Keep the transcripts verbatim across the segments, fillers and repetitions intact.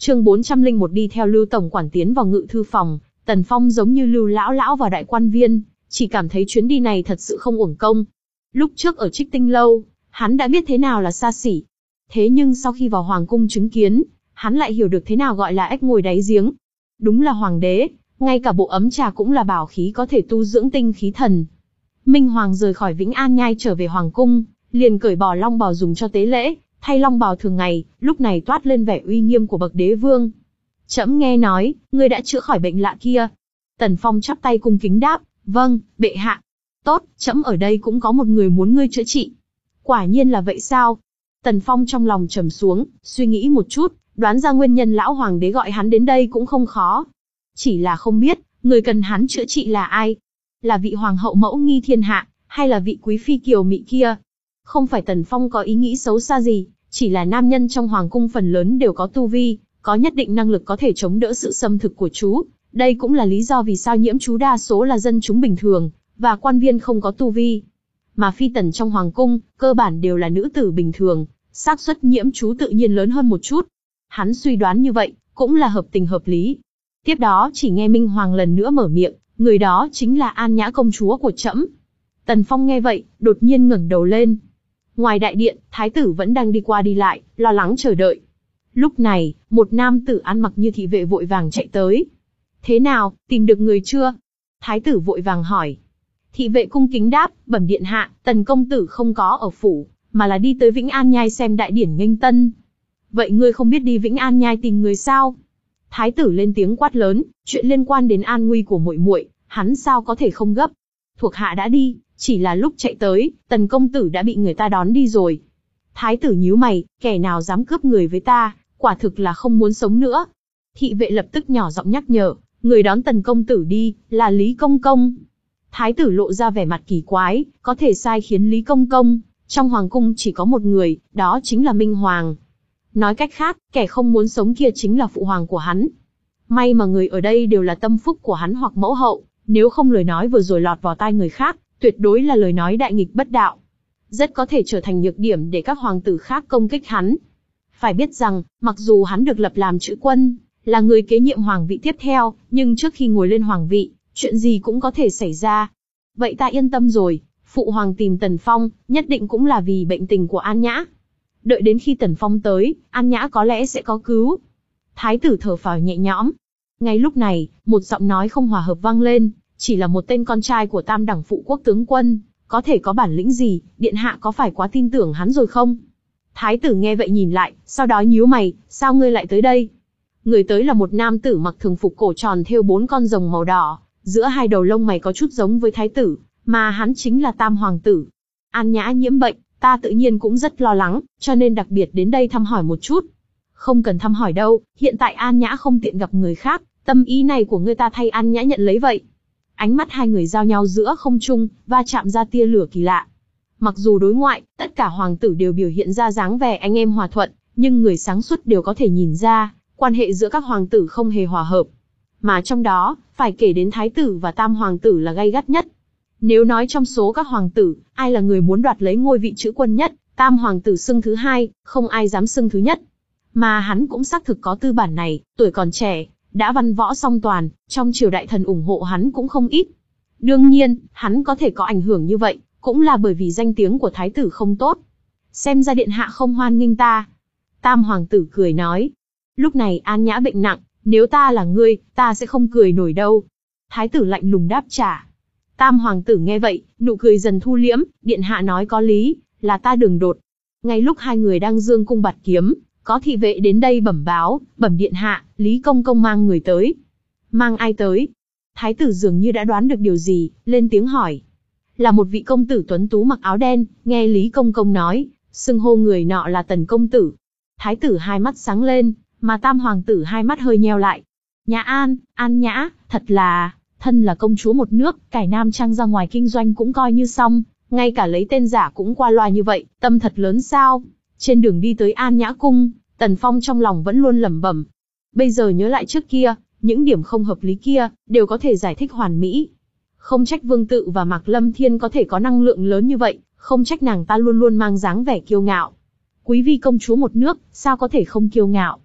Chương bốn trăm lẻ một đi theo Lưu tổng quản tiến vào ngự thư phòng, Tần Phong giống như Lưu lão lão vào đại quan viên, chỉ cảm thấy chuyến đi này thật sự không uổng công. Lúc trước ở Trích Tinh lâu, hắn đã biết thế nào là xa xỉ. Thế nhưng sau khi vào hoàng cung chứng kiến, hắn lại hiểu được thế nào gọi là ếch ngồi đáy giếng. Đúng là hoàng đế, ngay cả bộ ấm trà cũng là bảo khí có thể tu dưỡng tinh khí thần. Minh Hoàng rời khỏi Vĩnh An Nhai trở về hoàng cung, liền cởi bỏ long bào dùng cho tế lễ, thay long bào thường ngày, lúc này toát lên vẻ uy nghiêm của bậc đế vương. Trẫm nghe nói, ngươi đã chữa khỏi bệnh lạ kia. Tần Phong chắp tay cung kính đáp, vâng, bệ hạ. Tốt, trẫm ở đây cũng có một người muốn ngươi chữa trị. Quả nhiên là vậy sao? Tần Phong trong lòng trầm xuống, suy nghĩ một chút, đoán ra nguyên nhân lão hoàng đế gọi hắn đến đây cũng không khó. Chỉ là không biết, người cần hắn chữa trị là ai? Là vị hoàng hậu mẫu nghi thiên hạ, hay là vị quý phi kiều mị kia? Không phải Tần Phong có ý nghĩ xấu xa gì, chỉ là nam nhân trong hoàng cung phần lớn đều có tu vi, có nhất định năng lực có thể chống đỡ sự xâm thực của chú. Đây cũng là lý do vì sao nhiễm chú đa số là dân chúng bình thường, và quan viên không có tu vi. Mà phi tần trong hoàng cung, cơ bản đều là nữ tử bình thường, xác suất nhiễm chú tự nhiên lớn hơn một chút. Hắn suy đoán như vậy, cũng là hợp tình hợp lý. Tiếp đó chỉ nghe Minh Hoàng lần nữa mở miệng, người đó chính là An Nhã công chúa của trẫm. Tần Phong nghe vậy, đột nhiên ngẩng đầu lên. Ngoài đại điện, thái tử vẫn đang đi qua đi lại, lo lắng chờ đợi. Lúc này, một nam tử ăn mặc như thị vệ vội vàng chạy tới. Thế nào, tìm được người chưa? Thái tử vội vàng hỏi. Thị vệ cung kính đáp, bẩm điện hạ, Tần công tử không có ở phủ, mà là đi tới Vĩnh An Nhai xem đại điển nghênh tân. Vậy ngươi không biết đi Vĩnh An Nhai tìm người sao? Thái tử lên tiếng quát lớn, chuyện liên quan đến an nguy của muội muội, hắn sao có thể không gấp? Thuộc hạ đã đi, chỉ là lúc chạy tới, Tần công tử đã bị người ta đón đi rồi. Thái tử nhíu mày, kẻ nào dám cướp người với ta, quả thực là không muốn sống nữa. Thị vệ lập tức nhỏ giọng nhắc nhở, người đón Tần công tử đi, là Lý Công Công. Thái tử lộ ra vẻ mặt kỳ quái, có thể sai khiến Lý Công Công, trong hoàng cung chỉ có một người, đó chính là Minh Hoàng. Nói cách khác, kẻ không muốn sống kia chính là phụ hoàng của hắn. May mà người ở đây đều là tâm phúc của hắn hoặc mẫu hậu, nếu không lời nói vừa rồi lọt vào tai người khác, tuyệt đối là lời nói đại nghịch bất đạo. Rất có thể trở thành nhược điểm để các hoàng tử khác công kích hắn. Phải biết rằng, mặc dù hắn được lập làm chữ quân, là người kế nhiệm hoàng vị tiếp theo, nhưng trước khi ngồi lên hoàng vị, chuyện gì cũng có thể xảy ra. Vậy ta yên tâm rồi, phụ hoàng tìm Tần Phong, nhất định cũng là vì bệnh tình của An Nhã. Đợi đến khi Tần Phong tới, An Nhã có lẽ sẽ có cứu. Thái tử thở phào nhẹ nhõm. Ngay lúc này, một giọng nói không hòa hợp vang lên, chỉ là một tên con trai của tam đẳng phụ quốc tướng quân, có thể có bản lĩnh gì, điện hạ có phải quá tin tưởng hắn rồi không? Thái tử nghe vậy nhìn lại, sau đó nhíu mày, sao ngươi lại tới đây? Người tới là một nam tử mặc thường phục cổ tròn thêu bốn con rồng màu đỏ, giữa hai đầu lông mày có chút giống với thái tử, mà hắn chính là tam hoàng tử. An Nhã nhiễm bệnh, ta tự nhiên cũng rất lo lắng, cho nên đặc biệt đến đây thăm hỏi một chút. Không cần thăm hỏi đâu, hiện tại An Nhã không tiện gặp người khác, tâm ý này của ngươi ta thay An Nhã nhận lấy vậy. Ánh mắt hai người giao nhau giữa không trung, va chạm ra tia lửa kỳ lạ. Mặc dù đối ngoại, tất cả hoàng tử đều biểu hiện ra dáng vẻ anh em hòa thuận, nhưng người sáng suốt đều có thể nhìn ra, quan hệ giữa các hoàng tử không hề hòa hợp. Mà trong đó, phải kể đến thái tử và tam hoàng tử là gay gắt nhất. Nếu nói trong số các hoàng tử, ai là người muốn đoạt lấy ngôi vị chữ quân nhất, tam hoàng tử xưng thứ hai, không ai dám xưng thứ nhất. Mà hắn cũng xác thực có tư bản này, tuổi còn trẻ, đã văn võ song toàn, trong triều đại thần ủng hộ hắn cũng không ít. Đương nhiên, hắn có thể có ảnh hưởng như vậy, cũng là bởi vì danh tiếng của thái tử không tốt. Xem ra điện hạ không hoan nghênh ta. Tam hoàng tử cười nói. Lúc này An Nhã bệnh nặng, nếu ta là ngươi, ta sẽ không cười nổi đâu. Thái tử lạnh lùng đáp trả. Tam hoàng tử nghe vậy, nụ cười dần thu liễm, điện hạ nói có lý, là ta đường đột. Ngay lúc hai người đang dương cung bạt kiếm, có thị vệ đến đây bẩm báo, bẩm điện hạ, Lý Công Công mang người tới. Mang ai tới? Thái tử dường như đã đoán được điều gì, lên tiếng hỏi. Là một vị công tử tuấn tú mặc áo đen, nghe Lý Công Công nói, xưng hô người nọ là Tần công tử. Thái tử hai mắt sáng lên, mà tam hoàng tử hai mắt hơi nheo lại. Nhã An, An Nhã, thật là, thân là công chúa một nước, cải nam trang ra ngoài kinh doanh cũng coi như xong, ngay cả lấy tên giả cũng qua loa như vậy, tâm thật lớn sao? Trên đường đi tới An Nhã cung, Tần Phong trong lòng vẫn luôn lẩm bẩm. Bây giờ nhớ lại trước kia, những điểm không hợp lý kia, đều có thể giải thích hoàn mỹ. Không trách Vương Tự và Mạc Lâm Thiên có thể có năng lượng lớn như vậy, không trách nàng ta luôn luôn mang dáng vẻ kiêu ngạo. Quý vi công chúa một nước, sao có thể không kiêu ngạo?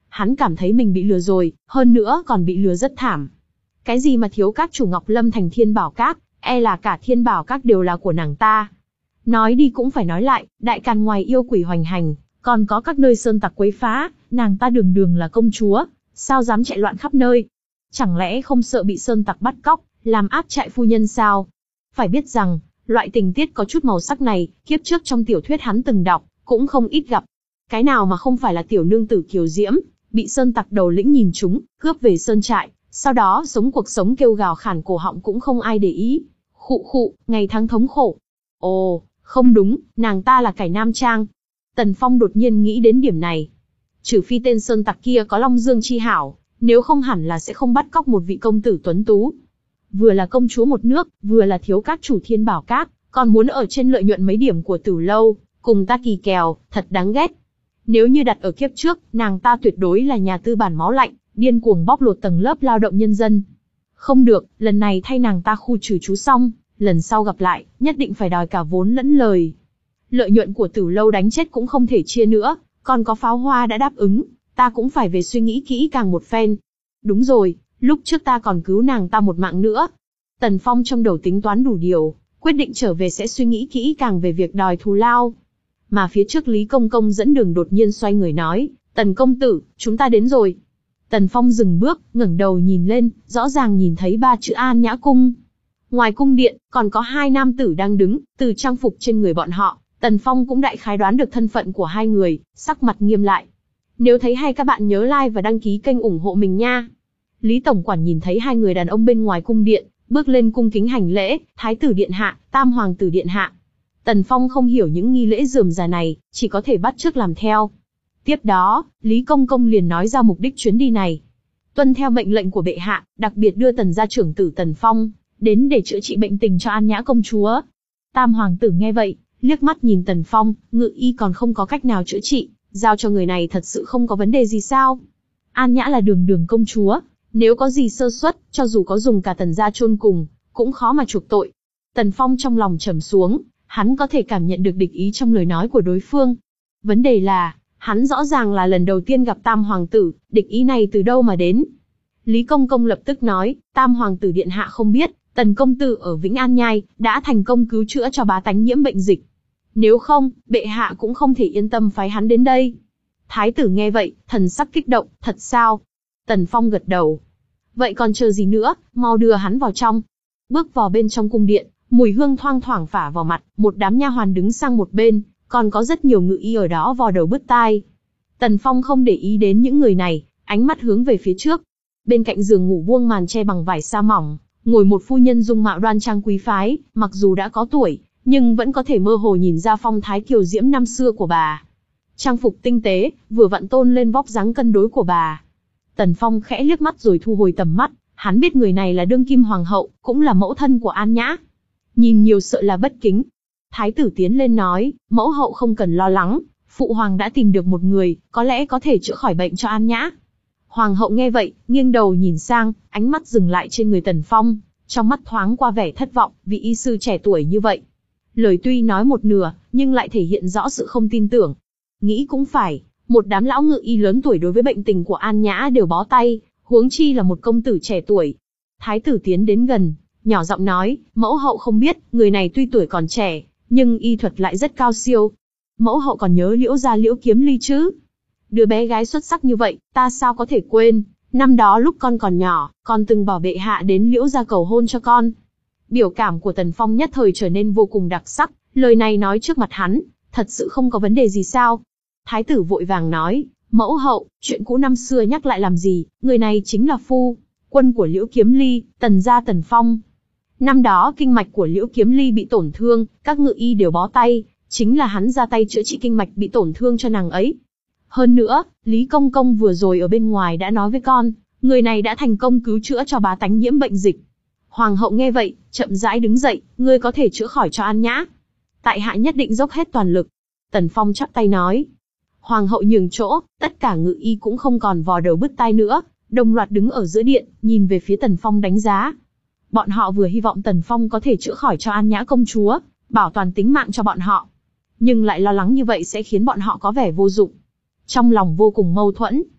Hắn cảm thấy mình bị lừa rồi, hơn nữa còn bị lừa rất thảm. Cái gì mà thiếu các chủ Ngọc Lâm thành Thiên Bảo Các, e là cả Thiên Bảo Các đều là của nàng ta. Nói đi cũng phải nói lại, Đại Càn ngoài yêu quỷ hoành hành, còn có các nơi sơn tặc quấy phá, nàng ta đường đường là công chúa, sao dám chạy loạn khắp nơi? Chẳng lẽ không sợ bị sơn tặc bắt cóc, làm áp trại phu nhân sao? Phải biết rằng, loại tình tiết có chút màu sắc này, kiếp trước trong tiểu thuyết hắn từng đọc, cũng không ít gặp. Cái nào mà không phải là tiểu nương tử kiều diễm, bị sơn tặc đầu lĩnh nhìn trúng, cướp về sơn trại, sau đó sống cuộc sống kêu gào khản cổ họng cũng không ai để ý. Khụ khụ, ngày tháng thống khổ. Ồ, không đúng, nàng ta là cải nam trang. Tần Phong đột nhiên nghĩ đến điểm này. Trừ phi tên sơn tặc kia có Long Dương chi hảo, nếu không hẳn là sẽ không bắt cóc một vị công tử tuấn tú. Vừa là công chúa một nước, vừa là thiếu các chủ Thiên Bảo Các, còn muốn ở trên lợi nhuận mấy điểm của Tử Lâu, cùng ta kỳ kèo, thật đáng ghét. Nếu như đặt ở kiếp trước, nàng ta tuyệt đối là nhà tư bản máu lạnh, điên cuồng bóc lột tầng lớp lao động nhân dân. Không được, lần này thay nàng ta khu trừ chú xong, lần sau gặp lại, nhất định phải đòi cả vốn lẫn lời. Lợi nhuận của Tử Lâu đánh chết cũng không thể chia nữa, còn có pháo hoa đã đáp ứng, ta cũng phải về suy nghĩ kỹ càng một phen. Đúng rồi, lúc trước ta còn cứu nàng ta một mạng nữa. Tần Phong trong đầu tính toán đủ điều, quyết định trở về sẽ suy nghĩ kỹ càng về việc đòi thù lao. Mà phía trước Lý Công Công dẫn đường đột nhiên xoay người nói, Tần công tử, chúng ta đến rồi. Tần Phong dừng bước, ngẩng đầu nhìn lên, rõ ràng nhìn thấy ba chữ An Nhã Cung. Ngoài cung điện, còn có hai nam tử đang đứng, từ trang phục trên người bọn họ, Tần Phong cũng đại khái đoán được thân phận của hai người, sắc mặt nghiêm lại. Nếu thấy hay các bạn nhớ like và đăng ký kênh ủng hộ mình nha. Lý Tổng Quản nhìn thấy hai người đàn ông bên ngoài cung điện, bước lên cung kính hành lễ, Thái tử điện hạ, Tam hoàng tử điện hạ. Tần Phong không hiểu những nghi lễ rườm rà này, chỉ có thể bắt chước làm theo. Tiếp đó, Lý Công Công liền nói ra mục đích chuyến đi này. Tuân theo mệnh lệnh của bệ hạ, đặc biệt đưa Tần gia trưởng tử Tần Phong đến để chữa trị bệnh tình cho An Nhã công chúa. Tam hoàng tử nghe vậy, liếc mắt nhìn Tần Phong, ngự y còn không có cách nào chữa trị, giao cho người này thật sự không có vấn đề gì sao? An Nhã là đường đường công chúa, nếu có gì sơ suất, cho dù có dùng cả Tần gia chôn cùng, cũng khó mà chuộc tội. Tần Phong trong lòng trầm xuống, hắn có thể cảm nhận được địch ý trong lời nói của đối phương. Vấn đề là, hắn rõ ràng là lần đầu tiên gặp Tam hoàng tử, địch ý này từ đâu mà đến? Lý Công Công lập tức nói, Tam hoàng tử điện hạ không biết, Tần công tử ở Vĩnh An Nhai đã thành công cứu chữa cho bá tánh nhiễm bệnh dịch. Nếu không, bệ hạ cũng không thể yên tâm phái hắn đến đây. Thái tử nghe vậy, thần sắc kích động, thật sao? Tần Phong gật đầu. Vậy còn chờ gì nữa, mau đưa hắn vào trong. Bước vào bên trong cung điện, mùi hương thoang thoảng phả vào mặt, một đám nha hoàn đứng sang một bên, còn có rất nhiều ngự y ở đó vò đầu bứt tai. Tần Phong không để ý đến những người này, ánh mắt hướng về phía trước. Bên cạnh giường ngủ buông màn che bằng vải sa mỏng, ngồi một phu nhân dung mạo đoan trang quý phái, mặc dù đã có tuổi, nhưng vẫn có thể mơ hồ nhìn ra phong thái kiều diễm năm xưa của bà. Trang phục tinh tế, vừa vặn tôn lên vóc dáng cân đối của bà. Tần Phong khẽ liếc mắt rồi thu hồi tầm mắt, hắn biết người này là đương kim hoàng hậu, cũng là mẫu thân của An Nhã. Nhìn nhiều sợ là bất kính. Thái tử tiến lên nói, mẫu hậu không cần lo lắng, phụ hoàng đã tìm được một người, có lẽ có thể chữa khỏi bệnh cho An Nhã. Hoàng hậu nghe vậy, nghiêng đầu nhìn sang, ánh mắt dừng lại trên người Tần Phong, trong mắt thoáng qua vẻ thất vọng, vị y sư trẻ tuổi như vậy. Lời tuy nói một nửa, nhưng lại thể hiện rõ sự không tin tưởng. Nghĩ cũng phải, một đám lão ngự y lớn tuổi đối với bệnh tình của An Nhã đều bó tay, huống chi là một công tử trẻ tuổi. Thái tử tiến đến gần, nhỏ giọng nói, mẫu hậu không biết, người này tuy tuổi còn trẻ, nhưng y thuật lại rất cao siêu. Mẫu hậu còn nhớ Liễu gia Liễu Kiếm Ly chứ? Đứa bé gái xuất sắc như vậy, ta sao có thể quên, năm đó lúc con còn nhỏ, con từng bảo bệ hạ đến Liễu gia cầu hôn cho con. Biểu cảm của Tần Phong nhất thời trở nên vô cùng đặc sắc, lời này nói trước mặt hắn, thật sự không có vấn đề gì sao? Thái tử vội vàng nói, mẫu hậu, chuyện cũ năm xưa nhắc lại làm gì, người này chính là phu quân của Liễu Kiếm Ly, Tần gia Tần Phong. Năm đó kinh mạch của Liễu Kiếm Ly bị tổn thương, các ngự y đều bó tay, chính là hắn ra tay chữa trị kinh mạch bị tổn thương cho nàng ấy. Hơn nữa, Lý Công Công vừa rồi ở bên ngoài đã nói với con, người này đã thành công cứu chữa cho bá tánh nhiễm bệnh dịch. Hoàng hậu nghe vậy, chậm rãi đứng dậy, ngươi có thể chữa khỏi cho An Nhã. Tại hạ nhất định dốc hết toàn lực. Tần Phong chắp tay nói. Hoàng hậu nhường chỗ, tất cả ngự y cũng không còn vò đầu bứt tai nữa, đồng loạt đứng ở giữa điện, nhìn về phía Tần Phong đánh giá. Bọn họ vừa hy vọng Tần Phong có thể chữa khỏi cho An Nhã công chúa, bảo toàn tính mạng cho bọn họ. Nhưng lại lo lắng như vậy sẽ khiến bọn họ có vẻ vô dụng. Trong lòng vô cùng mâu thuẫn.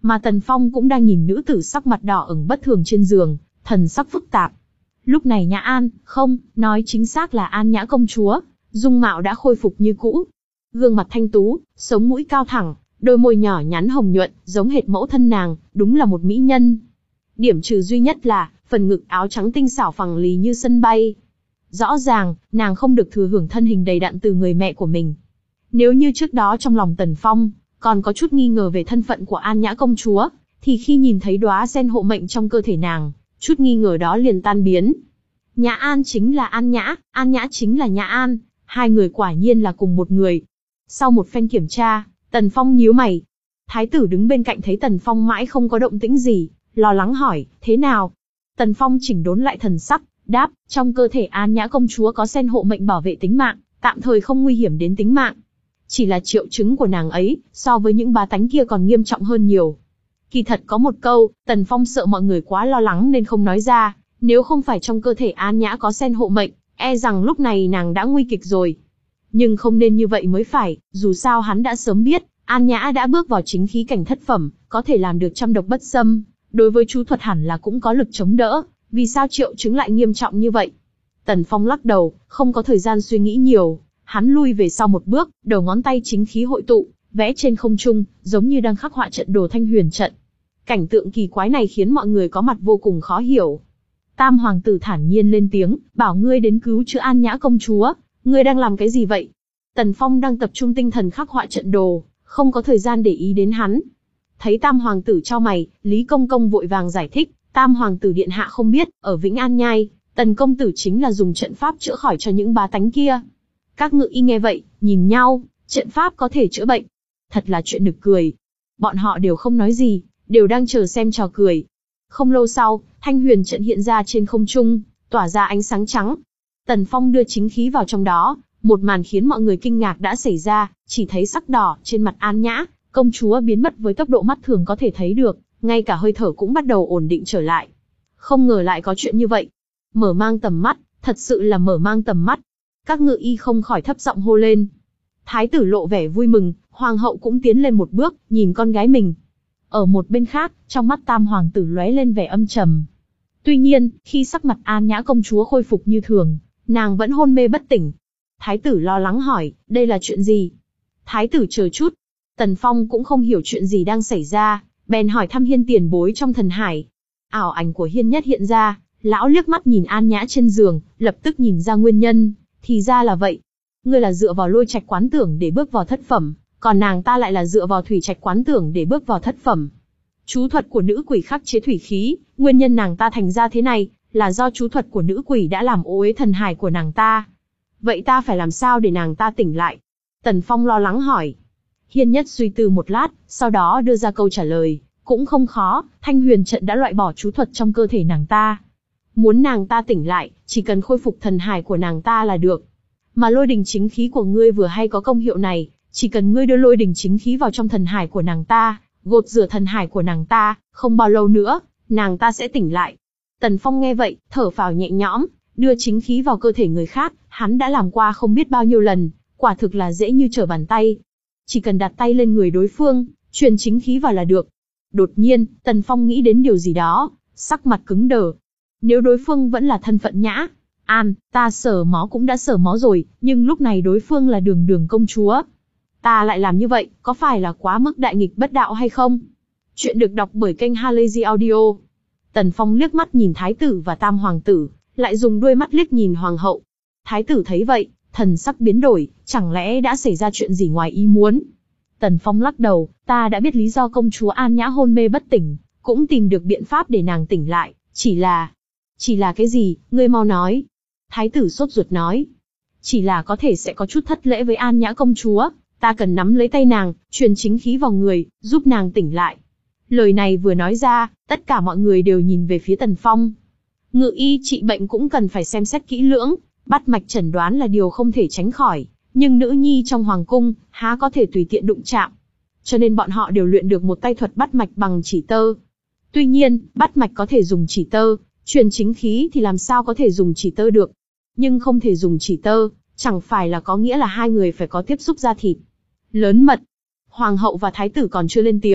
mà Tần Phong cũng đang nhìn nữ tử sắc mặt đỏ ửng bất thường trên giường, thần sắc phức tạp. Lúc này Nhã An, không, nói chính xác là An Nhã công chúa, dung mạo đã khôi phục như cũ. Gương mặt thanh tú, sống mũi cao thẳng, đôi môi nhỏ nhắn hồng nhuận, giống hệt mẫu thân nàng, đúng là một mỹ nhân. Điểm trừ duy nhất là, phần ngực áo trắng tinh xảo phẳng lì như sân bay. Rõ ràng, nàng không được thừa hưởng thân hình đầy đặn từ người mẹ của mình. Nếu như trước đó trong lòng Tần Phong, còn có chút nghi ngờ về thân phận của An Nhã công chúa, thì khi nhìn thấy đóa sen hộ mệnh trong cơ thể nàng, chút nghi ngờ đó liền tan biến. Nhã An chính là An Nhã, An Nhã chính là Nhã An, hai người quả nhiên là cùng một người. Sau một phen kiểm tra, Tần Phong nhíu mày. Thái tử đứng bên cạnh thấy Tần Phong mãi không có động tĩnh gì, lo lắng hỏi, thế nào? Tần Phong chỉnh đốn lại thần sắc, đáp, trong cơ thể An Nhã công chúa có sen hộ mệnh bảo vệ tính mạng, tạm thời không nguy hiểm đến tính mạng. Chỉ là triệu chứng của nàng ấy, so với những bá tánh kia còn nghiêm trọng hơn nhiều. Kỳ thật có một câu, Tần Phong sợ mọi người quá lo lắng nên không nói ra, nếu không phải trong cơ thể An Nhã có sen hộ mệnh, e rằng lúc này nàng đã nguy kịch rồi. Nhưng không nên như vậy mới phải, dù sao hắn đã sớm biết, An Nhã đã bước vào chính khí cảnh thất phẩm, có thể làm được trăm độc bất xâm, đối với chú thuật hẳn là cũng có lực chống đỡ, vì sao triệu chứng lại nghiêm trọng như vậy? Tần Phong lắc đầu, không có thời gian suy nghĩ nhiều, hắn lui về sau một bước, đầu ngón tay chính khí hội tụ, vẽ trên không trung, giống như đang khắc họa trận đồ Thanh Huyền trận. Cảnh tượng kỳ quái này khiến mọi người có mặt vô cùng khó hiểu. Tam hoàng tử thản nhiên lên tiếng, bảo ngươi đến cứu chữa An Nhã công chúa, ngươi đang làm cái gì vậy? Tần Phong đang tập trung tinh thần khắc họa trận đồ, không có thời gian để ý đến hắn. Thấy Tam hoàng tử chau mày, Lý Công Công vội vàng giải thích, Tam hoàng tử điện hạ không biết, ở Vĩnh An Nhai, Tần công tử chính là dùng trận pháp chữa khỏi cho những bá tánh kia. Các ngự y nghe vậy, nhìn nhau, trận pháp có thể chữa bệnh. Thật là chuyện nực cười. Bọn họ đều không nói gì, đều đang chờ xem trò cười. Không lâu sau, Thanh Huyền trận hiện ra trên không trung, tỏa ra ánh sáng trắng. Tần Phong đưa chính khí vào trong đó, một màn khiến mọi người kinh ngạc đã xảy ra, chỉ thấy sắc đỏ trên mặt An Nhã công chúa biến mất với tốc độ mắt thường có thể thấy được, ngay cả hơi thở cũng bắt đầu ổn định trở lại. Không ngờ lại có chuyện như vậy. Mở mang tầm mắt, thật sự là mở mang tầm mắt. Các ngự y không khỏi thấp giọng hô lên. Thái tử lộ vẻ vui mừng, hoàng hậu cũng tiến lên một bước, nhìn con gái mình. Ở một bên khác, trong mắt Tam hoàng tử lóe lên vẻ âm trầm. Tuy nhiên, khi sắc mặt An Nhã công chúa khôi phục như thường, nàng vẫn hôn mê bất tỉnh. Thái tử lo lắng hỏi, đây là chuyện gì? Thái tử chờ chút. Tần Phong cũng không hiểu chuyện gì đang xảy ra, bèn hỏi thăm Hiên tiền bối trong thần hải. Ảo ảnh của Hiên Nhất hiện ra, lão liếc mắt nhìn An Nhã trên giường, lập tức nhìn ra nguyên nhân. Thì ra là vậy. Ngươi là dựa vào lôi trạch quán tưởng để bước vào thất phẩm, còn nàng ta lại là dựa vào thủy trạch quán tưởng để bước vào thất phẩm. Chú thuật của nữ quỷ khắc chế thủy khí, nguyên nhân nàng ta thành ra thế này, là do chú thuật của nữ quỷ đã làm ô uế thần hài của nàng ta. Vậy ta phải làm sao để nàng ta tỉnh lại? Tần Phong lo lắng hỏi. Hiên Nhất suy tư một lát, sau đó đưa ra câu trả lời, cũng không khó, Thanh Huyền trận đã loại bỏ chú thuật trong cơ thể nàng ta. Muốn nàng ta tỉnh lại, chỉ cần khôi phục thần hài của nàng ta là được. Mà lôi đình chính khí của ngươi vừa hay có công hiệu này, chỉ cần ngươi đưa lôi đình chính khí vào trong thần hài của nàng ta, gột rửa thần hài của nàng ta, không bao lâu nữa, nàng ta sẽ tỉnh lại. Tần Phong nghe vậy, thở phào nhẹ nhõm, đưa chính khí vào cơ thể người khác, hắn đã làm qua không biết bao nhiêu lần, quả thực là dễ như trở bàn tay. Chỉ cần đặt tay lên người đối phương, truyền chính khí vào là được. Đột nhiên, Tần Phong nghĩ đến điều gì đó, sắc mặt cứng đờ. Nếu đối phương vẫn là thân phận Nhã An, ta sờ mó cũng đã sờ mó rồi, nhưng lúc này đối phương là Đường Đường công chúa. Ta lại làm như vậy, có phải là quá mức đại nghịch bất đạo hay không? Chuyện được đọc bởi kênh Halazy Audio. Tần Phong liếc mắt nhìn Thái tử và Tam hoàng tử, lại dùng đuôi mắt liếc nhìn hoàng hậu. Thái tử thấy vậy, thần sắc biến đổi, chẳng lẽ đã xảy ra chuyện gì ngoài ý muốn? Tần Phong lắc đầu, ta đã biết lý do công chúa An Nhã hôn mê bất tỉnh, cũng tìm được biện pháp để nàng tỉnh lại, chỉ là... Chỉ là cái gì, ngươi mau nói. Thái tử sốt ruột nói. Chỉ là có thể sẽ có chút thất lễ với An Nhã công chúa, ta cần nắm lấy tay nàng, truyền chính khí vào người, giúp nàng tỉnh lại. Lời này vừa nói ra, tất cả mọi người đều nhìn về phía Tần Phong. Ngự y trị bệnh cũng cần phải xem xét kỹ lưỡng, bắt mạch chẩn đoán là điều không thể tránh khỏi, nhưng nữ nhi trong hoàng cung, há có thể tùy tiện đụng chạm. Cho nên bọn họ đều luyện được một tay thuật bắt mạch bằng chỉ tơ. Tuy nhiên, bắt mạch có thể dùng chỉ tơ, truyền chính khí thì làm sao có thể dùng chỉ tơ được. Nhưng không thể dùng chỉ tơ, chẳng phải là có nghĩa là hai người phải có tiếp xúc da thịt. Lớn mật. Hoàng hậu và thái tử còn chưa lên tiếng,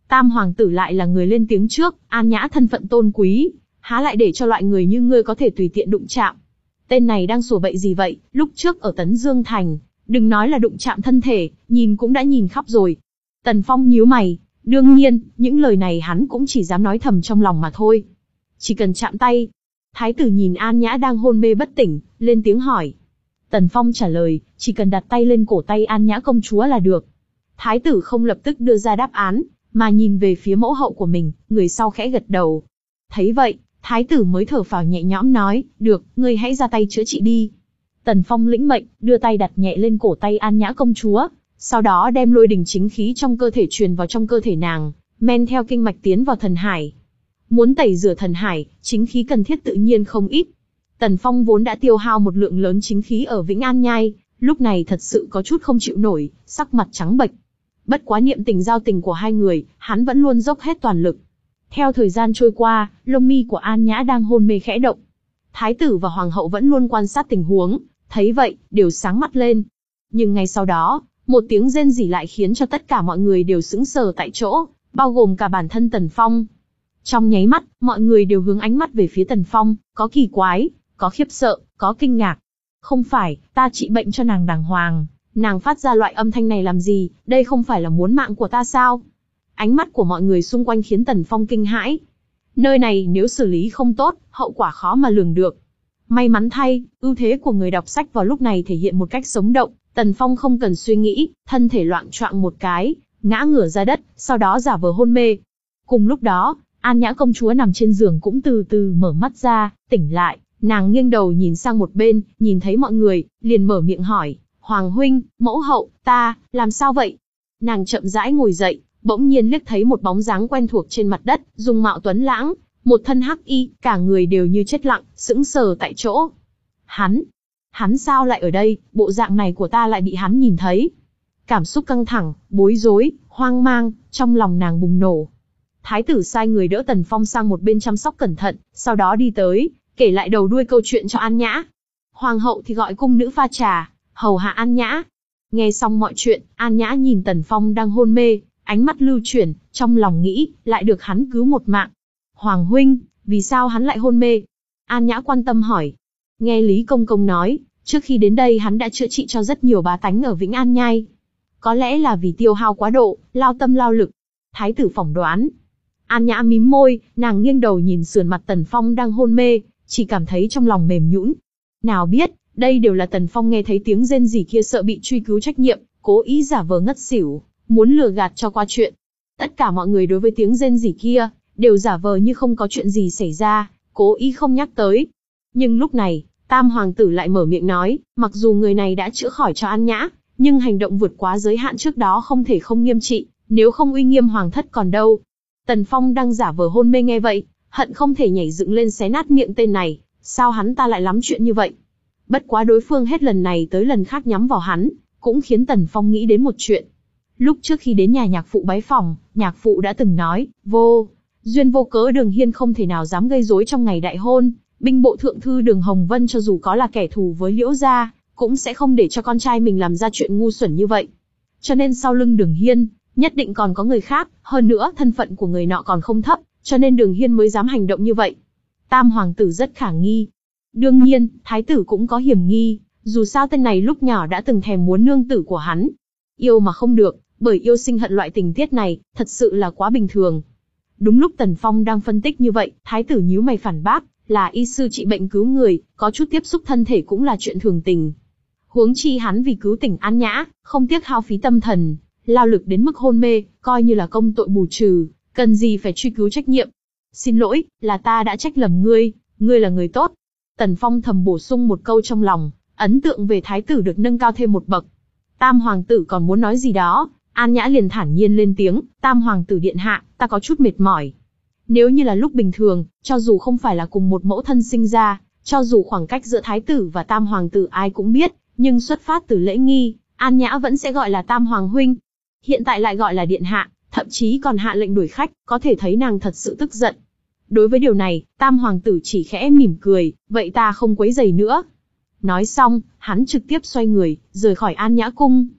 Tam hoàng tử lại là người lên tiếng trước, An Nhã thân phận tôn quý, há lại để cho loại người như ngươi có thể tùy tiện đụng chạm. Tên này đang sủa bậy gì vậy, lúc trước ở Tấn Dương Thành, đừng nói là đụng chạm thân thể, nhìn cũng đã nhìn khắp rồi. Tần Phong nhíu mày, đương nhiên, những lời này hắn cũng chỉ dám nói thầm trong lòng mà thôi. Chỉ cần chạm tay. Thái tử nhìn An Nhã đang hôn mê bất tỉnh, lên tiếng hỏi. Tần Phong trả lời, chỉ cần đặt tay lên cổ tay An Nhã công chúa là được. Thái tử không lập tức đưa ra đáp án, mà nhìn về phía mẫu hậu của mình, người sau khẽ gật đầu. Thấy vậy, thái tử mới thở phào nhẹ nhõm nói, được, ngươi hãy ra tay chữa trị đi. Tần Phong lĩnh mệnh, đưa tay đặt nhẹ lên cổ tay An Nhã công chúa, sau đó đem lôi đình chính khí trong cơ thể truyền vào trong cơ thể nàng, men theo kinh mạch tiến vào thần hải. Muốn tẩy rửa thần hải, chính khí cần thiết tự nhiên không ít. Tần Phong vốn đã tiêu hao một lượng lớn chính khí ở Vĩnh An Nhai, lúc này thật sự có chút không chịu nổi, sắc mặt trắng bệch. Bất quá niệm tình giao tình của hai người, hắn vẫn luôn dốc hết toàn lực. Theo thời gian trôi qua, lông mi của An Nhã đang hôn mê khẽ động. Thái tử và hoàng hậu vẫn luôn quan sát tình huống, thấy vậy, đều sáng mắt lên. Nhưng ngay sau đó, một tiếng rên rỉ lại khiến cho tất cả mọi người đều sững sờ tại chỗ, bao gồm cả bản thân Tần Phong. Trong nháy mắt, mọi người đều hướng ánh mắt về phía Tần Phong, có kỳ quái, có khiếp sợ, có kinh ngạc. Không phải, ta trị bệnh cho nàng đàng hoàng, nàng phát ra loại âm thanh này làm gì, đây không phải là muốn mạng của ta sao? Ánh mắt của mọi người xung quanh khiến Tần Phong kinh hãi. Nơi này nếu xử lý không tốt, hậu quả khó mà lường được. May mắn thay, ưu thế của người đọc sách vào lúc này thể hiện một cách sống động, Tần Phong không cần suy nghĩ, thân thể loạng choạng một cái, ngã ngửa ra đất, sau đó giả vờ hôn mê. Cùng lúc đó, An Nhã công chúa nằm trên giường cũng từ từ mở mắt ra, tỉnh lại, nàng nghiêng đầu nhìn sang một bên, nhìn thấy mọi người, liền mở miệng hỏi, Hoàng huynh, mẫu hậu, ta, làm sao vậy? Nàng chậm rãi ngồi dậy, bỗng nhiên liếc thấy một bóng dáng quen thuộc trên mặt đất, dung mạo tuấn lãng, một thân hắc y, cả người đều như chết lặng, sững sờ tại chỗ. Hắn, hắn sao lại ở đây, bộ dạng này của ta lại bị hắn nhìn thấy. Cảm xúc căng thẳng, bối rối, hoang mang, trong lòng nàng bùng nổ. Thái tử sai người đỡ Tần Phong sang một bên chăm sóc cẩn thận, sau đó đi tới, kể lại đầu đuôi câu chuyện cho An Nhã. Hoàng hậu thì gọi cung nữ pha trà, hầu hạ An Nhã. Nghe xong mọi chuyện, An Nhã nhìn Tần Phong đang hôn mê, ánh mắt lưu chuyển, trong lòng nghĩ, lại được hắn cứu một mạng. Hoàng huynh, vì sao hắn lại hôn mê? An Nhã quan tâm hỏi. Nghe Lý Công Công nói, trước khi đến đây hắn đã chữa trị cho rất nhiều bá tánh ở Vĩnh An Nhai. Có lẽ là vì tiêu hao quá độ, lao tâm lao lực. Thái tử phỏng đoán. An Nhã mím môi, nàng nghiêng đầu nhìn sườn mặt Tần Phong đang hôn mê, chỉ cảm thấy trong lòng mềm nhũn. Nào biết, đây đều là Tần Phong nghe thấy tiếng rên rỉ kia sợ bị truy cứu trách nhiệm, cố ý giả vờ ngất xỉu, muốn lừa gạt cho qua chuyện. Tất cả mọi người đối với tiếng rên rỉ kia, đều giả vờ như không có chuyện gì xảy ra, cố ý không nhắc tới. Nhưng lúc này, Tam hoàng tử lại mở miệng nói, mặc dù người này đã chữa khỏi cho An Nhã, nhưng hành động vượt quá giới hạn trước đó không thể không nghiêm trị, nếu không uy nghiêm hoàng thất còn đâu. Tần Phong đang giả vờ hôn mê nghe vậy, hận không thể nhảy dựng lên xé nát miệng tên này, sao hắn ta lại lắm chuyện như vậy? Bất quá đối phương hết lần này tới lần khác nhắm vào hắn, cũng khiến Tần Phong nghĩ đến một chuyện. Lúc trước khi đến nhà nhạc phụ bái phòng, nhạc phụ đã từng nói, vô duyên vô cớ Đường Hiên không thể nào dám gây rối trong ngày đại hôn, binh bộ thượng thư Đường Hồng Vân cho dù có là kẻ thù với Liễu gia, cũng sẽ không để cho con trai mình làm ra chuyện ngu xuẩn như vậy. Cho nên sau lưng Đường Hiên, nhất định còn có người khác, hơn nữa thân phận của người nọ còn không thấp, cho nên Đường Hiên mới dám hành động như vậy. Tam hoàng tử rất khả nghi. Đương nhiên, thái tử cũng có hiểm nghi, dù sao tên này lúc nhỏ đã từng thèm muốn nương tử của hắn. Yêu mà không được, bởi yêu sinh hận loại tình tiết này, thật sự là quá bình thường. Đúng lúc Tần Phong đang phân tích như vậy, thái tử nhíu mày phản bác, là y sư trị bệnh cứu người, có chút tiếp xúc thân thể cũng là chuyện thường tình. Huống chi hắn vì cứu tỉnh An Nhã, không tiếc hao phí tâm thần, lao lực đến mức hôn mê, coi như là công tội bù trừ, cần gì phải truy cứu trách nhiệm. Xin lỗi, là ta đã trách lầm ngươi, ngươi là người tốt. Tần Phong thầm bổ sung một câu trong lòng, ấn tượng về thái tử được nâng cao thêm một bậc. Tam hoàng tử còn muốn nói gì đó, An Nhã liền thản nhiên lên tiếng, Tam hoàng tử điện hạ, ta có chút mệt mỏi. Nếu như là lúc bình thường, cho dù không phải là cùng một mẫu thân sinh ra, cho dù khoảng cách giữa thái tử và Tam hoàng tử ai cũng biết, nhưng xuất phát từ lễ nghi, An Nhã vẫn sẽ gọi là Tam hoàng huynh. Hiện tại lại gọi là điện hạ, thậm chí còn hạ lệnh đuổi khách, có thể thấy nàng thật sự tức giận. Đối với điều này, Tam hoàng tử chỉ khẽ mỉm cười, vậy ta không quấy rầy nữa. Nói xong, hắn trực tiếp xoay người, rời khỏi An Nhã cung.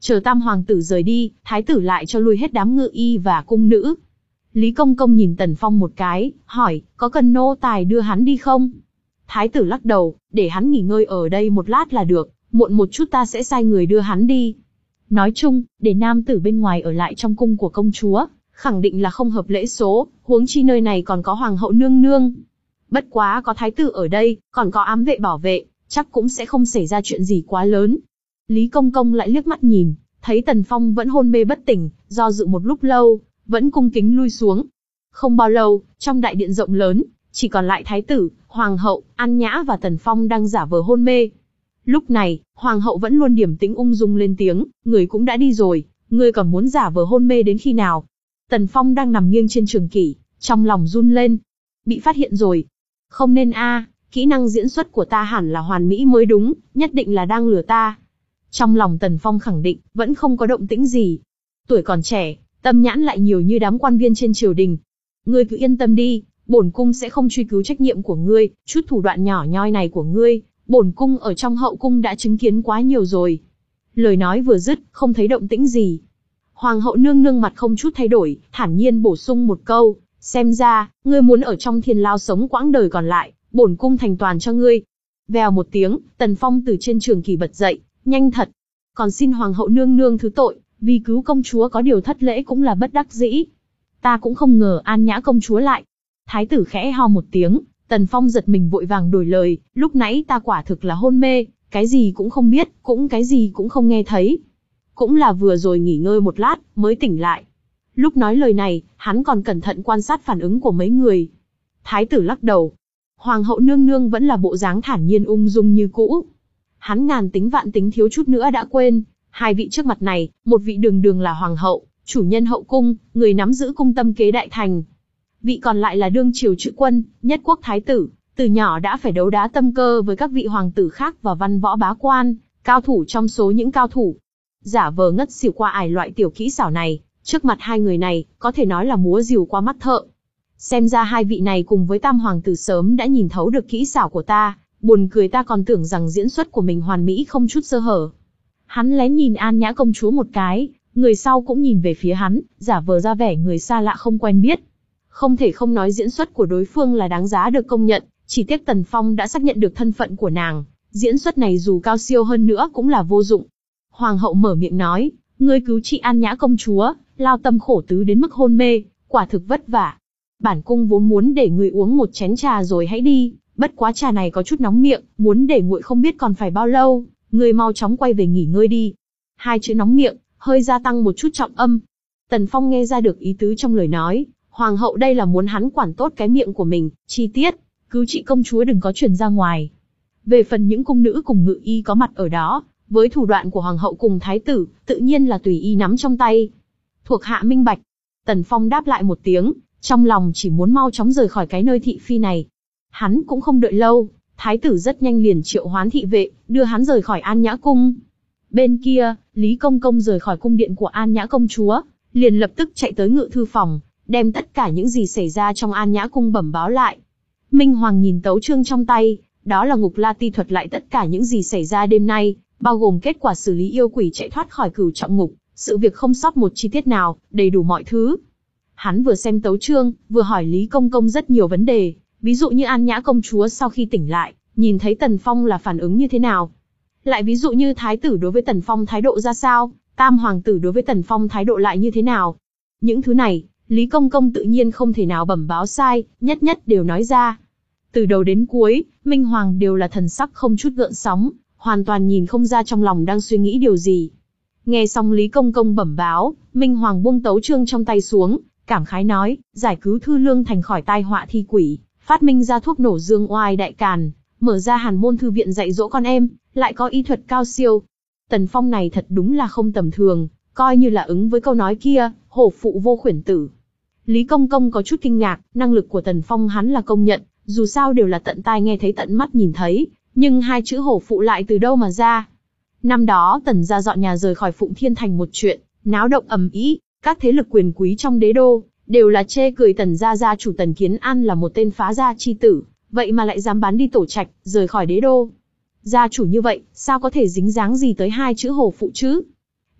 Chờ tam hoàng tử rời đi, thái tử lại cho lui hết đám ngự y và cung nữ. Lý Công Công nhìn Tần Phong một cái, hỏi, có cần nô tài đưa hắn đi không? Thái tử lắc đầu, để hắn nghỉ ngơi ở đây một lát là được, muộn một chút ta sẽ sai người đưa hắn đi. Nói chung, để nam tử bên ngoài ở lại trong cung của công chúa, khẳng định là không hợp lễ số, huống chi nơi này còn có hoàng hậu nương nương. Bất quá có thái tử ở đây, còn có ám vệ bảo vệ, chắc cũng sẽ không xảy ra chuyện gì quá lớn. Lý Công Công lại liếc mắt nhìn, thấy Tần Phong vẫn hôn mê bất tỉnh, do dự một lúc lâu, vẫn cung kính lui xuống. Không bao lâu, trong đại điện rộng lớn, chỉ còn lại thái tử, hoàng hậu, An Nhã và Tần Phong đang giả vờ hôn mê. Lúc này, hoàng hậu vẫn luôn điềm tĩnh ung dung lên tiếng, người cũng đã đi rồi, ngươi còn muốn giả vờ hôn mê đến khi nào? Tần Phong đang nằm nghiêng trên trường kỷ, trong lòng run lên. Bị phát hiện rồi. Không nên a, kỹ năng diễn xuất của ta hẳn là hoàn mỹ mới đúng, nhất định là đang lừa ta. Trong lòng Tần Phong khẳng định, vẫn không có động tĩnh gì. Tuổi còn trẻ, tâm nhãn lại nhiều như đám quan viên trên triều đình. Ngươi cứ yên tâm đi, bổn cung sẽ không truy cứu trách nhiệm của ngươi, chút thủ đoạn nhỏ nhoi này của ngươi, bổn cung ở trong hậu cung đã chứng kiến quá nhiều rồi. Lời nói vừa dứt, không thấy động tĩnh gì. Hoàng hậu nương nương mặt không chút thay đổi, thản nhiên bổ sung một câu, xem ra, ngươi muốn ở trong thiên lao sống quãng đời còn lại, bổn cung thành toàn cho ngươi. Vèo một tiếng, Tần Phong từ trên trường kỷ bật dậy, nhanh thật. Còn xin hoàng hậu nương nương thứ tội, vì cứu công chúa có điều thất lễ cũng là bất đắc dĩ. Ta cũng không ngờ An Nhã công chúa lại. Thái tử khẽ ho một tiếng, Tần Phong giật mình vội vàng đổi lời, lúc nãy ta quả thực là hôn mê, cái gì cũng không biết, cũng cái gì cũng không nghe thấy. Cũng là vừa rồi nghỉ ngơi một lát, mới tỉnh lại. Lúc nói lời này, hắn còn cẩn thận quan sát phản ứng của mấy người. Thái tử lắc đầu. Hoàng hậu nương nương vẫn là bộ dáng thản nhiên ung dung như cũ. Hắn ngàn tính vạn tính thiếu chút nữa đã quên, hai vị trước mặt này, một vị đường đường là hoàng hậu, chủ nhân hậu cung, người nắm giữ cung tâm kế đại thành. Vị còn lại là đương triều trữ quân, nhất quốc thái tử, từ nhỏ đã phải đấu đá tâm cơ với các vị hoàng tử khác và văn võ bá quan, cao thủ trong số những cao thủ. Giả vờ ngất xỉu qua ải loại tiểu kỹ xảo này, trước mặt hai người này, có thể nói là múa rìu qua mắt thợ. Xem ra hai vị này cùng với tam hoàng tử sớm đã nhìn thấu được kỹ xảo của ta, buồn cười ta còn tưởng rằng diễn xuất của mình hoàn mỹ không chút sơ hở. Hắn lén nhìn An Nhã công chúa một cái, người sau cũng nhìn về phía hắn, giả vờ ra vẻ người xa lạ không quen biết. Không thể không nói diễn xuất của đối phương là đáng giá được công nhận, chỉ tiếc Tần Phong đã xác nhận được thân phận của nàng, diễn xuất này dù cao siêu hơn nữa cũng là vô dụng. Hoàng hậu mở miệng nói, ngươi cứu trị An Nhã công chúa, lao tâm khổ tứ đến mức hôn mê, quả thực vất vả. Bản cung vốn muốn để ngươi uống một chén trà rồi hãy đi, bất quá trà này có chút nóng miệng, muốn để nguội không biết còn phải bao lâu, ngươi mau chóng quay về nghỉ ngơi đi. Hai chữ nóng miệng, hơi gia tăng một chút trọng âm. Tần Phong nghe ra được ý tứ trong lời nói, hoàng hậu đây là muốn hắn quản tốt cái miệng của mình, chi tiết, cứu trị công chúa đừng có truyền ra ngoài. Về phần những cung nữ cùng ngự y có mặt ở đó, với thủ đoạn của hoàng hậu cùng thái tử, tự nhiên là tùy y nắm trong tay. Thuộc hạ minh bạch. Tần Phong đáp lại một tiếng, trong lòng chỉ muốn mau chóng rời khỏi cái nơi thị phi này. Hắn cũng không đợi lâu, thái tử rất nhanh liền triệu hoán thị vệ, đưa hắn rời khỏi An Nhã cung. Bên kia, Lý Công Công rời khỏi cung điện của An Nhã công chúa, liền lập tức chạy tới ngự thư phòng, đem tất cả những gì xảy ra trong An Nhã cung bẩm báo lại. Minh Hoàng nhìn tấu chương trong tay, đó là Ngục La Ti thuật lại tất cả những gì xảy ra đêm nay, bao gồm kết quả xử lý yêu quỷ chạy thoát khỏi Cửu Trọng Ngục, sự việc không sót một chi tiết nào, đầy đủ mọi thứ. Hắn vừa xem tấu chương, vừa hỏi Lý Công Công rất nhiều vấn đề, ví dụ như An Nhã công chúa sau khi tỉnh lại, nhìn thấy Tần Phong là phản ứng như thế nào. Lại ví dụ như thái tử đối với Tần Phong thái độ ra sao, tam hoàng tử đối với Tần Phong thái độ lại như thế nào. Những thứ này, Lý Công Công tự nhiên không thể nào bẩm báo sai, nhất nhất đều nói ra. Từ đầu đến cuối, Minh Hoàng đều là thần sắc không chút gợn sóng, hoàn toàn nhìn không ra trong lòng đang suy nghĩ điều gì. Nghe xong Lý Công Công bẩm báo, Minh Hoàng buông tấu chương trong tay xuống, cảm khái nói, giải cứu Thư Lương Thành khỏi tai họa thi quỷ, phát minh ra thuốc nổ dương oai đại càn, mở ra Hàn Môn thư viện dạy dỗ con em, lại có y thuật cao siêu. Tần Phong này thật đúng là không tầm thường, coi như là ứng với câu nói kia, hổ phụ vô khuyển tử. Lý Công Công có chút kinh ngạc, năng lực của Tần Phong hắn là công nhận, dù sao đều là tận tai nghe thấy tận mắt nhìn thấy, nhưng hai chữ hổ phụ lại từ đâu mà ra. Năm đó Tần gia dọn nhà rời khỏi Phụng Thiên Thành một chuyện, náo động ầm ĩ, các thế lực quyền quý trong đế đô, đều là chê cười Tần gia gia chủ Tần Kiến An là một tên phá gia chi tử, vậy mà lại dám bán đi tổ trạch, rời khỏi đế đô. Gia chủ như vậy, sao có thể dính dáng gì tới hai chữ hổ phụ chứ?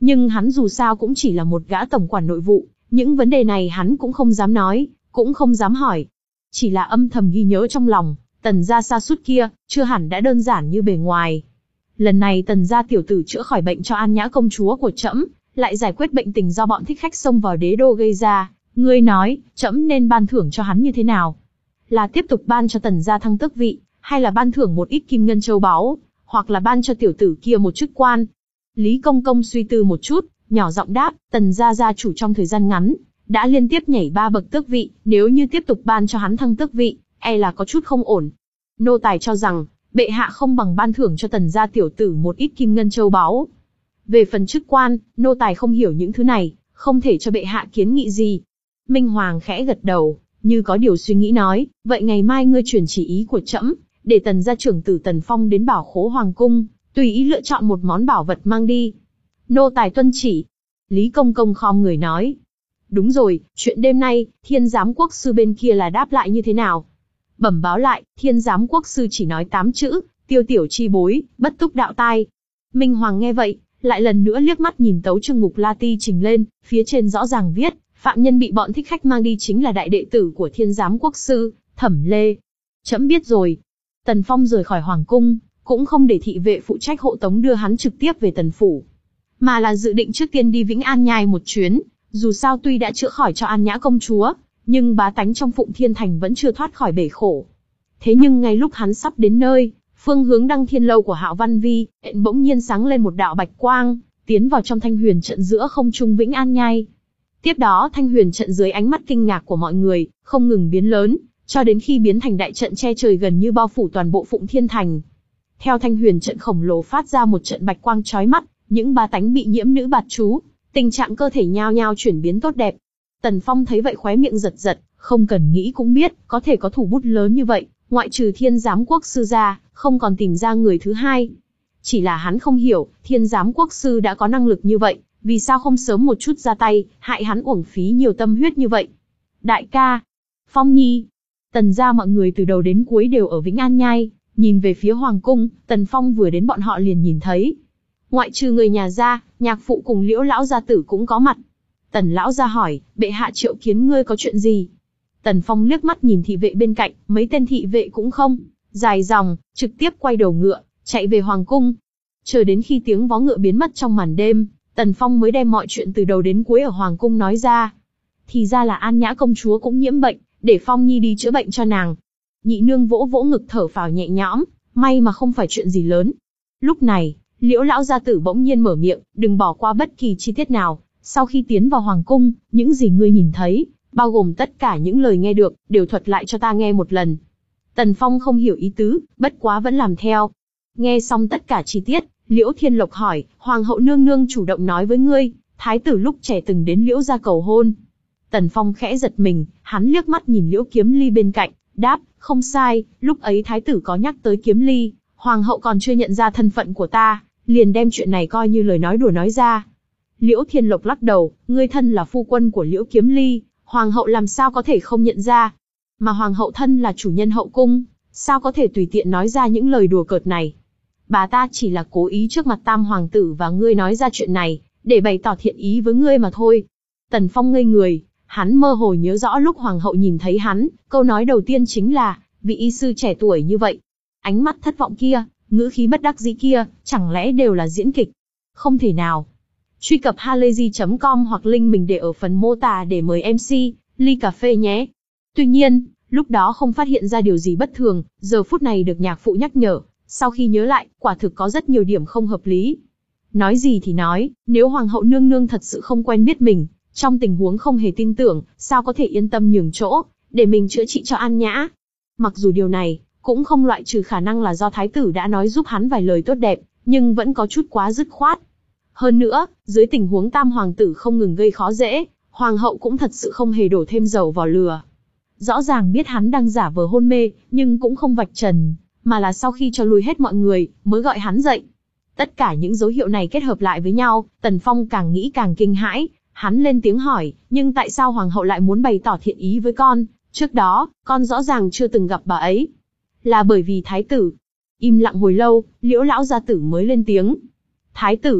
Nhưng hắn dù sao cũng chỉ là một gã tổng quản nội vụ, những vấn đề này hắn cũng không dám nói, cũng không dám hỏi. Chỉ là âm thầm ghi nhớ trong lòng, Tần gia sa sút kia, chưa hẳn đã đơn giản như bề ngoài. Lần này Tần gia tiểu tử chữa khỏi bệnh cho An Nhã công chúa của trẫm, lại giải quyết bệnh tình do bọn thích khách xông vào đế đô gây ra, ngươi nói, trẫm nên ban thưởng cho hắn như thế nào? Là tiếp tục ban cho Tần gia thăng tước vị, hay là ban thưởng một ít kim ngân châu báu, hoặc là ban cho tiểu tử kia một chức quan? Lý Công Công suy tư một chút, nhỏ giọng đáp, Tần gia gia chủ trong thời gian ngắn đã liên tiếp nhảy ba bậc tước vị, nếu như tiếp tục ban cho hắn thăng tước vị, e là có chút không ổn. Nô tài cho rằng, bệ hạ không bằng ban thưởng cho Tần gia tiểu tử một ít kim ngân châu báu. Về phần chức quan, nô tài không hiểu những thứ này, không thể cho bệ hạ kiến nghị gì. Minh Hoàng khẽ gật đầu, như có điều suy nghĩ nói, vậy ngày mai ngươi truyền chỉ ý của trẫm, để Tần gia trưởng tử Tần Phong đến Bảo Khố Hoàng cung, tùy ý lựa chọn một món bảo vật mang đi. Nô tài tuân chỉ. Lý Công Công khom người nói. Đúng rồi, chuyện đêm nay, Thiên Giám Quốc sư bên kia là đáp lại như thế nào? Bẩm báo lại, Thiên Giám Quốc sư chỉ nói tám chữ, tiêu tiểu chi bối, bất túc đạo tai. Minh Hoàng nghe vậy, lại lần nữa liếc mắt nhìn tấu chương mục La Ti trình lên, phía trên rõ ràng viết, phạm nhân bị bọn thích khách mang đi chính là đại đệ tử của Thiên Giám Quốc sư, Thẩm Lê. Trẫm biết rồi. Tần Phong rời khỏi Hoàng cung, cũng không để thị vệ phụ trách hộ tống đưa hắn trực tiếp về Tần phủ, mà là dự định trước tiên đi Vĩnh An Nhai một chuyến, dù sao tuy đã chữa khỏi cho An Nhã công chúa, nhưng bá tánh trong Phụng Thiên Thành vẫn chưa thoát khỏi bể khổ. Thế nhưng ngay lúc hắn sắp đến nơi, phương hướng Đăng Thiên lâu của Hạo Văn Vi, bỗng nhiên sáng lên một đạo bạch quang, tiến vào trong Thanh Huyền trận giữa không trung Vĩnh An Nhai. Tiếp đó Thanh Huyền trận dưới ánh mắt kinh ngạc của mọi người, không ngừng biến lớn, cho đến khi biến thành đại trận che trời gần như bao phủ toàn bộ Phụng Thiên Thành. Theo Thanh Huyền trận khổng lồ phát ra một trận bạch quang chói mắt, những bá tánh bị nhiễm nữ bạt chú, tình trạng cơ thể nhao nhao chuyển biến tốt đẹp. Tần Phong thấy vậy khóe miệng giật giật, không cần nghĩ cũng biết, có thể có thủ bút lớn như vậy, ngoại trừ Thiên Giám Quốc sư ra, không còn tìm ra người thứ hai. Chỉ là hắn không hiểu, Thiên Giám Quốc sư đã có năng lực như vậy, vì sao không sớm một chút ra tay, hại hắn uổng phí nhiều tâm huyết như vậy. Đại ca, Phong Nhi, Tần gia mọi người từ đầu đến cuối đều ở Vĩnh An Nhai, nhìn về phía Hoàng cung, Tần Phong vừa đến bọn họ liền nhìn thấy. Ngoại trừ người nhà gia, nhạc phụ cùng Liễu lão gia tử cũng có mặt. Tần lão gia hỏi, bệ hạ triệu kiến ngươi có chuyện gì? Tần Phong liếc mắt nhìn thị vệ bên cạnh, mấy tên thị vệ cũng không dài dòng, trực tiếp quay đầu ngựa, chạy về Hoàng cung. Chờ đến khi tiếng vó ngựa biến mất trong màn đêm, Tần Phong mới đem mọi chuyện từ đầu đến cuối ở Hoàng cung nói ra. Thì ra là An Nhã công chúa cũng nhiễm bệnh, để Phong Nhi đi chữa bệnh cho nàng. Nhị nương vỗ vỗ ngực thở phào nhẹ nhõm, may mà không phải chuyện gì lớn. Lúc này, Liễu lão gia tử bỗng nhiên mở miệng, đừng bỏ qua bất kỳ chi tiết nào. Sau khi tiến vào Hoàng cung, những gì ngươi nhìn thấy, bao gồm tất cả những lời nghe được, đều thuật lại cho ta nghe một lần. Tần Phong không hiểu ý tứ, bất quá vẫn làm theo. Nghe xong tất cả chi tiết, Liễu Thiên Lộc hỏi, Hoàng hậu nương nương chủ động nói với ngươi, thái tử lúc trẻ từng đến Liễu gia cầu hôn. Tần Phong khẽ giật mình, hắn liếc mắt nhìn Liễu Kiếm Ly bên cạnh, đáp, không sai, lúc ấy thái tử có nhắc tới Kiếm Ly, Hoàng hậu còn chưa nhận ra thân phận của ta, liền đem chuyện này coi như lời nói đùa nói ra. Liễu Thiên Lộc lắc đầu, ngươi thân là phu quân của Liễu Kiếm Ly, Hoàng hậu làm sao có thể không nhận ra? Mà Hoàng hậu thân là chủ nhân hậu cung, sao có thể tùy tiện nói ra những lời đùa cợt này? Bà ta chỉ là cố ý trước mặt Tam hoàng tử và ngươi nói ra chuyện này, để bày tỏ thiện ý với ngươi mà thôi. Tần Phong ngây người, hắn mơ hồ nhớ rõ lúc Hoàng hậu nhìn thấy hắn, câu nói đầu tiên chính là, vị y sư trẻ tuổi như vậy. Ánh mắt thất vọng kia, ngữ khí bất đắc dĩ kia, chẳng lẽ đều là diễn kịch? Không thể nào. Truy cập halayzi chấm com hoặc link mình để ở phần mô tả để mời em xê, ly cà phê nhé. Tuy nhiên, lúc đó không phát hiện ra điều gì bất thường, giờ phút này được nhạc phụ nhắc nhở, sau khi nhớ lại, quả thực có rất nhiều điểm không hợp lý. Nói gì thì nói, nếu Hoàng hậu nương nương thật sự không quen biết mình, trong tình huống không hề tin tưởng, sao có thể yên tâm nhường chỗ, để mình chữa trị cho An Nhã. Mặc dù điều này, cũng không loại trừ khả năng là do thái tử đã nói giúp hắn vài lời tốt đẹp, nhưng vẫn có chút quá dứt khoát. Hơn nữa, dưới tình huống Tam hoàng tử không ngừng gây khó dễ, Hoàng hậu cũng thật sự không hề đổ thêm dầu vào lửa. Rõ ràng biết hắn đang giả vờ hôn mê, nhưng cũng không vạch trần, mà là sau khi cho lui hết mọi người, mới gọi hắn dậy. Tất cả những dấu hiệu này kết hợp lại với nhau, Tần Phong càng nghĩ càng kinh hãi, hắn lên tiếng hỏi, nhưng tại sao Hoàng hậu lại muốn bày tỏ thiện ý với con, trước đó, con rõ ràng chưa từng gặp bà ấy. Là bởi vì thái tử. Im lặng hồi lâu, Liễu lão gia tử mới lên tiếng. Thái tử.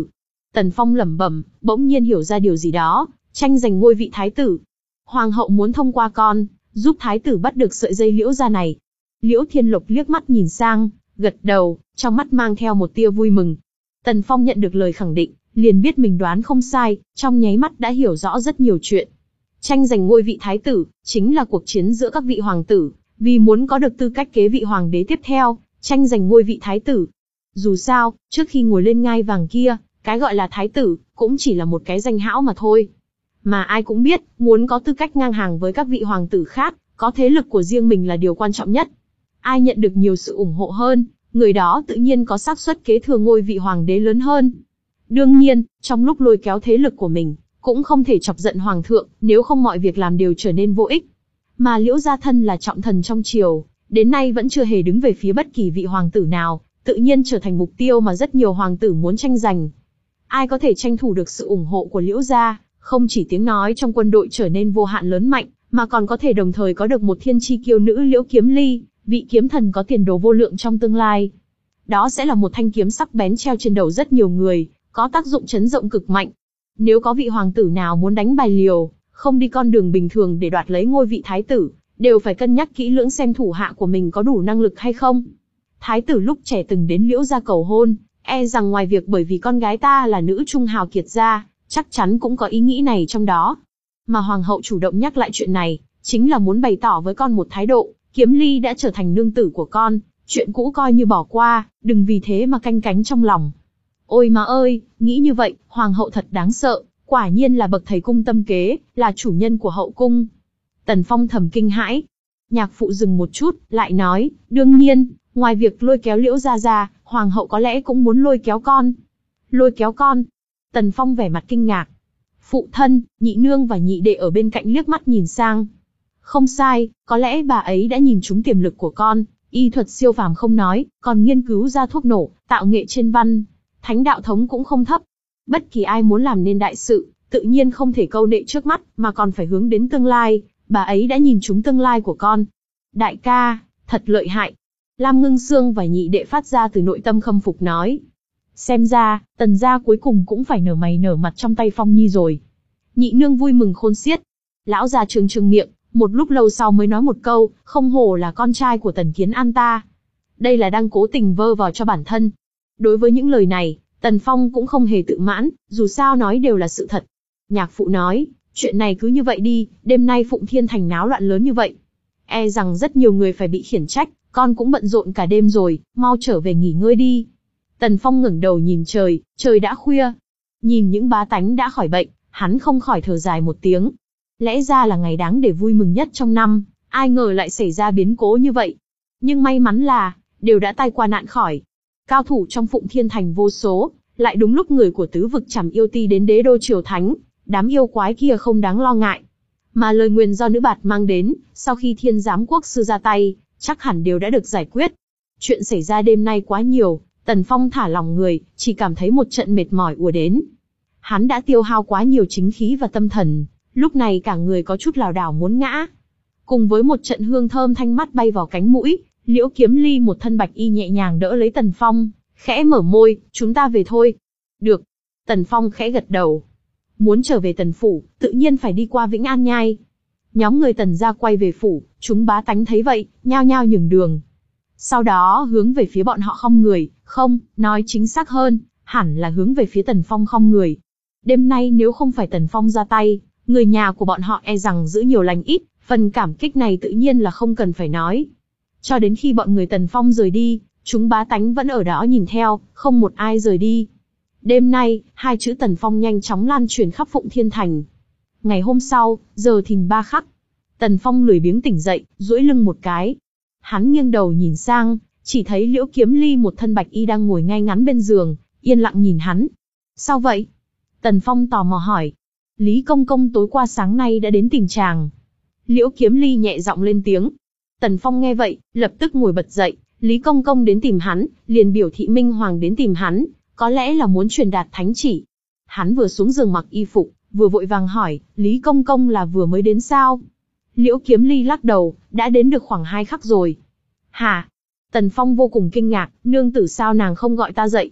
Tần Phong lẩm bẩm, bỗng nhiên hiểu ra điều gì đó, tranh giành ngôi vị thái tử. Hoàng hậu muốn thông qua con, giúp thái tử bắt được sợi dây Liễu gia này. Liễu Thiên Lộc liếc mắt nhìn sang, gật đầu, trong mắt mang theo một tia vui mừng. Tần Phong nhận được lời khẳng định, liền biết mình đoán không sai, trong nháy mắt đã hiểu rõ rất nhiều chuyện. Tranh giành ngôi vị thái tử, chính là cuộc chiến giữa các vị hoàng tử, vì muốn có được tư cách kế vị hoàng đế tiếp theo, tranh giành ngôi vị thái tử. Dù sao, trước khi ngồi lên ngai vàng kia, cái gọi là thái tử, cũng chỉ là một cái danh hão mà thôi. Mà ai cũng biết, muốn có tư cách ngang hàng với các vị hoàng tử khác, có thế lực của riêng mình là điều quan trọng nhất. Ai nhận được nhiều sự ủng hộ hơn, người đó tự nhiên có xác suất kế thừa ngôi vị hoàng đế lớn hơn. Đương nhiên, trong lúc lôi kéo thế lực của mình, cũng không thể chọc giận hoàng thượng, nếu không mọi việc làm đều trở nên vô ích. Mà Liễu gia thân là trọng thần trong triều, đến nay vẫn chưa hề đứng về phía bất kỳ vị hoàng tử nào, tự nhiên trở thành mục tiêu mà rất nhiều hoàng tử muốn tranh giành. Ai có thể tranh thủ được sự ủng hộ của Liễu gia, không chỉ tiếng nói trong quân đội trở nên vô hạn lớn mạnh, mà còn có thể đồng thời có được một thiên chi kiêu nữ Liễu Kiếm Ly, vị kiếm thần có tiền đồ vô lượng trong tương lai. Đó sẽ là một thanh kiếm sắc bén treo trên đầu rất nhiều người, có tác dụng chấn rộng cực mạnh. Nếu có vị hoàng tử nào muốn đánh bài liều, không đi con đường bình thường để đoạt lấy ngôi vị thái tử, đều phải cân nhắc kỹ lưỡng xem thủ hạ của mình có đủ năng lực hay không. Thái tử lúc trẻ từng đến Liễu gia cầu hôn, e rằng ngoài việc bởi vì con gái ta là nữ trung hào kiệt gia, chắc chắn cũng có ý nghĩ này trong đó. Mà hoàng hậu chủ động nhắc lại chuyện này, chính là muốn bày tỏ với con một thái độ, Kiếm Ly đã trở thành nương tử của con, chuyện cũ coi như bỏ qua, đừng vì thế mà canh cánh trong lòng. Ôi má ơi, nghĩ như vậy, hoàng hậu thật đáng sợ, quả nhiên là bậc thầy cung tâm kế, là chủ nhân của hậu cung. Tần Phong thầm kinh hãi. Nhạc phụ dừng một chút, lại nói, đương nhiên, ngoài việc lôi kéo Liễu gia ra, hoàng hậu có lẽ cũng muốn lôi kéo con. Lôi kéo con? Tần Phong vẻ mặt kinh ngạc. Phụ thân, nhị nương và nhị đệ ở bên cạnh liếc mắt nhìn sang. Không sai, có lẽ bà ấy đã nhìn trúng tiềm lực của con, y thuật siêu phàm không nói, còn nghiên cứu ra thuốc nổ, tạo nghệ trên văn, thánh đạo thống cũng không thấp. Bất kỳ ai muốn làm nên đại sự, tự nhiên không thể câu nệ trước mắt, mà còn phải hướng đến tương lai, bà ấy đã nhìn trúng tương lai của con. Đại ca, thật lợi hại. Lam Ngưng Sương và nhị đệ phát ra từ nội tâm khâm phục nói. Xem ra, Tần gia cuối cùng cũng phải nở mày nở mặt trong tay Phong Nhi rồi. Nhị nương vui mừng khôn xiết. Lão già trừng trừng miệng, một lúc lâu sau mới nói một câu, không hổ là con trai của Tần Kiến An ta. Đây là đang cố tình vơ vào cho bản thân. Đối với những lời này, Tần Phong cũng không hề tự mãn, dù sao nói đều là sự thật. Nhạc phụ nói, chuyện này cứ như vậy đi, đêm nay Phụng Thiên Thành náo loạn lớn như vậy. E rằng rất nhiều người phải bị khiển trách, con cũng bận rộn cả đêm rồi, mau trở về nghỉ ngơi đi. Tần Phong ngẩng đầu nhìn trời, trời đã khuya. Nhìn những bá tánh đã khỏi bệnh, hắn không khỏi thở dài một tiếng. Lẽ ra là ngày đáng để vui mừng nhất trong năm, ai ngờ lại xảy ra biến cố như vậy. Nhưng may mắn là, đều đã tai qua nạn khỏi. Cao thủ trong Phụng Thiên Thành vô số, lại đúng lúc người của tứ vực Trảm Yêu Ti đến đế đô triều thánh, đám yêu quái kia không đáng lo ngại. Mà lời nguyền do nữ bạt mang đến, sau khi Thiên Giám Quốc sư ra tay, chắc hẳn đều đã được giải quyết. Chuyện xảy ra đêm nay quá nhiều, Tần Phong thả lòng người, chỉ cảm thấy một trận mệt mỏi ùa đến. Hắn đã tiêu hao quá nhiều chính khí và tâm thần, lúc này cả người có chút lảo đảo muốn ngã. Cùng với một trận hương thơm thanh mát bay vào cánh mũi, Liễu Kiếm Ly một thân bạch y nhẹ nhàng đỡ lấy Tần Phong, khẽ mở môi, chúng ta về thôi. Được. Tần Phong khẽ gật đầu. Muốn trở về Tần Phủ, tự nhiên phải đi qua Vĩnh An Nhai. Nhóm người Tần gia quay về phủ, chúng bá tánh thấy vậy, nhao nhao nhường đường. Sau đó hướng về phía bọn họ khom người, không, nói chính xác hơn, hẳn là hướng về phía Tần Phong khom người. Đêm nay nếu không phải Tần Phong ra tay, người nhà của bọn họ e rằng giữ nhiều lành ít, phần cảm kích này tự nhiên là không cần phải nói. Cho đến khi bọn người Tần Phong rời đi, chúng bá tánh vẫn ở đó nhìn theo, không một ai rời đi. Đêm nay, hai chữ Tần Phong nhanh chóng lan truyền khắp Phụng Thiên Thành. Ngày hôm sau, giờ thìn ba khắc, Tần Phong lười biếng tỉnh dậy, duỗi lưng một cái. Hắn nghiêng đầu nhìn sang, chỉ thấy Liễu Kiếm Ly một thân bạch y đang ngồi ngay ngắn bên giường, yên lặng nhìn hắn. Sao vậy? Tần Phong tò mò hỏi. Lý Công Công tối qua sáng nay đã đến tìm chàng. Liễu Kiếm Ly nhẹ giọng lên tiếng. Tần Phong nghe vậy, lập tức ngồi bật dậy. Lý Công Công đến tìm hắn, liền biểu thị Minh Hoàng đến tìm hắn, có lẽ là muốn truyền đạt thánh chỉ. Hắn vừa xuống giường mặc y phục, vừa vội vàng hỏi, Lý Công Công là vừa mới đến sao? Liễu Kiếm Ly lắc đầu, đã đến được khoảng hai khắc rồi. Hả? Tần Phong vô cùng kinh ngạc, nương tử sao nàng không gọi ta dậy?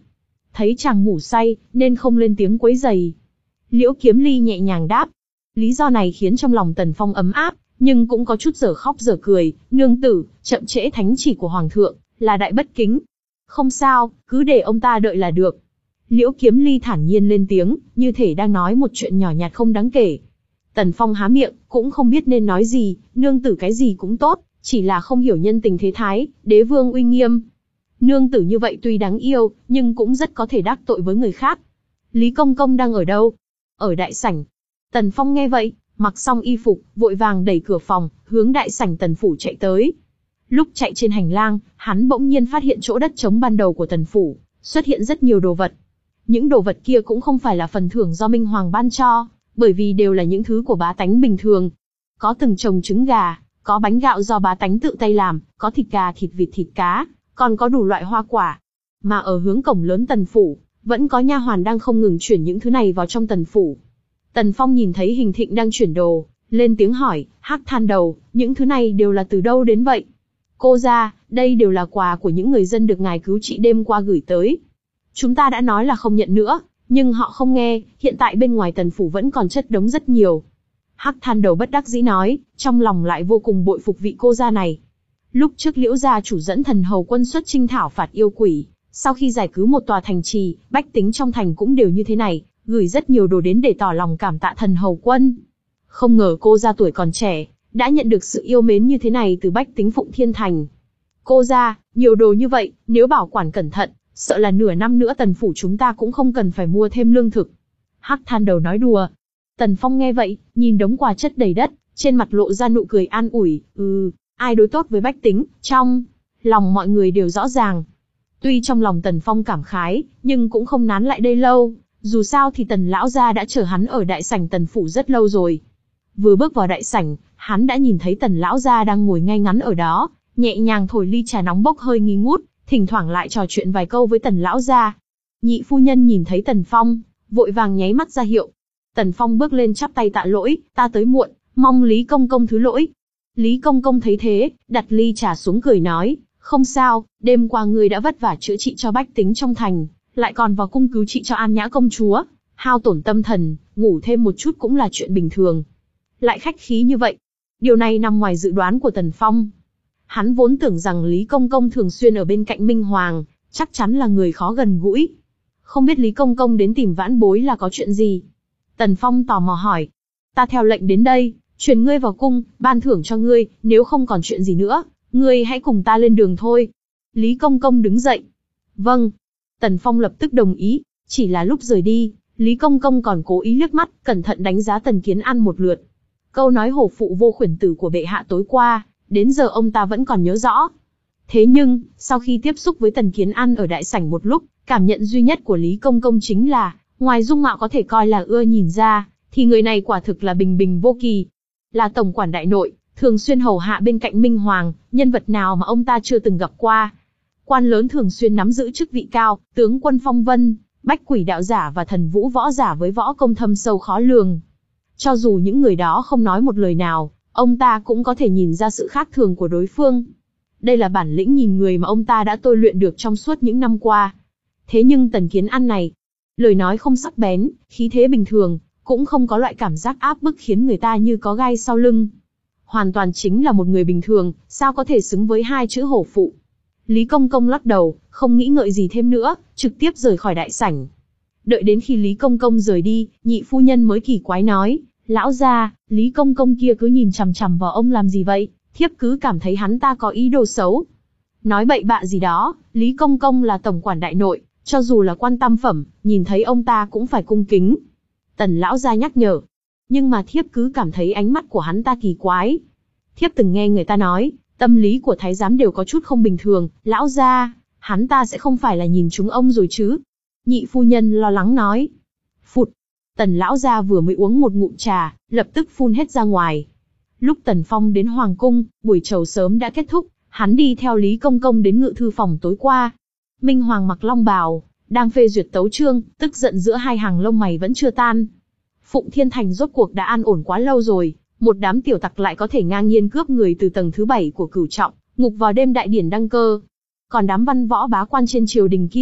thấy chàng ngủ say, nên không lên tiếng quấy rầy. Liễu Kiếm Ly nhẹ nhàng đáp. Lý do này khiến trong lòng Tần Phong ấm áp, nhưng cũng có chút dở khóc dở cười. Nương tử, chậm trễ thánh chỉ của Hoàng thượng, là đại bất kính. Không sao, cứ để ông ta đợi là được. Liễu Kiếm Ly thản nhiên lên tiếng, như thể đang nói một chuyện nhỏ nhặt không đáng kể. Tần Phong há miệng, cũng không biết nên nói gì. Nương tử cái gì cũng tốt, chỉ là không hiểu nhân tình thế thái, đế vương uy nghiêm. Nương tử như vậy tuy đáng yêu, nhưng cũng rất có thể đắc tội với người khác. Lý Công Công đang ở đâu? Ở đại sảnh. Tần Phong nghe vậy, mặc xong y phục, vội vàng đẩy cửa phòng, hướng đại sảnh Tần phủ chạy tới. Lúc chạy trên hành lang, hắn bỗng nhiên phát hiện chỗ đất trống ban đầu của Tần phủ, xuất hiện rất nhiều đồ vật. Những đồ vật kia cũng không phải là phần thưởng do Minh Hoàng ban cho, bởi vì đều là những thứ của bá tánh bình thường. Có từng chồng trứng gà, có bánh gạo do bá tánh tự tay làm, có thịt gà, thịt vịt, thịt cá, còn có đủ loại hoa quả. Mà ở hướng cổng lớn Tần phủ, vẫn có nha hoàn đang không ngừng chuyển những thứ này vào trong Tần phủ. Tần Phong nhìn thấy Hình Thịnh đang chuyển đồ, lên tiếng hỏi, Hắc Than Đầu, những thứ này đều là từ đâu đến vậy? Cô gia, đây đều là quà của những người dân được ngài cứu trị đêm qua gửi tới. Chúng ta đã nói là không nhận nữa, nhưng họ không nghe, hiện tại bên ngoài Tần phủ vẫn còn chất đống rất nhiều. Hắc Than Đầu bất đắc dĩ nói, trong lòng lại vô cùng bội phục vị cô gia này. Lúc trước Liễu gia chủ dẫn thần hầu quân xuất chinh thảo phạt yêu quỷ, sau khi giải cứu một tòa thành trì, bách tính trong thành cũng đều như thế này, gửi rất nhiều đồ đến để tỏ lòng cảm tạ thần hầu quân. Không ngờ cô gia tuổi còn trẻ, đã nhận được sự yêu mến như thế này từ bách tính Phụng Thiên Thành. Cô gia, nhiều đồ như vậy, nếu bảo quản cẩn thận, sợ là nửa năm nữa Tần phủ chúng ta cũng không cần phải mua thêm lương thực. Hắc Than Đầu nói đùa. Tần Phong nghe vậy, nhìn đống quà chất đầy đất, trên mặt lộ ra nụ cười an ủi, ừ, ai đối tốt với bách tính, trong lòng mọi người đều rõ ràng. Tuy trong lòng Tần Phong cảm khái, nhưng cũng không nán lại đây lâu, dù sao thì Tần lão gia đã chờ hắn ở đại sảnh Tần phủ rất lâu rồi. Vừa bước vào đại sảnh, hắn đã nhìn thấy Tần lão gia đang ngồi ngay ngắn ở đó, nhẹ nhàng thổi ly trà nóng bốc hơi nghi ngút, thỉnh thoảng lại trò chuyện vài câu với Tần lão gia. Nhị phu nhân nhìn thấy Tần Phong, vội vàng nháy mắt ra hiệu. Tần Phong bước lên chắp tay tạ lỗi, ta tới muộn, mong Lý Công Công thứ lỗi. Lý Công Công thấy thế, đặt ly trà xuống cười nói, không sao, đêm qua ngươi đã vất vả chữa trị cho bách tính trong thành, lại còn vào cung cứu trị cho An Nhã công chúa, hao tổn tâm thần, ngủ thêm một chút cũng là chuyện bình thường. Lại khách khí như vậy, điều này nằm ngoài dự đoán của Tần Phong. Hắn vốn tưởng rằng Lý Công Công thường xuyên ở bên cạnh Minh Hoàng, chắc chắn là người khó gần gũi. Không biết Lý Công Công đến tìm vãn bối là có chuyện gì? Tần Phong tò mò hỏi. Ta theo lệnh đến đây, truyền ngươi vào cung, ban thưởng cho ngươi, nếu không còn chuyện gì nữa, ngươi hãy cùng ta lên đường thôi. Lý Công Công đứng dậy. Vâng. Tần Phong lập tức đồng ý, chỉ là lúc rời đi, Lý Công Công còn cố ý liếc mắt, cẩn thận đánh giá Tần Kiến An một lượt. Câu nói hổ phụ vô khuyển tử của bệ hạ tối qua, đến giờ ông ta vẫn còn nhớ rõ. Thế nhưng, sau khi tiếp xúc với Tần Kiến An ở đại sảnh một lúc, cảm nhận duy nhất của Lý Công Công chính là, ngoài dung mạo có thể coi là ưa nhìn ra, thì người này quả thực là bình bình vô kỳ. Là tổng quản đại nội, thường xuyên hầu hạ bên cạnh Minh Hoàng, nhân vật nào mà ông ta chưa từng gặp qua. Quan lớn thường xuyên nắm giữ chức vị cao, tướng quân phong vân, bách quỷ đạo giả và thần vũ võ giả với võ công thâm sâu khó lường. Cho dù những người đó không nói một lời nào, ông ta cũng có thể nhìn ra sự khác thường của đối phương. Đây là bản lĩnh nhìn người mà ông ta đã tôi luyện được trong suốt những năm qua. Thế nhưng Tần Kiến An này, lời nói không sắc bén, khí thế bình thường, cũng không có loại cảm giác áp bức khiến người ta như có gai sau lưng. Hoàn toàn chính là một người bình thường, sao có thể xứng với hai chữ hổ phụ. Lý Công Công lắc đầu, không nghĩ ngợi gì thêm nữa, trực tiếp rời khỏi đại sảnh. Đợi đến khi Lý Công Công rời đi, nhị phu nhân mới kỳ quái nói, lão gia, Lý Công Công kia cứ nhìn chằm chằm vào ông làm gì vậy, thiếp cứ cảm thấy hắn ta có ý đồ xấu. Nói bậy bạ gì đó, Lý Công Công là tổng quản đại nội, cho dù là quan tam phẩm, nhìn thấy ông ta cũng phải cung kính. Tần lão gia nhắc nhở, nhưng mà thiếp cứ cảm thấy ánh mắt của hắn ta kỳ quái. Thiếp từng nghe người ta nói, tâm lý của thái giám đều có chút không bình thường, lão gia, hắn ta sẽ không phải là nhìn trúng ông rồi chứ? Nhị phu nhân lo lắng nói. Phụt, Tần lão gia vừa mới uống một ngụm trà, lập tức phun hết ra ngoài. Lúc Tần Phong đến hoàng cung, buổi trầu sớm đã kết thúc, hắn đi theo Lý Công Công đến ngự thư phòng tối qua. Minh Hoàng mặc long bào, đang phê duyệt tấu chương, tức giận giữa hai hàng lông mày vẫn chưa tan. Phụng Thiên Thành rốt cuộc đã an ổn quá lâu rồi, một đám tiểu tặc lại có thể ngang nhiên cướp người từ tầng thứ bảy của cửu trọng, ngục vào đêm đại điển đăng cơ. Còn đám văn võ bá quan trên triều đình kia,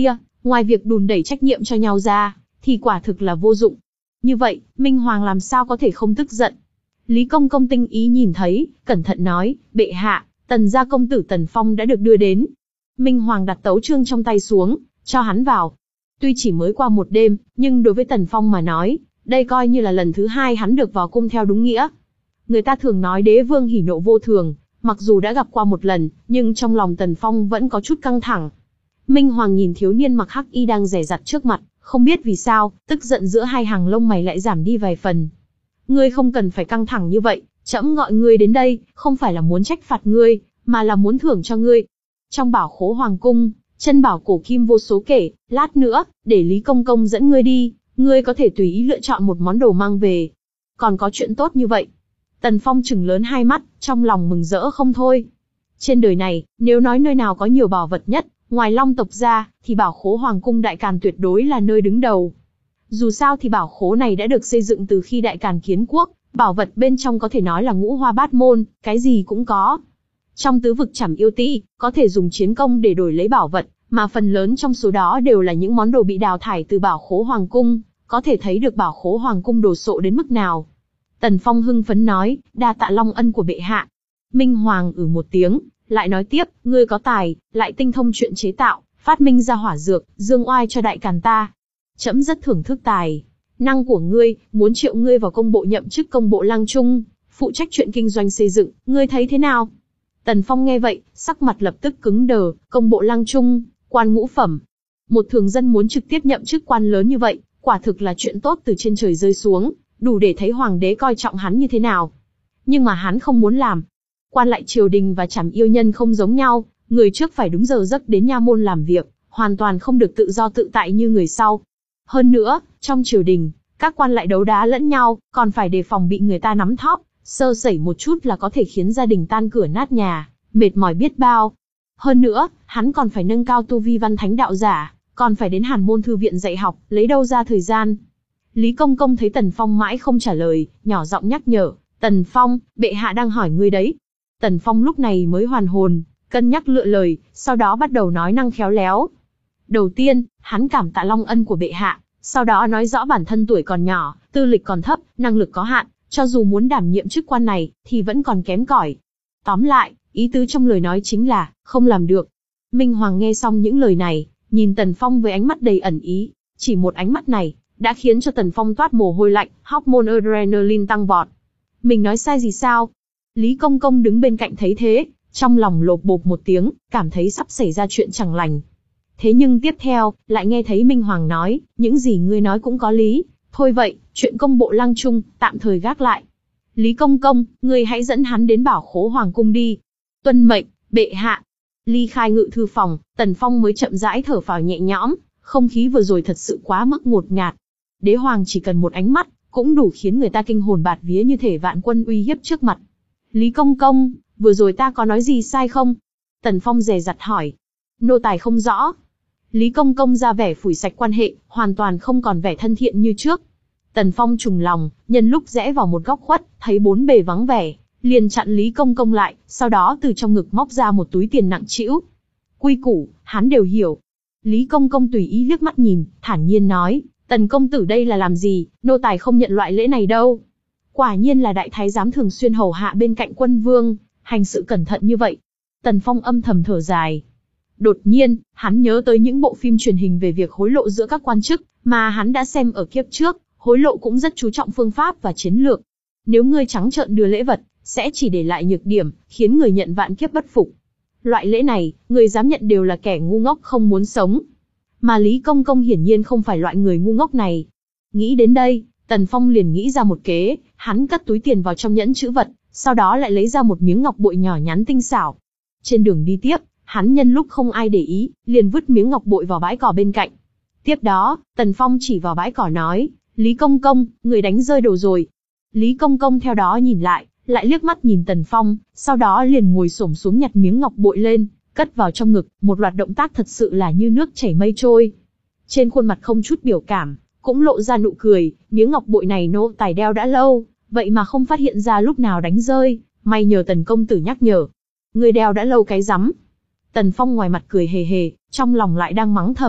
ngoài việc đùn đẩy trách nhiệm cho nhau ra, thì quả thực là vô dụng. Như vậy, Minh Hoàng làm sao có thể không tức giận? Lý Công Công tinh ý nhìn thấy, cẩn thận nói, bệ hạ, Tần gia công tử Tần Phong đã được đưa đến. Minh Hoàng đặt tấu chương trong tay xuống, cho hắn vào. Tuy chỉ mới qua một đêm, nhưng đối với Tần Phong mà nói, đây coi như là lần thứ hai hắn được vào cung theo đúng nghĩa. Người ta thường nói đế vương hỉ nộ vô thường, mặc dù đã gặp qua một lần, nhưng trong lòng Tần Phong vẫn có chút căng thẳng. Minh Hoàng nhìn thiếu niên mặc hắc y đang rẻ rặt trước mặt, không biết vì sao, tức giận giữa hai hàng lông mày lại giảm đi vài phần. Ngươi không cần phải căng thẳng như vậy, trẫm gọi ngươi đến đây, không phải là muốn trách phạt ngươi, mà là muốn thưởng cho ngươi. Trong bảo khố hoàng cung, chân bảo cổ kim vô số kể, lát nữa, để Lý Công Công dẫn ngươi đi, ngươi có thể tùy ý lựa chọn một món đồ mang về. Còn có chuyện tốt như vậy. Tần Phong trừng lớn hai mắt, trong lòng mừng rỡ không thôi. Trên đời này, nếu nói nơi nào có nhiều bảo vật nhất, ngoài Long tộc ra, thì bảo khố hoàng cung Đại Càn tuyệt đối là nơi đứng đầu. Dù sao thì bảo khố này đã được xây dựng từ khi Đại Càn kiến quốc, bảo vật bên trong có thể nói là ngũ hoa bát môn, cái gì cũng có. Trong tứ vực Trảm Yêu Tĩ, có thể dùng chiến công để đổi lấy bảo vật, mà phần lớn trong số đó đều là những món đồ bị đào thải từ bảo khố hoàng cung, có thể thấy được bảo khố hoàng cung đồ sộ đến mức nào. Tần Phong hưng phấn nói, đa tạ long ân của bệ hạ. Minh Hoàng ử một tiếng, lại nói tiếp, ngươi có tài, lại tinh thông chuyện chế tạo, phát minh ra hỏa dược, dương oai cho Đại Càn ta. Trẫm rất thưởng thức tài năng của ngươi, muốn triệu ngươi vào công bộ nhậm chức công bộ lang trung, phụ trách chuyện kinh doanh xây dựng, ngươi thấy thế nào? Tần Phong nghe vậy, sắc mặt lập tức cứng đờ, công bộ lang trung, quan ngũ phẩm. Một thường dân muốn trực tiếp nhậm chức quan lớn như vậy, quả thực là chuyện tốt từ trên trời rơi xuống, đủ để thấy hoàng đế coi trọng hắn như thế nào. Nhưng mà hắn không muốn làm. Quan lại triều đình và Trảm Yêu nhân không giống nhau, người trước phải đúng giờ giấc đến nha môn làm việc, hoàn toàn không được tự do tự tại như người sau. Hơn nữa, trong triều đình, các quan lại đấu đá lẫn nhau, còn phải đề phòng bị người ta nắm thóp, sơ sẩy một chút là có thể khiến gia đình tan cửa nát nhà, mệt mỏi biết bao. Hơn nữa, hắn còn phải nâng cao tu vi văn thánh đạo giả, còn phải đến Hàn Môn thư viện dạy học, lấy đâu ra thời gian. Lý Công Công thấy Tần Phong mãi không trả lời, nhỏ giọng nhắc nhở, Tần Phong, bệ hạ đang hỏi ngươi đấy. Tần Phong lúc này mới hoàn hồn, cân nhắc lựa lời, sau đó bắt đầu nói năng khéo léo. Đầu tiên, hắn cảm tạ long ân của bệ hạ, sau đó nói rõ bản thân tuổi còn nhỏ, tư lịch còn thấp, năng lực có hạn, cho dù muốn đảm nhiệm chức quan này, thì vẫn còn kém cỏi. Tóm lại, ý tứ trong lời nói chính là, không làm được. Minh Hoàng nghe xong những lời này, nhìn Tần Phong với ánh mắt đầy ẩn ý, chỉ một ánh mắt này, đã khiến cho Tần Phong toát mồ hôi lạnh, hormone adrenaline tăng vọt. Mình nói sai gì sao? Lý Công Công đứng bên cạnh thấy thế, trong lòng lột bột một tiếng, cảm thấy sắp xảy ra chuyện chẳng lành. Thế nhưng tiếp theo, lại nghe thấy Minh Hoàng nói, những gì ngươi nói cũng có lý, thôi vậy, chuyện công bộ lang trung, tạm thời gác lại. Lý Công Công, ngươi hãy dẫn hắn đến bảo khố hoàng cung đi. Tuân mệnh, bệ hạ. Ly khai ngự thư phòng, Tần Phong mới chậm rãi thở phào nhẹ nhõm, không khí vừa rồi thật sự quá mức ngột ngạt. Đế hoàng chỉ cần một ánh mắt, cũng đủ khiến người ta kinh hồn bạt vía như thể vạn quân uy hiếp trước mặt. Lý Công Công, vừa rồi ta có nói gì sai không? Tần Phong dè dặt hỏi. Nô tài không rõ. Lý Công Công ra vẻ phủi sạch quan hệ, hoàn toàn không còn vẻ thân thiện như trước. Tần Phong trùng lòng, nhân lúc rẽ vào một góc khuất, thấy bốn bề vắng vẻ, liền chặn Lý Công Công lại, sau đó từ trong ngực móc ra một túi tiền nặng trĩu. Quy củ, hắn đều hiểu. Lý Công Công tùy ý liếc mắt nhìn, thản nhiên nói, Tần công tử đây là làm gì, nô tài không nhận loại lễ này đâu. Quả nhiên là đại thái giám thường xuyên hầu hạ bên cạnh quân vương, hành sự cẩn thận như vậy. Tần Phong âm thầm thở dài. Đột nhiên, hắn nhớ tới những bộ phim truyền hình về việc hối lộ giữa các quan chức, mà hắn đã xem ở kiếp trước, hối lộ cũng rất chú trọng phương pháp và chiến lược. Nếu ngươi trắng trợn đưa lễ vật, sẽ chỉ để lại nhược điểm, khiến người nhận vạn kiếp bất phục. Loại lễ này, người dám nhận đều là kẻ ngu ngốc không muốn sống. Mà Lý Công Công hiển nhiên không phải loại người ngu ngốc này. Nghĩ đến đây, Tần Phong liền nghĩ ra một kế, hắn cất túi tiền vào trong nhẫn trữ vật, sau đó lại lấy ra một miếng ngọc bội nhỏ nhắn tinh xảo. Trên đường đi tiếp, hắn nhân lúc không ai để ý, liền vứt miếng ngọc bội vào bãi cỏ bên cạnh. Tiếp đó, Tần Phong chỉ vào bãi cỏ nói, Lý Công Công, người đánh rơi đồ rồi. Lý Công Công theo đó nhìn lại, lại liếc mắt nhìn Tần Phong, sau đó liền ngồi xổm xuống nhặt miếng ngọc bội lên, cất vào trong ngực, một loạt động tác thật sự là như nước chảy mây trôi. Trên khuôn mặt không chút biểu cảm, cũng lộ ra nụ cười, miếng ngọc bội này nô tài đeo đã lâu, vậy mà không phát hiện ra lúc nào đánh rơi, may nhờ Tần công tử nhắc nhở. Người đeo đã lâu cái rắm. Tần Phong ngoài mặt cười hề hề, trong lòng lại đang mắng thầm,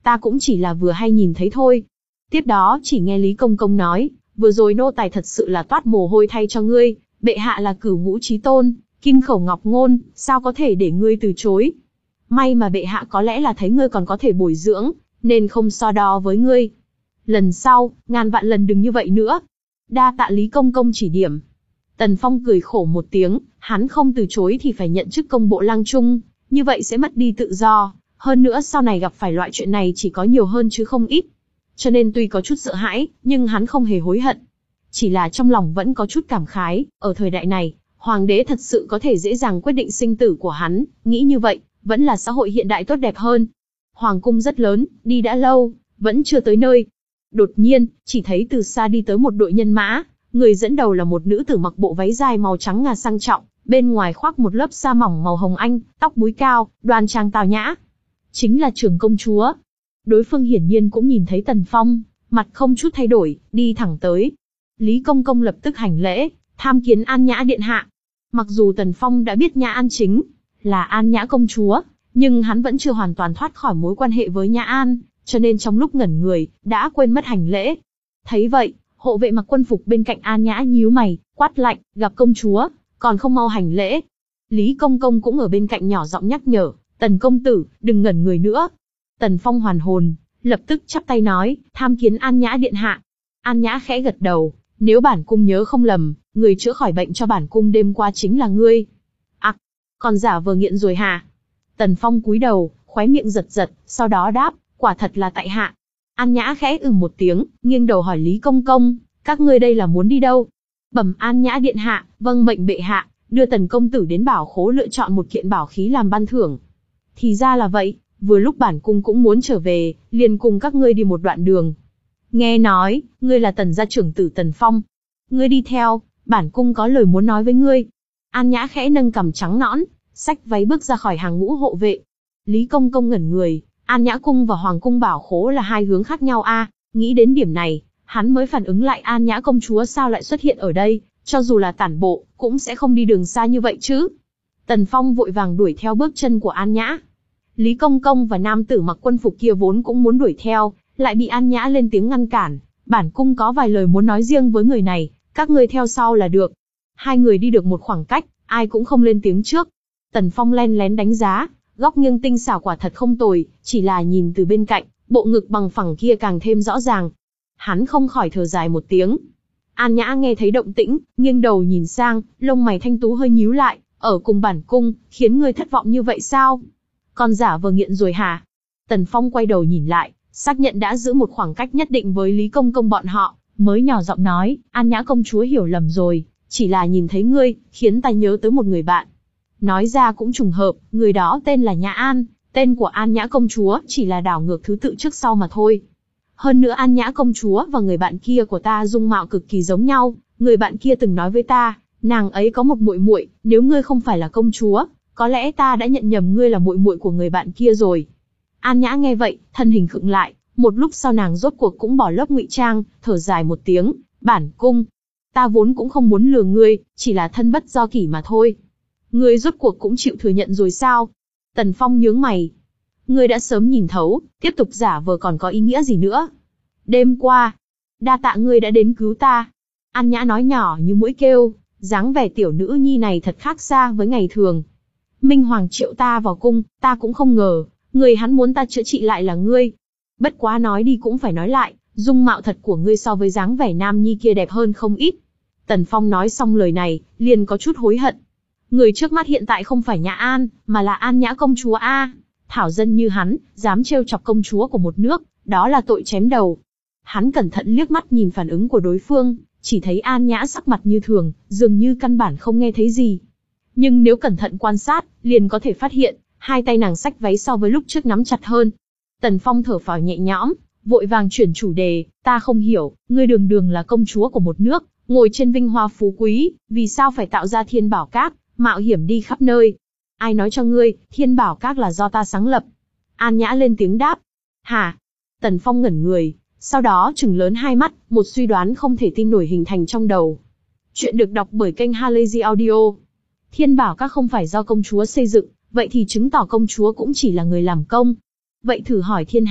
ta cũng chỉ là vừa hay nhìn thấy thôi. Tiếp đó chỉ nghe Lý Công Công nói, vừa rồi nô tài thật sự là toát mồ hôi thay cho ngươi, bệ hạ là cửu ngũ chí tôn, kim khẩu ngọc ngôn, sao có thể để ngươi từ chối. May mà bệ hạ có lẽ là thấy ngươi còn có thể bồi dưỡng, nên không so đo với ngươi. Lần sau, ngàn vạn lần đừng như vậy nữa. Đa tạ Lý Công Công chỉ điểm. Tần Phong cười khổ một tiếng, hắn không từ chối thì phải nhận chức công bộ lang trung, như vậy sẽ mất đi tự do, hơn nữa sau này gặp phải loại chuyện này chỉ có nhiều hơn chứ không ít. Cho nên tuy có chút sợ hãi, nhưng hắn không hề hối hận. Chỉ là trong lòng vẫn có chút cảm khái, ở thời đại này, hoàng đế thật sự có thể dễ dàng quyết định sinh tử của hắn, nghĩ như vậy, vẫn là xã hội hiện đại tốt đẹp hơn. Hoàng cung rất lớn, đi đã lâu, vẫn chưa tới nơi. Đột nhiên, chỉ thấy từ xa đi tới một đội nhân mã, người dẫn đầu là một nữ tử mặc bộ váy dài màu trắng ngà sang trọng, bên ngoài khoác một lớp sa mỏng màu hồng anh, tóc búi cao, đoan trang tào nhã. Chính là Trưởng công chúa. Đối phương hiển nhiên cũng nhìn thấy Tần Phong, mặt không chút thay đổi, đi thẳng tới. Lý Công Công lập tức hành lễ, tham kiến An Nhã điện hạ. Mặc dù Tần Phong đã biết Nhã An chính là An Nhã công chúa, nhưng hắn vẫn chưa hoàn toàn thoát khỏi mối quan hệ với Nhã An, cho nên trong lúc ngẩn người, đã quên mất hành lễ. Thấy vậy, hộ vệ mặc quân phục bên cạnh An Nhã nhíu mày, quát lạnh, gặp công chúa, còn không mau hành lễ. Lý Công Công cũng ở bên cạnh nhỏ giọng nhắc nhở, Tần công tử, đừng ngẩn người nữa. Tần Phong hoàn hồn, lập tức chắp tay nói, tham kiến An Nhã điện hạ. An Nhã khẽ gật đầu, nếu bản cung nhớ không lầm, người chữa khỏi bệnh cho bản cung đêm qua chính là ngươi. Ặc, còn giả vờ nghiện rồi hả? Tần Phong cúi đầu, khóe miệng giật giật, sau đó đáp, quả thật là tại hạ. An Nhã khẽ ừ một tiếng, nghiêng đầu hỏi Lý Công Công, các ngươi đây là muốn đi đâu? Bẩm An Nhã điện hạ, vâng mệnh bệ hạ, đưa Tần công tử đến bảo khố lựa chọn một kiện bảo khí làm ban thưởng. Thì ra là vậy, vừa lúc bản cung cũng muốn trở về, liền cùng các ngươi đi một đoạn đường. Nghe nói, ngươi là Tần gia trưởng tử Tần Phong. Ngươi đi theo, bản cung có lời muốn nói với ngươi. An Nhã khẽ nâng cằm trắng nõn, xách váy bước ra khỏi hàng ngũ hộ vệ. Lý Công Công ngẩn người, An Nhã cung và Hoàng cung bảo khố là hai hướng khác nhau a. Nghĩ đến điểm này, hắn mới phản ứng lại An Nhã công chúa sao lại xuất hiện ở đây, cho dù là tản bộ, cũng sẽ không đi đường xa như vậy chứ. Tần Phong vội vàng đuổi theo bước chân của An Nhã. Lý Công Công và nam tử mặc quân phục kia vốn cũng muốn đuổi theo, lại bị An Nhã lên tiếng ngăn cản. Bản cung có vài lời muốn nói riêng với người này, các ngươi theo sau là được. Hai người đi được một khoảng cách, ai cũng không lên tiếng trước. Tần Phong len lén đánh giá, góc nghiêng tinh xảo quả thật không tồi, chỉ là nhìn từ bên cạnh, bộ ngực bằng phẳng kia càng thêm rõ ràng. Hắn không khỏi thở dài một tiếng. An Nhã nghe thấy động tĩnh, nghiêng đầu nhìn sang, lông mày thanh tú hơi nhíu lại, ở cùng bản cung, khiến ngươi thất vọng như vậy sao? Còn giả vờ nghiện rồi hả? Tần Phong quay đầu nhìn lại, xác nhận đã giữ một khoảng cách nhất định với Lý Công Công bọn họ, mới nhỏ giọng nói, An Nhã công chúa hiểu lầm rồi, chỉ là nhìn thấy ngươi, khiến ta nhớ tới một người bạn. Nói ra cũng trùng hợp, người đó tên là Nhã An, tên của An Nhã công chúa chỉ là đảo ngược thứ tự trước sau mà thôi. Hơn nữa An Nhã công chúa và người bạn kia của ta dung mạo cực kỳ giống nhau, người bạn kia từng nói với ta, nàng ấy có một muội muội, nếu ngươi không phải là công chúa, có lẽ ta đã nhận nhầm ngươi là muội muội của người bạn kia rồi. An Nhã nghe vậy, thân hình khựng lại, một lúc sau nàng rốt cuộc cũng bỏ lớp ngụy trang, thở dài một tiếng, bản cung, ta vốn cũng không muốn lừa ngươi, chỉ là thân bất do kỷ mà thôi. Ngươi rốt cuộc cũng chịu thừa nhận rồi sao? Tần Phong nhướng mày. Ngươi đã sớm nhìn thấu, tiếp tục giả vờ còn có ý nghĩa gì nữa? Đêm qua, đa tạ ngươi đã đến cứu ta. An Nhã nói nhỏ như mũi kêu, dáng vẻ tiểu nữ nhi này thật khác xa với ngày thường. Minh Hoàng triệu ta vào cung, ta cũng không ngờ, người hắn muốn ta chữa trị lại là ngươi. Bất quá nói đi cũng phải nói lại, dung mạo thật của ngươi so với dáng vẻ nam nhi kia đẹp hơn không ít. Tần Phong nói xong lời này, liền có chút hối hận. Người trước mắt hiện tại không phải Nhã An, mà là An Nhã công chúa a. Thảo dân như hắn, dám trêu chọc công chúa của một nước, đó là tội chém đầu. Hắn cẩn thận liếc mắt nhìn phản ứng của đối phương, chỉ thấy An Nhã sắc mặt như thường, dường như căn bản không nghe thấy gì. Nhưng nếu cẩn thận quan sát, liền có thể phát hiện, hai tay nàng xách váy so với lúc trước nắm chặt hơn. Tần Phong thở phào nhẹ nhõm, vội vàng chuyển chủ đề, ta không hiểu, ngươi đường đường là công chúa của một nước, ngồi trên vinh hoa phú quý, vì sao phải tạo ra Thiên Bảo Các, mạo hiểm đi khắp nơi? Ai nói cho ngươi, Thiên Bảo Các là do ta sáng lập? An Nhã lên tiếng đáp. Hả? Tần Phong ngẩn người, sau đó trừng lớn hai mắt, một suy đoán không thể tin nổi hình thành trong đầu. Chuyện được đọc bởi kênh Halazy Audio. Thiên Bảo Các không phải do công chúa xây dựng, vậy thì chứng tỏ công chúa cũng chỉ là người làm công. Vậy thử hỏi thiên hạ,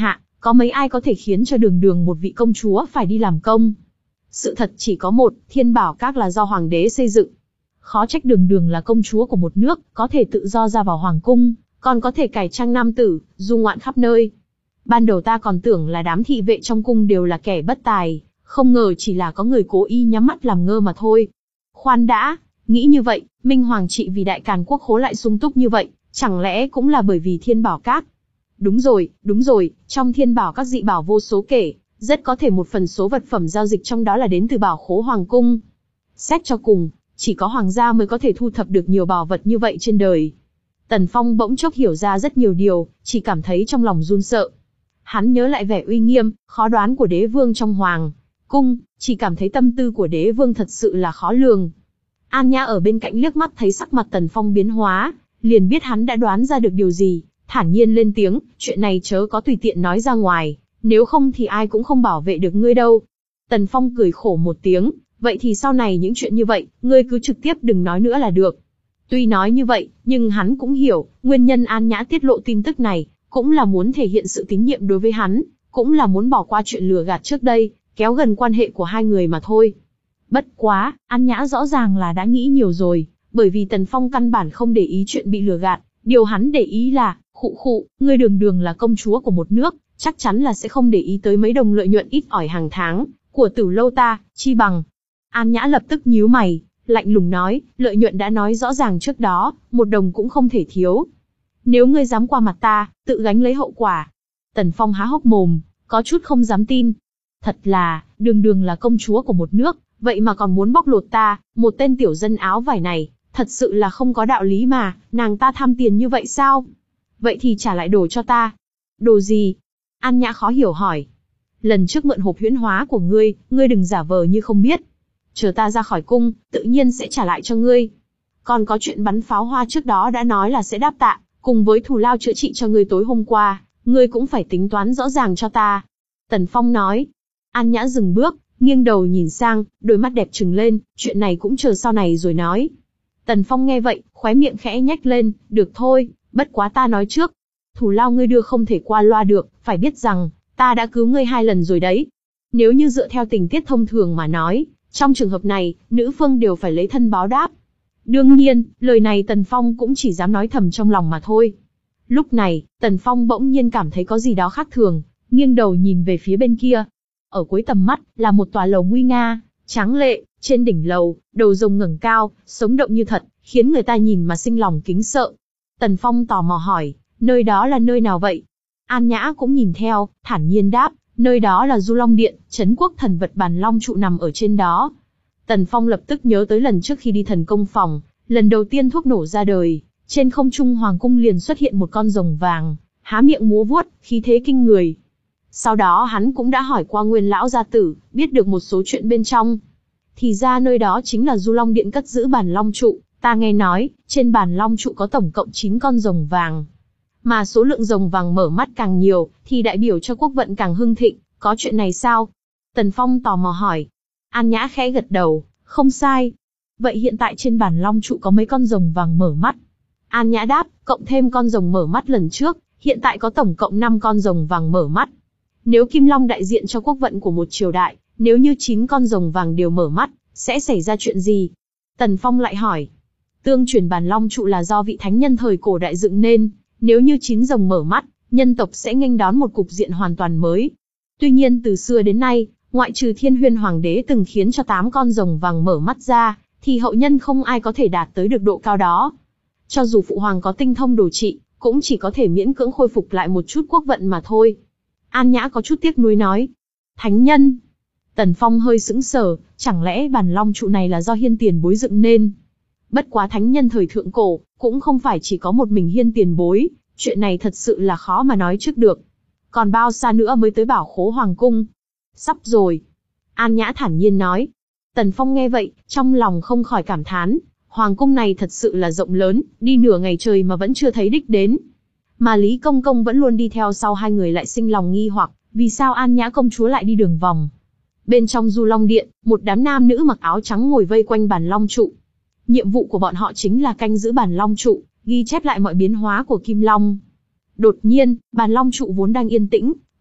có mấy ai có thể khiến cho đường đường một vị công chúa phải đi làm công. Sự thật chỉ có một, Thiên Bảo Các là do hoàng đế xây dựng. Khó trách đường đường là công chúa của một nước, có thể tự do ra vào hoàng cung, còn có thể cải trang nam tử, du ngoạn khắp nơi. Ban đầu ta còn tưởng là đám thị vệ trong cung đều là kẻ bất tài, không ngờ chỉ là có người cố ý nhắm mắt làm ngơ mà thôi. Khoan đã, nghĩ như vậy, Minh Hoàng trị vì Đại Càn quốc khố lại sung túc như vậy, chẳng lẽ cũng là bởi vì Thiên Bảo Các? Đúng rồi, đúng rồi, trong Thiên Bảo Các dị bảo vô số kể, rất có thể một phần số vật phẩm giao dịch trong đó là đến từ bảo khố hoàng cung. Xét cho cùng, chỉ có hoàng gia mới có thể thu thập được nhiều bảo vật như vậy trên đời. Tần Phong bỗng chốc hiểu ra rất nhiều điều, chỉ cảm thấy trong lòng run sợ. Hắn nhớ lại vẻ uy nghiêm, khó đoán của đế vương trong hoàng cung, chỉ cảm thấy tâm tư của đế vương thật sự là khó lường. An Nhã ở bên cạnh liếc mắt thấy sắc mặt Tần Phong biến hóa, liền biết hắn đã đoán ra được điều gì, thản nhiên lên tiếng, chuyện này chớ có tùy tiện nói ra ngoài, nếu không thì ai cũng không bảo vệ được ngươi đâu. Tần Phong cười khổ một tiếng, vậy thì sau này những chuyện như vậy, ngươi cứ trực tiếp đừng nói nữa là được. Tuy nói như vậy, nhưng hắn cũng hiểu, nguyên nhân An Nhã tiết lộ tin tức này, cũng là muốn thể hiện sự tín nhiệm đối với hắn, cũng là muốn bỏ qua chuyện lừa gạt trước đây, kéo gần quan hệ của hai người mà thôi. Bất quá, An Nhã rõ ràng là đã nghĩ nhiều rồi, bởi vì Tần Phong căn bản không để ý chuyện bị lừa gạt, điều hắn để ý là, khụ khụ, ngươi đường đường là công chúa của một nước, chắc chắn là sẽ không để ý tới mấy đồng lợi nhuận ít ỏi hàng tháng của Tử Lâu ta, chi bằng. An Nhã lập tức nhíu mày, lạnh lùng nói, lợi nhuận đã nói rõ ràng trước đó, một đồng cũng không thể thiếu. Nếu ngươi dám qua mặt ta, tự gánh lấy hậu quả. Tần Phong há hốc mồm, có chút không dám tin. Thật là, đường đường là công chúa của một nước, vậy mà còn muốn bóc lột ta, một tên tiểu dân áo vải này, thật sự là không có đạo lý mà, nàng ta tham tiền như vậy sao? Vậy thì trả lại đồ cho ta. Đồ gì? An Nhã khó hiểu hỏi. Lần trước mượn hộp huyễn hóa của ngươi, ngươi đừng giả vờ như không biết. Chờ ta ra khỏi cung, tự nhiên sẽ trả lại cho ngươi. Còn có chuyện bắn pháo hoa trước đó đã nói là sẽ đáp tạ, cùng với thù lao chữa trị cho ngươi tối hôm qua, ngươi cũng phải tính toán rõ ràng cho ta. Tần Phong nói. An Nhã dừng bước, nghiêng đầu nhìn sang, đôi mắt đẹp trừng lên, chuyện này cũng chờ sau này rồi nói. Tần Phong nghe vậy, khóe miệng khẽ nhếch lên, được thôi, bất quá ta nói trước. Thù lao ngươi đưa không thể qua loa được, phải biết rằng, ta đã cứu ngươi hai lần rồi đấy. Nếu như dựa theo tình tiết thông thường mà nói, trong trường hợp này, nữ phương đều phải lấy thân báo đáp. Đương nhiên, lời này Tần Phong cũng chỉ dám nói thầm trong lòng mà thôi. Lúc này, Tần Phong bỗng nhiên cảm thấy có gì đó khác thường, nghiêng đầu nhìn về phía bên kia. Ở cuối tầm mắt, là một tòa lầu nguy nga, tráng lệ, trên đỉnh lầu, đầu rồng ngẩng cao, sống động như thật, khiến người ta nhìn mà sinh lòng kính sợ. Tần Phong tò mò hỏi, nơi đó là nơi nào vậy? An Nhã cũng nhìn theo, thản nhiên đáp, nơi đó là Du Long Điện, trấn quốc thần vật Bàn Long trụ nằm ở trên đó. Tần Phong lập tức nhớ tới lần trước khi đi thần công phòng, lần đầu tiên thuốc nổ ra đời, trên không trung hoàng cung liền xuất hiện một con rồng vàng, há miệng múa vuốt, khí thế kinh người. Sau đó hắn cũng đã hỏi qua Nguyên lão gia tử, biết được một số chuyện bên trong. Thì ra nơi đó chính là Du Long Điện cất giữ Bàn Long trụ, ta nghe nói, trên Bàn Long trụ có tổng cộng chín con rồng vàng. Mà số lượng rồng vàng mở mắt càng nhiều, thì đại biểu cho quốc vận càng hưng thịnh, có chuyện này sao? Tần Phong tò mò hỏi. An Nhã khẽ gật đầu, không sai. Vậy hiện tại trên Bàn Long trụ có mấy con rồng vàng mở mắt? An Nhã đáp, cộng thêm con rồng mở mắt lần trước, hiện tại có tổng cộng năm con rồng vàng mở mắt. Nếu Kim Long đại diện cho quốc vận của một triều đại, nếu như chín con rồng vàng đều mở mắt, sẽ xảy ra chuyện gì? Tần Phong lại hỏi. Tương truyền Bàn Long trụ là do vị thánh nhân thời cổ đại dựng nên, nếu như chín rồng mở mắt, nhân tộc sẽ nghênh đón một cục diện hoàn toàn mới. Tuy nhiên từ xưa đến nay, ngoại trừ Thiên Huyên Hoàng đế từng khiến cho tám con rồng vàng mở mắt ra, thì hậu nhân không ai có thể đạt tới được độ cao đó. Cho dù phụ hoàng có tinh thông đồ trị, cũng chỉ có thể miễn cưỡng khôi phục lại một chút quốc vận mà thôi. An Nhã có chút tiếc nuối nói. Thánh nhân. Tần Phong hơi sững sờ, chẳng lẽ Bàn Long trụ này là do Hiên Tiền Bối dựng nên? Bất quá thánh nhân thời thượng cổ, cũng không phải chỉ có một mình Hiên Tiền Bối, chuyện này thật sự là khó mà nói trước được. Còn bao xa nữa mới tới bảo khố hoàng cung? Sắp rồi. An Nhã thản nhiên nói. Tần Phong nghe vậy, trong lòng không khỏi cảm thán, hoàng cung này thật sự là rộng lớn, đi nửa ngày trời mà vẫn chưa thấy đích đến. Mà Lý Công Công vẫn luôn đi theo sau hai người lại sinh lòng nghi hoặc, vì sao An Nhã công chúa lại đi đường vòng. Bên trong Du Long Điện, một đám nam nữ mặc áo trắng ngồi vây quanh Bàn Long trụ. Nhiệm vụ của bọn họ chính là canh giữ Bàn Long trụ, ghi chép lại mọi biến hóa của Kim Long. Đột nhiên, Bàn Long trụ vốn đang yên tĩnh,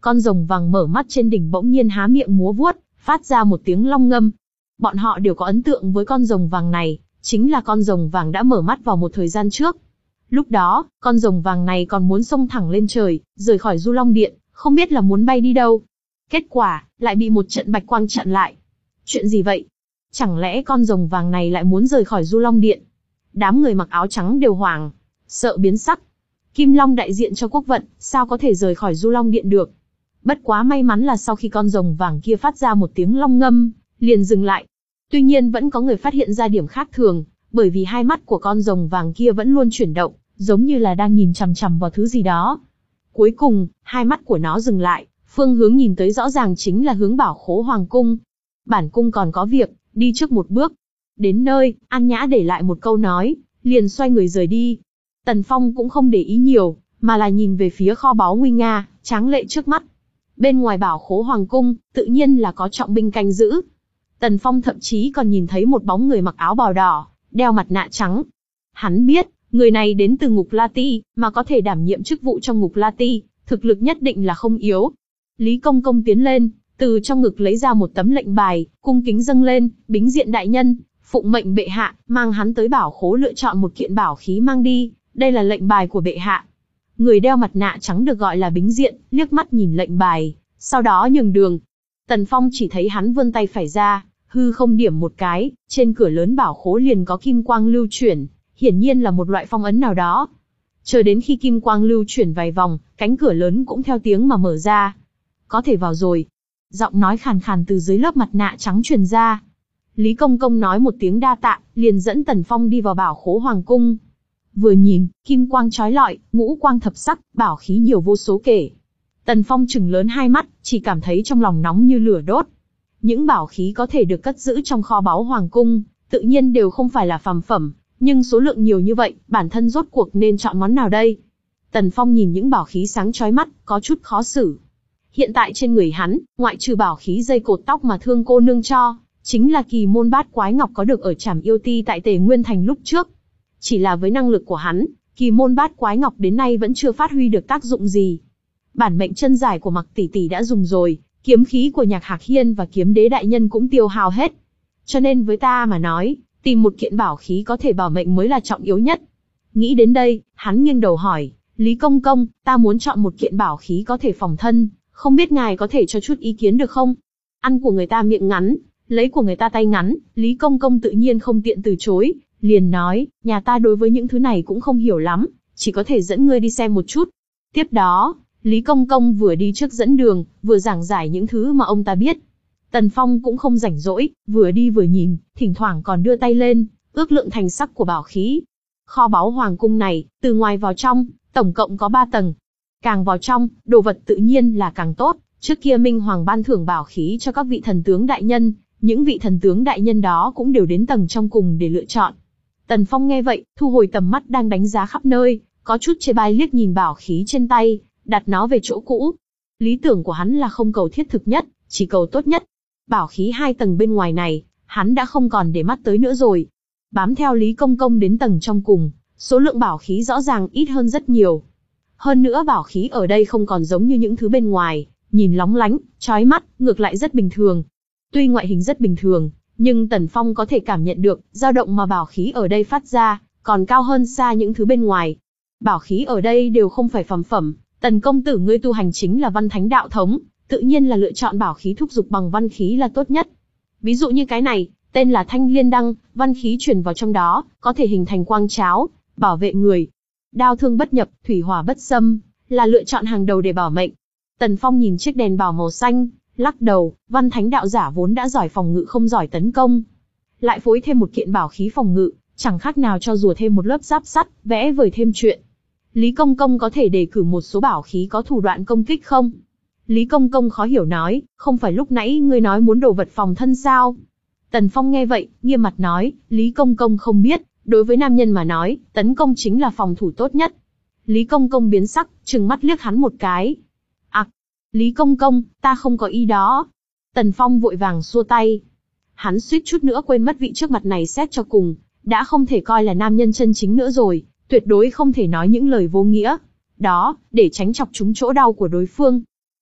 con rồng vàng mở mắt trên đỉnh bỗng nhiên há miệng múa vuốt, phát ra một tiếng long ngâm. Bọn họ đều có ấn tượng với con rồng vàng này, chính là con rồng vàng đã mở mắt vào một thời gian trước. Lúc đó, con rồng vàng này còn muốn xông thẳng lên trời, rời khỏi Du Long Điện, không biết là muốn bay đi đâu. Kết quả, lại bị một trận bạch quang chặn lại. Chuyện gì vậy? Chẳng lẽ con rồng vàng này lại muốn rời khỏi Du Long Điện? Đám người mặc áo trắng đều hoảng, sợ biến sắc. Kim Long đại diện cho quốc vận, sao có thể rời khỏi Du Long Điện được? Bất quá may mắn là sau khi con rồng vàng kia phát ra một tiếng long ngâm, liền dừng lại. Tuy nhiên vẫn có người phát hiện ra điểm khác thường, bởi vì hai mắt của con rồng vàng kia vẫn luôn chuyển động, giống như là đang nhìn chằm chằm vào thứ gì đó. Cuối cùng, hai mắt của nó dừng lại, phương hướng nhìn tới rõ ràng chính là hướng Bảo Khố Hoàng Cung. Bản cung còn có việc, đi trước một bước. Đến nơi, An Nhã để lại một câu nói, liền xoay người rời đi. Tần Phong cũng không để ý nhiều, mà là nhìn về phía kho báu nguy nga, tráng lệ trước mắt. Bên ngoài Bảo Khố Hoàng Cung, tự nhiên là có trọng binh canh giữ. Tần Phong thậm chí còn nhìn thấy một bóng người mặc áo bào đỏ, đeo mặt nạ trắng. Hắn biết, người này đến từ Ngục La Ti, mà có thể đảm nhiệm chức vụ trong Ngục La Ti, thực lực nhất định là không yếu. Lý Công Công tiến lên, từ trong ngực lấy ra một tấm lệnh bài, cung kính dâng lên, bính diện đại nhân, phụng mệnh bệ hạ, mang hắn tới bảo khố lựa chọn một kiện bảo khí mang đi, đây là lệnh bài của bệ hạ. Người đeo mặt nạ trắng được gọi là bính diện, liếc mắt nhìn lệnh bài, sau đó nhường đường. Tần Phong chỉ thấy hắn vươn tay phải ra, hư không điểm một cái, trên cửa lớn bảo khố liền có kim quang lưu chuyển, hiển nhiên là một loại phong ấn nào đó. Chờ đến khi kim quang lưu chuyển vài vòng, cánh cửa lớn cũng theo tiếng mà mở ra. Có thể vào rồi. Giọng nói khàn khàn từ dưới lớp mặt nạ trắng truyền ra. Lý Công Công nói một tiếng đa tạ, liền dẫn Tần Phong đi vào bảo khố hoàng cung. Vừa nhìn, kim quang chói lọi, ngũ quang thập sắc, bảo khí nhiều vô số kể. Tần Phong trừng lớn hai mắt, chỉ cảm thấy trong lòng nóng như lửa đốt. Những bảo khí có thể được cất giữ trong kho báu hoàng cung, tự nhiên đều không phải là phàm phẩm, nhưng số lượng nhiều như vậy, bản thân rốt cuộc nên chọn món nào đây? Tần Phong nhìn những bảo khí sáng chói mắt, có chút khó xử. Hiện tại trên người hắn, ngoại trừ bảo khí dây cột tóc mà Thương cô nương cho, chính là kỳ môn bát quái ngọc có được ở Trảm Yêu Ti tại Tề Nguyên Thành lúc trước. Chỉ là với năng lực của hắn, kỳ môn bát quái ngọc đến nay vẫn chưa phát huy được tác dụng gì. Bản mệnh chân giải của Mặc tỷ tỷ đã dùng rồi, kiếm khí của Nhạc Hạc Hiên và kiếm đế đại nhân cũng tiêu hao hết. Cho nên với ta mà nói, tìm một kiện bảo khí có thể bảo mệnh mới là trọng yếu nhất. Nghĩ đến đây, hắn nghiêng đầu hỏi, Lý Công Công, ta muốn chọn một kiện bảo khí có thể phòng thân, không biết ngài có thể cho chút ý kiến được không? Ăn của người ta miệng ngắn, lấy của người ta tay ngắn, Lý Công Công tự nhiên không tiện từ chối, liền nói, nhà ta đối với những thứ này cũng không hiểu lắm, chỉ có thể dẫn ngươi đi xem một chút. Tiếp đó, Lý Công Công vừa đi trước dẫn đường, vừa giảng giải những thứ mà ông ta biết. Tần Phong cũng không rảnh rỗi, vừa đi vừa nhìn, thỉnh thoảng còn đưa tay lên, ước lượng thành sắc của bảo khí. Kho báu hoàng cung này, từ ngoài vào trong, tổng cộng có ba tầng. Càng vào trong, đồ vật tự nhiên là càng tốt. Trước kia Minh Hoàng ban thưởng bảo khí cho các vị thần tướng đại nhân, những vị thần tướng đại nhân đó cũng đều đến tầng trong cùng để lựa chọn. Tần Phong nghe vậy, thu hồi tầm mắt đang đánh giá khắp nơi, có chút chê bai liếc nhìn bảo khí trên tay, đặt nó về chỗ cũ. Lý tưởng của hắn là không cầu thiết thực nhất, chỉ cầu tốt nhất. Bảo khí hai tầng bên ngoài này, hắn đã không còn để mắt tới nữa rồi. Bám theo Lý Công Công đến tầng trong cùng, số lượng bảo khí rõ ràng ít hơn rất nhiều. Hơn nữa bảo khí ở đây không còn giống như những thứ bên ngoài, nhìn lóng lánh, chói mắt, ngược lại rất bình thường. Tuy ngoại hình rất bình thường, nhưng Tần Phong có thể cảm nhận được, dao động mà bảo khí ở đây phát ra, còn cao hơn xa những thứ bên ngoài. Bảo khí ở đây đều không phải phàm phẩm, Tần công tử ngươi tu hành chính là văn thánh đạo thống, tự nhiên là lựa chọn bảo khí thúc dục bằng văn khí là tốt nhất. Ví dụ như cái này, tên là Thanh Liên Đăng, văn khí truyền vào trong đó, có thể hình thành quang cháo, bảo vệ người. Đao thương bất nhập, thủy hỏa bất xâm, là lựa chọn hàng đầu để bảo mệnh. Tần Phong nhìn chiếc đèn bảo màu xanh, lắc đầu, văn thánh đạo giả vốn đã giỏi phòng ngự không giỏi tấn công. Lại phối thêm một kiện bảo khí phòng ngự, chẳng khác nào cho rùa thêm một lớp giáp sắt, vẽ vời thêm chuyện. Lý Công Công có thể đề cử một số bảo khí có thủ đoạn công kích không? Lý Công Công khó hiểu nói, không phải lúc nãy ngươi nói muốn đồ vật phòng thân sao? Tần Phong nghe vậy, nghiêm mặt nói, Lý Công Công không biết, đối với nam nhân mà nói, tấn công chính là phòng thủ tốt nhất. Lý Công Công biến sắc, trừng mắt liếc hắn một cái. Ặc, à, Lý Công Công, ta không có ý đó. Tần Phong vội vàng xua tay. Hắn suýt chút nữa quên mất vị trước mặt này xét cho cùng, đã không thể coi là nam nhân chân chính nữa rồi, tuyệt đối không thể nói những lời vô nghĩa. Đó, để tránh chọc trúng chỗ đau của đối phương.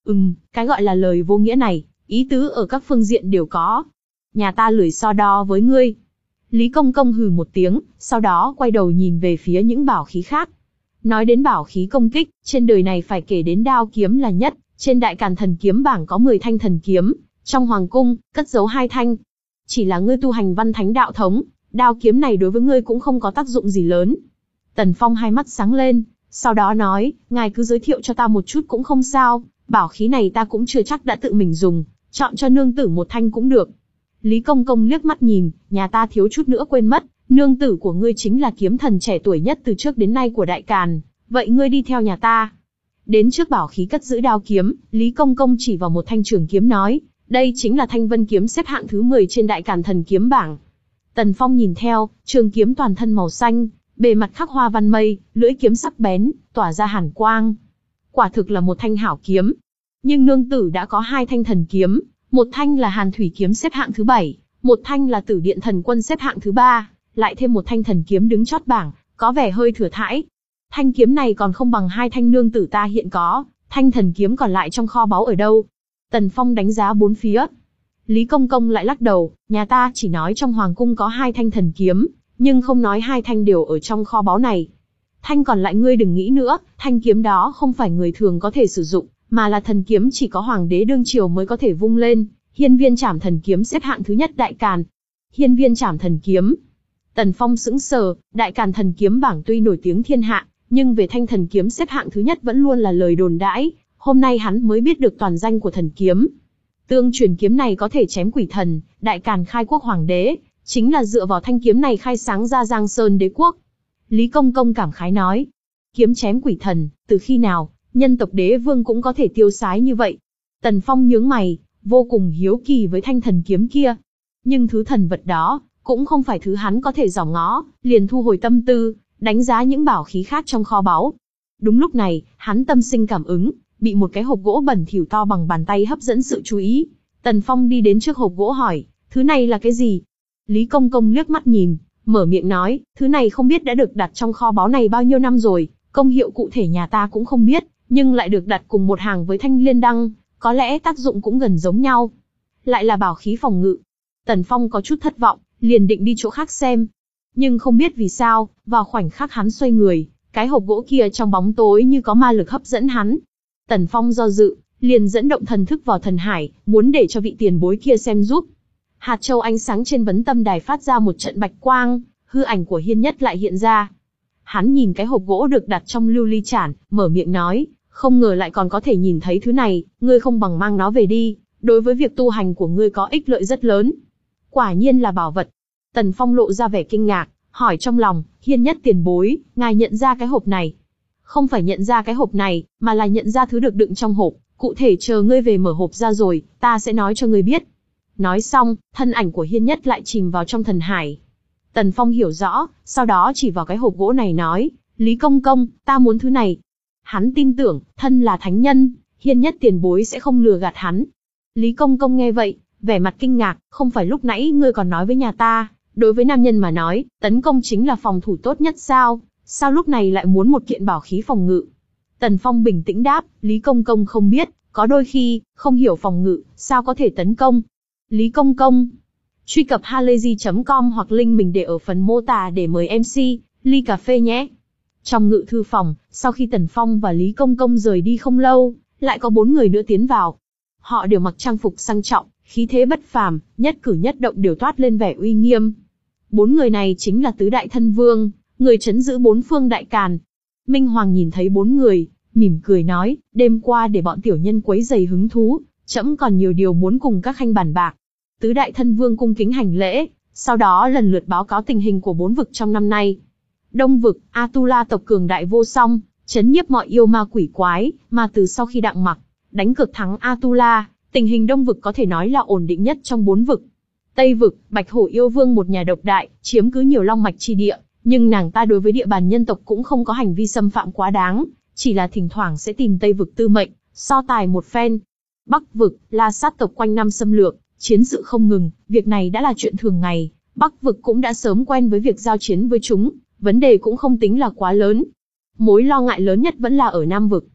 Ừm, cái gọi là lời vô nghĩa này, ý tứ ở các phương diện đều có. Nhà ta lười so đo với ngươi. Lý Công Công hừ một tiếng, sau đó quay đầu nhìn về phía những bảo khí khác. Nói đến bảo khí công kích, trên đời này phải kể đến đao kiếm là nhất, trên đại càn thần kiếm bảng có mười thanh thần kiếm, trong hoàng cung, cất giấu hai thanh. Chỉ là ngươi tu hành văn thánh đạo thống, đao kiếm này đối với ngươi cũng không có tác dụng gì lớn. Tần Phong hai mắt sáng lên, sau đó nói, ngài cứ giới thiệu cho ta một chút cũng không sao, bảo khí này ta cũng chưa chắc đã tự mình dùng, chọn cho nương tử một thanh cũng được. Lý Công Công liếc mắt nhìn, nhà ta thiếu chút nữa quên mất, nương tử của ngươi chính là kiếm thần trẻ tuổi nhất từ trước đến nay của Đại Càn, vậy ngươi đi theo nhà ta. Đến trước bảo khí cất giữ đao kiếm, Lý Công Công chỉ vào một thanh trường kiếm nói, đây chính là thanh vân kiếm xếp hạng thứ mười trên Đại Càn thần kiếm bảng. Tần Phong nhìn theo, trường kiếm toàn thân màu xanh, bề mặt khắc hoa văn mây, lưỡi kiếm sắc bén, tỏa ra hàn quang. Quả thực là một thanh hảo kiếm. Nhưng nương tử đã có hai thanh thần kiếm, một thanh là Hàn Thủy kiếm xếp hạng thứ bảy, một thanh là Tử Điện thần quân xếp hạng thứ ba, lại thêm một thanh thần kiếm đứng chót bảng, có vẻ hơi thừa thãi. Thanh kiếm này còn không bằng hai thanh nương tử ta hiện có, thanh thần kiếm còn lại trong kho báu ở đâu? Tần Phong đánh giá bốn phía. Lý Công Công lại lắc đầu, nhà ta chỉ nói trong hoàng cung có hai thanh thần kiếm, nhưng không nói hai thanh đều ở trong kho báu này. Thanh còn lại ngươi đừng nghĩ nữa, thanh kiếm đó không phải người thường có thể sử dụng, mà là thần kiếm chỉ có hoàng đế đương triều mới có thể vung lên. Hiên Viên Trảm thần kiếm xếp hạng thứ nhất Đại Càn. Hiên Viên Trảm thần kiếm. Tần Phong sững sờ, Đại Càn thần kiếm bảng tuy nổi tiếng thiên hạ, nhưng về thanh thần kiếm xếp hạng thứ nhất vẫn luôn là lời đồn đãi. Hôm nay hắn mới biết được toàn danh của thần kiếm. Tương truyền kiếm này có thể chém quỷ thần, Đại Càn khai quốc hoàng đế, chính là dựa vào thanh kiếm này khai sáng ra Giang Sơn đế quốc. Lý Công Công cảm khái nói, kiếm chém quỷ thần, từ khi nào, nhân tộc đế vương cũng có thể tiêu sái như vậy. Tần Phong nhướng mày, vô cùng hiếu kỳ với thanh thần kiếm kia. Nhưng thứ thần vật đó, cũng không phải thứ hắn có thể dòm ngó, liền thu hồi tâm tư, đánh giá những bảo khí khác trong kho báu. Đúng lúc này, hắn tâm sinh cảm ứng, bị một cái hộp gỗ bẩn thỉu to bằng bàn tay hấp dẫn sự chú ý. Tần Phong đi đến trước hộp gỗ hỏi, thứ này là cái gì? Lý Công Công liếc mắt nhìn, mở miệng nói, thứ này không biết đã được đặt trong kho báu này bao nhiêu năm rồi, công hiệu cụ thể nhà ta cũng không biết, nhưng lại được đặt cùng một hàng với thanh liên đăng, có lẽ tác dụng cũng gần giống nhau. Lại là bảo khí phòng ngự. Tần Phong có chút thất vọng, liền định đi chỗ khác xem. Nhưng không biết vì sao, vào khoảnh khắc hắn xoay người, cái hộp gỗ kia trong bóng tối như có ma lực hấp dẫn hắn. Tần Phong do dự, liền dẫn động thần thức vào thần hải, muốn để cho vị tiền bối kia xem giúp. Hạt châu ánh sáng trên vấn tâm đài phát ra một trận bạch quang, hư ảnh của Hiên Nhất lại hiện ra. Hắn nhìn cái hộp gỗ được đặt trong lưu ly chản, mở miệng nói, không ngờ lại còn có thể nhìn thấy thứ này, ngươi không bằng mang nó về đi, đối với việc tu hành của ngươi có ích lợi rất lớn. Quả nhiên là bảo vật. Tần Phong lộ ra vẻ kinh ngạc, hỏi trong lòng, Hiên Nhất tiền bối, ngài nhận ra cái hộp này? Không phải nhận ra cái hộp này, mà là nhận ra thứ được đựng trong hộp, cụ thể chờ ngươi về mở hộp ra rồi, ta sẽ nói cho ngươi biết. Nói xong, thân ảnh của Hiên Nhất lại chìm vào trong thần hải. Tần Phong hiểu rõ, sau đó chỉ vào cái hộp gỗ này nói, Lý Công Công, ta muốn thứ này. Hắn tin tưởng, thân là thánh nhân, Hiên Nhất tiền bối sẽ không lừa gạt hắn. Lý Công Công nghe vậy, vẻ mặt kinh ngạc, không phải lúc nãy ngươi còn nói với nhà ta, đối với nam nhân mà nói, tấn công chính là phòng thủ tốt nhất sao, sao lúc này lại muốn một kiện bảo khí phòng ngự? Tần Phong bình tĩnh đáp, Lý Công Công không biết, có đôi khi, không hiểu phòng ngự, sao có thể tấn công? Lý Công Công. Truy cập halayzi chấm com hoặc link mình để ở phần mô tả để mời em xê, ly cà phê nhé. Trong ngự thư phòng, sau khi Tần Phong và Lý Công Công rời đi không lâu, lại có bốn người nữa tiến vào. Họ đều mặc trang phục sang trọng, khí thế bất phàm, nhất cử nhất động đều toát lên vẻ uy nghiêm. Bốn người này chính là tứ đại thân vương, người trấn giữ bốn phương Đại Càn. Minh Hoàng nhìn thấy bốn người, mỉm cười nói, đêm qua để bọn tiểu nhân quấy rầy hứng thú, trẫm còn nhiều điều muốn cùng các khanh bàn bạc. Tứ đại thân vương cung kính hành lễ, sau đó lần lượt báo cáo tình hình của bốn vực trong năm nay. Đông vực, Atula tộc cường đại vô song, chấn nhiếp mọi yêu ma quỷ quái, mà từ sau khi Đặng Mặc đánh cược thắng Atula, tình hình Đông vực có thể nói là ổn định nhất trong bốn vực. Tây vực, Bạch Hổ yêu vương một nhà độc đại, chiếm cứ nhiều long mạch chi địa, nhưng nàng ta đối với địa bàn nhân tộc cũng không có hành vi xâm phạm quá đáng, chỉ là thỉnh thoảng sẽ tìm Tây vực tư mệnh, so tài một phen. Bắc vực, La Sát tộc quanh năm xâm lược, chiến sự không ngừng, việc này đã là chuyện thường ngày, Bắc vực cũng đã sớm quen với việc giao chiến với chúng, vấn đề cũng không tính là quá lớn. Mối lo ngại lớn nhất vẫn là ở Nam vực.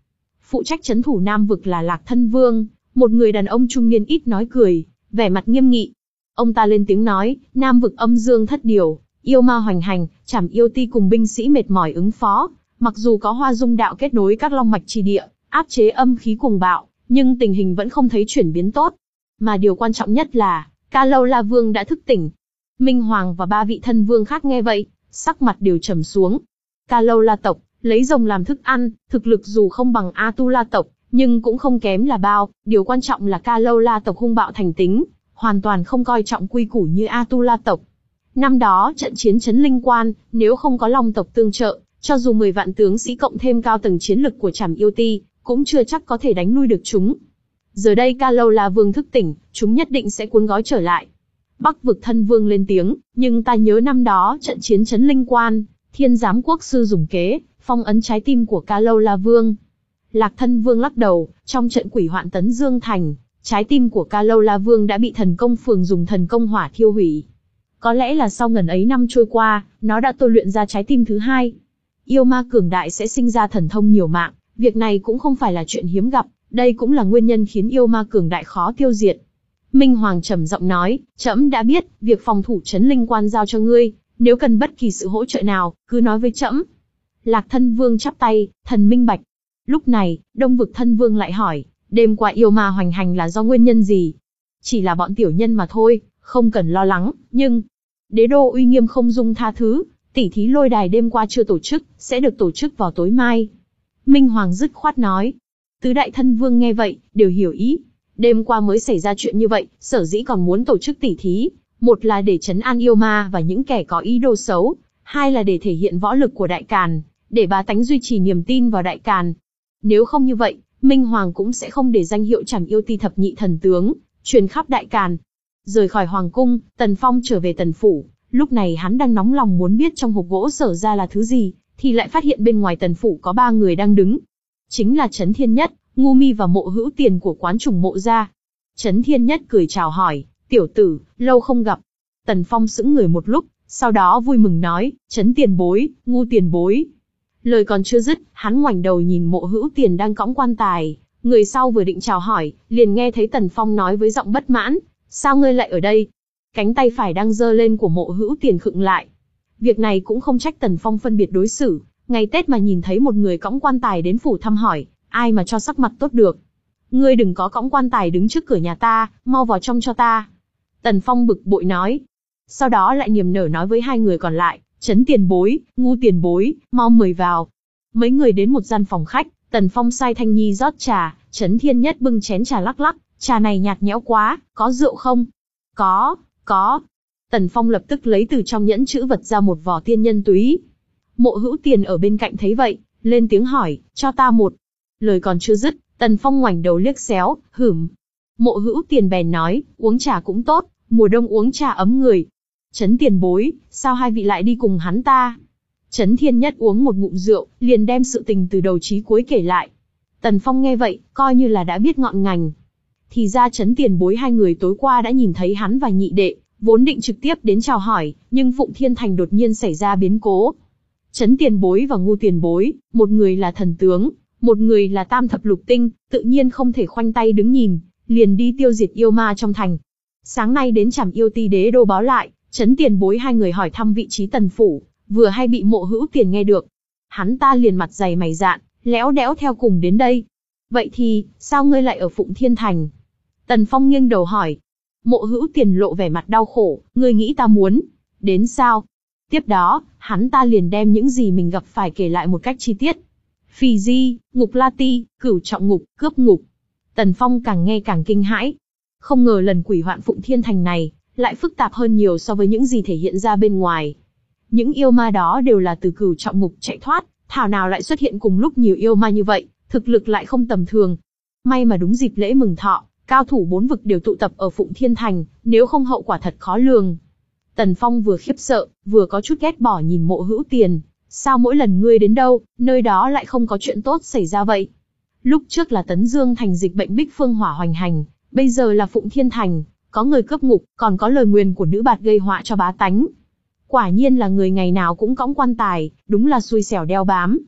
phụ trách trấn thủ Nam vực là Lạc Thân Vương, một người đàn ông trung niên ít nói cười, vẻ mặt nghiêm nghị. Ông ta lên tiếng nói, Nam vực âm dương thất điều, yêu ma hoành hành, Trảm Yêu Ti cùng binh sĩ mệt mỏi ứng phó, mặc dù có Hoa Dung đạo kết nối các long mạch chi địa, áp chế âm khí cuồng bạo, nhưng tình hình vẫn không thấy chuyển biến tốt. Mà điều quan trọng nhất là, Ca Lâu La Vương đã thức tỉnh. Minh Hoàng và ba vị thân vương khác nghe vậy, sắc mặt đều trầm xuống. Ca Lâu La tộc, lấy rồng làm thức ăn, thực lực dù không bằng A Tu La tộc, nhưng cũng không kém là bao, điều quan trọng là Ca Lâu La tộc hung bạo thành tính, hoàn toàn không coi trọng quy củ như A Tu La tộc. Năm đó trận chiến Trấn Linh Quan, nếu không có Long tộc tương trợ, cho dù mười vạn tướng sĩ cộng thêm cao tầng chiến lực của Trảm Yêu Ti, cũng chưa chắc có thể đánh lui được chúng. Giờ đây Ca Lâu La Vương thức tỉnh, chúng nhất định sẽ cuốn gói trở lại. Bắc vực thân vương lên tiếng, nhưng ta nhớ năm đó trận chiến Trấn Linh Quan, Thiên Giám Quốc sư dùng kế, phong ấn trái tim của Ca Lâu La Vương. Lạc Thân Vương lắc đầu, trong trận quỷ hoạn Tấn Dương Thành, trái tim của Ca Lâu La Vương đã bị thần công phường dùng thần công hỏa thiêu hủy. Có lẽ là sau ngần ấy năm trôi qua, nó đã tôi luyện ra trái tim thứ hai. Yêu ma cường đại sẽ sinh ra thần thông nhiều mạng, việc này cũng không phải là chuyện hiếm gặp, đây cũng là nguyên nhân khiến yêu ma cường đại khó tiêu diệt. Minh Hoàng trầm giọng nói, trẫm đã biết, việc phòng thủ Trấn Linh Quan giao cho ngươi, nếu cần bất kỳ sự hỗ trợ nào, cứ nói với trẫm. Lạc Thân Vương chắp tay, thần minh bạch. Lúc này, Đông vực thân vương lại hỏi, đêm qua yêu ma hoành hành là do nguyên nhân gì? Chỉ là bọn tiểu nhân mà thôi, không cần lo lắng, nhưng đế đô uy nghiêm không dung tha thứ, tỉ thí lôi đài đêm qua chưa tổ chức, sẽ được tổ chức vào tối mai. Minh Hoàng dứt khoát nói. Tứ đại thân vương nghe vậy, đều hiểu ý. Đêm qua mới xảy ra chuyện như vậy, sở dĩ còn muốn tổ chức tỉ thí, một là để trấn an yêu ma và những kẻ có ý đồ xấu, hai là để thể hiện võ lực của Đại Càn, để bá tánh duy trì niềm tin vào Đại Càn. Nếu không như vậy, Minh Hoàng cũng sẽ không để danh hiệu Trảm Yêu Ti thập nhị thần tướng truyền khắp Đại Càn. Rời khỏi hoàng cung, Tần Phong trở về Tần phủ, lúc này hắn đang nóng lòng muốn biết trong hộp gỗ Sở ra là thứ gì, thì lại phát hiện bên ngoài Tần phủ có ba người đang đứng. Chính là Trấn Thiên Nhất, Ngu Mi và Mộ Hữu Tiền của quán Trùng Mộ gia. Trấn Thiên Nhất cười chào hỏi, tiểu tử, lâu không gặp. Tần Phong sững người một lúc, sau đó vui mừng nói, Trấn tiền bối, Ngu tiền bối. Lời còn chưa dứt, hắn ngoảnh đầu nhìn Mộ Hữu Tiền đang cõng quan tài, người sau vừa định chào hỏi, liền nghe thấy Tần Phong nói với giọng bất mãn, sao ngươi lại ở đây? Cánh tay phải đang giơ lên của Mộ Hữu Tiền khựng lại. Việc này cũng không trách Tần Phong phân biệt đối xử, ngày Tết mà nhìn thấy một người cõng quan tài đến phủ thăm hỏi, ai mà cho sắc mặt tốt được. Ngươi đừng có cõng quan tài đứng trước cửa nhà ta, mau vào trong cho ta. Tần Phong bực bội nói. Sau đó lại niềm nở nói với hai người còn lại, Trấn tiền bối, Ngu tiền bối, mau mời vào. Mấy người đến một gian phòng khách, Tần Phong sai Thanh Nhi rót trà, Trấn Thiên Nhất bưng chén trà lắc lắc, trà này nhạt nhẽo quá, có rượu không? Có, có. Tần Phong lập tức lấy từ trong nhẫn chữ vật ra một vò tiên nhân túy. Mộ Hữu Tiền ở bên cạnh thấy vậy, lên tiếng hỏi, cho ta một. Lời còn chưa dứt, Tần Phong ngoảnh đầu liếc xéo, hửm. Mộ Hữu Tiền bèn nói, uống trà cũng tốt, mùa đông uống trà ấm người. Trấn tiền bối, sao hai vị lại đi cùng hắn ta? Trấn Thiên Nhất uống một ngụm rượu, liền đem sự tình từ đầu chí cuối kể lại. Tần Phong nghe vậy, coi như là đã biết ngọn ngành. Thì ra Trấn tiền bối hai người tối qua đã nhìn thấy hắn và nhị đệ, vốn định trực tiếp đến chào hỏi, nhưng Phụng Thiên Thành đột nhiên xảy ra biến cố. Trấn tiền bối và Ngu tiền bối, một người là thần tướng, một người là tam thập lục tinh, tự nhiên không thể khoanh tay đứng nhìn, liền đi tiêu diệt yêu ma trong thành. Sáng nay đến Trảm Yêu Ti đế đô báo lại, Trấn tiền bối hai người hỏi thăm vị trí Tần phủ, vừa hay bị Mộ Hữu Tiền nghe được. Hắn ta liền mặt dày mày dạn, léo đẽo theo cùng đến đây. Vậy thì, sao ngươi lại ở Phụng Thiên Thành? Tần Phong nghiêng đầu hỏi. Mộ Hữu Tiền lộ vẻ mặt đau khổ, ngươi nghĩ ta muốn đến sao? Tiếp đó, hắn ta liền đem những gì mình gặp phải kể lại một cách chi tiết. Phì Di, Ngục La Ti, Cửu Trọng Ngục, Cướp Ngục. Tần Phong càng nghe càng kinh hãi. Không ngờ lần quỷ hoạn Phụng Thiên Thành này, lại phức tạp hơn nhiều so với những gì thể hiện ra bên ngoài. Những yêu ma đó đều là từ Cửu Trọng Ngục chạy thoát, thảo nào lại xuất hiện cùng lúc nhiều yêu ma như vậy, thực lực lại không tầm thường. May mà đúng dịp lễ mừng thọ, cao thủ bốn vực đều tụ tập ở Phụng Thiên Thành, nếu không hậu quả thật khó lường. Tần Phong vừa khiếp sợ, vừa có chút ghét bỏ nhìn Mộ Hữu Tiền. Sao mỗi lần ngươi đến đâu, nơi đó lại không có chuyện tốt xảy ra vậy? Lúc trước là Tấn Dương Thành dịch bệnh Bích Phương Hỏa hoành hành, bây giờ là Phụng Thiên Thành, có người cướp ngục, còn có lời nguyền của nữ bạt gây họa cho bá tánh. Quả nhiên là người ngày nào cũng cõng quan tài, đúng là xui xẻo đeo bám.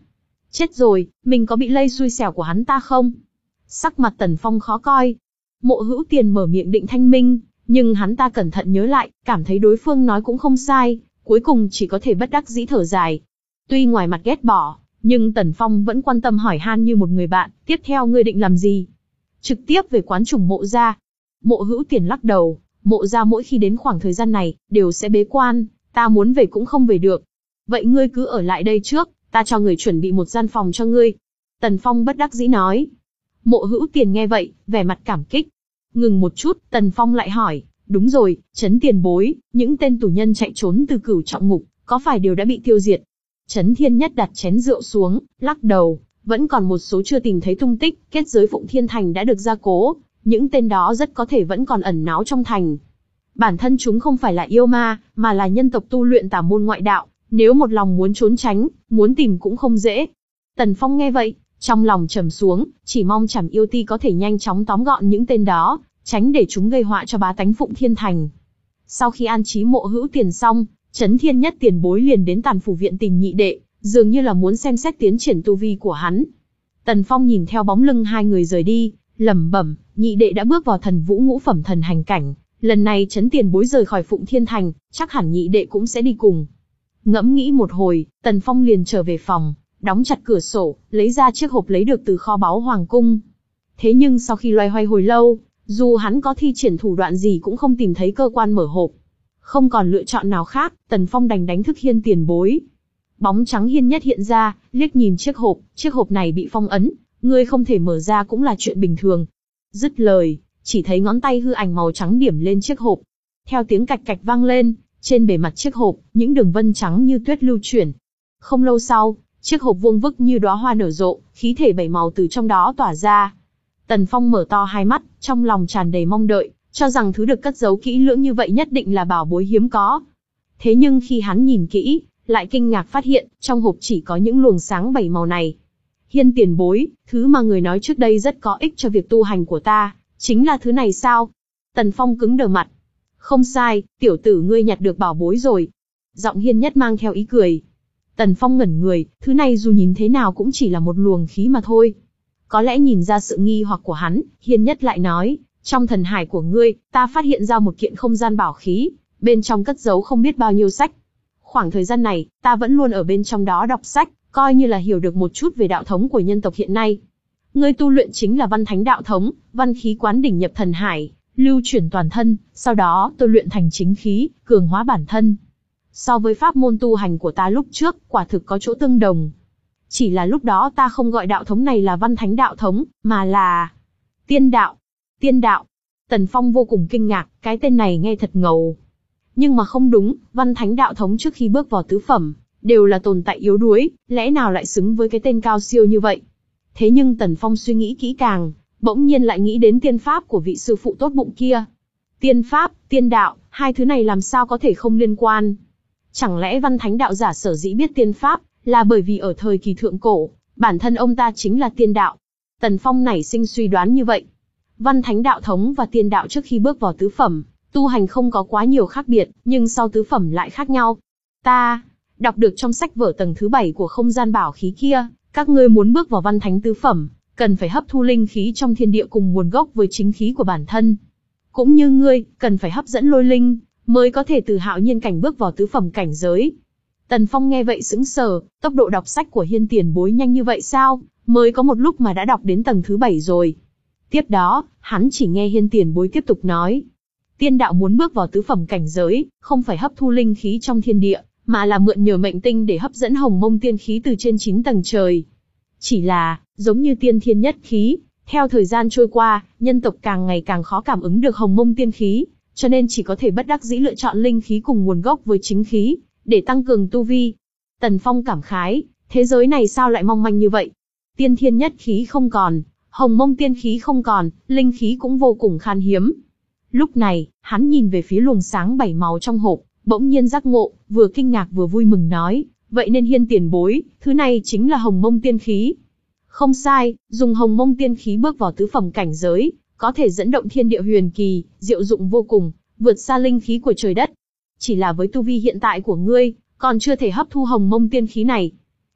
Chết rồi, mình có bị lây xui xẻo của hắn ta không? Sắc mặt Tần Phong khó coi. Mộ Hữu Tiền mở miệng định thanh minh, nhưng hắn ta cẩn thận nhớ lại, cảm thấy đối phương nói cũng không sai, cuối cùng chỉ có thể bất đắc dĩ thở dài. Tuy ngoài mặt ghét bỏ, nhưng Tần Phong vẫn quan tâm hỏi han như một người bạn, tiếp theo ngươi định làm gì? Trực tiếp về quán trùng Mộ gia. Mộ Hữu Tiền lắc đầu, Mộ gia mỗi khi đến khoảng thời gian này, đều sẽ bế quan, ta muốn về cũng không về được. Vậy ngươi cứ ở lại đây trước, ta cho người chuẩn bị một gian phòng cho ngươi. Tần Phong bất đắc dĩ nói. Mộ Hữu Tiền nghe vậy, vẻ mặt cảm kích. Ngừng một chút, Tần Phong lại hỏi, đúng rồi, Trấn tiền bối, những tên tù nhân chạy trốn từ Cửu Trọng Ngục, có phải đều đã bị tiêu diệt? Trấn Thiên Nhất đặt chén rượu xuống, lắc đầu, vẫn còn một số chưa tìm thấy tung tích, kết giới Phụng Thiên Thành đã được gia cố, những tên đó rất có thể vẫn còn ẩn náu trong thành. Bản thân chúng không phải là yêu ma, mà là nhân tộc tu luyện tà môn ngoại đạo, nếu một lòng muốn trốn tránh, muốn tìm cũng không dễ. Tần Phong nghe vậy, trong lòng trầm xuống, chỉ mong Trảm Yêu Ti có thể nhanh chóng tóm gọn những tên đó, tránh để chúng gây họa cho bá tánh Phụng Thiên Thành. Sau khi an trí Mộ Hữu Tiền xong, Trấn Thiên Nhất tiền bối liền đến Tàn Phủ viện tìm nhị đệ, dường như là muốn xem xét tiến triển tu vi của hắn. Tần Phong nhìn theo bóng lưng hai người rời đi, lẩm bẩm, nhị đệ đã bước vào thần vũ ngũ phẩm thần hành cảnh, lần này Trấn tiền bối rời khỏi Phụng Thiên Thành, chắc hẳn nhị đệ cũng sẽ đi cùng. Ngẫm nghĩ một hồi, Tần Phong liền trở về phòng, đóng chặt cửa sổ, lấy ra chiếc hộp lấy được từ kho báu hoàng cung. Thế nhưng sau khi loay hoay hồi lâu, dù hắn có thi triển thủ đoạn gì cũng không tìm thấy cơ quan mở hộp. Không còn lựa chọn nào khác, Tần Phong đành đánh thức Hiên tiền bối. Bóng trắng Hiên Nhất hiện ra, liếc nhìn chiếc hộp, chiếc hộp này bị phong ấn, ngươi không thể mở ra cũng là chuyện bình thường. Dứt lời, chỉ thấy ngón tay hư ảnh màu trắng điểm lên chiếc hộp. Theo tiếng cạch cạch vang lên, trên bề mặt chiếc hộp, những đường vân trắng như tuyết lưu chuyển. Không lâu sau, chiếc hộp vuông vức như đóa hoa nở rộ, khí thể bảy màu từ trong đó tỏa ra. Tần Phong mở to hai mắt, trong lòng tràn đầy mong đợi, cho rằng thứ được cất giấu kỹ lưỡng như vậy nhất định là bảo bối hiếm có. Thế nhưng khi hắn nhìn kỹ, lại kinh ngạc phát hiện, trong hộp chỉ có những luồng sáng bảy màu này. Hiên tiền bối, thứ mà người nói trước đây rất có ích cho việc tu hành của ta, chính là thứ này sao? Tần Phong cứng đờ mặt. Không sai, tiểu tử ngươi nhặt được bảo bối rồi. Giọng Hiên Nhất mang theo ý cười. Tần Phong ngẩn người, thứ này dù nhìn thế nào cũng chỉ là một luồng khí mà thôi. Có lẽ nhìn ra sự nghi hoặc của hắn, Hiên Nhất lại nói, trong thần hải của ngươi, ta phát hiện ra một kiện không gian bảo khí, bên trong cất giấu không biết bao nhiêu sách. Khoảng thời gian này, ta vẫn luôn ở bên trong đó đọc sách, coi như là hiểu được một chút về đạo thống của nhân tộc hiện nay. Ngươi tu luyện chính là văn thánh đạo thống, văn khí quán đỉnh nhập thần hải, lưu chuyển toàn thân, sau đó tôi luyện thành chính khí, cường hóa bản thân. So với pháp môn tu hành của ta lúc trước, quả thực có chỗ tương đồng. Chỉ là lúc đó ta không gọi đạo thống này là văn thánh đạo thống, mà là tiên đạo. Tiên đạo. Tần Phong vô cùng kinh ngạc, cái tên này nghe thật ngầu. Nhưng mà không đúng, văn thánh đạo thống trước khi bước vào tứ phẩm, đều là tồn tại yếu đuối, lẽ nào lại xứng với cái tên cao siêu như vậy? Thế nhưng Tần Phong suy nghĩ kỹ càng, bỗng nhiên lại nghĩ đến tiên pháp của vị sư phụ tốt bụng kia. Tiên pháp, tiên đạo, hai thứ này làm sao có thể không liên quan? Chẳng lẽ văn thánh đạo giả sở dĩ biết tiên pháp, là bởi vì ở thời kỳ thượng cổ, bản thân ông ta chính là tiên đạo? Tần Phong nảy sinh suy đoán như vậy. Văn thánh đạo thống và tiên đạo trước khi bước vào tứ phẩm, tu hành không có quá nhiều khác biệt, nhưng sau tứ phẩm lại khác nhau. Ta đọc được trong sách vở tầng thứ bảy của không gian bảo khí kia, các ngươi muốn bước vào văn thánh tứ phẩm, cần phải hấp thu linh khí trong thiên địa cùng nguồn gốc với chính khí của bản thân. Cũng như ngươi, cần phải hấp dẫn lôi linh, mới có thể từ hạo nhiên cảnh bước vào tứ phẩm cảnh giới. Tần Phong nghe vậy sững sờ, tốc độ đọc sách của Hiên tiền bối nhanh như vậy sao, mới có một lúc mà đã đọc đến tầng thứ bảy rồi. Tiếp đó, hắn chỉ nghe Hiên tiền bối tiếp tục nói. Tiên đạo muốn bước vào tứ phẩm cảnh giới, không phải hấp thu linh khí trong thiên địa, mà là mượn nhờ mệnh tinh để hấp dẫn hồng mông tiên khí từ trên chín tầng trời. Chỉ là, giống như tiên thiên nhất khí, theo thời gian trôi qua, nhân tộc càng ngày càng khó cảm ứng được hồng mông tiên khí, cho nên chỉ có thể bất đắc dĩ lựa chọn linh khí cùng nguồn gốc với chính khí, để tăng cường tu vi. Tần Phong cảm khái, thế giới này sao lại mong manh như vậy? Tiên thiên nhất khí không còn, hồng mông tiên khí không còn, linh khí cũng vô cùng khan hiếm. Lúc này, hắn nhìn về phía luồng sáng bảy màu trong hộp, bỗng nhiên giác ngộ, vừa kinh ngạc vừa vui mừng nói, vậy nên Hiên tiền bối, thứ này chính là hồng mông tiên khí. Không sai, dùng hồng mông tiên khí bước vào tứ phẩm cảnh giới, có thể dẫn động thiên địa huyền kỳ, diệu dụng vô cùng, vượt xa linh khí của trời đất. Chỉ là với tu vi hiện tại của ngươi, còn chưa thể hấp thu hồng mông tiên khí này.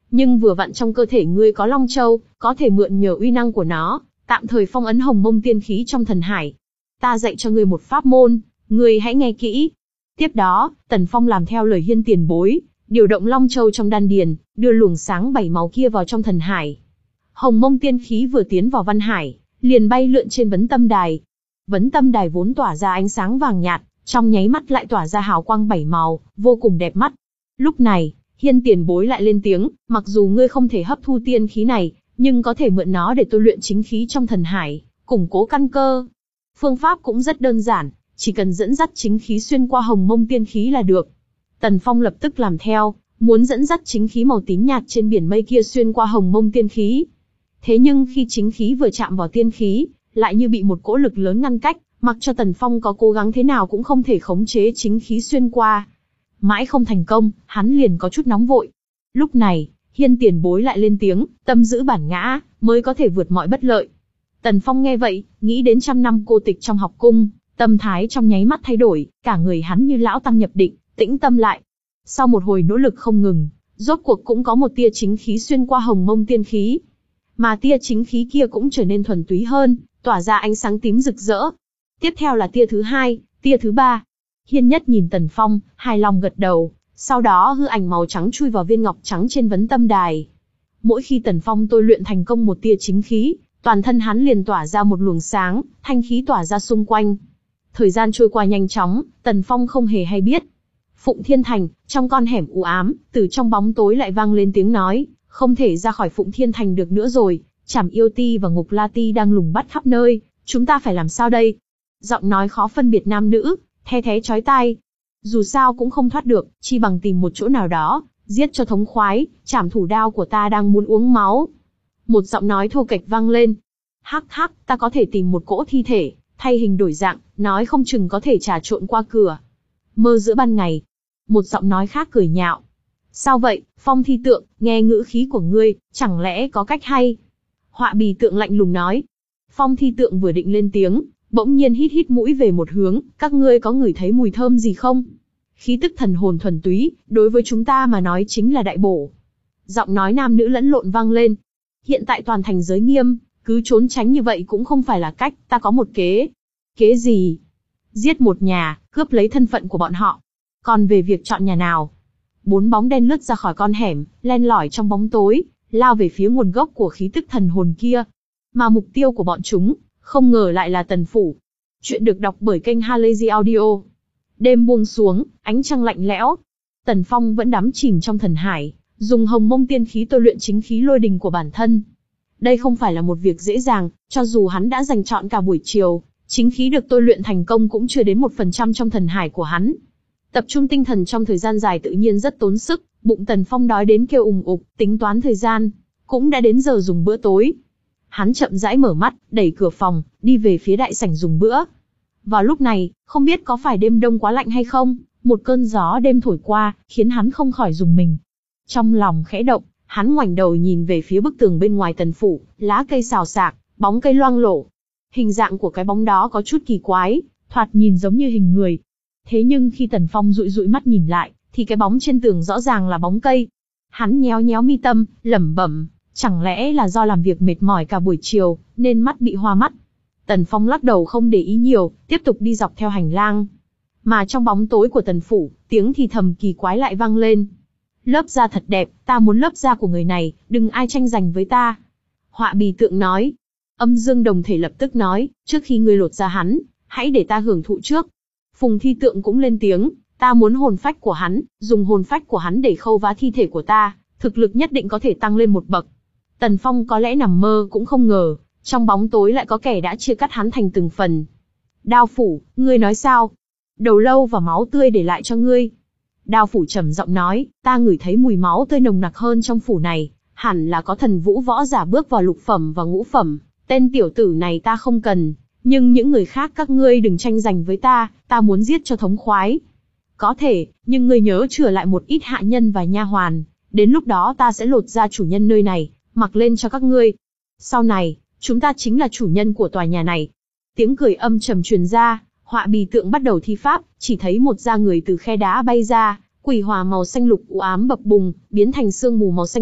Nhưng vừa vặn trong cơ thể ngươi có Long Châu, có thể mượn nhờ uy năng của nó, tạm thời phong ấn Hồng Mông tiên khí trong thần hải. Ta dạy cho ngươi một pháp môn, ngươi hãy nghe kỹ. Tiếp đó, Tần Phong làm theo lời Hiên tiền bối, điều động Long Châu trong đan điền, đưa luồng sáng bảy màu kia vào trong thần hải. Hồng Mông tiên khí vừa tiến vào văn hải, liền bay lượn trên vấn tâm đài. Vấn tâm đài vốn tỏa ra ánh sáng vàng nhạt, trong nháy mắt lại tỏa ra hào quang bảy màu, vô cùng đẹp mắt. Lúc này, Hiên tiền bối lại lên tiếng, mặc dù ngươi không thể hấp thu tiên khí này, nhưng có thể mượn nó để tôi luyện chính khí trong thần hải, củng cố căn cơ. Phương pháp cũng rất đơn giản, chỉ cần dẫn dắt chính khí xuyên qua Hồng Mông tiên khí là được. Tần Phong lập tức làm theo, muốn dẫn dắt chính khí màu tím nhạt trên biển mây kia xuyên qua Hồng Mông tiên khí. Thế nhưng khi chính khí vừa chạm vào tiên khí, lại như bị một cỗ lực lớn ngăn cách, mặc cho Tần Phong có cố gắng thế nào cũng không thể khống chế chính khí xuyên qua. Mãi không thành công, hắn liền có chút nóng vội. Lúc này, Hiên tiền bối lại lên tiếng, tâm giữ bản ngã, mới có thể vượt mọi bất lợi. Tần Phong nghe vậy, nghĩ đến trăm năm cô tịch trong học cung, tâm thái trong nháy mắt thay đổi, cả người hắn như lão tăng nhập định, tĩnh tâm lại. Sau một hồi nỗ lực không ngừng, rốt cuộc cũng có một tia chính khí xuyên qua Hồng Mông tiên khí. Mà tia chính khí kia cũng trở nên thuần túy hơn, tỏa ra ánh sáng tím rực rỡ. Tiếp theo là tia thứ hai, tia thứ ba. Hiên Nhất nhìn Tần Phong, hài lòng gật đầu, sau đó hư ảnh màu trắng chui vào viên ngọc trắng trên vấn tâm đài. Mỗi khi Tần Phong tôi luyện thành công một tia chính khí, toàn thân hắn liền tỏa ra một luồng sáng, thanh khí tỏa ra xung quanh. Thời gian trôi qua nhanh chóng, Tần Phong không hề hay biết. Phụng Thiên Thành, trong con hẻm u ám, từ trong bóng tối lại vang lên tiếng nói, không thể ra khỏi Phụng Thiên Thành được nữa rồi, Trảm Yêu Ti và Ngục La Ti đang lùng bắt khắp nơi, chúng ta phải làm sao đây? Giọng nói khó phân biệt nam nữ, the thé chói tai. Dù sao cũng không thoát được, chi bằng tìm một chỗ nào đó, giết cho thống khoái, Trảm thủ đao của ta đang muốn uống máu. Một giọng nói thô kệch vang lên. Hắc hắc, ta có thể tìm một cỗ thi thể, thay hình đổi dạng, nói không chừng có thể trà trộn qua cửa. Mơ giữa ban ngày. Một giọng nói khác cười nhạo. Sao vậy, Phong Thi Tượng, nghe ngữ khí của ngươi, chẳng lẽ có cách hay? Họa Bì Tượng lạnh lùng nói. Phong Thi Tượng vừa định lên tiếng, bỗng nhiên hít hít mũi về một hướng, các ngươi có ngửi thấy mùi thơm gì không? Khí tức thần hồn thuần túy, đối với chúng ta mà nói chính là đại bổ. Giọng nói nam nữ lẫn lộn vang lên. Hiện tại toàn thành giới nghiêm, cứ trốn tránh như vậy cũng không phải là cách, ta có một kế. Kế gì? Giết một nhà, cướp lấy thân phận của bọn họ. Còn về việc chọn nhà nào? Bốn bóng đen lướt ra khỏi con hẻm, len lỏi trong bóng tối, lao về phía nguồn gốc của khí tức thần hồn kia. Mà mục tiêu của bọn chúng, không ngờ lại là Tần Phủ. Chuyện được đọc bởi kênh Halazy Audio. Đêm buông xuống, ánh trăng lạnh lẽo. Tần Phong vẫn đắm chìm trong thần hải, dùng Hồng Mông tiên khí tôi luyện chính khí lôi đình của bản thân. Đây không phải là một việc dễ dàng, cho dù hắn đã dành trọn cả buổi chiều, chính khí được tôi luyện thành công cũng chưa đến một phần trăm trong thần hải của hắn. Tập trung tinh thần trong thời gian dài tự nhiên rất tốn sức, bụng Tần Phong đói đến kêu ùng ục, tính toán thời gian, cũng đã đến giờ dùng bữa tối. Hắn chậm rãi mở mắt, đẩy cửa phòng, đi về phía đại sảnh dùng bữa. Vào lúc này, không biết có phải đêm đông quá lạnh hay không, một cơn gió đêm thổi qua, khiến hắn không khỏi rùng mình. Trong lòng khẽ động, hắn ngoảnh đầu nhìn về phía bức tường bên ngoài Tần Phủ, lá cây xào xạc, bóng cây loang lổ. Hình dạng của cái bóng đó có chút kỳ quái, thoạt nhìn giống như hình người. Thế nhưng khi Tần Phong dụi dụi mắt nhìn lại, thì cái bóng trên tường rõ ràng là bóng cây. Hắn nhéo nhéo mi tâm, lẩm bẩm, chẳng lẽ là do làm việc mệt mỏi cả buổi chiều, nên mắt bị hoa mắt. Tần Phong lắc đầu không để ý nhiều, tiếp tục đi dọc theo hành lang. Mà trong bóng tối của Tần Phủ, tiếng thì thầm kỳ quái lại vang lên. Lớp da thật đẹp, ta muốn lớp da của người này, đừng ai tranh giành với ta. Họa Bì Tượng nói. Âm Dương Đồng Thể lập tức nói, trước khi ngươi lột da hắn, hãy để ta hưởng thụ trước. Phùng Thi Tượng cũng lên tiếng, ta muốn hồn phách của hắn, dùng hồn phách của hắn để khâu vá thi thể của ta, thực lực nhất định có thể tăng lên một bậc. Tần Phong có lẽ nằm mơ cũng không ngờ, trong bóng tối lại có kẻ đã chia cắt hắn thành từng phần. Đao Phủ, ngươi nói sao? Đầu lâu và máu tươi để lại cho ngươi. Đao Phủ trầm giọng nói, ta ngửi thấy mùi máu tươi nồng nặc hơn trong phủ này, hẳn là có thần vũ võ giả bước vào lục phẩm và ngũ phẩm, tên tiểu tử này ta không cần, nhưng những người khác các ngươi đừng tranh giành với ta, ta muốn giết cho thống khoái. Có thể, nhưng ngươi nhớ chừa lại một ít hạ nhân và nha hoàn, đến lúc đó ta sẽ lột ra chủ nhân nơi này, mặc lên cho các ngươi. Sau này, chúng ta chính là chủ nhân của tòa nhà này. Tiếng cười âm trầm truyền ra, Họa Bì Tượng bắt đầu thi pháp, chỉ thấy một da người từ khe đá bay ra, quỷ hỏa màu xanh lục u ám bập bùng, biến thành sương mù màu xanh nhạt,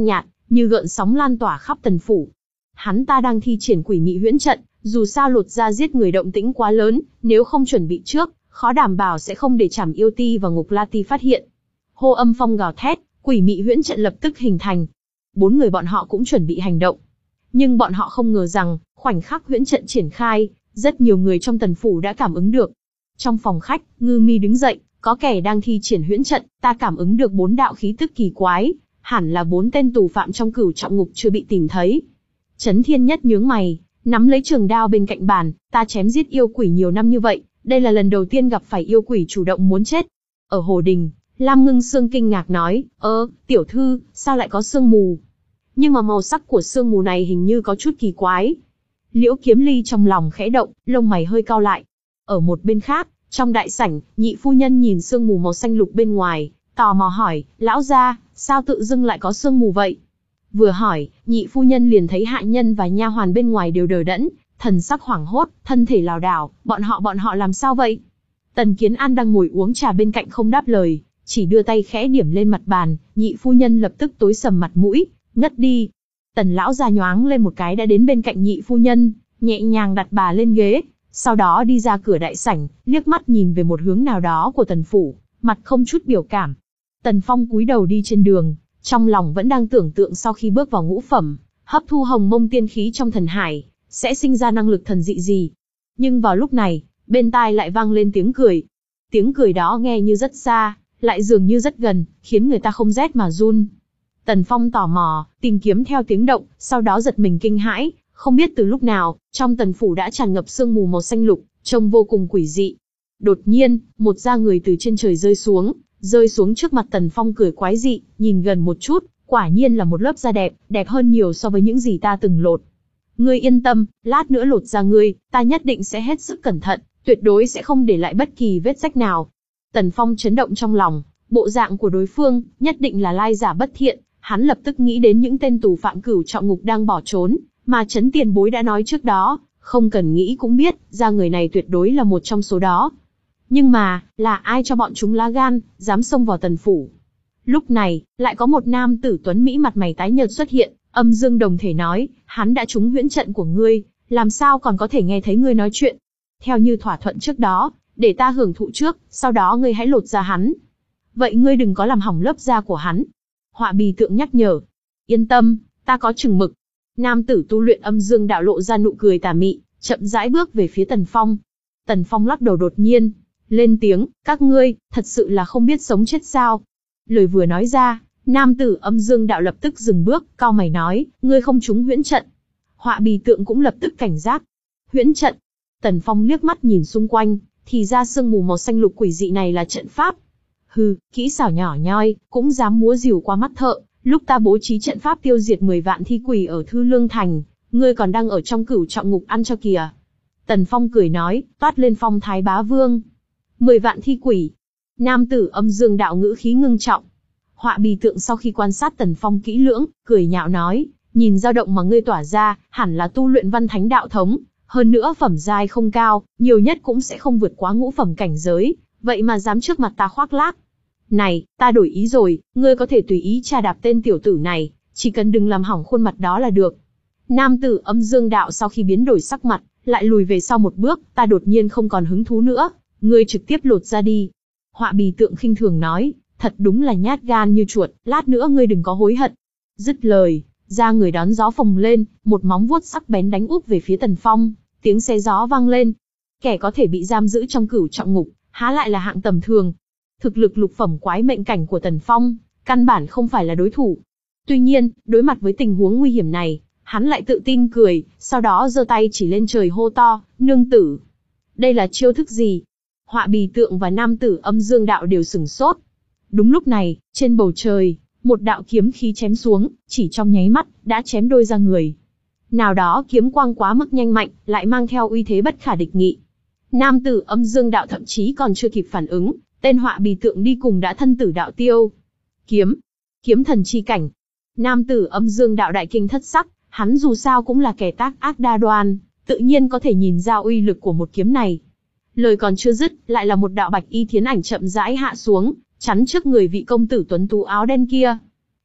như gợn sóng lan tỏa khắp tần phủ. Hắn ta đang thi triển quỷ mị huyễn trận, dù sao lột ra giết người động tĩnh quá lớn, nếu không chuẩn bị trước, khó đảm bảo sẽ không để Trảm Yêu Ti và Ngục La Ti phát hiện. Hô âm phong gào thét, quỷ mị huyễn trận lập tức hình thành. Bốn người bọn họ cũng chuẩn bị hành động. Nhưng bọn họ không ngờ rằng, khoảnh khắc huyễn trận triển khai, rất nhiều người trong tần phủ đã cảm ứng được. Trong phòng khách, Ngư Mi đứng dậy, có kẻ đang thi triển huyễn trận, ta cảm ứng được bốn đạo khí tức kỳ quái, hẳn là bốn tên tù phạm trong Cửu Trọng Ngục chưa bị tìm thấy. Chấn Thiên Nhất nhướng mày, nắm lấy trường đao bên cạnh bàn, ta chém giết yêu quỷ nhiều năm như vậy, đây là lần đầu tiên gặp phải yêu quỷ chủ động muốn chết. Ở Hồ Đình, Lam Ngưng Sương kinh ngạc nói, ơ, tiểu thư, sao lại có sương mù? Nhưng mà màu sắc của sương mù này hình như có chút kỳ quái. Liễu Kiếm Ly trong lòng khẽ động, lông mày hơi cau lại. Ở một bên khác, trong đại sảnh, nhị phu nhân nhìn sương mù màu xanh lục bên ngoài, tò mò hỏi, lão gia, sao tự dưng lại có sương mù vậy? Vừa hỏi, nhị phu nhân liền thấy hạ nhân và nha hoàn bên ngoài đều đờ đẫn, thần sắc hoảng hốt, thân thể lảo đảo, bọn họ bọn họ làm sao vậy? Tần Kiến An đang ngồi uống trà bên cạnh không đáp lời, chỉ đưa tay khẽ điểm lên mặt bàn, nhị phu nhân lập tức tối sầm mặt mũi, ngất đi. Tần lão già nhoáng lên một cái đã đến bên cạnh nhị phu nhân, nhẹ nhàng đặt bà lên ghế, sau đó đi ra cửa đại sảnh, liếc mắt nhìn về một hướng nào đó của tần phủ, mặt không chút biểu cảm. Tần Phong cúi đầu đi trên đường, trong lòng vẫn đang tưởng tượng sau khi bước vào ngũ phẩm, hấp thu hồng mông tiên khí trong thần hải, sẽ sinh ra năng lực thần dị gì. Nhưng vào lúc này, bên tai lại vang lên tiếng cười. Tiếng cười đó nghe như rất xa, lại dường như rất gần, khiến người ta không rét mà run. Tần Phong tò mò, tìm kiếm theo tiếng động, sau đó giật mình kinh hãi, không biết từ lúc nào, trong tần phủ đã tràn ngập sương mù màu xanh lục, trông vô cùng quỷ dị. Đột nhiên, một da người từ trên trời rơi xuống, rơi xuống trước mặt Tần Phong cười quái dị, nhìn gần một chút, quả nhiên là một lớp da đẹp, đẹp hơn nhiều so với những gì ta từng lột. Ngươi yên tâm, lát nữa lột da ngươi, ta nhất định sẽ hết sức cẩn thận, tuyệt đối sẽ không để lại bất kỳ vết rách nào. Tần Phong chấn động trong lòng, bộ dạng của đối phương, nhất định là lai giả bất thiện, hắn lập tức nghĩ đến những tên tù phạm Cửu Trọng Ngục đang bỏ trốn, mà Trấn Tiền Bối đã nói trước đó, không cần nghĩ cũng biết, ra người này tuyệt đối là một trong số đó. Nhưng mà, là ai cho bọn chúng lá gan, dám xông vào tần phủ? Lúc này, lại có một nam tử tuấn Mỹ mặt mày tái nhợt xuất hiện, âm dương đồng thể nói, hắn đã trúng huyễn trận của ngươi, làm sao còn có thể nghe thấy ngươi nói chuyện? Theo như thỏa thuận trước đó, để ta hưởng thụ trước, sau đó ngươi hãy lột ra hắn. Vậy ngươi đừng có làm hỏng lớp da của hắn. Họa Bì Tượng nhắc nhở. Yên tâm, ta có chừng mực. Nam tử tu luyện âm dương đạo lộ ra nụ cười tà mị, chậm rãi bước về phía Tần Phong. Tần Phong lắc đầu đột nhiên, lên tiếng, các ngươi, thật sự là không biết sống chết sao? Lời vừa nói ra, nam tử âm dương đạo lập tức dừng bước, cau mày nói, ngươi không trúng huyễn trận. Họa Bì Tượng cũng lập tức cảnh giác. Huyễn trận. Tần Phong liếc mắt nhìn xung quanh, thì ra sương mù màu xanh lục quỷ dị này là trận pháp. Hừ, kỹ xảo nhỏ nhoi, cũng dám múa rìu qua mắt thợ, lúc ta bố trí trận pháp tiêu diệt mười vạn thi quỷ ở Thư Lương Thành, ngươi còn đang ở trong Cửu Trọng Ngục ăn cho kìa. Tần Phong cười nói, toát lên phong thái bá vương. Mười vạn thi quỷ. Nam tử âm dương đạo ngữ khí ngưng trọng. Họa Bì Tượng sau khi quan sát Tần Phong kỹ lưỡng, cười nhạo nói, nhìn dao động mà ngươi tỏa ra, hẳn là tu luyện văn thánh đạo thống, hơn nữa phẩm giai không cao, nhiều nhất cũng sẽ không vượt quá ngũ phẩm cảnh giới, vậy mà dám trước mặt ta khoác lác. Này, ta đổi ý rồi, ngươi có thể tùy ý tra đạp tên tiểu tử này, chỉ cần đừng làm hỏng khuôn mặt đó là được. Nam tử âm dương đạo sau khi biến đổi sắc mặt, lại lùi về sau một bước, ta đột nhiên không còn hứng thú nữa, ngươi trực tiếp lột ra đi. Họa Bì Tượng khinh thường nói, thật đúng là nhát gan như chuột, lát nữa ngươi đừng có hối hận. Dứt lời, ra người đón gió phồng lên, một móng vuốt sắc bén đánh úp về phía Tần Phong, tiếng xe gió vang lên. Kẻ có thể bị giam giữ trong Cửu Trọng Ngục, há lại là hạng tầm thường. Thực lực lục phẩm quái mệnh cảnh của Tần Phong, căn bản không phải là đối thủ. Tuy nhiên, đối mặt với tình huống nguy hiểm này, hắn lại tự tin cười, sau đó giơ tay chỉ lên trời hô to, nương tử. Đây là chiêu thức gì? Họa Bì Tượng và nam tử âm dương đạo đều sửng sốt. Đúng lúc này, trên bầu trời, một đạo kiếm khí chém xuống, chỉ trong nháy mắt, đã chém đôi ra người. Nào đó kiếm quang quá mức nhanh mạnh, lại mang theo uy thế bất khả địch nghị. Nam tử âm dương đạo thậm chí còn chưa kịp phản ứng, tên Họa Bì Tượng đi cùng đã thân tử đạo tiêu. Kiếm, kiếm thần chi cảnh. Nam tử âm dương đạo đại kinh thất sắc, hắn dù sao cũng là kẻ tác ác đa đoan, tự nhiên có thể nhìn ra uy lực của một kiếm này. Lời còn chưa dứt, lại là một đạo bạch y thiến ảnh chậm rãi hạ xuống, chắn trước người vị công tử tuấn tú áo đen kia.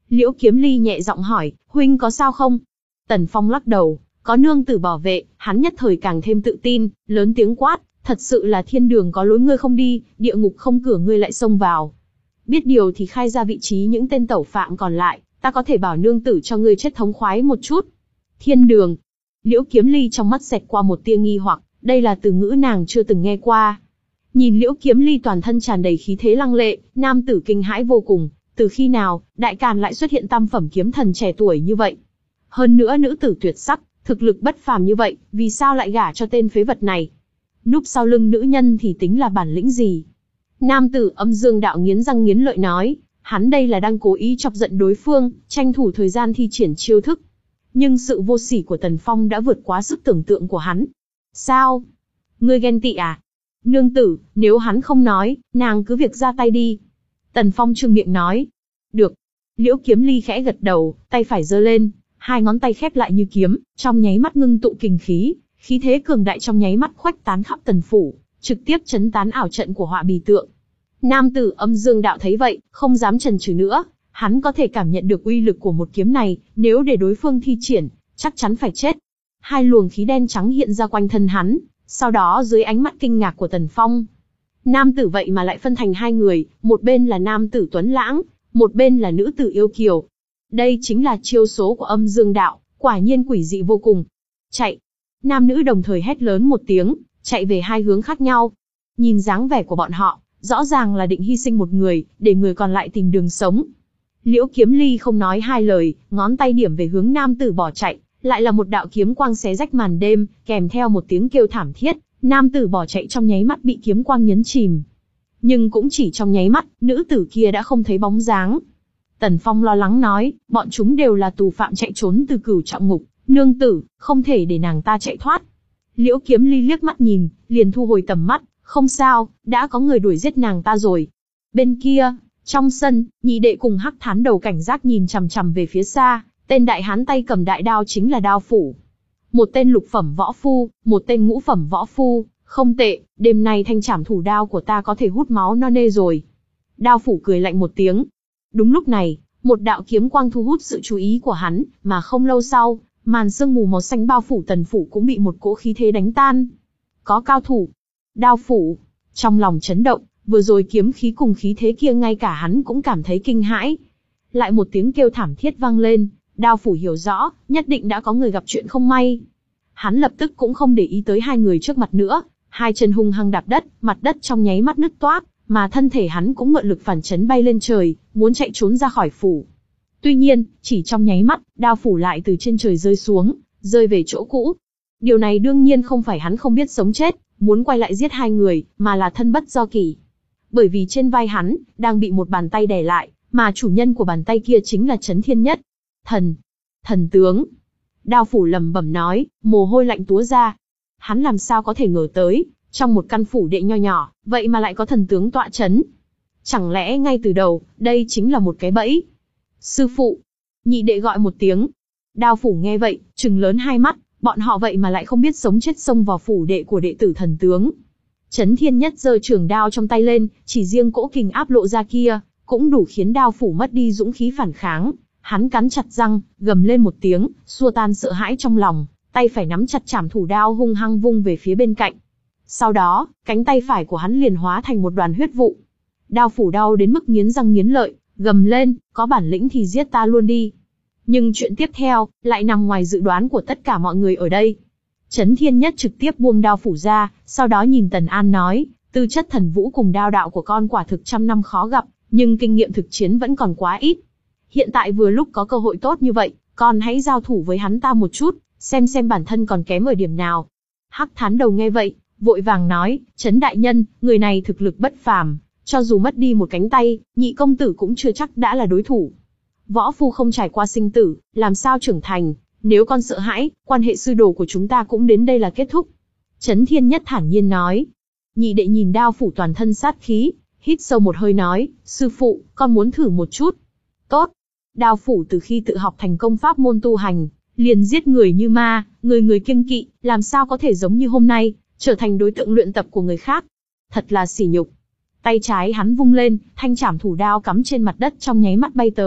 Liễu Kiếm Ly nhẹ giọng hỏi, huynh có sao không? Tần Phong lắc đầu, có nương tử bảo vệ, hắn nhất thời càng thêm tự tin, lớn tiếng quát, thật sự là thiên đường có lối ngươi không đi, địa ngục không cửa ngươi lại xông vào. Biết điều thì khai ra vị trí những tên tẩu phạm còn lại, ta có thể bảo nương tử cho ngươi chết thống khoái một chút. Thiên đường. Liễu Kiếm Ly trong mắt xẹt qua một tia nghi hoặc, đây là từ ngữ nàng chưa từng nghe qua. Nhìn Liễu Kiếm Ly toàn thân tràn đầy khí thế lăng lệ, nam tử kinh hãi vô cùng, từ khi nào, Đại Càn lại xuất hiện tam phẩm kiếm thần trẻ tuổi như vậy? Hơn nữa nữ tử tuyệt sắc, thực lực bất phàm như vậy, vì sao lại gả cho tên phế vật này? Núp sau lưng nữ nhân thì tính là bản lĩnh gì? Nam tử Âm Dương Đạo nghiến răng nghiến lợi nói, hắn đây là đang cố ý chọc giận đối phương, tranh thủ thời gian thi triển chiêu thức. Nhưng sự vô sỉ của Tần Phong đã vượt quá sức tưởng tượng của hắn. Sao? Ngươi ghen tị à? Nương tử, nếu hắn không nói, nàng cứ việc ra tay đi. Tần Phong trương miệng nói. Được. Liễu Kiếm Ly khẽ gật đầu, tay phải giơ lên, hai ngón tay khép lại như kiếm, trong nháy mắt ngưng tụ kình khí, khí thế cường đại trong nháy mắt khuếch tán khắp tần phủ, trực tiếp chấn tán ảo trận của Họa Bì Tượng. Nam tử Âm Dương Đạo thấy vậy, không dám chần chừ nữa, hắn có thể cảm nhận được uy lực của một kiếm này, nếu để đối phương thi triển, chắc chắn phải chết. Hai luồng khí đen trắng hiện ra quanh thân hắn, sau đó dưới ánh mắt kinh ngạc của Tần Phong, nam tử vậy mà lại phân thành hai người, một bên là nam tử tuấn lãng, một bên là nữ tử yêu kiều. Đây chính là chiêu số của Âm Dương Đạo, quả nhiên quỷ dị vô cùng. Chạy! Nam nữ đồng thời hét lớn một tiếng, chạy về hai hướng khác nhau. Nhìn dáng vẻ của bọn họ, rõ ràng là định hy sinh một người, để người còn lại tìm đường sống. Liễu Kiếm Ly không nói hai lời, ngón tay điểm về hướng nam tử bỏ chạy, lại là một đạo kiếm quang xé rách màn đêm, kèm theo một tiếng kêu thảm thiết, nam tử bỏ chạy trong nháy mắt bị kiếm quang nhấn chìm. Nhưng cũng chỉ trong nháy mắt, nữ tử kia đã không thấy bóng dáng. Tần Phong lo lắng nói, bọn chúng đều là tù phạm chạy trốn từ Cửu Trọng Ngục, nương tử, không thể để nàng ta chạy thoát. Liễu Kiếm Ly liếc mắt nhìn, liền thu hồi tầm mắt, không sao, đã có người đuổi giết nàng ta rồi. Bên kia, trong sân, nhị đệ cùng Hắc Thán Đầu cảnh giác nhìn chằm chằm về phía xa, tên đại hán tay cầm đại đao chính là Đao Phủ. Một tên lục phẩm võ phu, một tên ngũ phẩm võ phu, không tệ, đêm nay thanh trảm thủ đao của ta có thể hút máu no nê rồi. Đao Phủ cười lạnh một tiếng. Đúng lúc này, một đạo kiếm quang thu hút sự chú ý của hắn, mà không lâu sau, màn sương mù màu xanh bao phủ tần phủ cũng bị một cỗ khí thế đánh tan. Có cao thủ. Đao Phủ, trong lòng chấn động, vừa rồi kiếm khí cùng khí thế kia ngay cả hắn cũng cảm thấy kinh hãi. Lại một tiếng kêu thảm thiết vang lên, Đao Phủ hiểu rõ, nhất định đã có người gặp chuyện không may. Hắn lập tức cũng không để ý tới hai người trước mặt nữa, hai chân hung hăng đạp đất, mặt đất trong nháy mắt nứt toác, mà thân thể hắn cũng mượn lực phản chấn bay lên trời, muốn chạy trốn ra khỏi phủ. Tuy nhiên, chỉ trong nháy mắt, Đao Phủ lại từ trên trời rơi xuống, rơi về chỗ cũ. Điều này đương nhiên không phải hắn không biết sống chết, muốn quay lại giết hai người, mà là thân bất do kỷ. Bởi vì trên vai hắn, đang bị một bàn tay đè lại, mà chủ nhân của bàn tay kia chính là Chấn Thiên Nhất. Thần! Thần tướng! Đao Phủ lẩm bẩm nói, mồ hôi lạnh túa ra. Hắn làm sao có thể ngờ tới, trong một căn phủ đệ nho nhỏ, vậy mà lại có thần tướng tọa chấn. Chẳng lẽ ngay từ đầu, đây chính là một cái bẫy? Sư phụ! Nhị đệ gọi một tiếng. Đao Phủ nghe vậy, trừng lớn hai mắt, bọn họ vậy mà lại không biết sống chết xông vào phủ đệ của đệ tử thần tướng. Chấn Thiên Nhất giơ trường đao trong tay lên, chỉ riêng cỗ kình áp lộ ra kia, cũng đủ khiến Đao Phủ mất đi dũng khí phản kháng. Hắn cắn chặt răng, gầm lên một tiếng, xua tan sợ hãi trong lòng, tay phải nắm chặt trảm thủ đao hung hăng vung về phía bên cạnh. Sau đó, cánh tay phải của hắn liền hóa thành một đoàn huyết vụ. Đao Phủ đau đến mức nghiến răng nghiến lợi, gầm lên, có bản lĩnh thì giết ta luôn đi. Nhưng chuyện tiếp theo, lại nằm ngoài dự đoán của tất cả mọi người ở đây. Chấn Thiên Nhất trực tiếp buông Đao Phủ ra, sau đó nhìn Tần An nói, tư chất thần vũ cùng đao đạo của con quả thực trăm năm khó gặp, nhưng kinh nghiệm thực chiến vẫn còn quá ít. Hiện tại vừa lúc có cơ hội tốt như vậy, con hãy giao thủ với hắn ta một chút, xem xem bản thân còn kém ở điểm nào. Hắc Thán Đầu nghe vậy, vội vàng nói, Chấn đại nhân, người này thực lực bất phàm, cho dù mất đi một cánh tay, nhị công tử cũng chưa chắc đã là đối thủ. Võ phu không trải qua sinh tử, làm sao trưởng thành, nếu con sợ hãi, quan hệ sư đồ của chúng ta cũng đến đây là kết thúc. Chấn Thiên Nhất thản nhiên nói. Nhị đệ nhìn Đao Phủ toàn thân sát khí, hít sâu một hơi nói, sư phụ, con muốn thử một chút. Tốt. Đao Phủ từ khi tự học thành công pháp môn tu hành, liền giết người như ma, người người kiêng kỵ, làm sao có thể giống như hôm nay, trở thành đối tượng luyện tập của người khác. Thật là sỉ nhục. Tay trái hắn vung lên, thanh trảm thủ đao cắm trên mặt đất trong nháy mắt bay tới,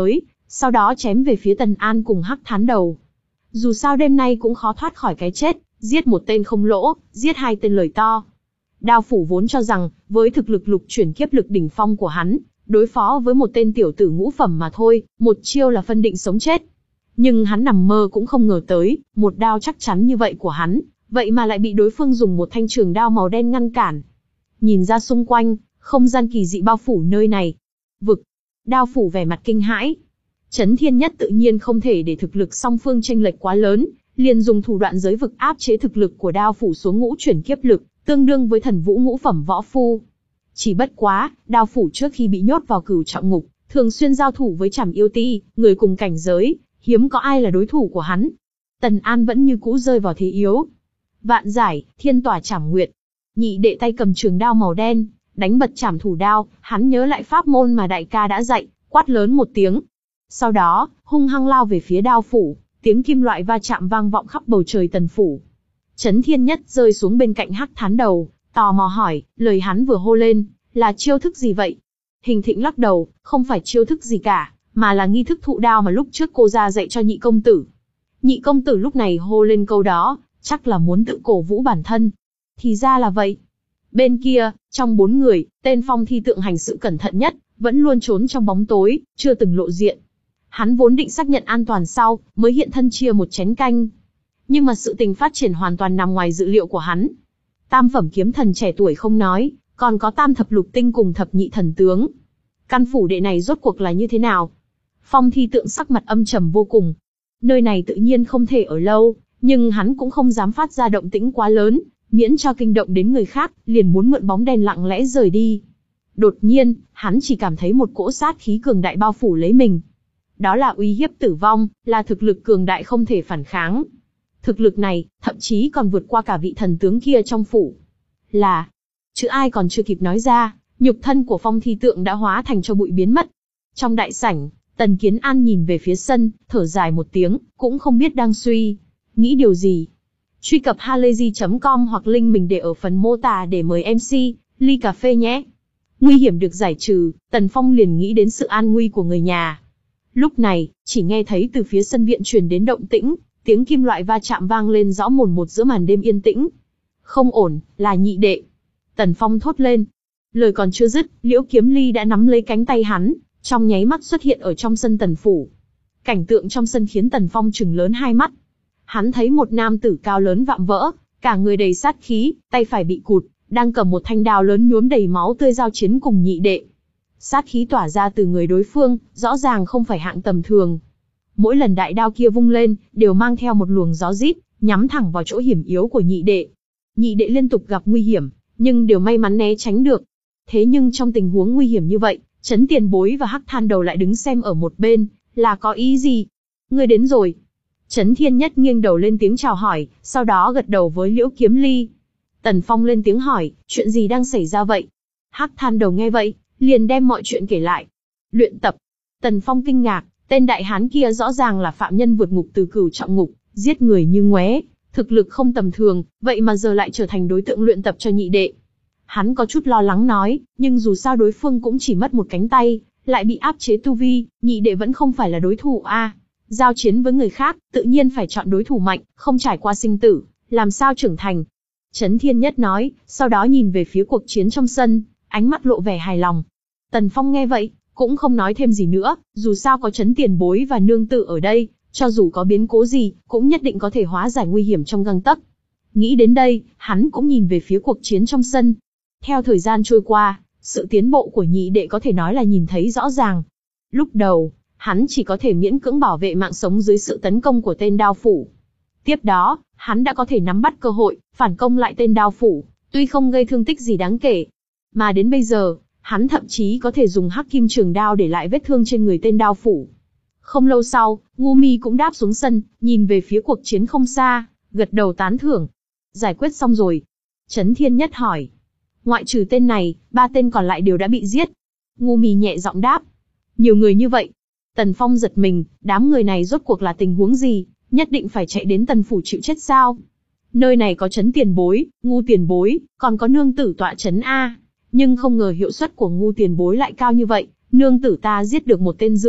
sau đó chém về phía Tần An cùng Hắc Thán Đầu. Dù sao đêm nay cũng khó thoát khỏi cái chết, giết một tên không lỗ, giết hai tên lời to. Đao phủ vốn cho rằng, với thực lực lục chuyển kiếp lực đỉnh phong của hắn, đối phó với một tên tiểu tử ngũ phẩm mà thôi, một chiêu là phân định sống chết. Nhưng hắn nằm mơ cũng không ngờ tới, một đao chắc chắn như vậy của hắn, vậy mà lại bị đối phương dùng một thanh trường đao màu đen ngăn cản. Nhìn ra xung quanh, không gian kỳ dị bao phủ nơi này. Vực. Đao phủ vẻ mặt kinh hãi. Chấn Thiên Nhất tự nhiên không thể để thực lực song phương chênh lệch quá lớn, liền dùng thủ đoạn giới vực áp chế thực lực của đao phủ xuống ngũ chuyển kiếp lực, tương đương với thần vũ ngũ phẩm võ phu. Chỉ bất quá, đao phủ trước khi bị nhốt vào cửu trọng ngục, thường xuyên giao thủ với Trảm Yêu Ti, người cùng cảnh giới, hiếm có ai là đối thủ của hắn. Tần An vẫn như cũ rơi vào thế yếu. Vạn giải, thiên tỏa Trảm Nguyệt. Nhị đệ tay cầm trường đao màu đen, đánh bật trảm thủ đao, hắn nhớ lại pháp môn mà đại ca đã dạy, quát lớn một tiếng. Sau đó, hung hăng lao về phía đao phủ, tiếng kim loại va chạm vang vọng khắp bầu trời tần phủ. Chấn Thiên Nhất rơi xuống bên cạnh Hắc Thán Đầu, tò mò hỏi, lời hắn vừa hô lên, là chiêu thức gì vậy? Hình Thịnh lắc đầu, không phải chiêu thức gì cả, mà là nghi thức thụ đao mà lúc trước cô ra dạy cho nhị công tử. Nhị công tử lúc này hô lên câu đó, chắc là muốn tự cổ vũ bản thân. Thì ra là vậy. Bên kia, trong bốn người, tên Phong Thi Tượng hành sự cẩn thận nhất, vẫn luôn trốn trong bóng tối, chưa từng lộ diện. Hắn vốn định xác nhận an toàn sau, mới hiện thân chia một chén canh. Nhưng mà sự tình phát triển hoàn toàn nằm ngoài dự liệu của hắn. Tam phẩm kiếm thần trẻ tuổi không nói, còn có tam thập lục tinh cùng thập nhị thần tướng. Căn phủ đệ này rốt cuộc là như thế nào? Phong Thi Tượng sắc mặt âm trầm vô cùng. Nơi này tự nhiên không thể ở lâu, nhưng hắn cũng không dám phát ra động tĩnh quá lớn, miễn cho kinh động đến người khác, liền muốn mượn bóng đèn lặng lẽ rời đi. Đột nhiên, hắn chỉ cảm thấy một cỗ sát khí cường đại bao phủ lấy mình. Đó là uy hiếp tử vong, là thực lực cường đại không thể phản kháng. Thực lực này, thậm chí còn vượt qua cả vị thần tướng kia trong phủ. Là, chữ ai còn chưa kịp nói ra, nhục thân của Phong Thi Tượng đã hóa thành cho bụi biến mất. Trong đại sảnh, Tần Kiến An nhìn về phía sân, thở dài một tiếng, cũng không biết đang suy nghĩ điều gì. Truy cập halayzi chấm com hoặc link mình để ở phần mô tả để mời em xê, ly cà phê nhé. Nguy hiểm được giải trừ, Tần Phong liền nghĩ đến sự an nguy của người nhà. Lúc này, chỉ nghe thấy từ phía sân viện truyền đến động tĩnh, tiếng kim loại va chạm vang lên rõ mồn một giữa màn đêm yên tĩnh. Không ổn, là nhị đệ. Tần Phong thốt lên. Lời còn chưa dứt, Liễu Kiếm Ly đã nắm lấy cánh tay hắn, trong nháy mắt xuất hiện ở trong sân Tần phủ. Cảnh tượng trong sân khiến Tần Phong trừng lớn hai mắt. Hắn thấy một nam tử cao lớn vạm vỡ, cả người đầy sát khí, tay phải bị cụt, đang cầm một thanh đao lớn nhuốm đầy máu tươi giao chiến cùng nhị đệ. Sát khí tỏa ra từ người đối phương, rõ ràng không phải hạng tầm thường. Mỗi lần đại đao kia vung lên, đều mang theo một luồng gió rít, nhắm thẳng vào chỗ hiểm yếu của nhị đệ. Nhị đệ liên tục gặp nguy hiểm, nhưng đều may mắn né tránh được. Thế nhưng trong tình huống nguy hiểm như vậy, Trấn Tiền Bối và Hắc Than Đầu lại đứng xem ở một bên, là có ý gì? Ngươi đến rồi. Trấn Thiên Nhất nghiêng đầu lên tiếng chào hỏi, sau đó gật đầu với Liễu Kiếm Ly. Tần Phong lên tiếng hỏi, chuyện gì đang xảy ra vậy? Hắc Than Đầu nghe vậy, liền đem mọi chuyện kể lại. Luyện tập. Tần Phong kinh ngạc, tên đại hán kia rõ ràng là phạm nhân vượt ngục từ cửu trọng ngục, giết người như ngoé, thực lực không tầm thường, vậy mà giờ lại trở thành đối tượng luyện tập cho nhị đệ. Hắn có chút lo lắng nói, nhưng dù sao đối phương cũng chỉ mất một cánh tay, lại bị áp chế tu vi, nhị đệ vẫn không phải là đối thủ a. À, giao chiến với người khác, tự nhiên phải chọn đối thủ mạnh, không trải qua sinh tử, làm sao trưởng thành. Trấn Thiên Nhất nói, sau đó nhìn về phía cuộc chiến trong sân, ánh mắt lộ vẻ hài lòng. Tần Phong nghe vậy, cũng không nói thêm gì nữa, dù sao có Trấn Tiền Bối và nương tử ở đây, cho dù có biến cố gì, cũng nhất định có thể hóa giải nguy hiểm trong gang tấc. Nghĩ đến đây, hắn cũng nhìn về phía cuộc chiến trong sân. Theo thời gian trôi qua, sự tiến bộ của nhị đệ có thể nói là nhìn thấy rõ ràng. Lúc đầu, hắn chỉ có thể miễn cưỡng bảo vệ mạng sống dưới sự tấn công của tên đao phủ. Tiếp đó, hắn đã có thể nắm bắt cơ hội, phản công lại tên đao phủ, tuy không gây thương tích gì đáng kể. Mà đến bây giờ, hắn thậm chí có thể dùng hắc kim trường đao để lại vết thương trên người tên đao phủ. Không lâu sau, Ngu Mi cũng đáp xuống sân, nhìn về phía cuộc chiến không xa, gật đầu tán thưởng. Giải quyết xong rồi. Trấn Thiên Nhất hỏi. Ngoại trừ tên này, ba tên còn lại đều đã bị giết. Ngu Mi nhẹ giọng đáp. Nhiều người như vậy. Tần Phong giật mình, đám người này rốt cuộc là tình huống gì, nhất định phải chạy đến Tần phủ chịu chết sao? Nơi này có Trấn Tiền Bối, Ngu Tiền Bối, còn có nương tử tọa trấn a. Nhưng không ngờ hiệu suất của Ngu Tiền Bối lại cao như vậy, nương tử ta giết được một tên rưỡi,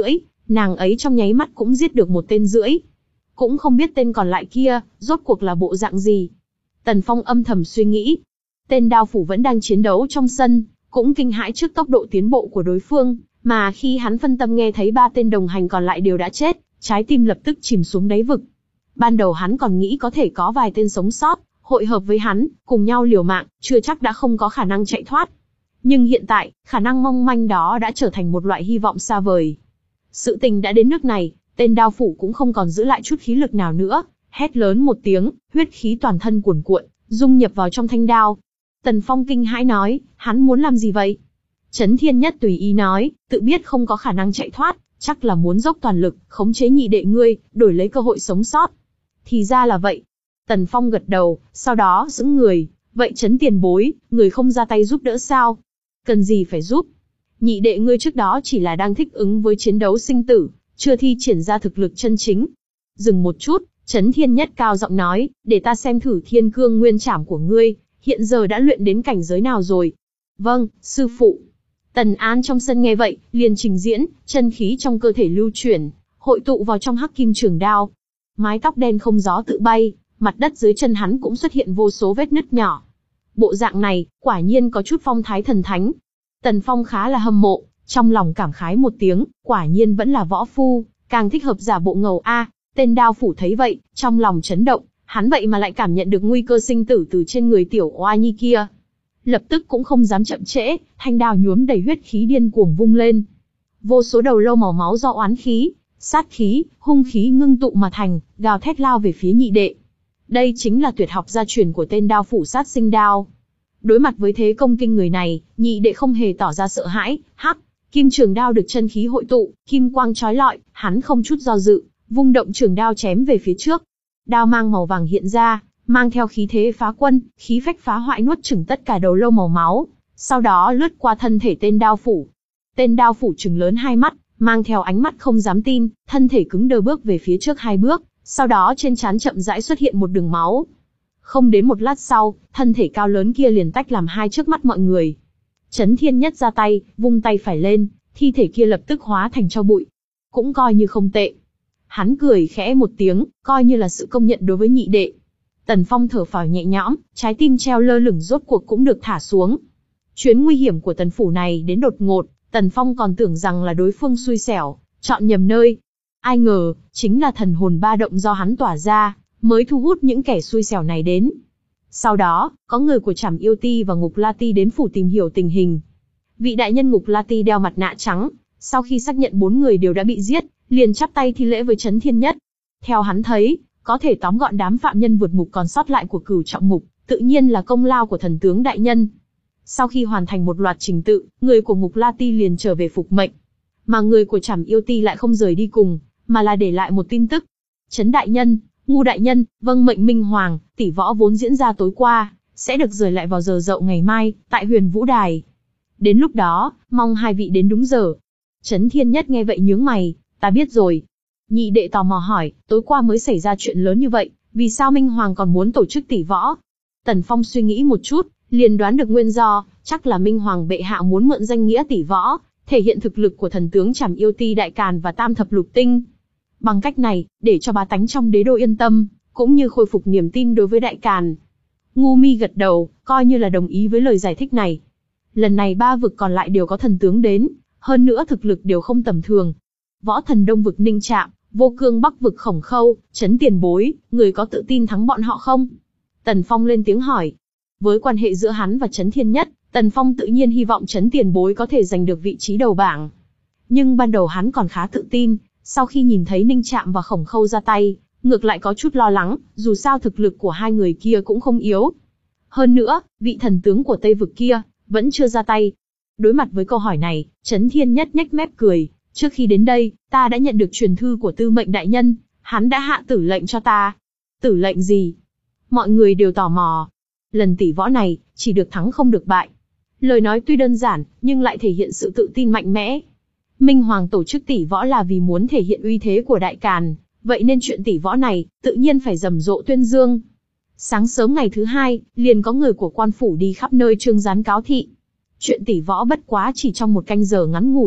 Nàng ấy trong nháy mắt cũng giết được một tên rưỡi. Cũng không biết tên còn lại kia, rốt cuộc là bộ dạng gì. Tần Phong âm thầm suy nghĩ. Tên đao phủ vẫn đang chiến đấu trong sân, cũng kinh hãi trước tốc độ tiến bộ của đối phương, mà khi hắn phân tâm nghe thấy ba tên đồng hành còn lại đều đã chết, trái tim lập tức chìm xuống đáy vực. Ban đầu hắn còn nghĩ có thể có vài tên sống sót, hội hợp với hắn, cùng nhau liều mạng, chưa chắc đã không có khả năng chạy thoát. Nhưng hiện tại, khả năng mong manh đó đã trở thành một loại hy vọng xa vời. Sự tình đã đến nước này, tên đao phủ cũng không còn giữ lại chút khí lực nào nữa, hét lớn một tiếng, huyết khí toàn thân cuồn cuộn, dung nhập vào trong thanh đao. Tần Phong kinh hãi nói, hắn muốn làm gì vậy? Chấn Thiên Nhất tùy ý nói, tự biết không có khả năng chạy thoát, chắc là muốn dốc toàn lực, khống chế nhị đệ ngươi, đổi lấy cơ hội sống sót. Thì ra là vậy. Tần Phong gật đầu, sau đó sững người, vậy Chấn tiền bối, người không ra tay giúp đỡ sao? Cần gì phải giúp? Nhị đệ ngươi trước đó chỉ là đang thích ứng với chiến đấu sinh tử, chưa thi triển ra thực lực chân chính. Dừng một chút, Chấn Thiên Nhất cao giọng nói, để ta xem thử Thiên Cương Nguyên Trảm của ngươi, hiện giờ đã luyện đến cảnh giới nào rồi? Vâng, sư phụ. Tần An trong sân nghe vậy, liền trình diễn, chân khí trong cơ thể lưu chuyển, hội tụ vào trong hắc kim trường đao. Mái tóc đen không gió tự bay, mặt đất dưới chân hắn cũng xuất hiện vô số vết nứt nhỏ. Bộ dạng này, quả nhiên có chút phong thái thần thánh. Tần Phong khá là hâm mộ, trong lòng cảm khái một tiếng, quả nhiên vẫn là võ phu, càng thích hợp giả bộ ngầu a. À, tên đao phủ thấy vậy, trong lòng chấn động, hắn vậy mà lại cảm nhận được nguy cơ sinh tử từ trên người tiểu oa nhi kia. Lập tức cũng không dám chậm trễ, thanh đao nhuốm đầy huyết khí điên cuồng vung lên. Vô số đầu lâu màu máu do oán khí, sát khí, hung khí ngưng tụ mà thành, gào thét lao về phía nhị đệ. Đây chính là tuyệt học gia truyền của tên đao phủ sát sinh đao. Đối mặt với thế công kinh người này, nhị đệ không hề tỏ ra sợ hãi, hắc, kim trường đao được chân khí hội tụ, kim quang chói lọi, hắn không chút do dự, vung động trường đao chém về phía trước. Đao mang màu vàng hiện ra, mang theo khí thế phá quân, khí phách phá hoại nuốt chửng tất cả đầu lâu màu máu, sau đó lướt qua thân thể tên đao phủ. Tên đao phủ trừng lớn hai mắt, mang theo ánh mắt không dám tin, thân thể cứng đờ bước về phía trước hai bước, sau đó trên trán chậm rãi xuất hiện một đường máu. Không đến một lát sau, thân thể cao lớn kia liền tách làm hai trước mắt mọi người. Chấn Thiên Nhất ra tay, vung tay phải lên, thi thể kia lập tức hóa thành tro bụi. Cũng coi như không tệ. Hắn cười khẽ một tiếng, coi như là sự công nhận đối với nhị đệ. Tần Phong thở phào nhẹ nhõm, trái tim treo lơ lửng rốt cuộc cũng được thả xuống. Chuyến nguy hiểm của Tần phủ này đến đột ngột, Tần Phong còn tưởng rằng là đối phương xui xẻo, chọn nhầm nơi. Ai ngờ, chính là thần hồn ba động do hắn tỏa ra, mới thu hút những kẻ xui xẻo này đến. Sau đó, có người của Trảm Yêu Ti và Ngục La Ti đến phủ tìm hiểu tình hình. Vị đại nhân Ngục La Ti đeo mặt nạ trắng, sau khi xác nhận bốn người đều đã bị giết, liền chắp tay thi lễ với Chấn Thiên Nhất. Theo hắn thấy, có thể tóm gọn đám phạm nhân vượt ngục còn sót lại của Cửu Trọng Ngục, tự nhiên là công lao của thần tướng đại nhân. Sau khi hoàn thành một loạt trình tự, người của Ngục La Ti liền trở về phục mệnh, mà người của Trảm Yêu Ti lại không rời đi cùng, mà là để lại một tin tức. Chấn đại nhân, Ngu đại nhân, vâng mệnh Minh Hoàng, tỷ võ vốn diễn ra tối qua, sẽ được rời lại vào giờ dậu ngày mai, tại Huyền Vũ Đài. Đến lúc đó, mong hai vị đến đúng giờ. Chấn Thiên Nhất nghe vậy nhướng mày, ta biết rồi. Nhị đệ tò mò hỏi, tối qua mới xảy ra chuyện lớn như vậy, vì sao Minh Hoàng còn muốn tổ chức tỷ võ? Tần Phong suy nghĩ một chút, liền đoán được nguyên do, chắc là Minh Hoàng bệ hạ muốn mượn danh nghĩa tỷ võ, thể hiện thực lực của thần tướng Trảm Yêu Ti Đại Càn và Tam Thập Lục Tinh. Bằng cách này, để cho bá tánh trong đế đô yên tâm, cũng như khôi phục niềm tin đối với Đại Càn. Ngu Mi gật đầu, coi như là đồng ý với lời giải thích này. Lần này ba vực còn lại đều có thần tướng đến, hơn nữa thực lực đều không tầm thường. Võ thần Đông vực Ninh Trạm, Vô Cương Bắc vực Khổng Khâu, Chấn tiền bối, người có tự tin thắng bọn họ không? Tần Phong lên tiếng hỏi. Với quan hệ giữa hắn và Chấn Thiên Nhất, Tần Phong tự nhiên hy vọng Chấn tiền bối có thể giành được vị trí đầu bảng. Nhưng ban đầu hắn còn khá tự tin, sau khi nhìn thấy Ninh Trạm và Khổng Khâu ra tay, ngược lại có chút lo lắng, dù sao thực lực của hai người kia cũng không yếu. Hơn nữa, vị thần tướng của Tây vực kia, vẫn chưa ra tay. Đối mặt với câu hỏi này, Chấn Thiên Nhất nhếch mép cười, trước khi đến đây, ta đã nhận được truyền thư của Tư Mệnh đại nhân, hắn đã hạ tử lệnh cho ta. Tử lệnh gì? Mọi người đều tò mò. Lần tỷ võ này, chỉ được thắng không được bại. Lời nói tuy đơn giản, nhưng lại thể hiện sự tự tin mạnh mẽ. Minh Hoàng tổ chức tỷ võ là vì muốn thể hiện uy thế của Đại Càn, vậy nên chuyện tỷ võ này, tự nhiên phải rầm rộ tuyên dương. Sáng sớm ngày thứ hai, liền có người của quan phủ đi khắp nơi trương gián cáo thị. Chuyện tỷ võ bất quá chỉ trong một canh giờ ngắn ngủi,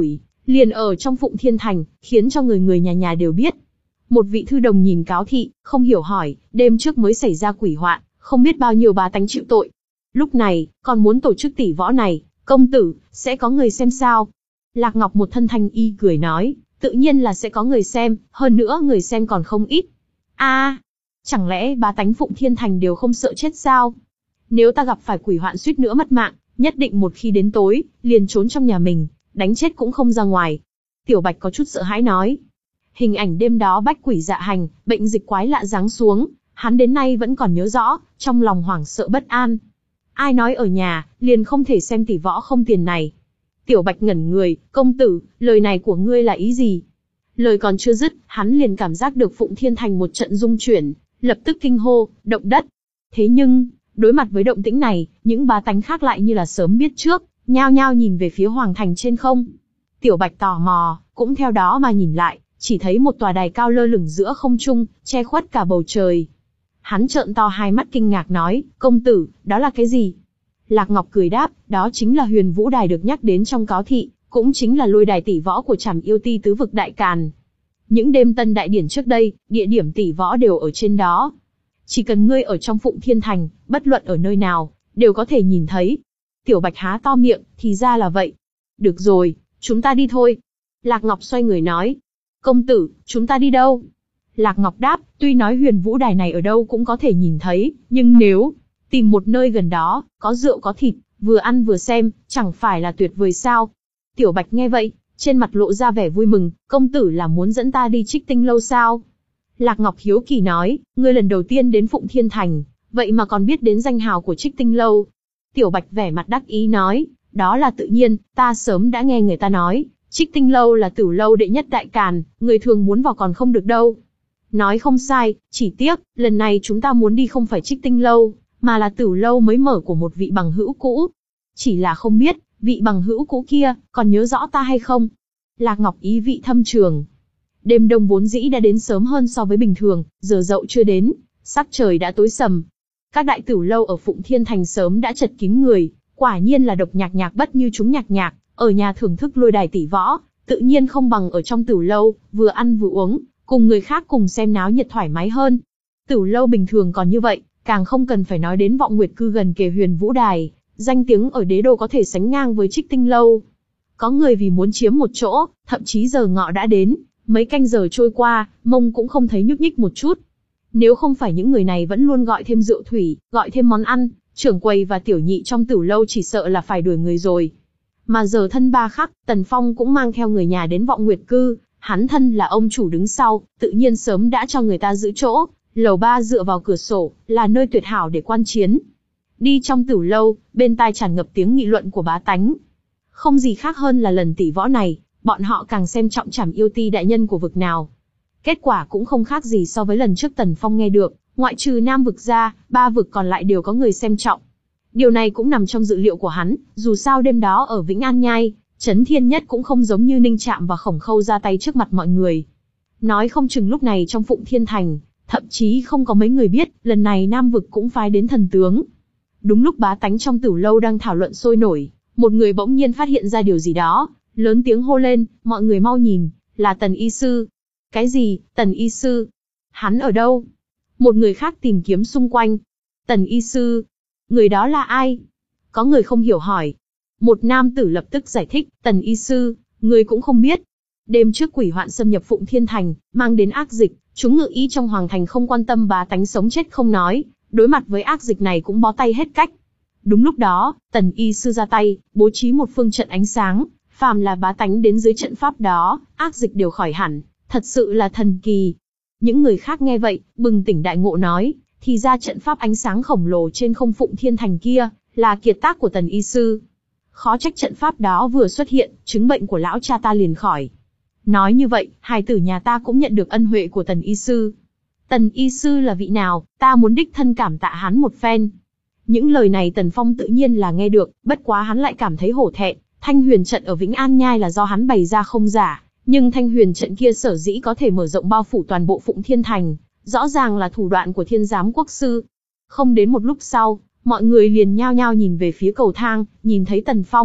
liền ở trong Phụng Thiên Thành, khiến cho người người nhà nhà đều biết. Một vị thư đồng nhìn cáo thị, không hiểu hỏi, đêm trước mới xảy ra quỷ hoạn, không biết bao nhiêu bá tánh chịu tội. Lúc này, còn muốn tổ chức tỷ võ này, công tử, sẽ có người xem sao? Lạc Ngọc một thân thanh y cười nói, tự nhiên là sẽ có người xem, hơn nữa người xem còn không ít. A, à, chẳng lẽ bá tánh Phụng Thiên Thành đều không sợ chết sao? Nếu ta gặp phải quỷ hoạn suýt nữa mất mạng, nhất định một khi đến tối, liền trốn trong nhà mình, đánh chết cũng không ra ngoài. Tiểu Bạch có chút sợ hãi nói. Hình ảnh đêm đó bách quỷ dạ hành, bệnh dịch quái lạ giáng xuống, hắn đến nay vẫn còn nhớ rõ, trong lòng hoảng sợ bất an. Ai nói ở nhà, liền không thể xem tỷ võ không tiền này. Tiểu Bạch ngẩn người, công tử, lời này của ngươi là ý gì? Lời còn chưa dứt, hắn liền cảm giác được Phụng Thiên Thành một trận rung chuyển, lập tức kinh hô, động đất. Thế nhưng, đối mặt với động tĩnh này, những bá tánh khác lại như là sớm biết trước, nhao nhao nhìn về phía Hoàng Thành trên không. Tiểu Bạch tò mò, cũng theo đó mà nhìn lại, chỉ thấy một tòa đài cao lơ lửng giữa không trung, che khuất cả bầu trời. Hắn trợn to hai mắt kinh ngạc nói, công tử, đó là cái gì? Lạc Ngọc cười đáp, đó chính là Huyền Vũ Đài được nhắc đến trong cáo thị, cũng chính là lôi đài tỷ võ của Trảm Yêu Ti tứ vực Đại Càn. Những đêm tân đại điển trước đây, địa điểm tỷ võ đều ở trên đó. Chỉ cần ngươi ở trong Phụng Thiên Thành, bất luận ở nơi nào, đều có thể nhìn thấy. Tiểu Bạch há to miệng, thì ra là vậy. Được rồi, chúng ta đi thôi. Lạc Ngọc xoay người nói. Công tử, chúng ta đi đâu? Lạc Ngọc đáp, tuy nói Huyền Vũ Đài này ở đâu cũng có thể nhìn thấy, nhưng nếu tìm một nơi gần đó, có rượu có thịt, vừa ăn vừa xem, chẳng phải là tuyệt vời sao? Tiểu Bạch nghe vậy, trên mặt lộ ra vẻ vui mừng, công tử là muốn dẫn ta đi Trích Tinh Lâu sao? Lạc Ngọc hiếu kỳ nói, ngươi lần đầu tiên đến Phụng Thiên Thành, vậy mà còn biết đến danh hào của Trích Tinh Lâu. Tiểu Bạch vẻ mặt đắc ý nói, đó là tự nhiên, ta sớm đã nghe người ta nói, Trích Tinh Lâu là tửu lâu đệ nhất Đại Càn, người thường muốn vào còn không được đâu. Nói không sai, chỉ tiếc, lần này chúng ta muốn đi không phải Trích Tinh Lâu, mà là tửu lâu mới mở của một vị bằng hữu cũ. Chỉ là không biết, vị bằng hữu cũ kia, còn nhớ rõ ta hay không? Lạc Ngọc ý vị thâm trường. Đêm đông vốn dĩ đã đến sớm hơn so với bình thường, giờ dậu chưa đến, sắc trời đã tối sầm. Các đại tửu lâu ở Phụng Thiên Thành sớm đã chật kín người, quả nhiên là độc nhạc nhạc bất như chúng nhạc nhạc, ở nhà thưởng thức lôi đài tỷ võ, tự nhiên không bằng ở trong tửu lâu, vừa ăn vừa uống, cùng người khác cùng xem náo nhiệt thoải mái hơn. Tửu lâu bình thường còn như vậy, càng không cần phải nói đến Vọng Nguyệt Cư gần kề Huyền Vũ Đài, danh tiếng ở đế đô có thể sánh ngang với Trích Tinh Lâu. Có người vì muốn chiếm một chỗ, thậm chí giờ ngọ đã đến, mấy canh giờ trôi qua, mông cũng không thấy nhúc nhích một chút. Nếu không phải những người này vẫn luôn gọi thêm rượu thủy, gọi thêm món ăn, trưởng quầy và tiểu nhị trong tửu lâu chỉ sợ là phải đuổi người rồi. Mà giờ thân ba khắc, Tần Phong cũng mang theo người nhà đến Vọng Nguyệt Cư, hắn thân là ông chủ đứng sau, tự nhiên sớm đã cho người ta giữ chỗ, lầu ba dựa vào cửa sổ, là nơi tuyệt hảo để quan chiến. Đi trong tửu lâu, bên tai tràn ngập tiếng nghị luận của bá tánh. Không gì khác hơn là lần tỷ võ này, bọn họ càng xem trọng Trảm Yêu Ti đại nhân của vực nào. Kết quả cũng không khác gì so với lần trước Tần Phong nghe được, ngoại trừ Nam vực ra, ba vực còn lại đều có người xem trọng. Điều này cũng nằm trong dự liệu của hắn, dù sao đêm đó ở Vĩnh An Nhai, Chấn Thiên Nhất cũng không giống như Ninh Trạm và Khổng Khâu ra tay trước mặt mọi người. Nói không chừng lúc này trong Phụng Thiên Thành, thậm chí không có mấy người biết, lần này Nam vực cũng phái đến thần tướng. Đúng lúc bá tánh trong tửu lâu đang thảo luận sôi nổi, một người bỗng nhiên phát hiện ra điều gì đó, lớn tiếng hô lên, mọi người mau nhìn, là Tần Y Sư. Cái gì, Tần Y Sư? Hắn ở đâu? Một người khác tìm kiếm xung quanh. Tần Y Sư? Người đó là ai? Có người không hiểu hỏi. Một nam tử lập tức giải thích, Tần Y Sư, người cũng không biết. Đêm trước quỷ hoạn xâm nhập Phụng Thiên Thành, mang đến ác dịch, chúng ngự ý trong Hoàng Thành không quan tâm bá tánh sống chết không nói, đối mặt với ác dịch này cũng bó tay hết cách. Đúng lúc đó, Tần Y Sư ra tay, bố trí một phương trận ánh sáng, phàm là bá tánh đến dưới trận pháp đó, ác dịch đều khỏi hẳn, thật sự là thần kỳ. Những người khác nghe vậy, bừng tỉnh đại ngộ nói, thì ra trận pháp ánh sáng khổng lồ trên không Phụng Thiên Thành kia, là kiệt tác của Tần Y Sư. Khó trách trận pháp đó vừa xuất hiện, chứng bệnh của lão cha ta liền khỏi. Nói như vậy, hài tử nhà ta cũng nhận được ân huệ của Tần Y Sư. Tần Y Sư là vị nào, ta muốn đích thân cảm tạ hắn một phen. Những lời này Tần Phong tự nhiên là nghe được, bất quá hắn lại cảm thấy hổ thẹn. Thanh huyền trận ở Vĩnh An Nhai là do hắn bày ra không giả, nhưng thanh huyền trận kia sở dĩ có thể mở rộng bao phủ toàn bộ Phụng Thiên Thành, rõ ràng là thủ đoạn của Thiên Giám Quốc Sư. Không đến một lúc sau, mọi người liền nhao nhao nhìn về phía cầu thang, nhìn thấy Tần Phong,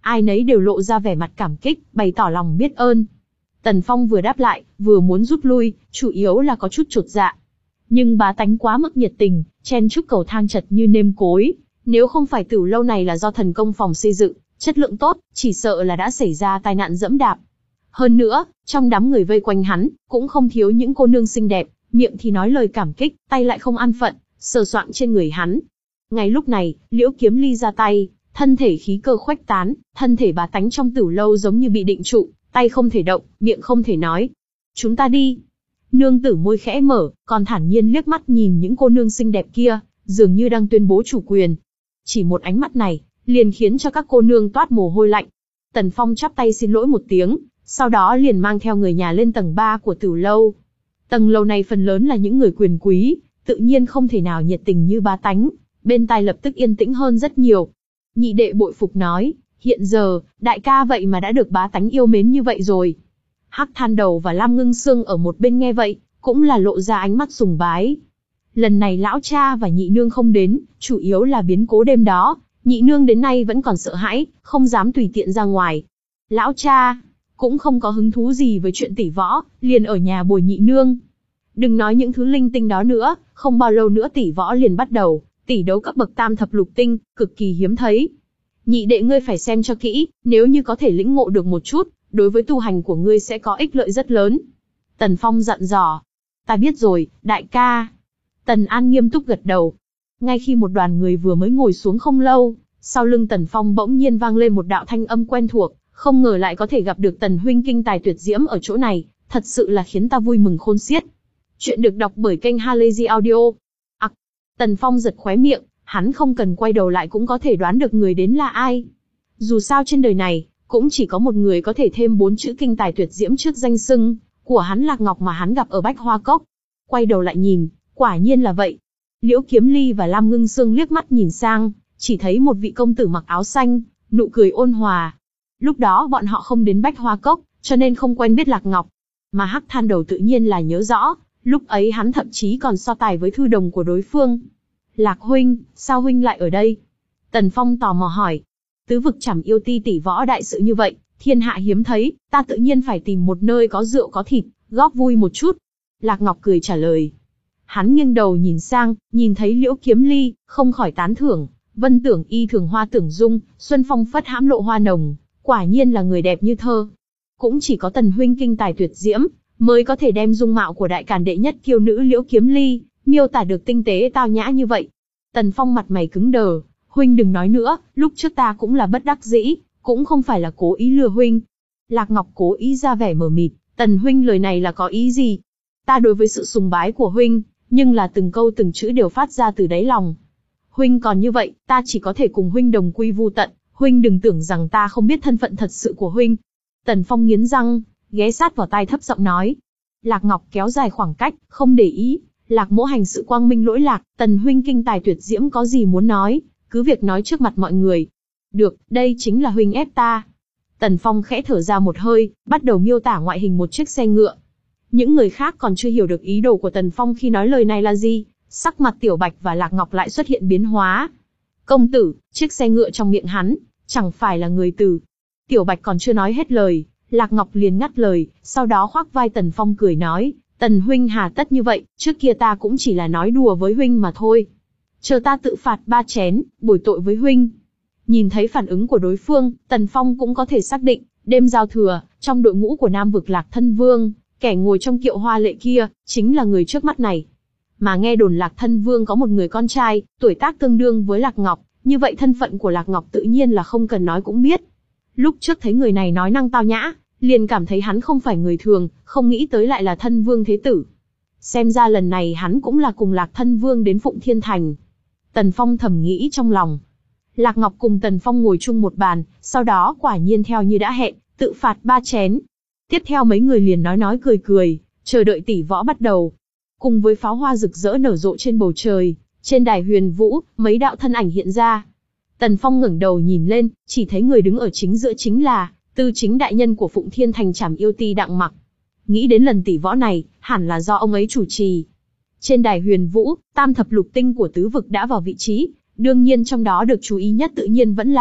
ai nấy đều lộ ra vẻ mặt cảm kích, bày tỏ lòng biết ơn. Tần Phong vừa đáp lại, vừa muốn rút lui, chủ yếu là có chút chột dạ. Nhưng bá tánh quá mức nhiệt tình, chen chúc cầu thang chật như nêm cối. Nếu không phải tửu lâu này là do thần công phòng xây dựng, chất lượng tốt, chỉ sợ là đã xảy ra tai nạn dẫm đạp. Hơn nữa, trong đám người vây quanh hắn, cũng không thiếu những cô nương xinh đẹp, miệng thì nói lời cảm kích, tay lại không an phận, sờ soạng trên người hắn. Ngay lúc này, Liễu Kiếm Ly ra tay, thân thể khí cơ khuếch tán, thân thể bá tánh trong tửu lâu giống như bị định trụ, tay không thể động, miệng không thể nói. Chúng ta đi. Nương tử môi khẽ mở, còn thản nhiên liếc mắt nhìn những cô nương xinh đẹp kia, dường như đang tuyên bố chủ quyền. Chỉ một ánh mắt này, liền khiến cho các cô nương toát mồ hôi lạnh. Tần Phong chắp tay xin lỗi một tiếng, sau đó liền mang theo người nhà lên tầng ba của tửu lâu. Tầng lầu này phần lớn là những người quyền quý, tự nhiên không thể nào nhiệt tình như bá tánh, bên tai lập tức yên tĩnh hơn rất nhiều. Nhị đệ bội phục nói, hiện giờ, đại ca vậy mà đã được bá tánh yêu mến như vậy rồi. Hắc Than Đầu và Lam Ngưng Sương ở một bên nghe vậy, cũng là lộ ra ánh mắt sùng bái. Lần này lão cha và nhị nương không đến, chủ yếu là biến cố đêm đó, nhị nương đến nay vẫn còn sợ hãi, không dám tùy tiện ra ngoài. Lão cha cũng không có hứng thú gì với chuyện tỷ võ, liền ở nhà bồi nhị nương. Đừng nói những thứ linh tinh đó nữa, không bao lâu nữa tỷ võ liền bắt đầu, tỷ đấu cấp bậc tam thập lục tinh, cực kỳ hiếm thấy. Nhị đệ ngươi phải xem cho kỹ, nếu như có thể lĩnh ngộ được một chút, đối với tu hành của ngươi sẽ có ích lợi rất lớn. Tần Phong dặn dò. Ta biết rồi, đại ca. Tần An nghiêm túc gật đầu. Ngay khi một đoàn người vừa mới ngồi xuống không lâu, sau lưng Tần Phong bỗng nhiên vang lên một đạo thanh âm quen thuộc, không ngờ lại có thể gặp được Tần huynh kinh tài tuyệt diễm ở chỗ này, thật sự là khiến ta vui mừng khôn xiết. Chuyện được đọc bởi kênh Halazy Audio. À, Tần Phong giật khóe miệng, hắn không cần quay đầu lại cũng có thể đoán được người đến là ai. Dù sao trên đời này, cũng chỉ có một người có thể thêm bốn chữ kinh tài tuyệt diễm trước danh xưng của hắn Lạc Ngọc mà hắn gặp ở Bách Hoa Cốc. Quay đầu lại nhìn, quả nhiên là vậy. Liễu Kiếm Ly và Lam Ngưng Sương liếc mắt nhìn sang, chỉ thấy một vị công tử mặc áo xanh, nụ cười ôn hòa. Lúc đó bọn họ không đến Bách Hoa Cốc, cho nên không quen biết Lạc Ngọc. Mà Hắc Than Đầu tự nhiên là nhớ rõ, lúc ấy hắn thậm chí còn so tài với thư đồng của đối phương. Lạc huynh, sao huynh lại ở đây? Tần Phong tò mò hỏi. Tứ vực Trảm Yêu Ti tỷ võ đại sự như vậy, thiên hạ hiếm thấy, ta tự nhiên phải tìm một nơi có rượu có thịt, góp vui một chút. Lạc Ngọc cười trả lời. Hắn nghiêng đầu nhìn sang, nhìn thấy Liễu Kiếm Ly, không khỏi tán thưởng. Vân tưởng y thường hoa tưởng dung, xuân phong phất hãm lộ hoa nồng, quả nhiên là người đẹp như thơ. Cũng chỉ có Tần huynh kinh tài tuyệt diễm, mới có thể đem dung mạo của đại càn đệ nhất kiêu nữ Liễu Kiếm Ly, miêu tả được tinh tế tao nhã như vậy. Tần Phong mặt mày cứng đờ, huynh đừng nói nữa, lúc trước ta cũng là bất đắc dĩ, cũng không phải là cố ý lừa huynh. Lạc Ngọc cố ý ra vẻ mờ mịt, Tần huynh lời này là có ý gì? Ta đối với sự sùng bái của huynh, nhưng là từng câu từng chữ đều phát ra từ đáy lòng. Huynh còn như vậy, ta chỉ có thể cùng huynh đồng quy vu tận, huynh đừng tưởng rằng ta không biết thân phận thật sự của huynh. Tần Phong nghiến răng, ghé sát vào tai thấp giọng nói. Lạc Ngọc kéo dài khoảng cách, không để ý. Lạc mỗ hành sự quang minh lỗi lạc, Tần huynh kinh tài tuyệt diễm có gì muốn nói, cứ việc nói trước mặt mọi người. Được, đây chính là huynh ép ta. Tần Phong khẽ thở ra một hơi, bắt đầu miêu tả ngoại hình một chiếc xe ngựa. Những người khác còn chưa hiểu được ý đồ của Tần Phong khi nói lời này là gì, sắc mặt Tiểu Bạch và Lạc Ngọc lại xuất hiện biến hóa. Công tử, chiếc xe ngựa trong miệng hắn, chẳng phải là người từ. Tiểu Bạch còn chưa nói hết lời, Lạc Ngọc liền ngắt lời, sau đó khoác vai Tần Phong cười nói. Tần huynh hà tất như vậy, trước kia ta cũng chỉ là nói đùa với huynh mà thôi. Chờ ta tự phạt ba chén, bồi tội với huynh. Nhìn thấy phản ứng của đối phương, Tần Phong cũng có thể xác định, đêm giao thừa, trong đội ngũ của Nam vực Lạc Thân Vương, kẻ ngồi trong kiệu hoa lệ kia, chính là người trước mắt này. Mà nghe đồn Lạc Thân Vương có một người con trai, tuổi tác tương đương với Lạc Ngọc, như vậy thân phận của Lạc Ngọc tự nhiên là không cần nói cũng biết. Lúc trước thấy người này nói năng tao nhã, liền cảm thấy hắn không phải người thường, không nghĩ tới lại là Thân Vương Thế Tử. Xem ra lần này hắn cũng là cùng Lạc Thân Vương đến Phụng Thiên Thành. Tần Phong thầm nghĩ trong lòng. Lạc Ngọc cùng Tần Phong ngồi chung một bàn, sau đó quả nhiên theo như đã hẹn, tự phạt ba chén. Tiếp theo mấy người liền nói nói cười cười, chờ đợi tỷ võ bắt đầu. Cùng với pháo hoa rực rỡ nở rộ trên bầu trời, trên đài huyền vũ, mấy đạo thân ảnh hiện ra. Tần Phong ngẩng đầu nhìn lên, chỉ thấy người đứng ở chính giữa chính là Tư Chính đại nhân của Phụng Thiên Thành Trảm Yêu Ti Đặng Mặc. Nghĩ đến lần tỷ võ này, hẳn là do ông ấy chủ trì. Trên đài huyền vũ, tam thập lục tinh của tứ vực đã vào vị trí, đương nhiên trong đó được chú ý nhất tự nhiên vẫn là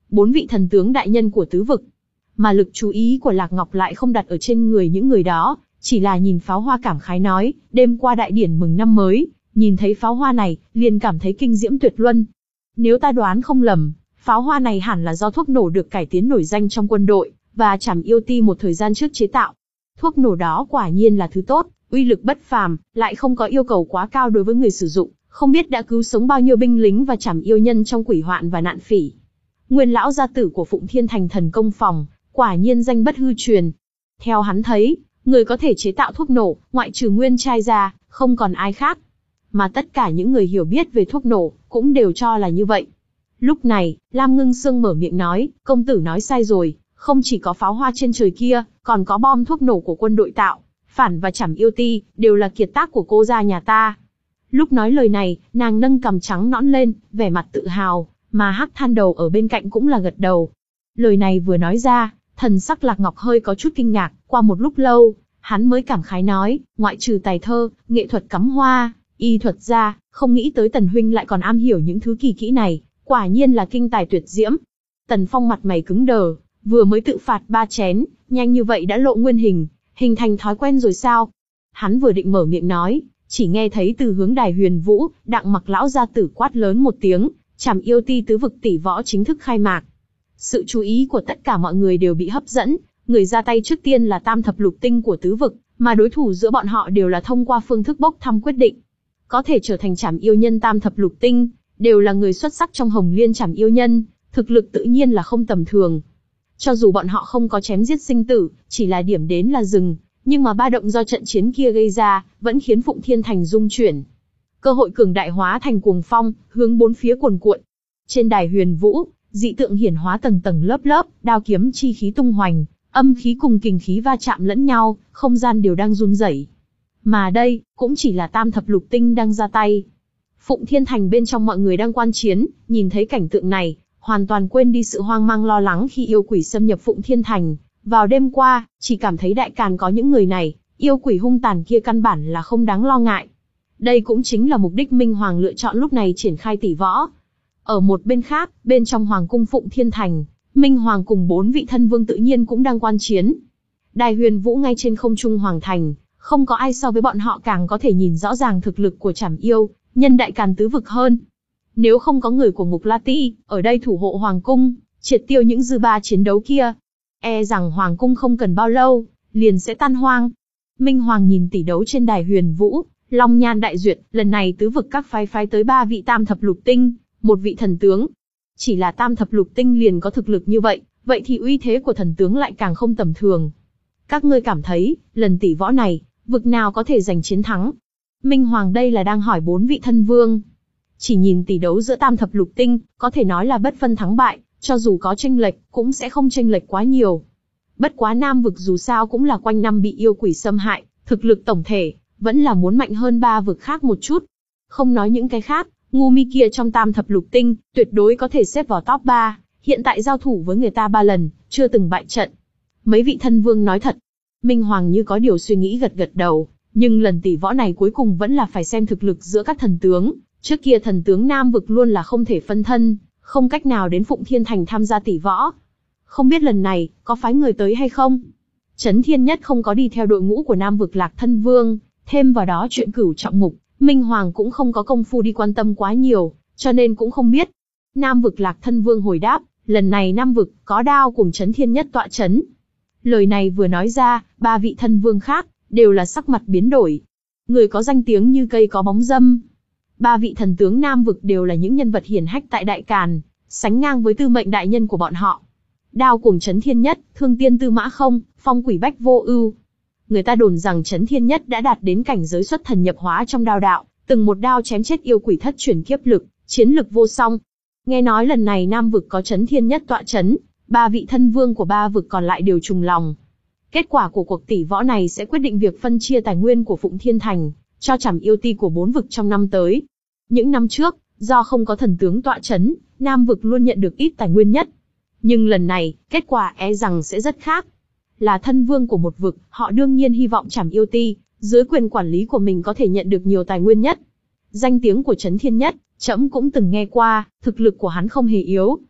bốn vị thần tướng đại nhân của tứ vực. Mà lực chú ý của Lạc Ngọc lại không đặt ở trên người những người đó, chỉ là nhìn pháo hoa cảm khái nói, đêm qua đại điển mừng năm mới, nhìn thấy pháo hoa này, liền cảm thấy kinh diễm tuyệt luân. Nếu ta đoán không lầm, pháo hoa này hẳn là do thuốc nổ được cải tiến nổi danh trong quân đội, và Trảm Yêu Ti một thời gian trước chế tạo. Thuốc nổ đó quả nhiên là thứ tốt, uy lực bất phàm, lại không có yêu cầu quá cao đối với người sử dụng, không biết đã cứu sống bao nhiêu binh lính và Trảm Yêu nhân trong quỷ hoạn và nạn phỉ. Nguyên lão gia tử của Phụng Thiên Thành thần công phòng, quả nhiên danh bất hư truyền. Theo hắn thấy, người có thể chế tạo thuốc nổ, ngoại trừ Nguyên trai ra, không còn ai khác. Mà tất cả những người hiểu biết về thuốc nổ, cũng đều cho là như vậy. Lúc này, Lam Ngưng Sương mở miệng nói, công tử nói sai rồi, không chỉ có pháo hoa trên trời kia, còn có bom thuốc nổ của quân đội tạo, Phản và Trảm Yêu Ti, đều là kiệt tác của cô gia nhà ta. Lúc nói lời này, nàng nâng cằm trắng nõn lên, vẻ mặt tự hào, mà Hắc Than Đầu ở bên cạnh cũng là gật đầu. Lời này vừa nói ra, thần sắc Lạc Ngọc hơi có chút kinh ngạc, qua một lúc lâu, hắn mới cảm khái nói, ngoại trừ tài thơ, nghệ thuật cắm hoa, y thuật ra, không nghĩ tới Tần huynh lại còn am hiểu những thứ kỳ kỹ này, quả nhiên là kinh tài tuyệt diễm. Tần Phong mặt mày cứng đờ, vừa mới tự phạt ba chén, nhanh như vậy đã lộ nguyên hình, hình thành thói quen rồi sao? Hắn vừa định mở miệng nói, chỉ nghe thấy từ hướng Đài Huyền Vũ, Đặng Mặc lão gia tử quát lớn một tiếng, Trảm Yêu Ti tứ vực tỷ võ chính thức khai mạc. Sự chú ý của tất cả mọi người đều bị hấp dẫn, người ra tay trước tiên là tam thập lục tinh của tứ vực, mà đối thủ giữa bọn họ đều là thông qua phương thức bốc thăm quyết định. Có thể trở thành Trảm Yêu nhân tam thập lục tinh, đều là người xuất sắc trong Hồng Liên Trảm Yêu nhân, thực lực tự nhiên là không tầm thường. Cho dù bọn họ không có chém giết sinh tử, chỉ là điểm đến là dừng, nhưng mà ba động do trận chiến kia gây ra, vẫn khiến Phụng Thiên Thành rung chuyển. Cơ hội cường đại hóa thành cuồng phong, hướng bốn phía cuồn cuộn. Trên đài Huyền Vũ, dị tượng hiển hóa tầng tầng lớp lớp, đao kiếm chi khí tung hoành, âm khí cùng kình khí va chạm lẫn nhau, không gian đều đang run rẩy. Mà đây, cũng chỉ là tam thập lục tinh đang ra tay. Phụng Thiên Thành bên trong mọi người đang quan chiến, nhìn thấy cảnh tượng này, hoàn toàn quên đi sự hoang mang lo lắng khi yêu quỷ xâm nhập Phụng Thiên Thành. Vào đêm qua, chỉ cảm thấy đại càn có những người này, yêu quỷ hung tàn kia căn bản là không đáng lo ngại. Đây cũng chính là mục đích Minh Hoàng lựa chọn lúc này triển khai tỷ võ. Ở một bên khác, bên trong Hoàng cung Phụng Thiên Thành, Minh Hoàng cùng bốn vị thân vương tự nhiên cũng đang quan chiến. Đài Huyền Vũ ngay trên không trung Hoàng Thành, không có ai so với bọn họ càng có thể nhìn rõ ràng thực lực của Trảm Yêu nhân đại càn tứ vực hơn. Nếu không có người của Ngục La Ti ở đây thủ hộ Hoàng cung, triệt tiêu những dư ba chiến đấu kia, e rằng Hoàng cung không cần bao lâu, liền sẽ tan hoang. Minh Hoàng nhìn tỷ đấu trên đài Huyền Vũ, long nhan đại duyệt, lần này tứ vực các phái phái tới ba vị tam thập lục tinh, một vị thần tướng. Chỉ là tam thập lục tinh liền có thực lực như vậy, vậy thì uy thế của thần tướng lại càng không tầm thường. Các ngươi cảm thấy, lần tỷ võ này, vực nào có thể giành chiến thắng? Minh Hoàng đây là đang hỏi bốn vị thân vương. Chỉ nhìn tỷ đấu giữa tam thập lục tinh, có thể nói là bất phân thắng bại, cho dù có chênh lệch, cũng sẽ không chênh lệch quá nhiều. Bất quá Nam vực dù sao cũng là quanh năm bị yêu quỷ xâm hại, thực lực tổng thể, vẫn là muốn mạnh hơn ba vực khác một chút. Không nói những cái khác, Ngu Mi kia trong tam thập lục tinh, tuyệt đối có thể xếp vào top ba, hiện tại giao thủ với người ta ba lần, chưa từng bại trận. Mấy vị thân vương nói thật. Minh Hoàng như có điều suy nghĩ gật gật đầu, nhưng lần tỷ võ này cuối cùng vẫn là phải xem thực lực giữa các thần tướng. Trước kia thần tướng Nam vực luôn là không thể phân thân, không cách nào đến Phụng Thiên Thành tham gia tỷ võ. Không biết lần này, có phái người tới hay không? Chấn Thiên Nhất không có đi theo đội ngũ của Nam vực Lạc Thân Vương, thêm vào đó chuyện Cửu Trọng Ngục, Minh Hoàng cũng không có công phu đi quan tâm quá nhiều, cho nên cũng không biết. Nam vực Lạc Thân Vương hồi đáp, lần này Nam vực có Đao cùng Chấn Thiên Nhất tọa chấn. Lời này vừa nói ra, ba vị thân vương khác, đều là sắc mặt biến đổi. Người có danh tiếng như cây có bóng râm. Ba vị thần tướng Nam vực đều là những nhân vật hiển hách tại Đại Càn, sánh ngang với tư mệnh đại nhân của bọn họ. Đao cùng Chấn Thiên Nhất, Thương Tiên Tư Mã Không, Phong Quỷ Bách Vô Ưu. Người ta đồn rằng Chấn Thiên Nhất đã đạt đến cảnh giới xuất thần nhập hóa trong đao đạo, từng một đao chém chết yêu quỷ thất truyền kiếp lực, chiến lực vô song. Nghe nói lần này Nam vực có Chấn Thiên Nhất tọa chấn, ba vị thân vương của ba vực còn lại đều trùng lòng. Kết quả của cuộc tỷ võ này sẽ quyết định việc phân chia tài nguyên của Phụng Thiên Thành cho Trảm Yêu Ti của bốn vực trong năm tới. Những năm trước, do không có thần tướng tọa chấn, Nam vực luôn nhận được ít tài nguyên nhất. Nhưng lần này, kết quả e rằng sẽ rất khác. Là thân vương của một vực, họ đương nhiên hy vọng Trảm Yêu Ti, dưới quyền quản lý của mình có thể nhận được nhiều tài nguyên nhất. Danh tiếng của Chấn Thiên Nhất, trẫm cũng từng nghe qua, thực lực của hắn không hề yếu.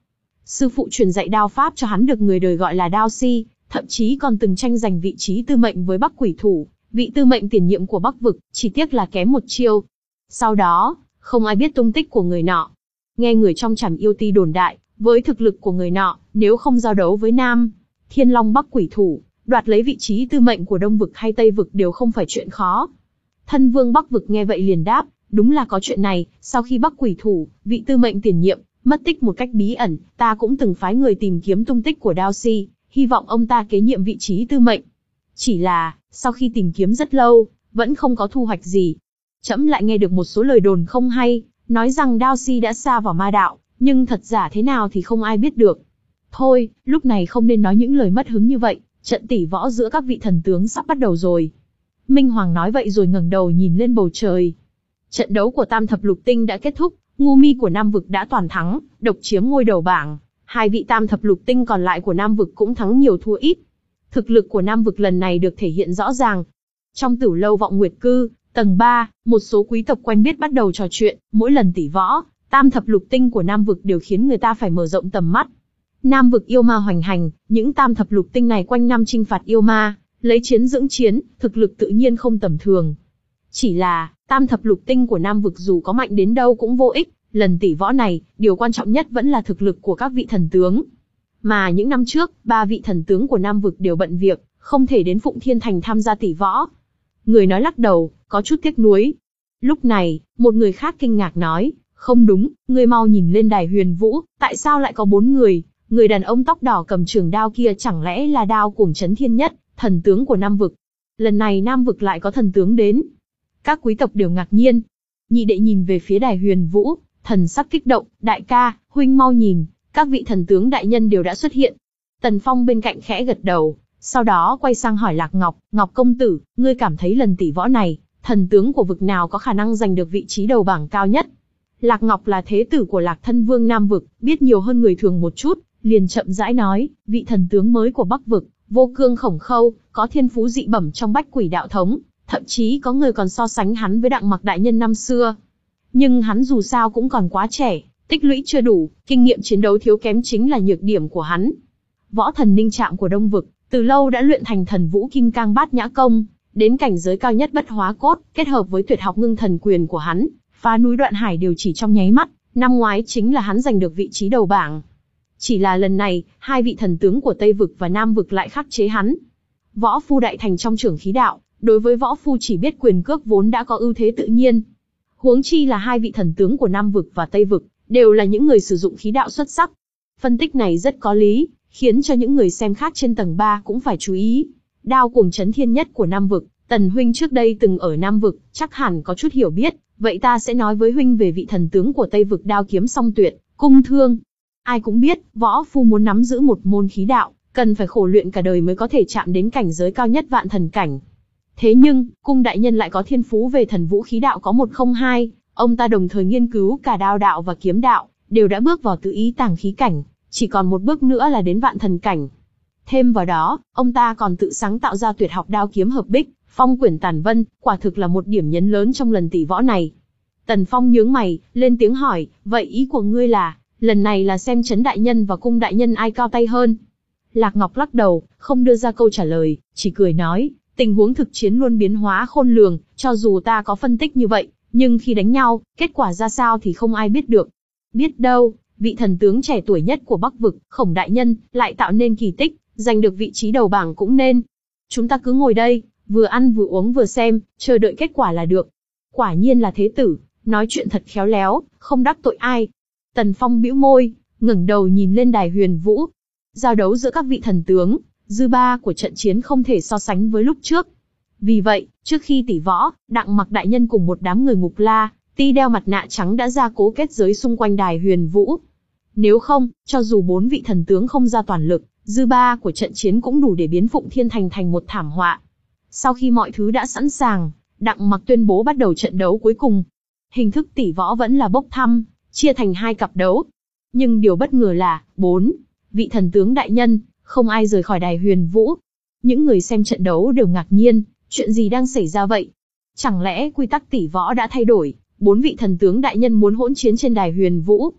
Sư phụ truyền dạy đao pháp cho hắn được người đời gọi là đao si, thậm chí còn từng tranh giành vị trí tư mệnh với Bắc Quỷ Thủ, vị tư mệnh tiền nhiệm của Bắc Vực, chỉ tiếc là kém một chiêu. Sau đó, không ai biết tung tích của người nọ. Nghe người trong Trảm Yêu Ti đồn đại, với thực lực của người nọ, nếu không giao đấu với Nam Thiên Long Bắc Quỷ Thủ, đoạt lấy vị trí tư mệnh của Đông Vực hay Tây Vực đều không phải chuyện khó. Thân vương Bắc Vực nghe vậy liền đáp, đúng là có chuyện này, sau khi Bắc Quỷ Thủ, vị tư mệnh tiền nhiệm, mất tích một cách bí ẩn, ta cũng từng phái người tìm kiếm tung tích của Đao Si, hy vọng ông ta kế nhiệm vị trí tư mệnh. Chỉ là, sau khi tìm kiếm rất lâu, vẫn không có thu hoạch gì. Trẫm lại nghe được một số lời đồn không hay, nói rằng Đao Si đã sa vào ma đạo, nhưng thật giả thế nào thì không ai biết được. Thôi, lúc này không nên nói những lời mất hứng như vậy, trận tỷ võ giữa các vị thần tướng sắp bắt đầu rồi. Minh Hoàng nói vậy rồi ngẩng đầu nhìn lên bầu trời. Trận đấu của Tam Thập Lục Tinh đã kết thúc, Ngu Mi của Nam Vực đã toàn thắng, độc chiếm ngôi đầu bảng. Hai vị Tam Thập Lục Tinh còn lại của Nam Vực cũng thắng nhiều thua ít. Thực lực của Nam Vực lần này được thể hiện rõ ràng. Trong Tửu Lâu Vọng Nguyệt Cư, tầng ba, một số quý tộc quen biết bắt đầu trò chuyện, mỗi lần tỷ võ, Tam Thập Lục Tinh của Nam Vực đều khiến người ta phải mở rộng tầm mắt. Nam Vực yêu ma hoành hành, những Tam Thập Lục Tinh này quanh năm chinh phạt yêu ma, lấy chiến dưỡng chiến, thực lực tự nhiên không tầm thường. Chỉ là, Tam Thập Lục Tinh của Nam Vực dù có mạnh đến đâu cũng vô ích, lần tỷ võ này, điều quan trọng nhất vẫn là thực lực của các vị thần tướng. Mà những năm trước, ba vị thần tướng của Nam Vực đều bận việc, không thể đến Phụng Thiên Thành tham gia tỷ võ. Người nói lắc đầu, có chút tiếc nuối. Lúc này, một người khác kinh ngạc nói, không đúng, ngươi mau nhìn lên đài huyền vũ, tại sao lại có bốn người? Người đàn ông tóc đỏ cầm trường đao kia chẳng lẽ là Đao Cuồng Chấn Thiên Nhất, thần tướng của Nam Vực. Lần này Nam Vực lại có thần tướng đến. Các quý tộc đều ngạc nhiên. Nhị đệ nhìn về phía đài huyền vũ, thần sắc kích động, đại ca, huynh mau nhìn, các vị thần tướng đại nhân đều đã xuất hiện. Tần Phong bên cạnh khẽ gật đầu, sau đó quay sang hỏi Lạc Ngọc, Ngọc công tử, ngươi cảm thấy lần tỷ võ này, thần tướng của vực nào có khả năng giành được vị trí đầu bảng cao nhất? Lạc Ngọc là thế tử của Lạc Thân Vương Nam Vực, biết nhiều hơn người thường một chút, liền chậm rãi nói, vị thần tướng mới của Bắc Vực, Vô Cương Khổng Khâu, có thiên phú dị bẩm trong Bách Quỷ đạo thống, thậm chí có người còn so sánh hắn với Đặng Mặc đại nhân năm xưa. Nhưng hắn dù sao cũng còn quá trẻ, tích lũy chưa đủ, kinh nghiệm chiến đấu thiếu kém chính là nhược điểm của hắn. Võ thần Ninh Trạm của Đông Vực, từ lâu đã luyện thành thần vũ kim cang bát nhã công, đến cảnh giới cao nhất bất hóa cốt, kết hợp với tuyệt học ngưng thần quyền của hắn, phá núi đoạn hải đều chỉ trong nháy mắt, năm ngoái chính là hắn giành được vị trí đầu bảng. Chỉ là lần này, hai vị thần tướng của Tây Vực và Nam Vực lại khắc chế hắn. Võ phu đại thành trong trưởng khí đạo, đối với võ phu chỉ biết quyền cước vốn đã có ưu thế tự nhiên. Huống chi là hai vị thần tướng của Nam Vực và Tây Vực, đều là những người sử dụng khí đạo xuất sắc. Phân tích này rất có lý, khiến cho những người xem khác trên tầng ba cũng phải chú ý. Đao Cuồng Chấn Thiên Nhất của Nam Vực, Tần huynh trước đây từng ở Nam Vực, chắc hẳn có chút hiểu biết, vậy ta sẽ nói với huynh về vị thần tướng của Tây Vực Đao Kiếm Song Tuyệt, Cung Thương. Ai cũng biết, võ phu muốn nắm giữ một môn khí đạo, cần phải khổ luyện cả đời mới có thể chạm đến cảnh giới cao nhất vạn thần cảnh. Thế nhưng, Cung đại nhân lại có thiên phú về thần vũ khí đạo có một không hai, ông ta đồng thời nghiên cứu cả đao đạo và kiếm đạo, đều đã bước vào tứ ý tàng khí cảnh, chỉ còn một bước nữa là đến vạn thần cảnh. Thêm vào đó, ông ta còn tự sáng tạo ra tuyệt học đao kiếm hợp bích, phong quyển tản vân, quả thực là một điểm nhấn lớn trong lần tỷ võ này. Tần Phong nhướng mày, lên tiếng hỏi, vậy ý của ngươi là, lần này là xem Trấn đại nhân và Cung đại nhân ai cao tay hơn? Lạc Ngọc lắc đầu, không đưa ra câu trả lời, chỉ cười nói, tình huống thực chiến luôn biến hóa khôn lường, cho dù ta có phân tích như vậy, nhưng khi đánh nhau, kết quả ra sao thì không ai biết được. Biết đâu, vị thần tướng trẻ tuổi nhất của Bắc Vực, Khổng đại nhân, lại tạo nên kỳ tích, giành được vị trí đầu bảng cũng nên. Chúng ta cứ ngồi đây, vừa ăn vừa uống vừa xem, chờ đợi kết quả là được. Quả nhiên là thế tử, nói chuyện thật khéo léo, không đắc tội ai. Tần Phong bĩu môi, ngẩng đầu nhìn lên đài huyền vũ. Giao đấu giữa các vị thần tướng, dư ba của trận chiến không thể so sánh với lúc trước. Vì vậy, trước khi tỷ võ, Đặng Mặc đại nhân cùng một đám người Ngục La, Ti đeo mặt nạ trắng đã ra cố kết giới xung quanh đài huyền vũ. Nếu không, cho dù bốn vị thần tướng không ra toàn lực, dư ba của trận chiến cũng đủ để biến Phụng Thiên Thành thành một thảm họa. Sau khi mọi thứ đã sẵn sàng, Đặng Mặc tuyên bố bắt đầu trận đấu cuối cùng. Hình thức tỷ võ vẫn là bốc thăm, chia thành hai cặp đấu. Nhưng điều bất ngờ là, bốn vị thần tướng đại nhân, không ai rời khỏi đài huyền vũ. Những người xem trận đấu đều ngạc nhiên, chuyện gì đang xảy ra vậy? Chẳng lẽ quy tắc tỷ võ đã thay đổi, bốn vị thần tướng đại nhân muốn hỗn chiến trên đài huyền vũ?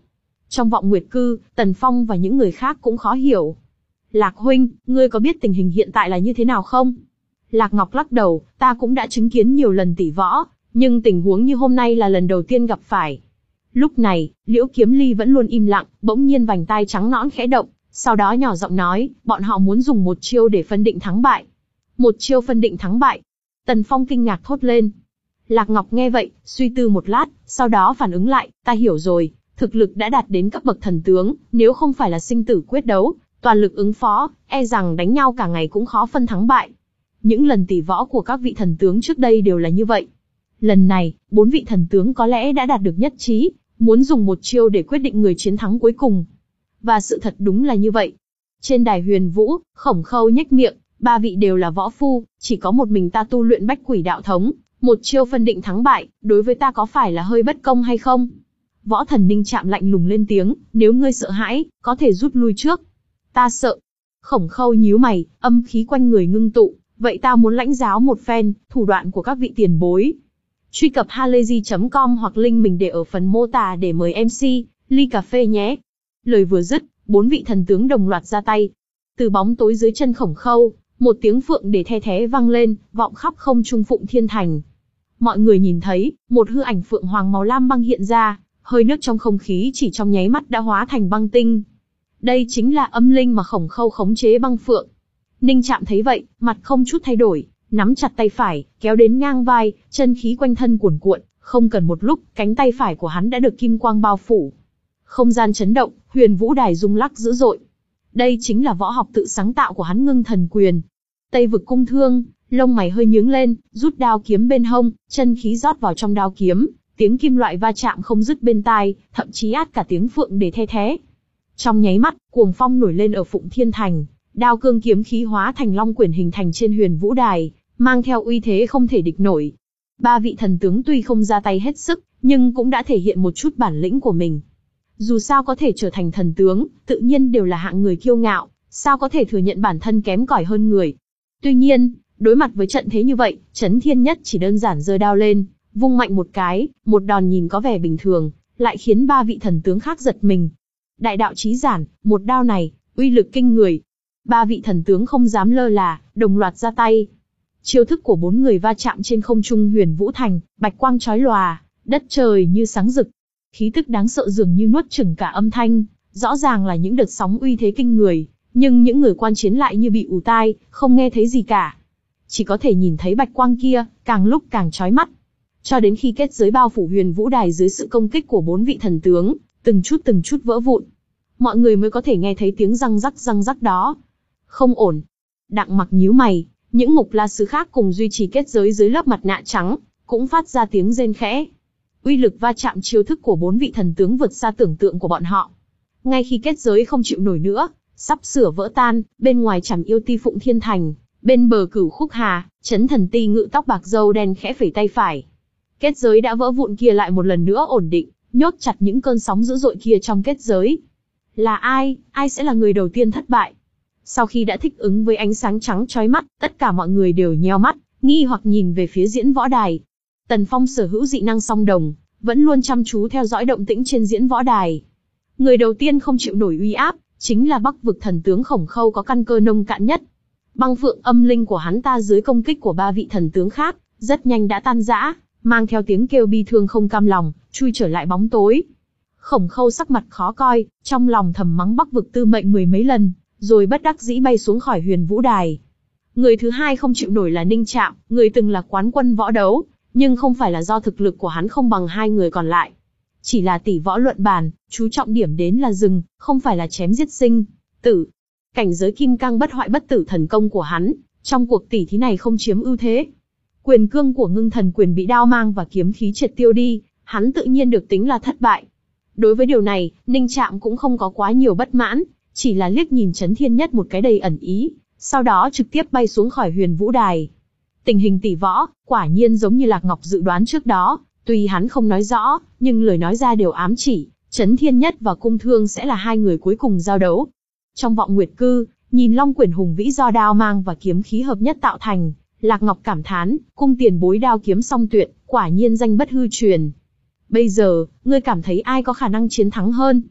Trong vọng nguyệt cư, Tần Phong và những người khác cũng khó hiểu. Lạc huynh, ngươi có biết tình hình hiện tại là như thế nào không? Lạc Ngọc lắc đầu, ta cũng đã chứng kiến nhiều lần tỷ võ, nhưng tình huống như hôm nay là lần đầu tiên gặp phải. Lúc này, Liễu Kiếm Ly vẫn luôn im lặng, bỗng nhiên vành tai trắng nõn khẽ động, sau đó nhỏ giọng nói, bọn họ muốn dùng một chiêu để phân định thắng bại. Một chiêu phân định thắng bại. Tần Phong kinh ngạc thốt lên. Lạc Ngọc nghe vậy, suy tư một lát, sau đó phản ứng lại, ta hiểu rồi, thực lực đã đạt đến cấp bậc thần tướng, nếu không phải là sinh tử quyết đấu, toàn lực ứng phó, e rằng đánh nhau cả ngày cũng khó phân thắng bại. Những lần tỷ võ của các vị thần tướng trước đây đều là như vậy. Lần này, bốn vị thần tướng có lẽ đã đạt được nhất trí, muốn dùng một chiêu để quyết định người chiến thắng cuối cùng. Và sự thật đúng là như vậy. Trên đài Huyền Vũ, Khổng Khâu nhếch miệng, ba vị đều là võ phu, chỉ có một mình ta tu luyện Bách Quỷ Đạo Thống, một chiêu phân định thắng bại, đối với ta có phải là hơi bất công hay không? Võ Thần Ninh Trạm lạnh lùng lên tiếng, nếu ngươi sợ hãi, có thể rút lui trước. Ta sợ. Khổng Khâu nhíu mày, âm khí quanh người ngưng tụ, vậy ta muốn lãnh giáo một phen, thủ đoạn của các vị tiền bối. Truy cập halayzi chấm com hoặc link mình để ở phần mô tả để mời em xê, ly cà phê nhé. Lời vừa dứt, bốn vị thần tướng đồng loạt ra tay. Từ bóng tối dưới chân Khổng Khâu, một tiếng phượng để the thé vang lên, vọng khắp không trung Phụng Thiên Thành. Mọi người nhìn thấy, một hư ảnh phượng hoàng màu lam băng hiện ra, hơi nước trong không khí chỉ trong nháy mắt đã hóa thành băng tinh. Đây chính là âm linh mà Khổng Khâu khống chế băng phượng. Ninh Trạm thấy vậy, mặt không chút thay đổi, nắm chặt tay phải, kéo đến ngang vai, chân khí quanh thân cuồn cuộn, không cần một lúc, cánh tay phải của hắn đã được kim quang bao phủ. Không gian chấn động, Huyền Vũ Đài rung lắc dữ dội. Đây chính là võ học tự sáng tạo của hắn, Ngưng Thần Quyền. Tây Vực Cung Thương, lông mày hơi nhướng lên, rút đao kiếm bên hông, chân khí rót vào trong đao kiếm, tiếng kim loại va chạm không dứt bên tai, thậm chí át cả tiếng phượng để the thé. Trong nháy mắt, cuồng phong nổi lên ở Phụng Thiên Thành, đao cương kiếm khí hóa thành long quyển hình thành trên Huyền Vũ Đài, mang theo uy thế không thể địch nổi. Ba vị thần tướng tuy không ra tay hết sức, nhưng cũng đã thể hiện một chút bản lĩnh của mình. Dù sao có thể trở thành thần tướng, tự nhiên đều là hạng người kiêu ngạo, sao có thể thừa nhận bản thân kém cỏi hơn người. Tuy nhiên, đối mặt với trận thế như vậy, Chấn Thiên Nhất chỉ đơn giản giơ đao lên, vung mạnh một cái, một đòn nhìn có vẻ bình thường, lại khiến ba vị thần tướng khác giật mình. Đại đạo chí giản, một đao này, uy lực kinh người. Ba vị thần tướng không dám lơ là, đồng loạt ra tay. Chiêu thức của bốn người va chạm trên không trung Huyền Vũ Thành, bạch quang chói lòa, đất trời như sáng rực. Khí tức đáng sợ dường như nuốt chửng cả âm thanh, rõ ràng là những đợt sóng uy thế kinh người, nhưng những người quan chiến lại như bị ù tai, không nghe thấy gì cả. Chỉ có thể nhìn thấy bạch quang kia, càng lúc càng chói mắt. Cho đến khi kết giới bao phủ Huyền Vũ Đài dưới sự công kích của bốn vị thần tướng, từng chút từng chút vỡ vụn. Mọi người mới có thể nghe thấy tiếng răng rắc răng rắc đó. Không ổn. Đặng Mặc nhíu mày, những Ngục La sứ khác cùng duy trì kết giới dưới lớp mặt nạ trắng, cũng phát ra tiếng rên khẽ. Uy lực va chạm chiêu thức của bốn vị thần tướng vượt xa tưởng tượng của bọn họ. Ngay khi kết giới không chịu nổi nữa, sắp sửa vỡ tan, bên ngoài Trảm Yêu Ti Phụng Thiên Thành, bên bờ Cửu Khúc Hà, Chấn Thần Ti ngự tóc bạc râu đen khẽ phẩy tay phải. Kết giới đã vỡ vụn kia lại một lần nữa ổn định, nhốt chặt những cơn sóng dữ dội kia trong kết giới. Là ai, ai sẽ là người đầu tiên thất bại? Sau khi đã thích ứng với ánh sáng trắng chói mắt, tất cả mọi người đều nheo mắt, nghi hoặc nhìn về phía diễn võ đài. Tần Phong sở hữu dị năng song đồng, vẫn luôn chăm chú theo dõi động tĩnh trên diễn võ đài. Người đầu tiên không chịu nổi uy áp, chính là Bắc Vực thần tướng Khổng Khâu có căn cơ nông cạn nhất. Băng phượng âm linh của hắn ta dưới công kích của ba vị thần tướng khác, rất nhanh đã tan rã, mang theo tiếng kêu bi thương không cam lòng, chui trở lại bóng tối. Khổng Khâu sắc mặt khó coi, trong lòng thầm mắng Bắc Vực tư mệnh mười mấy lần, rồi bất đắc dĩ bay xuống khỏi Huyền Vũ Đài. Người thứ hai không chịu nổi là Ninh Trạm, người từng là quán quân võ đấu, nhưng không phải là do thực lực của hắn không bằng hai người còn lại. Chỉ là tỷ võ luận bàn, chú trọng điểm đến là dừng, không phải là chém giết sinh tử. Cảnh giới kim cang bất hoại bất tử thần công của hắn, trong cuộc tỷ thí này không chiếm ưu thế. Quyền cương của Ngưng Thần Quyền bị đao mang và kiếm khí triệt tiêu đi, hắn tự nhiên được tính là thất bại. Đối với điều này, Ninh Trạm cũng không có quá nhiều bất mãn, chỉ là liếc nhìn Chấn Thiên Nhất một cái đầy ẩn ý, sau đó trực tiếp bay xuống khỏi Huyền Vũ Đài. Tình hình tỷ võ, quả nhiên giống như Lạc Ngọc dự đoán trước đó, tuy hắn không nói rõ, nhưng lời nói ra đều ám chỉ, Chấn Thiên Nhất và Cung Thương sẽ là hai người cuối cùng giao đấu. Trong vọng nguyệt cư, nhìn long quyển hùng vĩ do đao mang và kiếm khí hợp nhất tạo thành, Lạc Ngọc cảm thán, cung tiền bối đao kiếm song tuyệt, quả nhiên danh bất hư truyền. Bây giờ, ngươi cảm thấy ai có khả năng chiến thắng hơn?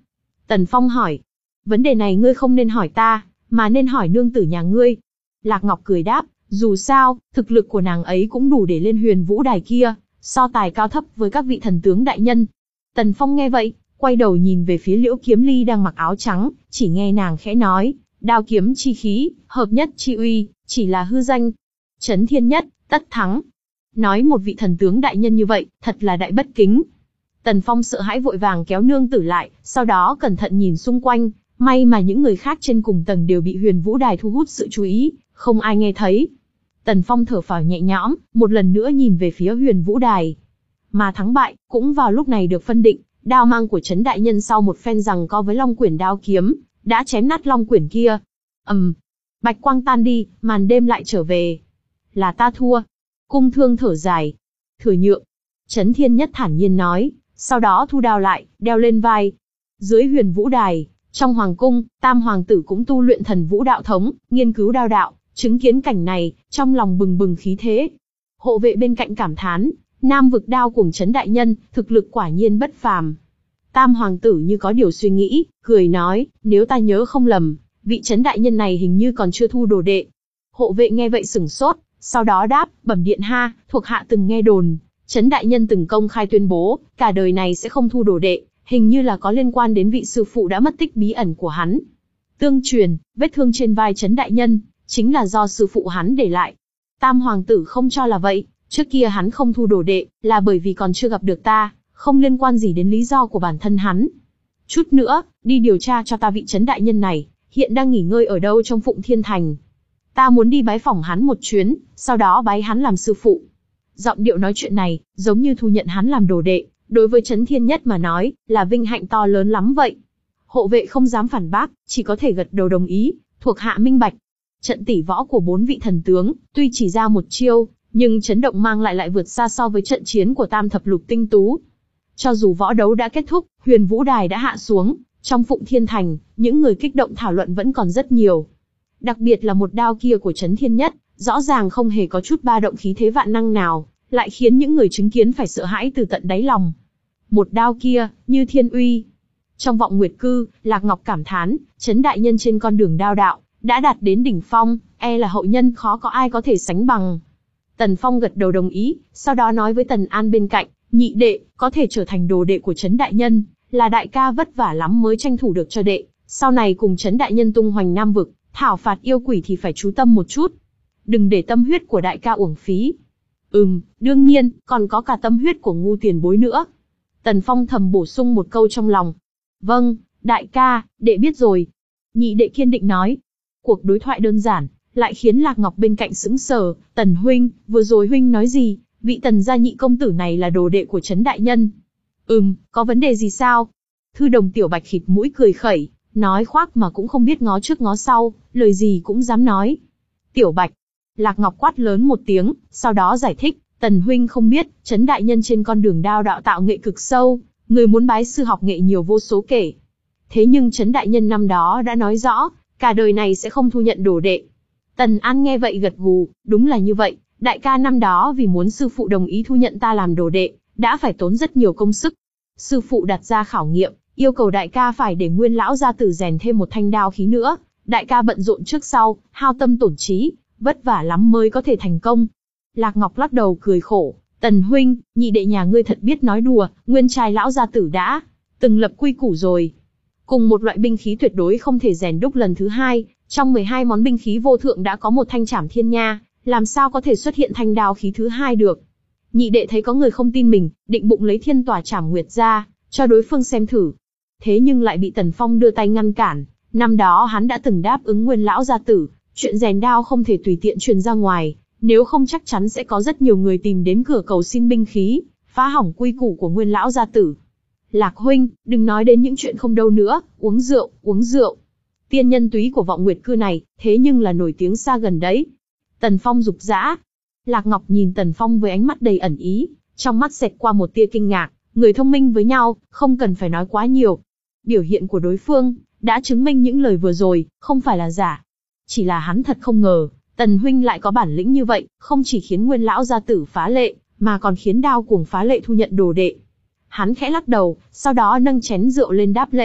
Tần Phong hỏi. Vấn đề này ngươi không nên hỏi ta, mà nên hỏi nương tử nhà ngươi. Lạc Ngọc cười đáp, dù sao, thực lực của nàng ấy cũng đủ để lên huyền vũ đài kia, so tài cao thấp với các vị thần tướng đại nhân. Tần Phong nghe vậy, quay đầu nhìn về phía Liễu Kiếm Ly đang mặc áo trắng, chỉ nghe nàng khẽ nói, đao kiếm chi khí, hợp nhất chi uy, chỉ là hư danh. Chấn thiên nhất, tất thắng. Nói một vị thần tướng đại nhân như vậy, thật là đại bất kính. Tần Phong sợ hãi vội vàng kéo nương tử lại, sau đó cẩn thận nhìn xung quanh, may mà những người khác trên cùng tầng đều bị huyền vũ đài thu hút sự chú ý, không ai nghe thấy. Tần Phong thở phào nhẹ nhõm, một lần nữa nhìn về phía huyền vũ đài. Mà thắng bại, cũng vào lúc này được phân định, đao mang của Trấn đại nhân sau một phen giằng co với Long Quyển đao kiếm, đã chém nát Long Quyển kia. ầm, um, bạch quang tan đi, màn đêm lại trở về. Là ta thua. Cung Thương thở dài. Thừa nhượng. Trấn Thiên Nhất thản nhiên nói, sau đó thu đao lại, đeo lên vai. Dưới huyền vũ đài, trong hoàng cung, Tam hoàng tử cũng tu luyện thần vũ đạo thống, nghiên cứu đao đạo, chứng kiến cảnh này, trong lòng bừng bừng khí thế. Hộ vệ bên cạnh cảm thán, Nam vực đao cuồng Trấn đại nhân, thực lực quả nhiên bất phàm. Tam hoàng tử như có điều suy nghĩ, cười nói, nếu ta nhớ không lầm, vị Trấn đại nhân này hình như còn chưa thu đồ đệ. Hộ vệ nghe vậy sửng sốt, sau đó đáp, bẩm điện ha, thuộc hạ từng nghe đồn, Trấn đại nhân từng công khai tuyên bố, cả đời này sẽ không thu đồ đệ, hình như là có liên quan đến vị sư phụ đã mất tích bí ẩn của hắn. Tương truyền, vết thương trên vai Trấn đại nhân, chính là do sư phụ hắn để lại. Tam hoàng tử không cho là vậy, trước kia hắn không thu đồ đệ, là bởi vì còn chưa gặp được ta, không liên quan gì đến lý do của bản thân hắn. Chút nữa, đi điều tra cho ta vị Trấn đại nhân này, hiện đang nghỉ ngơi ở đâu trong Phụng Thiên Thành. Ta muốn đi bái phỏng hắn một chuyến, sau đó bái hắn làm sư phụ. Giọng điệu nói chuyện này, giống như thu nhận hắn làm đồ đệ, đối với Trấn Thiên Nhất mà nói, là vinh hạnh to lớn lắm vậy. Hộ vệ không dám phản bác, chỉ có thể gật đầu đồng ý, thuộc hạ minh bạch. Trận tỷ võ của bốn vị thần tướng, tuy chỉ ra một chiêu, nhưng chấn động mang lại lại vượt xa so với trận chiến của Tam thập lục tinh tú. Cho dù võ đấu đã kết thúc, huyền vũ đài đã hạ xuống, trong Phụng Thiên Thành, những người kích động thảo luận vẫn còn rất nhiều. Đặc biệt là một đao kia của Trấn Thiên Nhất, rõ ràng không hề có chút ba động khí thế vạn năng nào, lại khiến những người chứng kiến phải sợ hãi từ tận đáy lòng. Một đao kia, như thiên uy. Trong Vọng Nguyệt Cư, Lạc Ngọc cảm thán, Trấn đại nhân trên con đường đao đạo, đã đạt đến đỉnh phong, e là hậu nhân khó có ai có thể sánh bằng. Tần Phong gật đầu đồng ý, sau đó nói với Tần An bên cạnh, nhị đệ, có thể trở thành đồ đệ của Trấn đại nhân, là đại ca vất vả lắm mới tranh thủ được cho đệ, sau này cùng Trấn đại nhân tung hoành Nam vực, thảo phạt yêu quỷ thì phải chú tâm một chút. Đừng để tâm huyết của đại ca uổng phí. Ừm, đương nhiên, còn có cả tâm huyết của ngu tiền bối nữa. Tần Phong thầm bổ sung một câu trong lòng. Vâng, đại ca, đệ biết rồi. Nhị đệ kiên định nói. Cuộc đối thoại đơn giản, lại khiến Lạc Ngọc bên cạnh sững sờ. Tần huynh, vừa rồi huynh nói gì? Vị Tần gia nhị công tử này là đồ đệ của Trấn đại nhân. Ừm, có vấn đề gì sao? Thư đồng Tiểu Bạch khịt mũi cười khẩy, nói khoác mà cũng không biết ngó trước ngó sau, lời gì cũng dám nói. Tiểu Bạch. Lạc Ngọc quát lớn một tiếng, sau đó giải thích, Tần huynh không biết, Trấn đại nhân trên con đường đao đạo tạo nghệ cực sâu, người muốn bái sư học nghệ nhiều vô số kể. Thế nhưng Trấn đại nhân năm đó đã nói rõ, cả đời này sẽ không thu nhận đồ đệ. Tần An nghe vậy gật gù, đúng là như vậy, đại ca năm đó vì muốn sư phụ đồng ý thu nhận ta làm đồ đệ, đã phải tốn rất nhiều công sức. Sư phụ đặt ra khảo nghiệm, yêu cầu đại ca phải để Nguyên lão gia tử rèn thêm một thanh đao khí nữa, đại ca bận rộn trước sau, hao tâm tổn trí, vất vả lắm mới có thể thành công. Lạc Ngọc lắc đầu cười khổ, Tần huynh, nhị đệ nhà ngươi thật biết nói đùa, Nguyên trai lão gia tử đã từng lập quy củ rồi. Cùng một loại binh khí tuyệt đối không thể rèn đúc lần thứ hai, trong mười hai món binh khí vô thượng đã có một thanh Trảm Thiên Nha, làm sao có thể xuất hiện thanh đao khí thứ hai được. Nhị đệ thấy có người không tin mình, định bụng lấy Thiên Tỏa Trảm Nguyệt ra, cho đối phương xem thử. Thế nhưng lại bị Tần Phong đưa tay ngăn cản, năm đó hắn đã từng đáp ứng Nguyên lão gia tử, chuyện rèn đao không thể tùy tiện truyền ra ngoài, nếu không chắc chắn sẽ có rất nhiều người tìm đến cửa cầu xin binh khí, phá hỏng quy củ của Nguyên lão gia tử. Lạc huynh, đừng nói đến những chuyện không đâu nữa, uống rượu, uống rượu. Tiên nhân túy của Vọng Nguyệt Cư này, thế nhưng là nổi tiếng xa gần đấy. Tần Phong rục rã. Lạc Ngọc nhìn Tần Phong với ánh mắt đầy ẩn ý, trong mắt xẹt qua một tia kinh ngạc, người thông minh với nhau, không cần phải nói quá nhiều. Biểu hiện của đối phương, đã chứng minh những lời vừa rồi, không phải là giả. Chỉ là hắn thật không ngờ, Tần huynh lại có bản lĩnh như vậy, không chỉ khiến Nguyên lão gia tử phá lệ, mà còn khiến đao cuồng phá lệ thu nhận đồ đệ. Hắn khẽ lắc đầu, sau đó nâng chén rượu lên đáp lễ,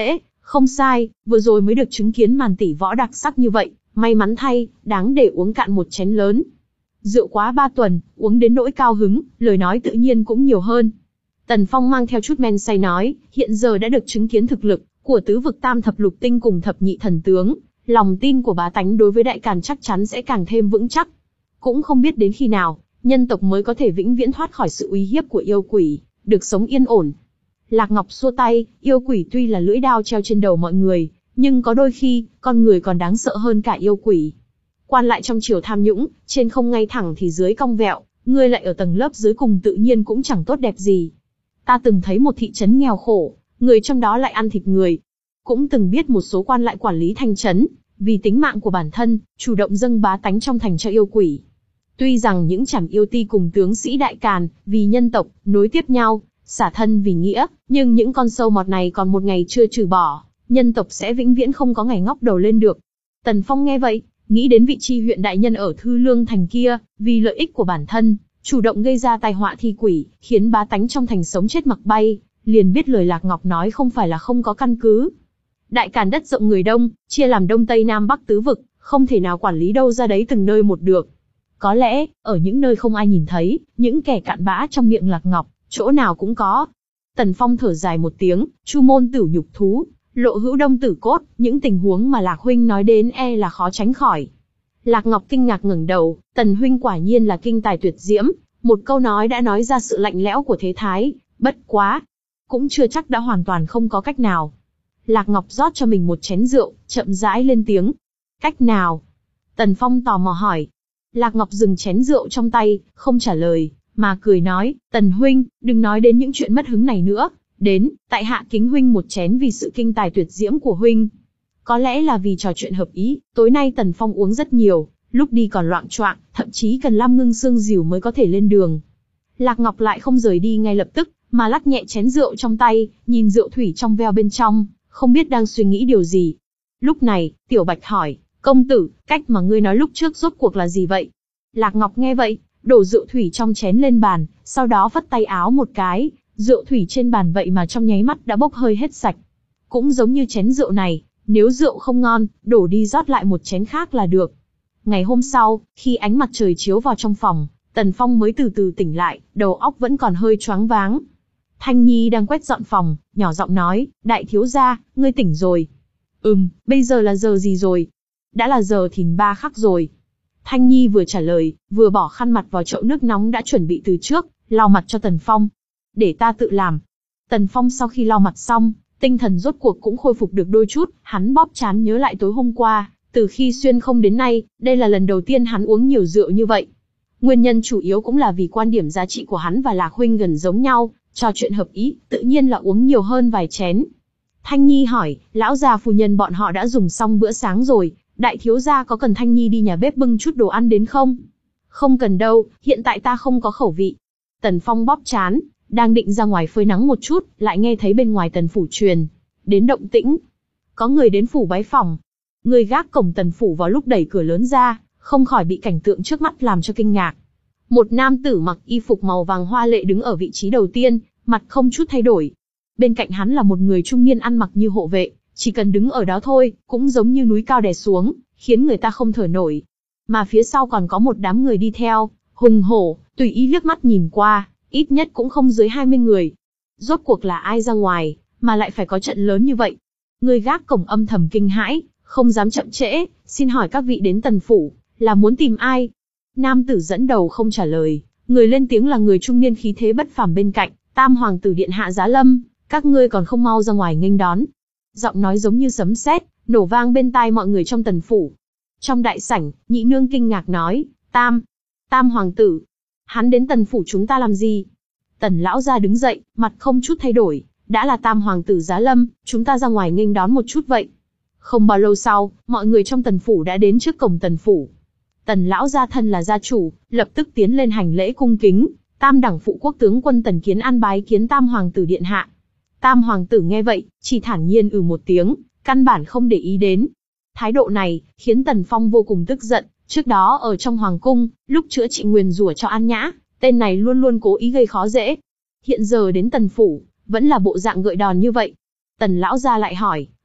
Không sai, vừa rồi mới được chứng kiến màn tỷ võ đặc sắc như vậy, may mắn thay, đáng để uống cạn một chén lớn. Rượu quá ba tuần, uống đến nỗi cao hứng, lời nói tự nhiên cũng nhiều hơn. Tần Phong mang theo chút men say nói, hiện giờ đã được chứng kiến thực lực của tứ vực tam thập lục tinh cùng thập nhị thần tướng, lòng tin của bá tánh đối với Đại Càn chắc chắn sẽ càng thêm vững chắc. Cũng không biết đến khi nào, nhân tộc mới có thể vĩnh viễn thoát khỏi sự uy hiếp của yêu quỷ, được sống yên ổn. Lạc Ngọc xua tay, yêu quỷ tuy là lưỡi đao treo trên đầu mọi người, nhưng có đôi khi, con người còn đáng sợ hơn cả yêu quỷ. Quan lại trong triều tham nhũng, trên không ngay thẳng thì dưới cong vẹo, ngươi lại ở tầng lớp dưới cùng tự nhiên cũng chẳng tốt đẹp gì. Ta từng thấy một thị trấn nghèo khổ, người trong đó lại ăn thịt người. Cũng từng biết một số quan lại quản lý thành trấn, vì tính mạng của bản thân, chủ động dâng bá tánh trong thành cho yêu quỷ. Tuy rằng những chảm yêu ti cùng tướng sĩ Đại Càn, vì nhân tộc, nối tiếp nhau, xả thân vì nghĩa, nhưng những con sâu mọt này còn một ngày chưa trừ bỏ, nhân tộc sẽ vĩnh viễn không có ngày ngóc đầu lên được. Tần Phong nghe vậy, nghĩ đến vị tri huyện đại nhân ở Thư Lương thành kia, vì lợi ích của bản thân, chủ động gây ra tai họa thi quỷ, khiến bá tánh trong thành sống chết mặc bay, liền biết lời Lạc Ngọc nói không phải là không có căn cứ. Đại Càn đất rộng người đông, chia làm đông tây nam bắc tứ vực, không thể nào quản lý đâu ra đấy từng nơi một được. Có lẽ, ở những nơi không ai nhìn thấy, những kẻ cặn bã trong miệng Lạc Ngọc, chỗ nào cũng có. Tần Phong thở dài một tiếng, chu môn tử nhục thú, lộ hữu đông tử cốt, những tình huống mà Lạc huynh nói đến e là khó tránh khỏi. Lạc Ngọc kinh ngạc ngẩng đầu, Tần huynh quả nhiên là kinh tài tuyệt diễm, một câu nói đã nói ra sự lạnh lẽo của thế thái, bất quá, cũng chưa chắc đã hoàn toàn không có cách nào. Lạc Ngọc rót cho mình một chén rượu, chậm rãi lên tiếng. Cách nào? Tần Phong tò mò hỏi. Lạc Ngọc dừng chén rượu trong tay, không trả lời, mà cười nói, Tần huynh, đừng nói đến những chuyện mất hứng này nữa. Đến, tại hạ kính huynh một chén vì sự kinh tài tuyệt diễm của huynh. Có lẽ là vì trò chuyện hợp ý, tối nay Tần Phong uống rất nhiều, lúc đi còn loạng choạng, thậm chí cần Lam Ngưng Sương dìu mới có thể lên đường. Lạc Ngọc lại không rời đi ngay lập tức, mà lắc nhẹ chén rượu trong tay, nhìn rượu thủy trong veo bên trong, không biết đang suy nghĩ điều gì. Lúc này, Tiểu Bạch hỏi, công tử, cách mà ngươi nói lúc trước rốt cuộc là gì vậy? Lạc Ngọc nghe vậy, đổ rượu thủy trong chén lên bàn, sau đó phất tay áo một cái, rượu thủy trên bàn vậy mà trong nháy mắt đã bốc hơi hết sạch. Cũng giống như chén rượu này, nếu rượu không ngon, đổ đi rót lại một chén khác là được. Ngày hôm sau, khi ánh mặt trời chiếu vào trong phòng, Tần Phong mới từ từ tỉnh lại, đầu óc vẫn còn hơi choáng váng. Thanh Nhi đang quét dọn phòng, nhỏ giọng nói, đại thiếu gia, ngươi tỉnh rồi. Ừm, bây giờ là giờ gì rồi? Đã là giờ thìn ba khắc rồi. Thanh Nhi vừa trả lời, vừa bỏ khăn mặt vào chậu nước nóng đã chuẩn bị từ trước, lau mặt cho Tần Phong. Để ta tự làm. Tần Phong sau khi lau mặt xong, tinh thần rốt cuộc cũng khôi phục được đôi chút, hắn bóp trán nhớ lại tối hôm qua, từ khi xuyên không đến nay, đây là lần đầu tiên hắn uống nhiều rượu như vậy. Nguyên nhân chủ yếu cũng là vì quan điểm giá trị của hắn và Lạc huynh gần giống nhau, trò chuyện hợp ý, tự nhiên là uống nhiều hơn vài chén. Thanh Nhi hỏi, lão già phu nhân bọn họ đã dùng xong bữa sáng rồi, đại thiếu gia có cần Thanh Nhi đi nhà bếp bưng chút đồ ăn đến không? Không cần đâu, hiện tại ta không có khẩu vị. Tần Phong bóp trán, đang định ra ngoài phơi nắng một chút, lại nghe thấy bên ngoài Tần phủ truyền đến động tĩnh. Có người đến phủ bái phỏng. Người gác cổng Tần phủ vào lúc đẩy cửa lớn ra, không khỏi bị cảnh tượng trước mắt làm cho kinh ngạc. Một nam tử mặc y phục màu vàng hoa lệ đứng ở vị trí đầu tiên, mặt không chút thay đổi. Bên cạnh hắn là một người trung niên ăn mặc như hộ vệ, chỉ cần đứng ở đó thôi, cũng giống như núi cao đè xuống, khiến người ta không thở nổi. Mà phía sau còn có một đám người đi theo, hùng hổ, tùy ý liếc mắt nhìn qua, ít nhất cũng không dưới hai mươi người. Rốt cuộc là ai ra ngoài, mà lại phải có trận lớn như vậy? Người gác cổng âm thầm kinh hãi, không dám chậm trễ, xin hỏi các vị đến Tần phủ, là muốn tìm ai? Nam tử dẫn đầu không trả lời, người lên tiếng là người trung niên khí thế bất phàm bên cạnh, Tam hoàng tử điện hạ Giá Lâm, các ngươi còn không mau ra ngoài nghênh đón. Giọng nói giống như sấm sét, nổ vang bên tai mọi người trong Tần phủ. Trong đại sảnh, nhị nương kinh ngạc nói, Tam, Tam hoàng tử, hắn đến Tần phủ chúng ta làm gì? Tần lão gia đứng dậy, mặt không chút thay đổi, đã là Tam hoàng tử Giá Lâm, chúng ta ra ngoài nghênh đón một chút vậy. Không bao lâu sau, mọi người trong Tần phủ đã đến trước cổng Tần phủ. Tần lão gia thân là gia chủ, lập tức tiến lên hành lễ cung kính, Tam đẳng phụ quốc tướng quân Tần Kiến An bái kiến Tam hoàng tử điện hạ. Tam hoàng tử nghe vậy, chỉ thản nhiên ừ một tiếng, căn bản không để ý đến. Thái độ này, khiến Tần Phong vô cùng tức giận, trước đó ở trong hoàng cung, lúc chữa trị nguyền rủa cho An Nhã, tên này luôn luôn cố ý gây khó dễ. Hiện giờ đến Tần phủ, vẫn là bộ dạng gợi đòn như vậy. Tần lão gia lại hỏi,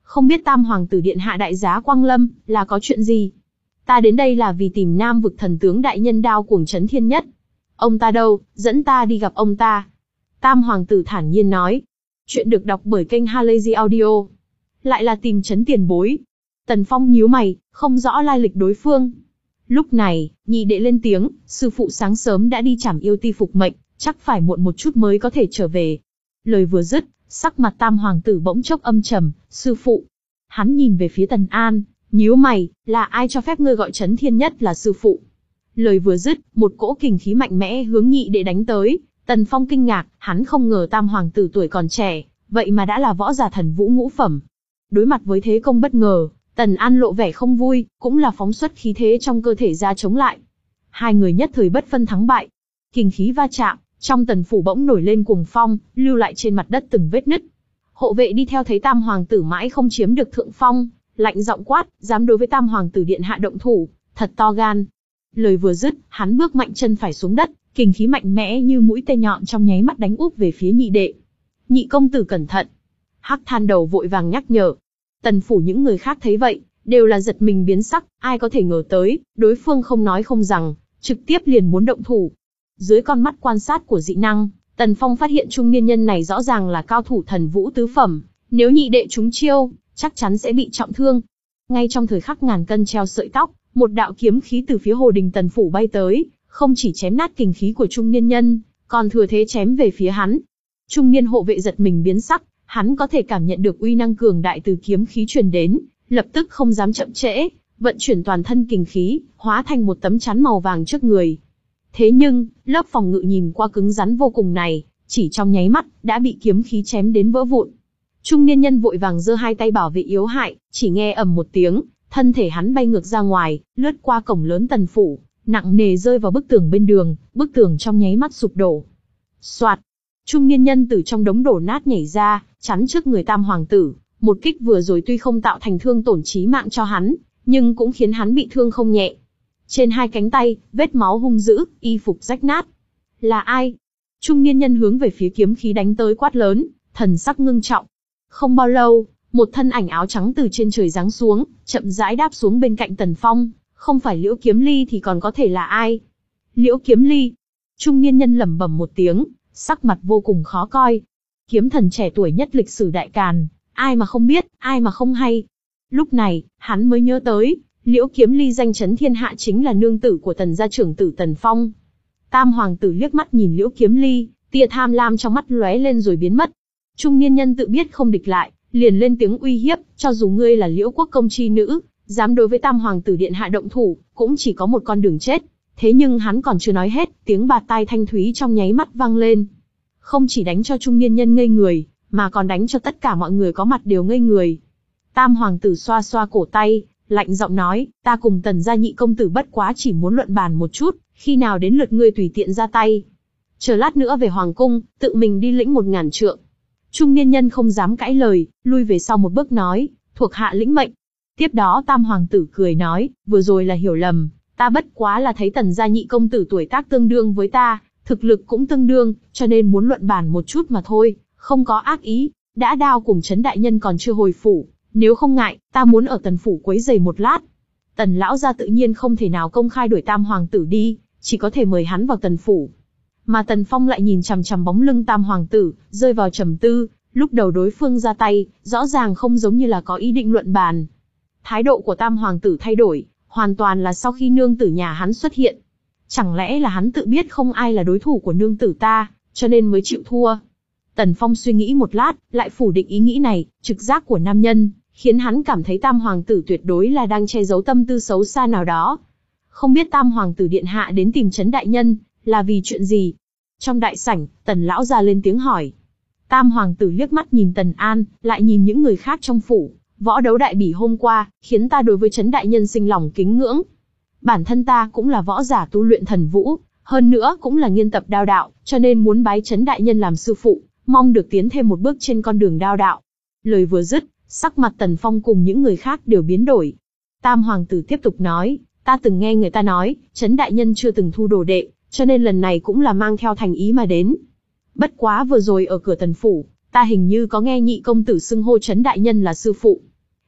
Không biết Tam Hoàng tử điện hạ đại giá quang lâm, là có chuyện gì? Ta đến đây là vì tìm Nam vực thần tướng đại nhân Đao Cuồng Chấn Thiên Nhất. Ông ta đâu, dẫn ta đi gặp ông ta. Tam Hoàng tử thản nhiên nói. Chuyện được đọc bởi kênh Halazy Audio. Lại là tìm Chấn tiền bối. Tần Phong nhíu mày, không rõ lai lịch đối phương. Lúc này, nhị đệ lên tiếng, sư phụ sáng sớm đã đi trảm yêu ti phục mệnh, chắc phải muộn một chút mới có thể trở về. Lời vừa dứt, sắc mặt Tam Hoàng tử bỗng chốc âm trầm, sư phụ. Hắn nhìn về phía Tần An, nhíu mày, là ai cho phép ngươi gọi Chấn Thiên Nhất là sư phụ? Lời vừa dứt, một cỗ kình khí mạnh mẽ hướng nhị đệ đánh tới. Tần Phong kinh ngạc, hắn không ngờ Tam Hoàng tử tuổi còn trẻ, vậy mà đã là võ giả thần vũ ngũ phẩm. Đối mặt với thế công bất ngờ, Tần An lộ vẻ không vui, cũng là phóng xuất khí thế trong cơ thể ra chống lại. Hai người nhất thời bất phân thắng bại. Kình khí va chạm, trong tần phủ bỗng nổi lên cuồng phong, lưu lại trên mặt đất từng vết nứt. Hộ vệ đi theo thấy Tam Hoàng tử mãi không chiếm được thượng phong, lạnh giọng quát, dám đối với Tam Hoàng tử điện hạ động thủ, thật to gan. Lời vừa dứt, hắn bước mạnh chân phải xuống đất, kình khí mạnh mẽ như mũi tên nhọn trong nháy mắt đánh úp về phía nhị đệ. Nhị công tử cẩn thận. Hắc Than Đầu vội vàng nhắc nhở. Tần phủ những người khác thấy vậy, đều là giật mình biến sắc, ai có thể ngờ tới, đối phương không nói không rằng, trực tiếp liền muốn động thủ. Dưới con mắt quan sát của dị năng, Tần Phong phát hiện trung niên nhân này rõ ràng là cao thủ thần vũ tứ phẩm, nếu nhị đệ trúng chiêu, chắc chắn sẽ bị trọng thương. Ngay trong thời khắc ngàn cân treo sợi tóc, một đạo kiếm khí từ phía Hồ Đình Tần phủ bay tới, không chỉ chém nát kình khí của trung niên nhân, còn thừa thế chém về phía hắn. Trung niên hộ vệ giật mình biến sắc, hắn có thể cảm nhận được uy năng cường đại từ kiếm khí truyền đến, lập tức không dám chậm trễ, vận chuyển toàn thân kình khí, hóa thành một tấm chắn màu vàng trước người. Thế nhưng, lớp phòng ngự nhìn qua cứng rắn vô cùng này, chỉ trong nháy mắt, đã bị kiếm khí chém đến vỡ vụn. Trung niên nhân vội vàng giơ hai tay bảo vệ yếu hại, chỉ nghe ầm một tiếng, thân thể hắn bay ngược ra ngoài, lướt qua cổng lớn tần phủ, nặng nề rơi vào bức tường bên đường, bức tường trong nháy mắt sụp đổ. Soạt, trung niên nhân từ trong đống đổ nát nhảy ra, chắn trước người Tam Hoàng tử. Một kích vừa rồi tuy không tạo thành thương tổn chí mạng cho hắn, nhưng cũng khiến hắn bị thương không nhẹ. Trên hai cánh tay, vết máu hung dữ, y phục rách nát. Là ai? Trung niên nhân hướng về phía kiếm khí đánh tới quát lớn, thần sắc ngưng trọng. Không bao lâu, một thân ảnh áo trắng từ trên trời giáng xuống, chậm rãi đáp xuống bên cạnh Tần Phong. Không phải Liễu Kiếm Ly thì còn có thể là ai? Liễu Kiếm Ly. Trung niên nhân lẩm bẩm một tiếng, sắc mặt vô cùng khó coi. Kiếm thần trẻ tuổi nhất lịch sử Đại Càn, ai mà không biết, ai mà không hay. Lúc này, hắn mới nhớ tới, Liễu Kiếm Ly danh chấn thiên hạ chính là nương tử của Tần gia trưởng tử Tần Phong. Tam Hoàng tử liếc mắt nhìn Liễu Kiếm Ly, tia tham lam trong mắt lóe lên rồi biến mất. Trung niên nhân tự biết không địch lại, liền lên tiếng uy hiếp, cho dù ngươi là Liễu quốc công chi nữ, dám đối với Tam Hoàng tử điện hạ động thủ, cũng chỉ có một con đường chết. Thế nhưng hắn còn chưa nói hết, tiếng bạt tai thanh thúy trong nháy mắt vang lên. Không chỉ đánh cho trung niên nhân ngây người, mà còn đánh cho tất cả mọi người có mặt đều ngây người. Tam Hoàng tử xoa xoa cổ tay, lạnh giọng nói, ta cùng Tần gia nhị công tử bất quá chỉ muốn luận bàn một chút, khi nào đến lượt ngươi tùy tiện ra tay. Chờ lát nữa về Hoàng cung, tự mình đi lĩnh một ngàn trượng. Trung niên nhân không dám cãi lời, lui về sau một bước nói, thuộc hạ lĩnh mệnh. Tiếp đó Tam Hoàng tử cười nói, vừa rồi là hiểu lầm, ta bất quá là thấy Tần gia nhị công tử tuổi tác tương đương với ta, thực lực cũng tương đương, cho nên muốn luận bàn một chút mà thôi, không có ác ý. Đã Đao Cuồng Chấn đại nhân còn chưa hồi phủ, nếu không ngại, ta muốn ở Tần phủ quấy rầy một lát. Tần lão gia tự nhiên không thể nào công khai đuổi Tam Hoàng tử đi, chỉ có thể mời hắn vào Tần phủ. Mà Tần Phong lại nhìn chằm chằm bóng lưng Tam Hoàng tử, rơi vào trầm tư. Lúc đầu đối phương ra tay, rõ ràng không giống như là có ý định luận bàn. Thái độ của Tam Hoàng tử thay đổi, hoàn toàn là sau khi nương tử nhà hắn xuất hiện. Chẳng lẽ là hắn tự biết không ai là đối thủ của nương tử ta, cho nên mới chịu thua? Tần Phong suy nghĩ một lát, lại phủ định ý nghĩ này, trực giác của nam nhân, khiến hắn cảm thấy Tam Hoàng tử tuyệt đối là đang che giấu tâm tư xấu xa nào đó. Không biết Tam Hoàng tử điện hạ đến tìm Chấn đại nhân, là vì chuyện gì? Trong đại sảnh, Tần lão gia lên tiếng hỏi. Tam Hoàng tử liếc mắt nhìn Tần An, lại nhìn những người khác trong phủ. Võ đấu đại bỉ hôm qua, khiến ta đối với Chấn đại nhân sinh lòng kính ngưỡng. Bản thân ta cũng là võ giả tu luyện thần vũ, hơn nữa cũng là nghiên tập đao đạo, cho nên muốn bái Chấn đại nhân làm sư phụ, mong được tiến thêm một bước trên con đường đao đạo. Lời vừa dứt, sắc mặt Tần Phong cùng những người khác đều biến đổi. Tam Hoàng tử tiếp tục nói, ta từng nghe người ta nói, Chấn đại nhân chưa từng thu đồ đệ, cho nên lần này cũng là mang theo thành ý mà đến. Bất quá vừa rồi ở cửa Tần phủ, ta hình như có nghe nhị công tử xưng hô Chấn đại nhân là sư phụ.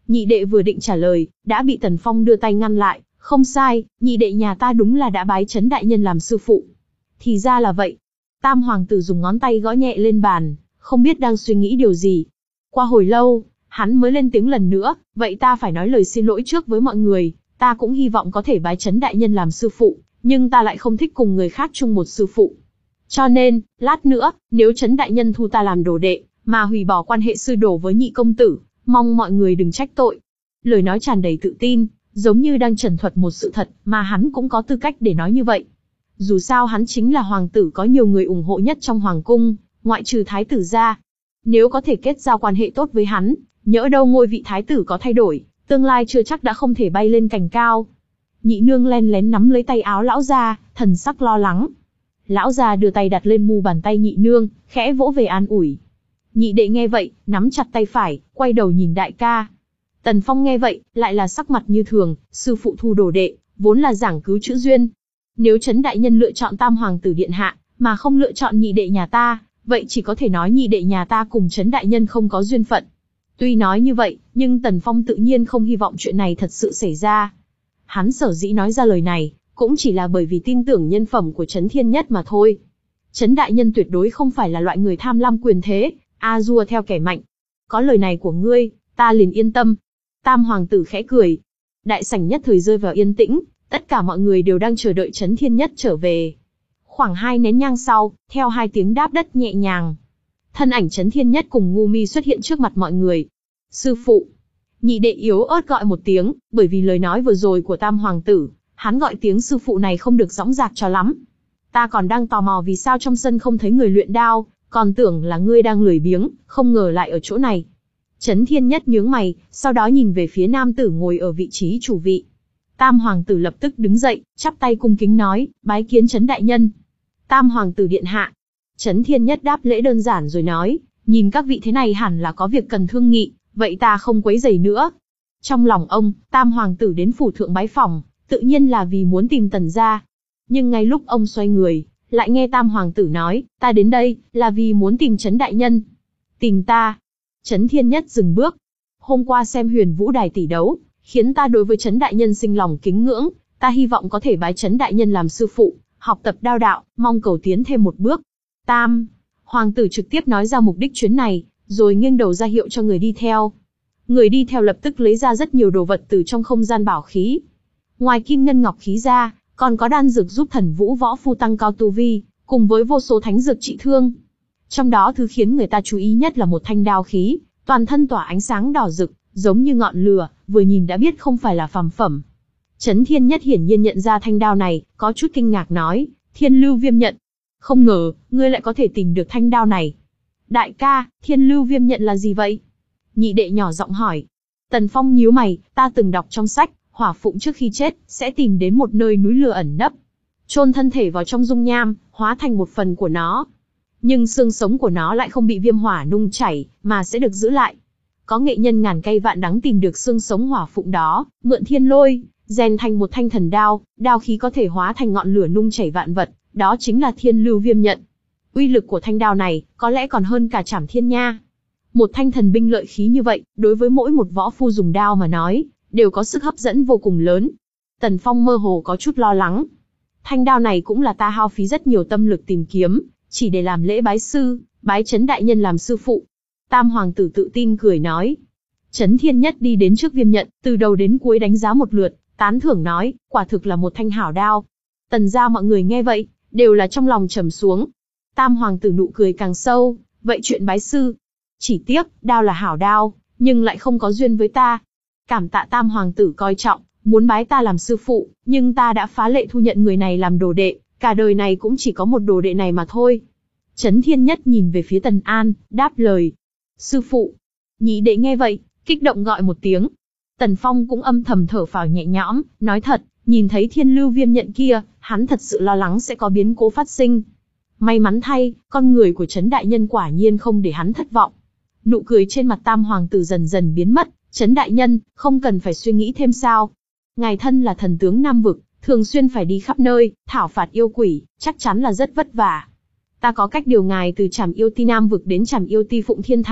Nhị đệ vừa định trả lời, đã bị Tần Phong đưa tay ngăn lại. Không sai, nhị đệ nhà ta đúng là đã bái Trấn đại nhân làm sư phụ. Thì ra là vậy. Tam hoàng tử dùng ngón tay gõ nhẹ lên bàn, không biết đang suy nghĩ điều gì. Qua hồi lâu, hắn mới lên tiếng lần nữa, vậy ta phải nói lời xin lỗi trước với mọi người, ta cũng hy vọng có thể bái Trấn đại nhân làm sư phụ, nhưng ta lại không thích cùng người khác chung một sư phụ. Cho nên, lát nữa, nếu Trấn đại nhân thu ta làm đồ đệ, mà hủy bỏ quan hệ sư đồ với nhị công tử, mong mọi người đừng trách tội. Lời nói tràn đầy tự tin, giống như đang trần thuật một sự thật, mà hắn cũng có tư cách để nói như vậy. Dù sao hắn chính là hoàng tử có nhiều người ủng hộ nhất trong hoàng cung, ngoại trừ thái tử ra. Nếu có thể kết giao quan hệ tốt với hắn, nhỡ đâu ngôi vị thái tử có thay đổi, tương lai chưa chắc đã không thể bay lên cành cao. Nhị nương len lén nắm lấy tay áo lão gia, thần sắc lo lắng. Lão gia đưa tay đặt lên mu bàn tay nhị nương, khẽ vỗ về an ủi. Nhị đệ nghe vậy, nắm chặt tay phải, quay đầu nhìn đại ca. Tần Phong nghe vậy, lại là sắc mặt như thường, sư phụ thu đồ đệ, vốn là giảng cứu chữ duyên. Nếu Trấn đại nhân lựa chọn Tam hoàng tử điện hạ, mà không lựa chọn nhị đệ nhà ta, vậy chỉ có thể nói nhị đệ nhà ta cùng Trấn đại nhân không có duyên phận. Tuy nói như vậy, nhưng Tần Phong tự nhiên không hy vọng chuyện này thật sự xảy ra. Hắn sở dĩ nói ra lời này, cũng chỉ là bởi vì tin tưởng nhân phẩm của Trấn Thiên Nhất mà thôi. Trấn đại nhân tuyệt đối không phải là loại người tham lam quyền thế, a dua theo kẻ mạnh. Có lời này của ngươi, ta liền yên tâm. Tam hoàng tử khẽ cười. Đại sảnh nhất thời rơi vào yên tĩnh, tất cả mọi người đều đang chờ đợi Trấn Thiên Nhất trở về. Khoảng hai nén nhang sau, theo hai tiếng đáp đất nhẹ nhàng, thân ảnh Trấn Thiên Nhất cùng Ngu Mi xuất hiện trước mặt mọi người. Sư phụ. Nhị đệ yếu ớt gọi một tiếng, bởi vì lời nói vừa rồi của Tam hoàng tử, hắn gọi tiếng sư phụ này không được dõng dạc cho lắm. Ta còn đang tò mò vì sao trong sân không thấy người luyện đao, còn tưởng là ngươi đang lười biếng, không ngờ lại ở chỗ này. Trấn Thiên Nhất nhướng mày, sau đó nhìn về phía nam tử ngồi ở vị trí chủ vị. Tam hoàng tử lập tức đứng dậy, chắp tay cung kính nói, bái kiến Trấn đại nhân. Tam hoàng tử điện hạ. Trấn Thiên Nhất đáp lễ đơn giản rồi nói, nhìn các vị thế này hẳn là có việc cần thương nghị, vậy ta không quấy rầy nữa. Trong lòng ông, Tam hoàng tử đến phủ thượng bái phỏng, tự nhiên là vì muốn tìm Tần gia. Nhưng ngay lúc ông xoay người, lại nghe Tam hoàng tử nói, ta đến đây, là vì muốn tìm Trấn đại nhân. Tìm ta. Trấn Thiên Nhất dừng bước. Hôm qua xem Huyền Vũ đài tỷ đấu, khiến ta đối với Trấn đại nhân sinh lòng kính ngưỡng, ta hy vọng có thể bái Trấn đại nhân làm sư phụ, học tập đao đạo, mong cầu tiến thêm một bước. Tam hoàng tử trực tiếp nói ra mục đích chuyến này, rồi nghiêng đầu ra hiệu cho người đi theo. Người đi theo lập tức lấy ra rất nhiều đồ vật từ trong không gian bảo khí. Ngoài kim ngân ngọc khí ra, còn có đan dược giúp thần vũ võ phu tăng cao tu vi, cùng với vô số thánh dược trị thương. Trong đó thứ khiến người ta chú ý nhất là một thanh đao khí, toàn thân tỏa ánh sáng đỏ rực, giống như ngọn lửa, vừa nhìn đã biết không phải là phàm phẩm. Trấn Thiên Nhất hiển nhiên nhận ra thanh đao này, có chút kinh ngạc nói, Thiên Lưu Viêm Nhận. Không ngờ, ngươi lại có thể tìm được thanh đao này. Đại ca, Thiên Lưu Viêm Nhận là gì vậy? Nhị đệ nhỏ giọng hỏi. Tần Phong nhíu mày, ta từng đọc trong sách, Hỏa Phụng trước khi chết, sẽ tìm đến một nơi núi lửa ẩn nấp, chôn thân thể vào trong dung nham, hóa thành một phần của nó. Nhưng xương sống của nó lại không bị viêm hỏa nung chảy, mà sẽ được giữ lại. Có nghệ nhân ngàn cây vạn đắng tìm được xương sống Hỏa Phụng đó, mượn thiên lôi, rèn thành một thanh thần đao, đao khí có thể hóa thành ngọn lửa nung chảy vạn vật, đó chính là Thiên Lưu Viêm Nhận. Uy lực của thanh đao này, có lẽ còn hơn cả Trảm Thiên Nha. Một thanh thần binh lợi khí như vậy, đối với mỗi một võ phu dùng đao mà nói, đều có sức hấp dẫn vô cùng lớn. Tần Phong mơ hồ có chút lo lắng. Thanh đao này cũng là ta hao phí rất nhiều tâm lực tìm kiếm, chỉ để làm lễ bái sư, bái Trấn đại nhân làm sư phụ. Tam hoàng tử tự tin cười nói. Trấn Thiên Nhất đi đến trước Viêm Nhận, từ đầu đến cuối đánh giá một lượt, tán thưởng nói, quả thực là một thanh hảo đao. Tần gia mọi người nghe vậy, đều là trong lòng trầm xuống. Tam hoàng tử nụ cười càng sâu, vậy chuyện bái sư. Chỉ tiếc, đao là hảo đao, nhưng lại không có duyên với ta. Cảm tạ Tam hoàng tử coi trọng, muốn bái ta làm sư phụ, nhưng ta đã phá lệ thu nhận người này làm đồ đệ, cả đời này cũng chỉ có một đồ đệ này mà thôi. Trấn Thiên Nhất nhìn về phía Tần An, đáp lời. Sư phụ. Nhị đệ nghe vậy, kích động gọi một tiếng. Tần Phong cũng âm thầm thở phào nhẹ nhõm, nói thật, nhìn thấy Thiên Lưu Viêm Nhận kia, hắn thật sự lo lắng sẽ có biến cố phát sinh. May mắn thay, con người của Trấn đại nhân quả nhiên không để hắn thất vọng. Nụ cười trên mặt Tam hoàng tử dần dần biến mất. Trấn đại nhân, không cần phải suy nghĩ thêm sao. Ngài thân là thần tướng Nam vực, thường xuyên phải đi khắp nơi, thảo phạt yêu quỷ, chắc chắn là rất vất vả. Ta có cách điều ngài từ Trảm Yêu Ti Nam vực đến Trảm Yêu Ti Phụng Thiên Thành,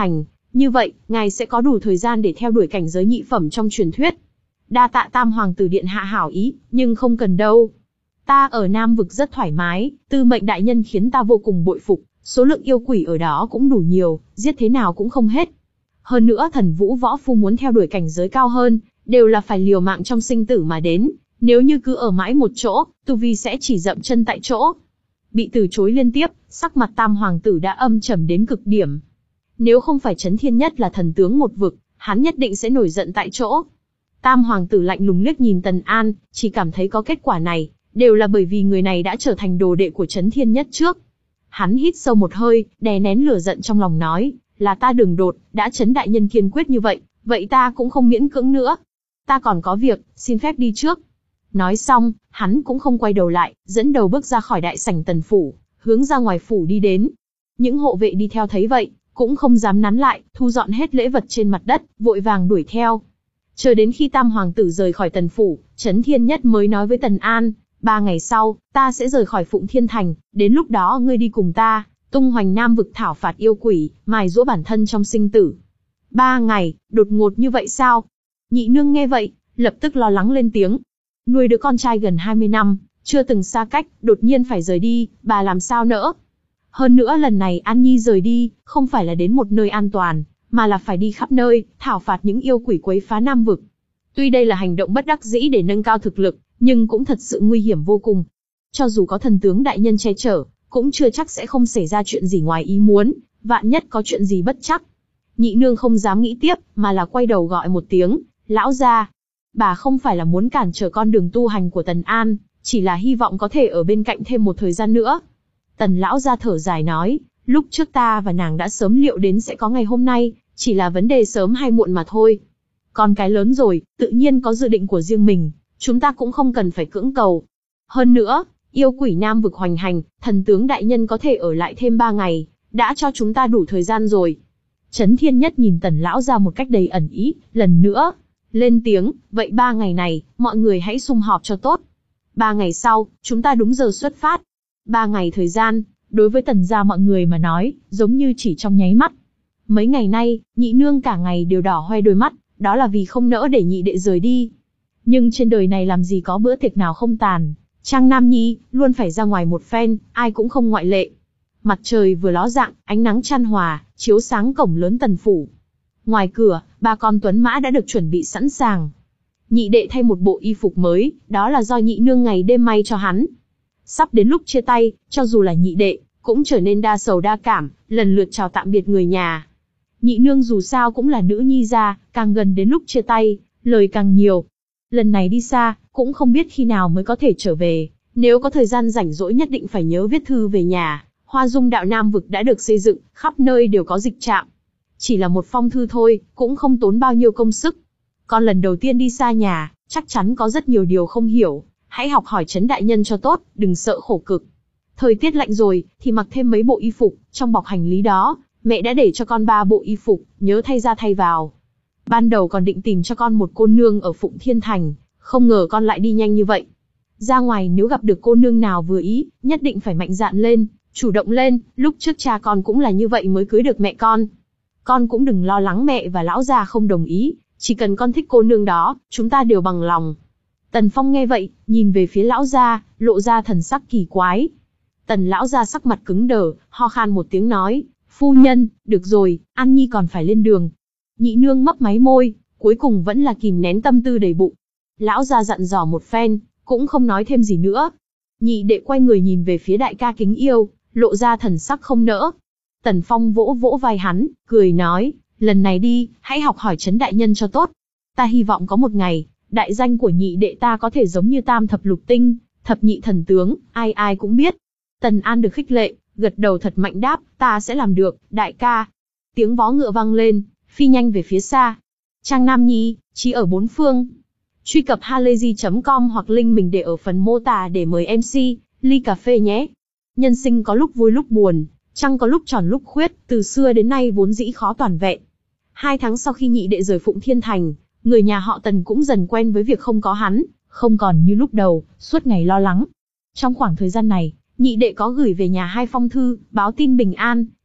Như vậy, ngài sẽ có đủ thời gian để theo đuổi cảnh giới nhị phẩm trong truyền thuyết. Đa tạ Tam Hoàng tử điện hạ hảo ý, nhưng không cần đâu. Ta ở Nam vực rất thoải mái, Tư mệnh đại nhân khiến ta vô cùng bội phục, số lượng yêu quỷ ở đó cũng đủ nhiều, giết thế nào cũng không hết. Hơn nữa thần vũ võ phu muốn theo đuổi cảnh giới cao hơn, đều là phải liều mạng trong sinh tử mà đến, nếu như cứ ở mãi một chỗ, tu vi sẽ chỉ dậm chân tại chỗ. Bị từ chối liên tiếp, sắc mặt Tam Hoàng tử đã âm trầm đến cực điểm. Nếu không phải Chấn Thiên Nhất là thần tướng một vực, hắn nhất định sẽ nổi giận tại chỗ. Tam Hoàng tử lạnh lùng liếc nhìn Tần An, chỉ cảm thấy có kết quả này, đều là bởi vì người này đã trở thành đồ đệ của Chấn Thiên Nhất trước. Hắn hít sâu một hơi, đè nén lửa giận trong lòng nói, là ta đường đột, đã Chấn đại nhân kiên quyết như vậy, vậy ta cũng không miễn cưỡng nữa. Ta còn có việc, xin phép đi trước. Nói xong, hắn cũng không quay đầu lại, dẫn đầu bước ra khỏi đại sảnh Tần phủ, hướng ra ngoài phủ đi đến. Những hộ vệ đi theo thấy vậy, cũng không dám nắn lại, thu dọn hết lễ vật trên mặt đất, vội vàng đuổi theo. Chờ đến khi Tam Hoàng tử rời khỏi Tần phủ, Chấn Thiên Nhất mới nói với Tần An, ba ngày sau, ta sẽ rời khỏi Phụng Thiên Thành, đến lúc đó ngươi đi cùng ta, tung hoành Nam vực thảo phạt yêu quỷ, mài giũa bản thân trong sinh tử. Ba ngày, đột ngột như vậy sao? Nhị nương nghe vậy, lập tức lo lắng lên tiếng. Nuôi đứa con trai gần hai mươi năm, chưa từng xa cách, đột nhiên phải rời đi, bà làm sao nỡ? Hơn nữa lần này An Nhi rời đi, không phải là đến một nơi an toàn, mà là phải đi khắp nơi, thảo phạt những yêu quỷ quấy phá Nam vực. Tuy đây là hành động bất đắc dĩ để nâng cao thực lực, nhưng cũng thật sự nguy hiểm vô cùng. Cho dù có thần tướng đại nhân che chở, cũng chưa chắc sẽ không xảy ra chuyện gì ngoài ý muốn, vạn nhất có chuyện gì bất chắc. Nhị nương không dám nghĩ tiếp, mà là quay đầu gọi một tiếng, lão gia. Bà không phải là muốn cản trở con đường tu hành của Tần An, chỉ là hy vọng có thể ở bên cạnh thêm một thời gian nữa. Tần lão gia thở dài nói, lúc trước ta và nàng đã sớm liệu đến sẽ có ngày hôm nay, chỉ là vấn đề sớm hay muộn mà thôi. Con cái lớn rồi, tự nhiên có dự định của riêng mình, chúng ta cũng không cần phải cưỡng cầu. Hơn nữa, yêu quỷ Nam vực hoành hành, thần tướng đại nhân có thể ở lại thêm ba ngày, đã cho chúng ta đủ thời gian rồi. Chấn Thiên Nhất nhìn Tần lão gia một cách đầy ẩn ý, lần nữa lên tiếng, vậy ba ngày này, mọi người hãy sum họp cho tốt. Ba ngày sau, chúng ta đúng giờ xuất phát. Ba ngày thời gian, đối với Tần gia mọi người mà nói, giống như chỉ trong nháy mắt. Mấy ngày nay, nhị nương cả ngày đều đỏ hoe đôi mắt, đó là vì không nỡ để nhị đệ rời đi. Nhưng trên đời này làm gì có bữa tiệc nào không tàn, Trang Nam Nhi luôn phải ra ngoài một phen, ai cũng không ngoại lệ. Mặt trời vừa ló dạng, ánh nắng chan hòa, chiếu sáng cổng lớn Tần phủ. Ngoài cửa, ba con tuấn mã đã được chuẩn bị sẵn sàng. Nhị đệ thay một bộ y phục mới, đó là do nhị nương ngày đêm may cho hắn. Sắp đến lúc chia tay, cho dù là nhị đệ, cũng trở nên đa sầu đa cảm, lần lượt chào tạm biệt người nhà. Nhị nương dù sao cũng là nữ nhi gia, càng gần đến lúc chia tay, lời càng nhiều. Lần này đi xa, cũng không biết khi nào mới có thể trở về, nếu có thời gian rảnh rỗi nhất định phải nhớ viết thư về nhà. Hoa Dung đạo Nam vực đã được xây dựng, khắp nơi đều có dịch trạm. Chỉ là một phong thư thôi, cũng không tốn bao nhiêu công sức. Con lần đầu tiên đi xa nhà, chắc chắn có rất nhiều điều không hiểu, hãy học hỏi Chấn đại nhân cho tốt, đừng sợ khổ cực. Thời tiết lạnh rồi, thì mặc thêm mấy bộ y phục, trong bọc hành lý đó, mẹ đã để cho con ba bộ y phục, nhớ thay ra thay vào. Ban đầu còn định tìm cho con một cô nương ở Phụng Thiên Thành, không ngờ con lại đi nhanh như vậy. Ra ngoài nếu gặp được cô nương nào vừa ý, nhất định phải mạnh dạn lên, chủ động lên, lúc trước cha con cũng là như vậy mới cưới được mẹ con. Con cũng đừng lo lắng mẹ và lão già không đồng ý, chỉ cần con thích cô nương đó, chúng ta đều bằng lòng. Tần Phong nghe vậy, nhìn về phía lão gia, lộ ra thần sắc kỳ quái. Tần lão gia sắc mặt cứng đờ, ho khan một tiếng nói, phu nhân, được rồi, An Nhi còn phải lên đường. Nhị nương mấp máy môi, cuối cùng vẫn là kìm nén tâm tư đầy bụng. Lão gia dặn dò một phen, cũng không nói thêm gì nữa. Nhị đệ quay người nhìn về phía đại ca kính yêu, lộ ra thần sắc không nỡ. Tần Phong vỗ vỗ vai hắn, cười nói, lần này đi, hãy học hỏi Chấn đại nhân cho tốt. Ta hy vọng có một ngày, đại danh của nhị đệ ta có thể giống như tam thập lục tinh, thập nhị thần tướng, ai ai cũng biết. Tần An được khích lệ, gật đầu thật mạnh đáp, ta sẽ làm được, đại ca. Tiếng vó ngựa vang lên, phi nhanh về phía xa. Trang Nam Nhi, chỉ ở bốn phương. Truy cập halayzi chấm com hoặc link mình để ở phần mô tả để mời em xê, ly cà phê nhé. Nhân sinh có lúc vui lúc buồn, trăng có lúc tròn lúc khuyết, từ xưa đến nay vốn dĩ khó toàn vẹn. Hai tháng sau khi nhị đệ rời Phụng Thiên Thành, người nhà họ Tần cũng dần quen với việc không có hắn, không còn như lúc đầu, suốt ngày lo lắng. Trong khoảng thời gian này, nhị đệ có gửi về nhà hai phong thư, báo tin bình an,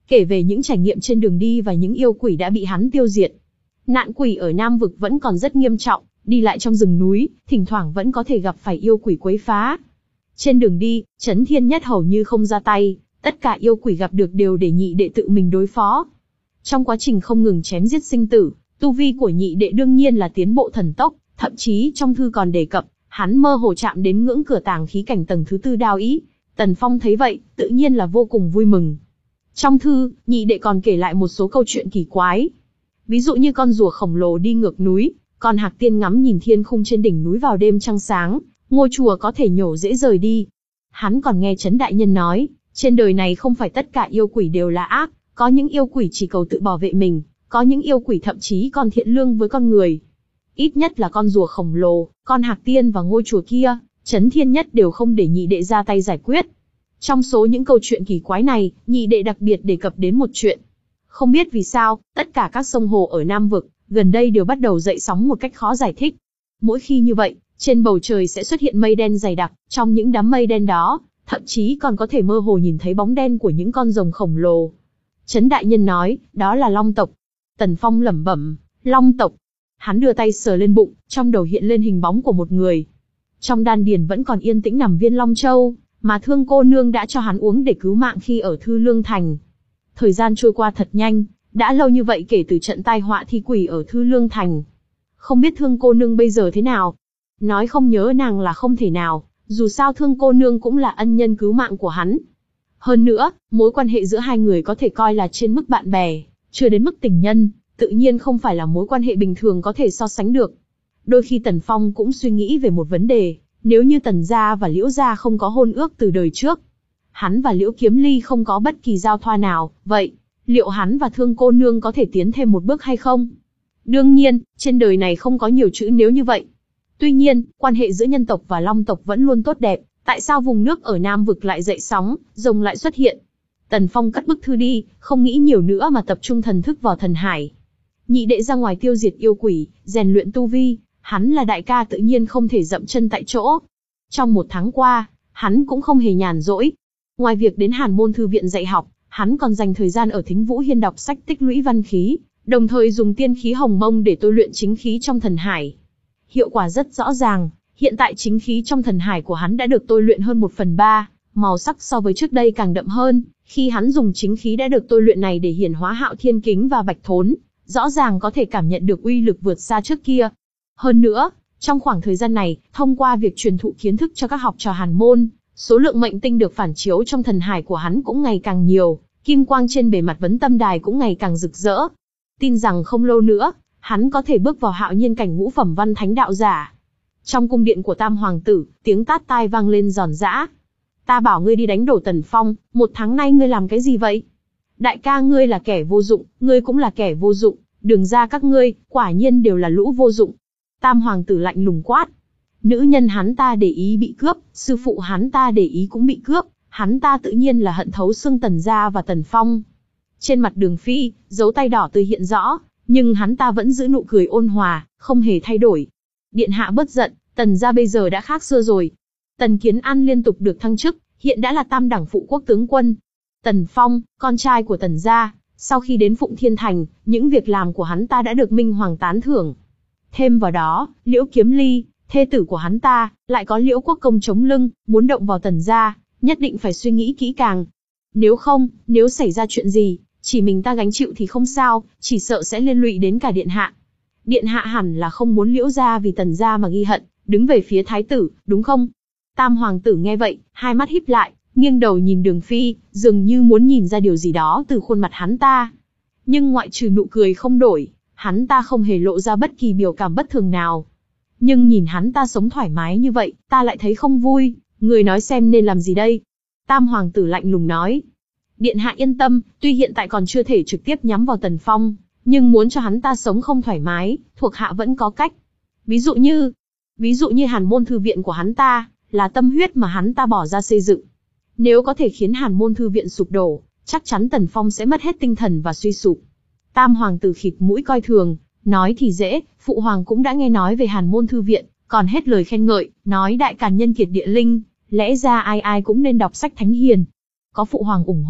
kể về những trải nghiệm trên đường đi và những yêu quỷ đã bị hắn tiêu diệt. Nạn quỷ ở Nam Vực vẫn còn rất nghiêm trọng, đi lại trong rừng núi, thỉnh thoảng vẫn có thể gặp phải yêu quỷ quấy phá. Trên đường đi, Chấn Thiên Nhất hầu như không ra tay, tất cả yêu quỷ gặp được đều để nhị đệ tự mình đối phó. Trong quá trình không ngừng chém giết sinh tử, tu vi của nhị đệ đương nhiên là tiến bộ thần tốc, thậm chí trong thư còn đề cập, hắn mơ hồ chạm đến ngưỡng cửa tàng khí cảnh tầng thứ tư đao ý. Tần Phong thấy vậy, tự nhiên là vô cùng vui mừng. Trong thư, nhị đệ còn kể lại một số câu chuyện kỳ quái. Ví dụ như con rùa khổng lồ đi ngược núi, con hạc tiên ngắm nhìn thiên khung trên đỉnh núi vào đêm trăng sáng, ngôi chùa có thể nhổ dễ rời đi. Hắn còn nghe Trấn Đại Nhân nói, trên đời này không phải tất cả yêu quỷ đều là ác, có những yêu quỷ chỉ cầu tự bảo vệ mình, có những yêu quỷ thậm chí còn thiện lương với con người. Ít nhất là con rùa khổng lồ, con hạc tiên và ngôi chùa kia, Chấn Thiên Nhất đều không để nhị đệ ra tay giải quyết. Trong số những câu chuyện kỳ quái này, nhị đệ đặc biệt đề cập đến một chuyện. Không biết vì sao, tất cả các sông hồ ở Nam Vực, gần đây đều bắt đầu dậy sóng một cách khó giải thích. Mỗi khi như vậy, trên bầu trời sẽ xuất hiện mây đen dày đặc, trong những đám mây đen đó, thậm chí còn có thể mơ hồ nhìn thấy bóng đen của những con rồng khổng lồ. Trấn Đại Nhân nói, đó là Long tộc. Tần Phong lẩm bẩm, Long tộc. Hắn đưa tay sờ lên bụng, trong đầu hiện lên hình bóng của một người. Trong đan điền vẫn còn yên tĩnh nằm viên Long Châu, mà Thương cô nương đã cho hắn uống để cứu mạng khi ở Thư Lương Thành. Thời gian trôi qua thật nhanh, đã lâu như vậy kể từ trận tai họa thi quỷ ở Thư Lương Thành. Không biết Thương cô nương bây giờ thế nào? Nói không nhớ nàng là không thể nào, dù sao Thương cô nương cũng là ân nhân cứu mạng của hắn. Hơn nữa, mối quan hệ giữa hai người có thể coi là trên mức bạn bè, chưa đến mức tình nhân, tự nhiên không phải là mối quan hệ bình thường có thể so sánh được. Đôi khi Tần Phong cũng suy nghĩ về một vấn đề, nếu như Tần gia và Liễu gia không có hôn ước từ đời trước, hắn và Liễu Kiếm Ly không có bất kỳ giao thoa nào, vậy, liệu hắn và Thương cô nương có thể tiến thêm một bước hay không? Đương nhiên, trên đời này không có nhiều chữ nếu như vậy. Tuy nhiên, quan hệ giữa nhân tộc và Long tộc vẫn luôn tốt đẹp, tại sao vùng nước ở Nam Vực lại dậy sóng, rồng lại xuất hiện? Tần Phong cất bức thư đi, không nghĩ nhiều nữa mà tập trung thần thức vào thần hải. Nhị đệ ra ngoài tiêu diệt yêu quỷ, rèn luyện tu vi, hắn là đại ca tự nhiên không thể dậm chân tại chỗ. Trong một tháng qua, hắn cũng không hề nhàn rỗi. Ngoài việc đến Hàn Môn Thư viện dạy học, hắn còn dành thời gian ở Thính Vũ Hiên đọc sách tích lũy văn khí, đồng thời dùng tiên khí hồng mông để tôi luyện chính khí trong thần hải. Hiệu quả rất rõ ràng, hiện tại chính khí trong thần hải của hắn đã được tôi luyện hơn một phần ba, màu sắc so với trước đây càng đậm hơn. Khi hắn dùng chính khí đã được tôi luyện này để hiển hóa Hạo Thiên Kính và Bạch Thốn, rõ ràng có thể cảm nhận được uy lực vượt xa trước kia. Hơn nữa, trong khoảng thời gian này, thông qua việc truyền thụ kiến thức cho các học trò Hàn Môn, số lượng mệnh tinh được phản chiếu trong thần hải của hắn cũng ngày càng nhiều, kim quang trên bề mặt vấn tâm đài cũng ngày càng rực rỡ. Tin rằng không lâu nữa, hắn có thể bước vào hạo nhiên cảnh ngũ phẩm văn thánh đạo giả. Trong cung điện của Tam Hoàng tử, tiếng tát tai vang lên giòn giã. Ta bảo ngươi đi đánh đổ Tần Phong, một tháng nay ngươi làm cái gì vậy? Đại ca ngươi là kẻ vô dụng, ngươi cũng là kẻ vô dụng, đường ra các ngươi, quả nhiên đều là lũ vô dụng. Tam Hoàng tử lạnh lùng quát. Nữ nhân hắn ta để ý bị cướp, sư phụ hắn ta để ý cũng bị cướp, hắn ta tự nhiên là hận thấu xương Tần gia và Tần Phong. Trên mặt Đường Phi, dấu tay đỏ tươi hiện rõ, nhưng hắn ta vẫn giữ nụ cười ôn hòa, không hề thay đổi. Điện hạ bớt giận, Tần gia bây giờ đã khác xưa rồi. Tần Kiến An liên tục được thăng chức, hiện đã là tam đẳng phụ quốc tướng quân. Tần Phong, con trai của Tần gia, sau khi đến Phụng Thiên Thành, những việc làm của hắn ta đã được Minh Hoàng tán thưởng. Thêm vào đó, Liễu Kiếm Ly, thê tử của hắn ta, lại có Liễu Quốc Công chống lưng, muốn động vào Tần gia, nhất định phải suy nghĩ kỹ càng. Nếu không, nếu xảy ra chuyện gì, chỉ mình ta gánh chịu thì không sao, chỉ sợ sẽ liên lụy đến cả điện hạ. Điện hạ hẳn là không muốn Liễu gia vì Tần gia mà ghi hận, đứng về phía thái tử, đúng không? Tam Hoàng tử nghe vậy, hai mắt híp lại, nghiêng đầu nhìn Đường Phi, dường như muốn nhìn ra điều gì đó từ khuôn mặt hắn ta. Nhưng ngoại trừ nụ cười không đổi, hắn ta không hề lộ ra bất kỳ biểu cảm bất thường nào. Nhưng nhìn hắn ta sống thoải mái như vậy, ta lại thấy không vui, người nói xem nên làm gì đây? Tam Hoàng tử lạnh lùng nói. Điện hạ yên tâm, tuy hiện tại còn chưa thể trực tiếp nhắm vào Tần Phong, nhưng muốn cho hắn ta sống không thoải mái, thuộc hạ vẫn có cách. Ví dụ như, ví dụ như Hàn Môn Thư viện của hắn ta, là tâm huyết mà hắn ta bỏ ra xây dựng. Nếu có thể khiến Hàn Môn Thư viện sụp đổ, chắc chắn Tần Phong sẽ mất hết tinh thần và suy sụp. Tam Hoàng tử khịt mũi coi thường, nói thì dễ, Phụ Hoàng cũng đã nghe nói về Hàn Môn Thư viện, còn hết lời khen ngợi, nói đại càn nhân kiệt địa linh, lẽ ra ai ai cũng nên đọc sách thánh hiền. Có Phụ Hoàng ủng hộ,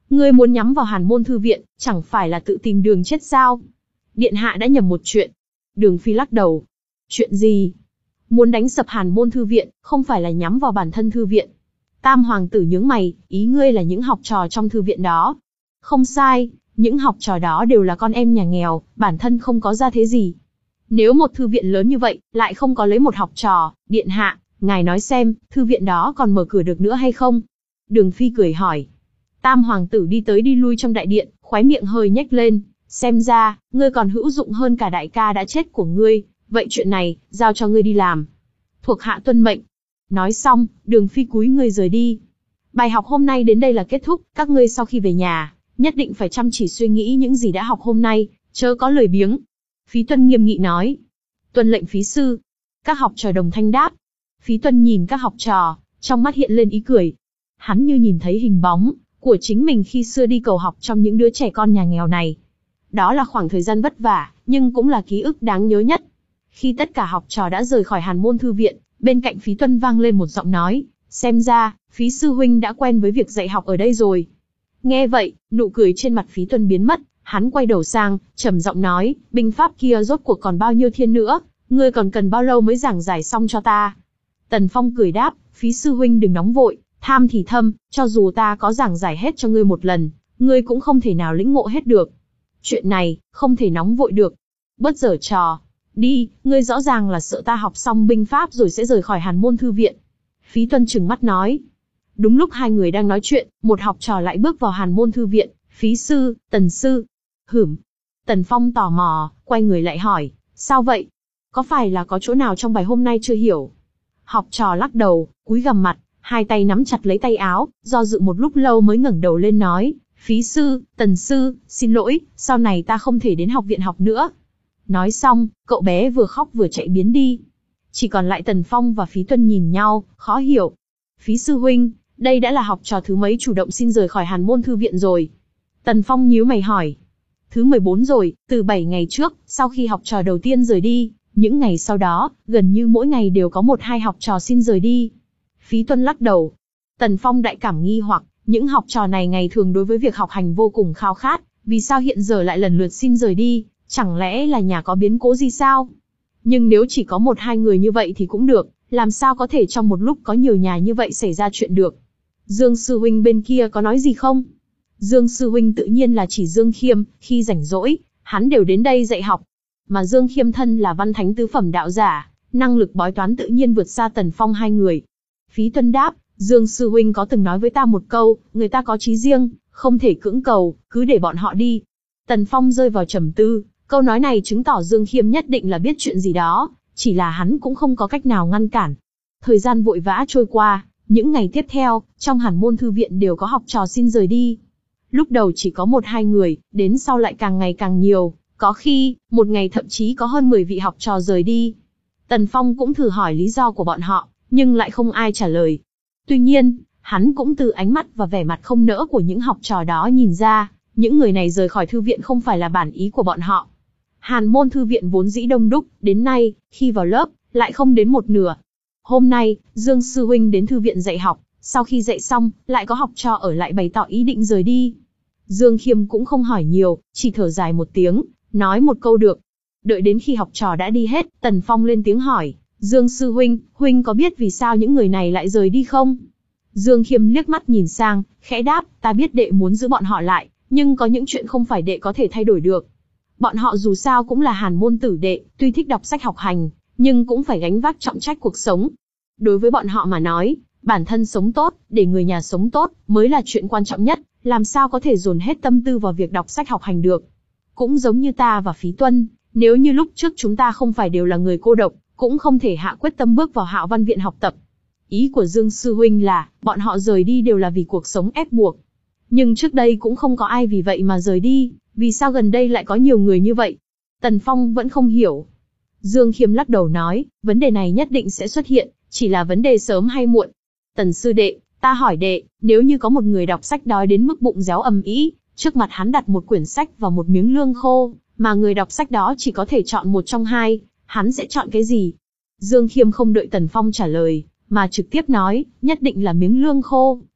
Ngươi muốn nhắm vào Hàn Môn Thư viện, chẳng phải là tự tìm đường chết sao? Điện hạ đã nhầm một chuyện. Đường Phi lắc đầu. Chuyện gì? Muốn đánh sập Hàn Môn Thư viện, không phải là nhắm vào bản thân thư viện. Tam hoàng tử nhướng mày, ý ngươi là những học trò trong thư viện đó. Không sai, những học trò đó đều là con em nhà nghèo, bản thân không có gia thế gì. Nếu một thư viện lớn như vậy, lại không có lấy một học trò, điện hạ, ngài nói xem, thư viện đó còn mở cửa được nữa hay không? Đường Phi cười hỏi. Tam hoàng tử đi tới đi lui trong đại điện, khóe miệng hơi nhếch lên, xem ra, ngươi còn hữu dụng hơn cả đại ca đã chết của ngươi, vậy chuyện này, giao cho ngươi đi làm. Thuộc hạ tuân mệnh. Nói xong, Đường Phi cúi người rời đi. Bài học hôm nay đến đây là kết thúc, các ngươi sau khi về nhà, nhất định phải chăm chỉ suy nghĩ những gì đã học hôm nay, chớ có lười biếng. Phí Tuân nghiêm nghị nói. Tuân lệnh phí sư. Các học trò đồng thanh đáp. Phí Tuân nhìn các học trò, trong mắt hiện lên ý cười. Hắn như nhìn thấy hình bóng của chính mình khi xưa đi cầu học trong những đứa trẻ con nhà nghèo này. Đó là khoảng thời gian vất vả, nhưng cũng là ký ức đáng nhớ nhất. Khi tất cả học trò đã rời khỏi Hàn Môn Thư viện, bên cạnh Phí Tuân vang lên một giọng nói, xem ra, Phí sư huynh đã quen với việc dạy học ở đây rồi. Nghe vậy, nụ cười trên mặt Phí Tuân biến mất, hắn quay đầu sang, trầm giọng nói, binh pháp kia rốt cuộc còn bao nhiêu thiên nữa, ngươi còn cần bao lâu mới giảng giải xong cho ta? Tần Phong cười đáp, Phí sư huynh đừng nóng vội, tham thì thâm, cho dù ta có giảng giải hết cho ngươi một lần, ngươi cũng không thể nào lĩnh ngộ hết được. Chuyện này, không thể nóng vội được. Bớt giở trò. Đi, ngươi rõ ràng là sợ ta học xong binh pháp rồi sẽ rời khỏi Hàn Môn Thư viện. Phí Tuân trừng mắt nói. Đúng lúc hai người đang nói chuyện, một học trò lại bước vào Hàn Môn Thư viện. Phí sư, Tần sư. Hửm. Tần Phong tò mò, quay người lại hỏi, sao vậy? Có phải là có chỗ nào trong bài hôm nay chưa hiểu? Học trò lắc đầu, cúi gằm mặt, hai tay nắm chặt lấy tay áo, do dự một lúc lâu mới ngẩng đầu lên nói, Phí sư, Tần sư, xin lỗi, sau này ta không thể đến học viện học nữa. Nói xong, cậu bé vừa khóc vừa chạy biến đi. Chỉ còn lại Tần Phong và Phí Tuân nhìn nhau, khó hiểu. Phí sư huynh, đây đã là học trò thứ mấy chủ động xin rời khỏi Hàn Môn Thư viện rồi? Tần Phong nhíu mày hỏi. Thứ mười bốn rồi, từ bảy ngày trước, sau khi học trò đầu tiên rời đi, những ngày sau đó, gần như mỗi ngày đều có một hai học trò xin rời đi. Phí Tuân lắc đầu. Tần Phong đại cảm nghi hoặc, những học trò này ngày thường đối với việc học hành vô cùng khao khát, vì sao hiện giờ lại lần lượt xin rời đi, chẳng lẽ là nhà có biến cố gì sao? Nhưng nếu chỉ có một hai người như vậy thì cũng được, làm sao có thể trong một lúc có nhiều nhà như vậy xảy ra chuyện được? Dương sư huynh bên kia có nói gì không? Dương sư huynh tự nhiên là chỉ Dương Khiêm, khi rảnh rỗi, hắn đều đến đây dạy học. Mà Dương Khiêm thân là văn thánh tứ phẩm đạo giả, năng lực bói toán tự nhiên vượt xa Tần Phong hai người. Phí Tuân đáp, Dương sư huynh có từng nói với ta một câu, người ta có chí riêng, không thể cưỡng cầu, cứ để bọn họ đi. Tần Phong rơi vào trầm tư, câu nói này chứng tỏ Dương Khiêm nhất định là biết chuyện gì đó, chỉ là hắn cũng không có cách nào ngăn cản. Thời gian vội vã trôi qua, những ngày tiếp theo, trong Hàn Môn Thư viện đều có học trò xin rời đi. Lúc đầu chỉ có một hai người, đến sau lại càng ngày càng nhiều, có khi, một ngày thậm chí có hơn mười vị học trò rời đi. Tần Phong cũng thử hỏi lý do của bọn họ, nhưng lại không ai trả lời. Tuy nhiên, hắn cũng từ ánh mắt và vẻ mặt không nỡ của những học trò đó nhìn ra, những người này rời khỏi thư viện không phải là bản ý của bọn họ. Hàn Môn Thư viện vốn dĩ đông đúc, đến nay, khi vào lớp, lại không đến một nửa. Hôm nay, Dương sư huynh đến thư viện dạy học, sau khi dạy xong, lại có học trò ở lại bày tỏ ý định rời đi. Dương Khiêm cũng không hỏi nhiều, chỉ thở dài một tiếng, nói một câu được. Đợi đến khi học trò đã đi hết, Tần Phong lên tiếng hỏi, Dương sư huynh, huynh có biết vì sao những người này lại rời đi không? Dương Khiêm liếc mắt nhìn sang, khẽ đáp, ta biết đệ muốn giữ bọn họ lại, nhưng có những chuyện không phải đệ có thể thay đổi được. Bọn họ dù sao cũng là Hàn Môn tử đệ, tuy thích đọc sách học hành, nhưng cũng phải gánh vác trọng trách cuộc sống. Đối với bọn họ mà nói, bản thân sống tốt, để người nhà sống tốt, mới là chuyện quan trọng nhất, làm sao có thể dồn hết tâm tư vào việc đọc sách học hành được. Cũng giống như ta và Phí Tuân, nếu như lúc trước chúng ta không phải đều là người cô độc, cũng không thể hạ quyết tâm bước vào Hạo Văn viện học tập. Ý của Dương sư huynh là, bọn họ rời đi đều là vì cuộc sống ép buộc. Nhưng trước đây cũng không có ai vì vậy mà rời đi, vì sao gần đây lại có nhiều người như vậy? Tần Phong vẫn không hiểu. Dương Khiêm lắc đầu nói, vấn đề này nhất định sẽ xuất hiện, chỉ là vấn đề sớm hay muộn. Tần sư đệ, ta hỏi đệ, nếu như có một người đọc sách đói đến mức bụng réo ầm ĩ, trước mặt hắn đặt một quyển sách và một miếng lương khô, mà người đọc sách đó chỉ có thể chọn một trong hai, hắn sẽ chọn cái gì? Dương Khiêm không đợi Tần Phong trả lời, mà trực tiếp nói, nhất định là miếng lương khô,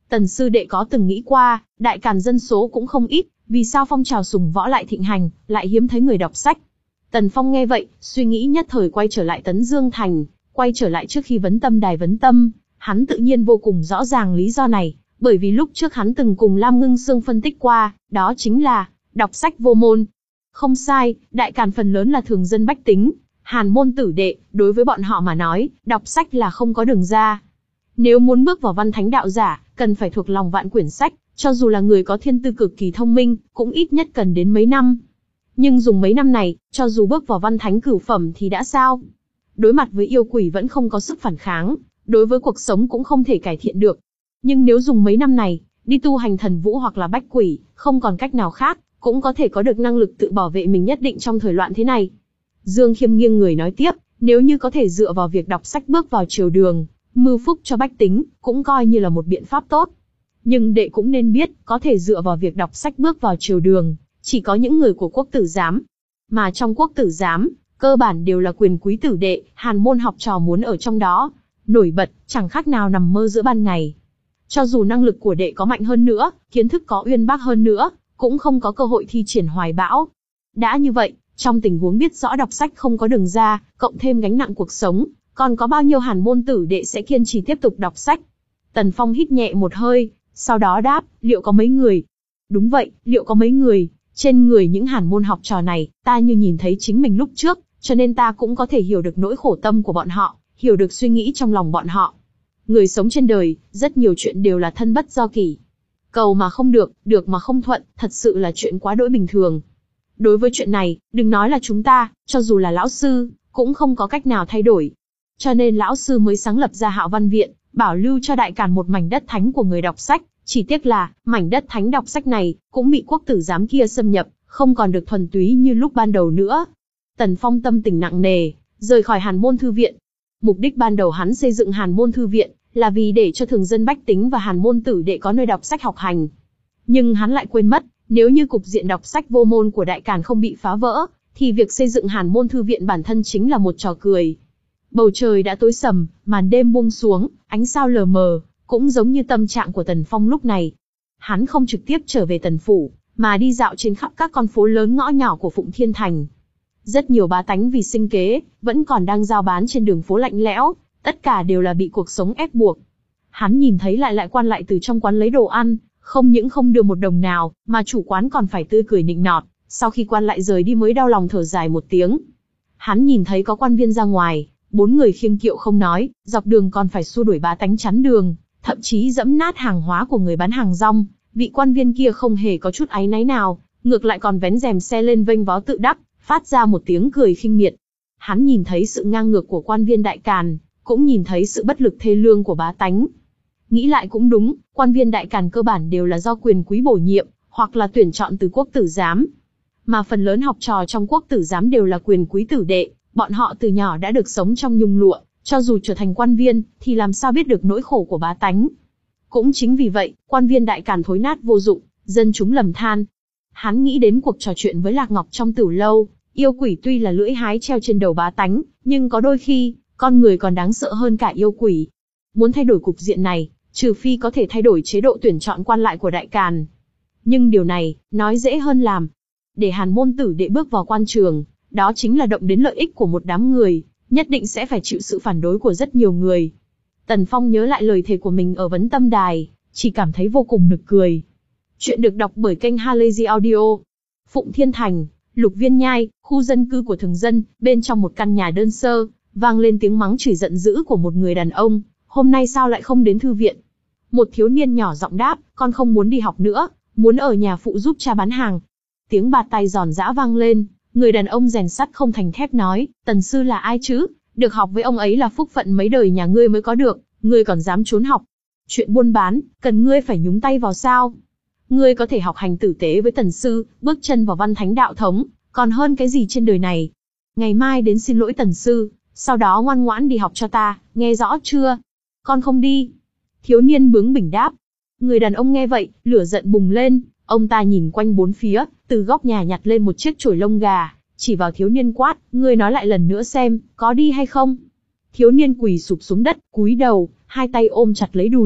Tần sư đệ có từng nghĩ qua, Đại Càn dân số cũng không ít, vì sao phong trào sùng võ lại thịnh hành, lại hiếm thấy người đọc sách? Tần Phong nghe vậy, suy nghĩ nhất thời quay trở lại Tấn Dương Thành, quay trở lại trước khi vấn tâm đài vấn tâm, hắn tự nhiên vô cùng rõ ràng lý do này, bởi vì lúc trước hắn từng cùng Lam Ngưng Sương phân tích qua, đó chính là đọc sách vô môn. Không sai, Đại Càn phần lớn là thường dân bách tính, hàn môn tử đệ, đối với bọn họ mà nói, đọc sách là không có đường ra. Nếu muốn bước vào văn thánh đạo giả, cần phải thuộc lòng vạn quyển sách, cho dù là người có thiên tư cực kỳ thông minh, cũng ít nhất cần đến mấy năm. Nhưng dùng mấy năm này, cho dù bước vào văn thánh cửu phẩm thì đã sao? Đối mặt với yêu quỷ vẫn không có sức phản kháng, đối với cuộc sống cũng không thể cải thiện được. Nhưng nếu dùng mấy năm này, đi tu hành thần vũ hoặc là bách quỷ, không còn cách nào khác, cũng có thể có được năng lực tự bảo vệ mình nhất định trong thời loạn thế này. Dương Khiêm nghiêng người nói tiếp, nếu như có thể dựa vào việc đọc sách bước vào triều đường, mưu phúc cho bách tính, cũng coi như là một biện pháp tốt. Nhưng đệ cũng nên biết, có thể dựa vào việc đọc sách bước vào triều đường, chỉ có những người của quốc tử giám. Mà trong quốc tử giám, cơ bản đều là quyền quý tử đệ, hàn môn học trò muốn ở trong đó nổi bật, chẳng khác nào nằm mơ giữa ban ngày. Cho dù năng lực của đệ có mạnh hơn nữa, kiến thức có uyên bác hơn nữa, cũng không có cơ hội thi triển hoài bão. Đã như vậy, trong tình huống biết rõ đọc sách không có đường ra, cộng thêm gánh nặng cuộc sống, còn có bao nhiêu hàn môn tử đệ sẽ kiên trì tiếp tục đọc sách? Tần Phong hít nhẹ một hơi, sau đó đáp, liệu có mấy người? Đúng vậy, liệu có mấy người? Trên người những hàn môn học trò này, ta như nhìn thấy chính mình lúc trước, cho nên ta cũng có thể hiểu được nỗi khổ tâm của bọn họ, hiểu được suy nghĩ trong lòng bọn họ. Người sống trên đời, rất nhiều chuyện đều là thân bất do kỷ. Cầu mà không được, được mà không thuận, thật sự là chuyện quá đỗi bình thường. Đối với chuyện này, đừng nói là chúng ta, cho dù là lão sư, cũng không có cách nào thay đổi. Cho nên lão sư mới sáng lập ra Hạo Văn Viện, bảo lưu cho Đại Càn một mảnh đất thánh của người đọc sách. Chỉ tiếc là, mảnh đất thánh đọc sách này, cũng bị quốc tử giám kia xâm nhập, không còn được thuần túy như lúc ban đầu nữa. Tần Phong tâm tình nặng nề, rời khỏi Hàn Môn Thư Viện. Mục đích ban đầu hắn xây dựng Hàn Môn Thư Viện, là vì để cho thường dân bách tính và hàn môn tử đệ có nơi đọc sách học hành. Nhưng hắn lại quên mất, nếu như cục diện đọc sách vô môn của Đại Càn không bị phá vỡ, thì việc xây dựng Hàn Môn Thư Viện bản thân chính là một trò cười. Bầu trời đã tối sầm, màn đêm buông xuống, ánh sao lờ mờ, cũng giống như tâm trạng của Tần Phong lúc này. Hắn không trực tiếp trở về Tần Phủ, mà đi dạo trên khắp các con phố lớn ngõ nhỏ của Phụng Thiên Thành. Rất nhiều bá tánh vì sinh kế, vẫn còn đang giao bán trên đường phố lạnh lẽo, tất cả đều là bị cuộc sống ép buộc. Hắn nhìn thấy lại lại quan lại từ trong quán lấy đồ ăn, không những không đưa một đồng nào, mà chủ quán còn phải tươi cười nịnh nọt, sau khi quan lại rời đi mới đau lòng thở dài một tiếng. Hắn nhìn thấy có quan viên ra ngoài, bốn người khiêng kiệu không nói, dọc đường còn phải xua đuổi bá tánh chắn đường, thậm chí dẫm nát hàng hóa của người bán hàng rong. Vị quan viên kia không hề có chút áy náy nào, ngược lại còn vén rèm xe lên vênh vó tự đắc, phát ra một tiếng cười khinh miệt. Hắn nhìn thấy sự ngang ngược của quan viên Đại Càn, cũng nhìn thấy sự bất lực thê lương của bá tánh. Nghĩ lại cũng đúng, quan viên Đại Càn cơ bản đều là do quyền quý bổ nhiệm, hoặc là tuyển chọn từ quốc tử giám. Mà phần lớn học trò trong quốc tử giám đều là quyền quý tử đệ, bọn họ từ nhỏ đã được sống trong nhung lụa, cho dù trở thành quan viên, thì làm sao biết được nỗi khổ của bá tánh. Cũng chính vì vậy, quan viên Đại Càn thối nát vô dụng, dân chúng lầm than. Hắn nghĩ đến cuộc trò chuyện với Lạc Ngọc trong tử lâu, yêu quỷ tuy là lưỡi hái treo trên đầu bá tánh, nhưng có đôi khi, con người còn đáng sợ hơn cả yêu quỷ. Muốn thay đổi cục diện này, trừ phi có thể thay đổi chế độ tuyển chọn quan lại của Đại Càn. Nhưng điều này, nói dễ hơn làm. Để hàn môn tử đệ bước vào quan trường, đó chính là động đến lợi ích của một đám người, nhất định sẽ phải chịu sự phản đối của rất nhiều người. Tần Phong nhớ lại lời thề của mình ở vấn tâm đài, chỉ cảm thấy vô cùng nực cười. Chuyện được đọc bởi kênh Halazy Audio. Phụng Thiên Thành, Lục Viên Nhai, khu dân cư của thường dân, bên trong một căn nhà đơn sơ, vang lên tiếng mắng chửi giận dữ của một người đàn ông. Hôm nay sao lại không đến thư viện? Một thiếu niên nhỏ giọng đáp, con không muốn đi học nữa, muốn ở nhà phụ giúp cha bán hàng. Tiếng bạt tay giòn giã vang lên, người đàn ông rèn sắt không thành thép nói, Tần sư là ai chứ? Được học với ông ấy là phúc phận mấy đời nhà ngươi mới có được, ngươi còn dám trốn học. Chuyện buôn bán, cần ngươi phải nhúng tay vào sao? Ngươi có thể học hành tử tế với Tần sư, bước chân vào văn thánh đạo thống, còn hơn cái gì trên đời này? Ngày mai đến xin lỗi Tần sư, sau đó ngoan ngoãn đi học cho ta, nghe rõ chưa? Con không đi. Thiếu niên bướng bỉnh đáp. Người đàn ông nghe vậy, lửa giận bùng lên, ông ta nhìn quanh bốn phía, từ góc nhà nhặt lên một chiếc chổi lông gà, chỉ vào thiếu niên quát, ngươi nói lại lần nữa xem, có đi hay không? Thiếu niên quỳ sụp xuống đất, cúi đầu, hai tay ôm chặt lấy đùi,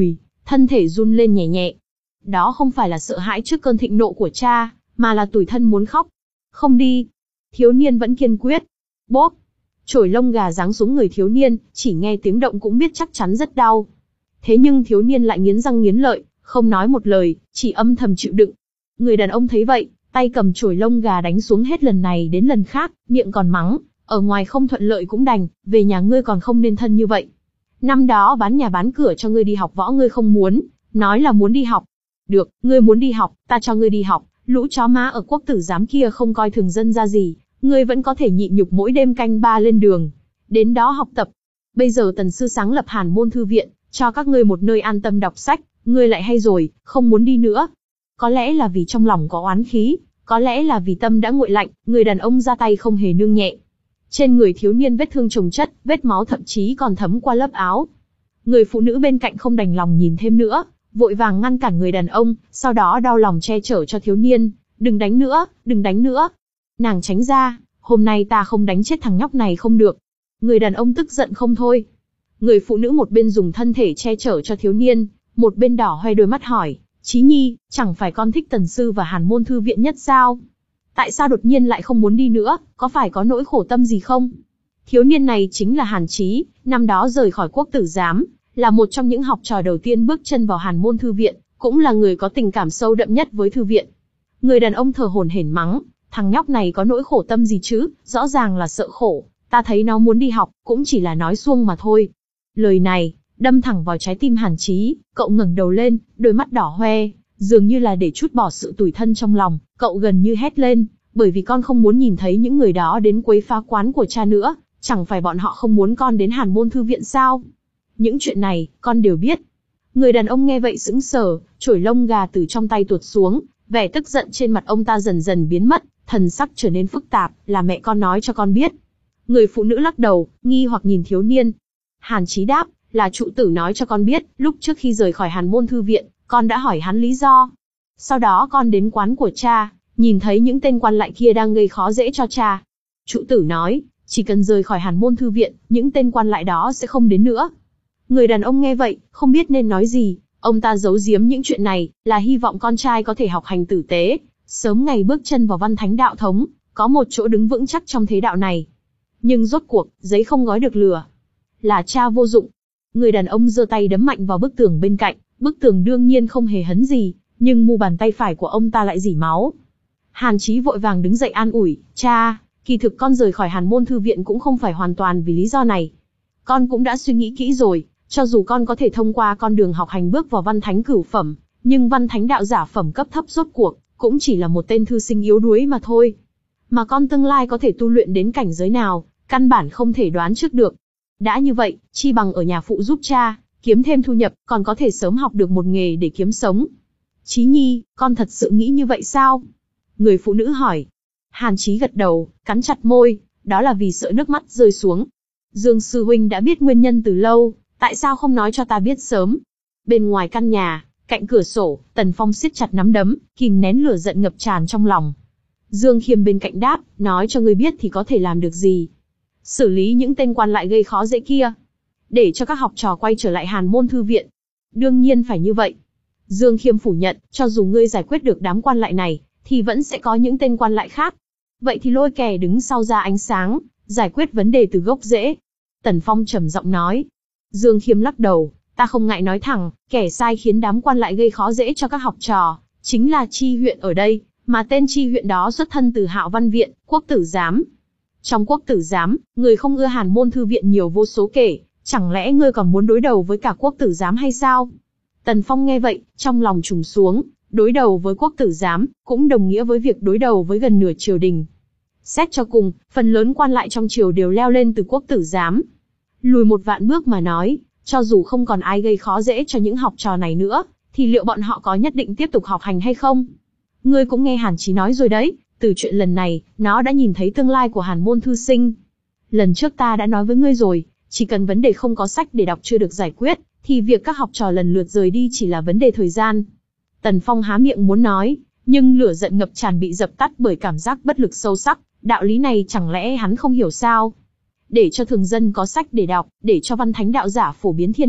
thân thể run lên nhẹ nhẹ. Đó không phải là sợ hãi trước cơn thịnh nộ của cha, mà là tủi thân muốn khóc. Không đi. Thiếu niên vẫn kiên quyết. Bốp. Chổi lông gà giáng xuống người thiếu niên, chỉ nghe tiếng động cũng biết chắc chắn rất đau. Thế nhưng thiếu niên lại nghiến răng nghiến lợi, không nói một lời, chỉ âm thầm chịu đựng. Người đàn ông thấy vậy, tay cầm chổi lông gà đánh xuống hết lần này đến lần khác, miệng còn mắng, ở ngoài không thuận lợi cũng đành, về nhà ngươi còn không nên thân như vậy. Năm đó bán nhà bán cửa cho ngươi đi học võ ngươi không muốn, nói là muốn đi học. Được, ngươi muốn đi học, ta cho ngươi đi học, lũ chó má ở quốc tử giám kia không coi thường dân ra gì, ngươi vẫn có thể nhịn nhục mỗi đêm canh ba lên đường, đến đó học tập. Bây giờ Tần sư sáng lập Hàn Môn thư viện, cho các ngươi một nơi an tâm đọc sách, ngươi lại hay rồi, không muốn đi nữa. Có lẽ là vì trong lòng có oán khí, có lẽ là vì tâm đã nguội lạnh, người đàn ông ra tay không hề nương nhẹ. Trên người thiếu niên vết thương chồng chất, vết máu thậm chí còn thấm qua lớp áo. Người phụ nữ bên cạnh không đành lòng nhìn thêm nữa, vội vàng ngăn cản người đàn ông, sau đó đau lòng che chở cho thiếu niên, đừng đánh nữa, đừng đánh nữa. Nàng tránh ra, hôm nay ta không đánh chết thằng nhóc này không được. Người đàn ông tức giận không thôi. Người phụ nữ một bên dùng thân thể che chở cho thiếu niên, một bên đỏ hoe đôi mắt hỏi, Chí Nhi, chẳng phải con thích Tần sư và Hàn Môn thư viện nhất sao? Tại sao đột nhiên lại không muốn đi nữa, có phải có nỗi khổ tâm gì không? Thiếu niên này chính là Hàn Chí, năm đó rời khỏi quốc tử giám, là một trong những học trò đầu tiên bước chân vào Hàn Môn thư viện, cũng là người có tình cảm sâu đậm nhất với thư viện. Người đàn ông thở hổn hển mắng, thằng nhóc này có nỗi khổ tâm gì chứ, rõ ràng là sợ khổ, ta thấy nó muốn đi học, cũng chỉ là nói suông mà thôi. Lời này, đâm thẳng vào trái tim Hàn Chí, cậu ngẩng đầu lên, đôi mắt đỏ hoe, dường như là để trút bỏ sự tủi thân trong lòng, cậu gần như hét lên, bởi vì con không muốn nhìn thấy những người đó đến quấy phá quán của cha nữa, chẳng phải bọn họ không muốn con đến Hàn Môn thư viện sao? Những chuyện này, con đều biết. Người đàn ông nghe vậy sững sờ, chổi lông gà từ trong tay tuột xuống, vẻ tức giận trên mặt ông ta dần dần biến mất, thần sắc trở nên phức tạp, là mẹ con nói cho con biết. Người phụ nữ lắc đầu, nghi hoặc nhìn thiếu niên. Hàn Chí đáp, là trụ tử nói cho con biết, lúc trước khi rời khỏi Hàn Môn thư viện, con đã hỏi hắn lý do. Sau đó con đến quán của cha, nhìn thấy những tên quan lại kia đang gây khó dễ cho cha. Trụ tử nói, chỉ cần rời khỏi Hàn Môn thư viện, những tên quan lại đó sẽ không đến nữa. Người đàn ông nghe vậy, không biết nên nói gì, ông ta giấu giếm những chuyện này, là hy vọng con trai có thể học hành tử tế, sớm ngày bước chân vào văn thánh đạo thống, có một chỗ đứng vững chắc trong thế đạo này. Nhưng rốt cuộc, giấy không gói được lửa. Là cha vô dụng. Người đàn ông giơ tay đấm mạnh vào bức tường bên cạnh, bức tường đương nhiên không hề hấn gì, nhưng mu bàn tay phải của ông ta lại rỉ máu. Hàn Chí vội vàng đứng dậy an ủi, cha, kỳ thực con rời khỏi Hàn Môn thư viện cũng không phải hoàn toàn vì lý do này. Con cũng đã suy nghĩ kỹ rồi, cho dù con có thể thông qua con đường học hành bước vào văn thánh cửu phẩm, nhưng văn thánh đạo giả phẩm cấp thấp rốt cuộc, cũng chỉ là một tên thư sinh yếu đuối mà thôi. Mà con tương lai có thể tu luyện đến cảnh giới nào, căn bản không thể đoán trước được. Đã như vậy, chi bằng ở nhà phụ giúp cha, kiếm thêm thu nhập, còn có thể sớm học được một nghề để kiếm sống. Chí Nhi, con thật sự nghĩ như vậy sao? Người phụ nữ hỏi. Hàn Chí gật đầu, cắn chặt môi, đó là vì sợ nước mắt rơi xuống. Dương sư huynh đã biết nguyên nhân từ lâu, tại sao không nói cho ta biết sớm? Bên ngoài căn nhà, cạnh cửa sổ, Tần Phong siết chặt nắm đấm, kìm nén lửa giận ngập tràn trong lòng. Dương Khiêm bên cạnh đáp, nói cho ngươi biết thì có thể làm được gì? Xử lý những tên quan lại gây khó dễ kia, để cho các học trò quay trở lại Hàn Môn thư viện. Đương nhiên phải như vậy. Dương Khiêm phủ nhận, cho dù ngươi giải quyết được đám quan lại này, thì vẫn sẽ có những tên quan lại khác. Vậy thì lôi kẻ đứng sau ra ánh sáng, giải quyết vấn đề từ gốc rễ. Tần Phong trầm giọng nói. Dương Khiêm lắc đầu, ta không ngại nói thẳng, kẻ sai khiến đám quan lại gây khó dễ cho các học trò, chính là Chi huyện ở đây, mà tên Chi huyện đó xuất thân từ Hạo Văn viện, quốc tử giám. Trong quốc tử giám, người không ưa Hàn Môn thư viện nhiều vô số kể, chẳng lẽ ngươi còn muốn đối đầu với cả quốc tử giám hay sao? Tần Phong nghe vậy, trong lòng trùng xuống, đối đầu với quốc tử giám, cũng đồng nghĩa với việc đối đầu với gần nửa triều đình. Xét cho cùng, phần lớn quan lại trong triều đều leo lên từ quốc tử giám. Lùi một vạn bước mà nói, cho dù không còn ai gây khó dễ cho những học trò này nữa, thì liệu bọn họ có nhất định tiếp tục học hành hay không? Ngươi cũng nghe Hàn Chí nói rồi đấy, từ chuyện lần này, nó đã nhìn thấy tương lai của Hàn Môn thư sinh. Lần trước ta đã nói với ngươi rồi, chỉ cần vấn đề không có sách để đọc chưa được giải quyết, thì việc các học trò lần lượt rời đi chỉ là vấn đề thời gian. Tần Phong há miệng muốn nói, nhưng lửa giận ngập tràn bị dập tắt bởi cảm giác bất lực sâu sắc, đạo lý này chẳng lẽ hắn không hiểu sao? Để cho thường dân có sách để đọc, để cho văn thánh đạo giả phổ biến thiên hạ,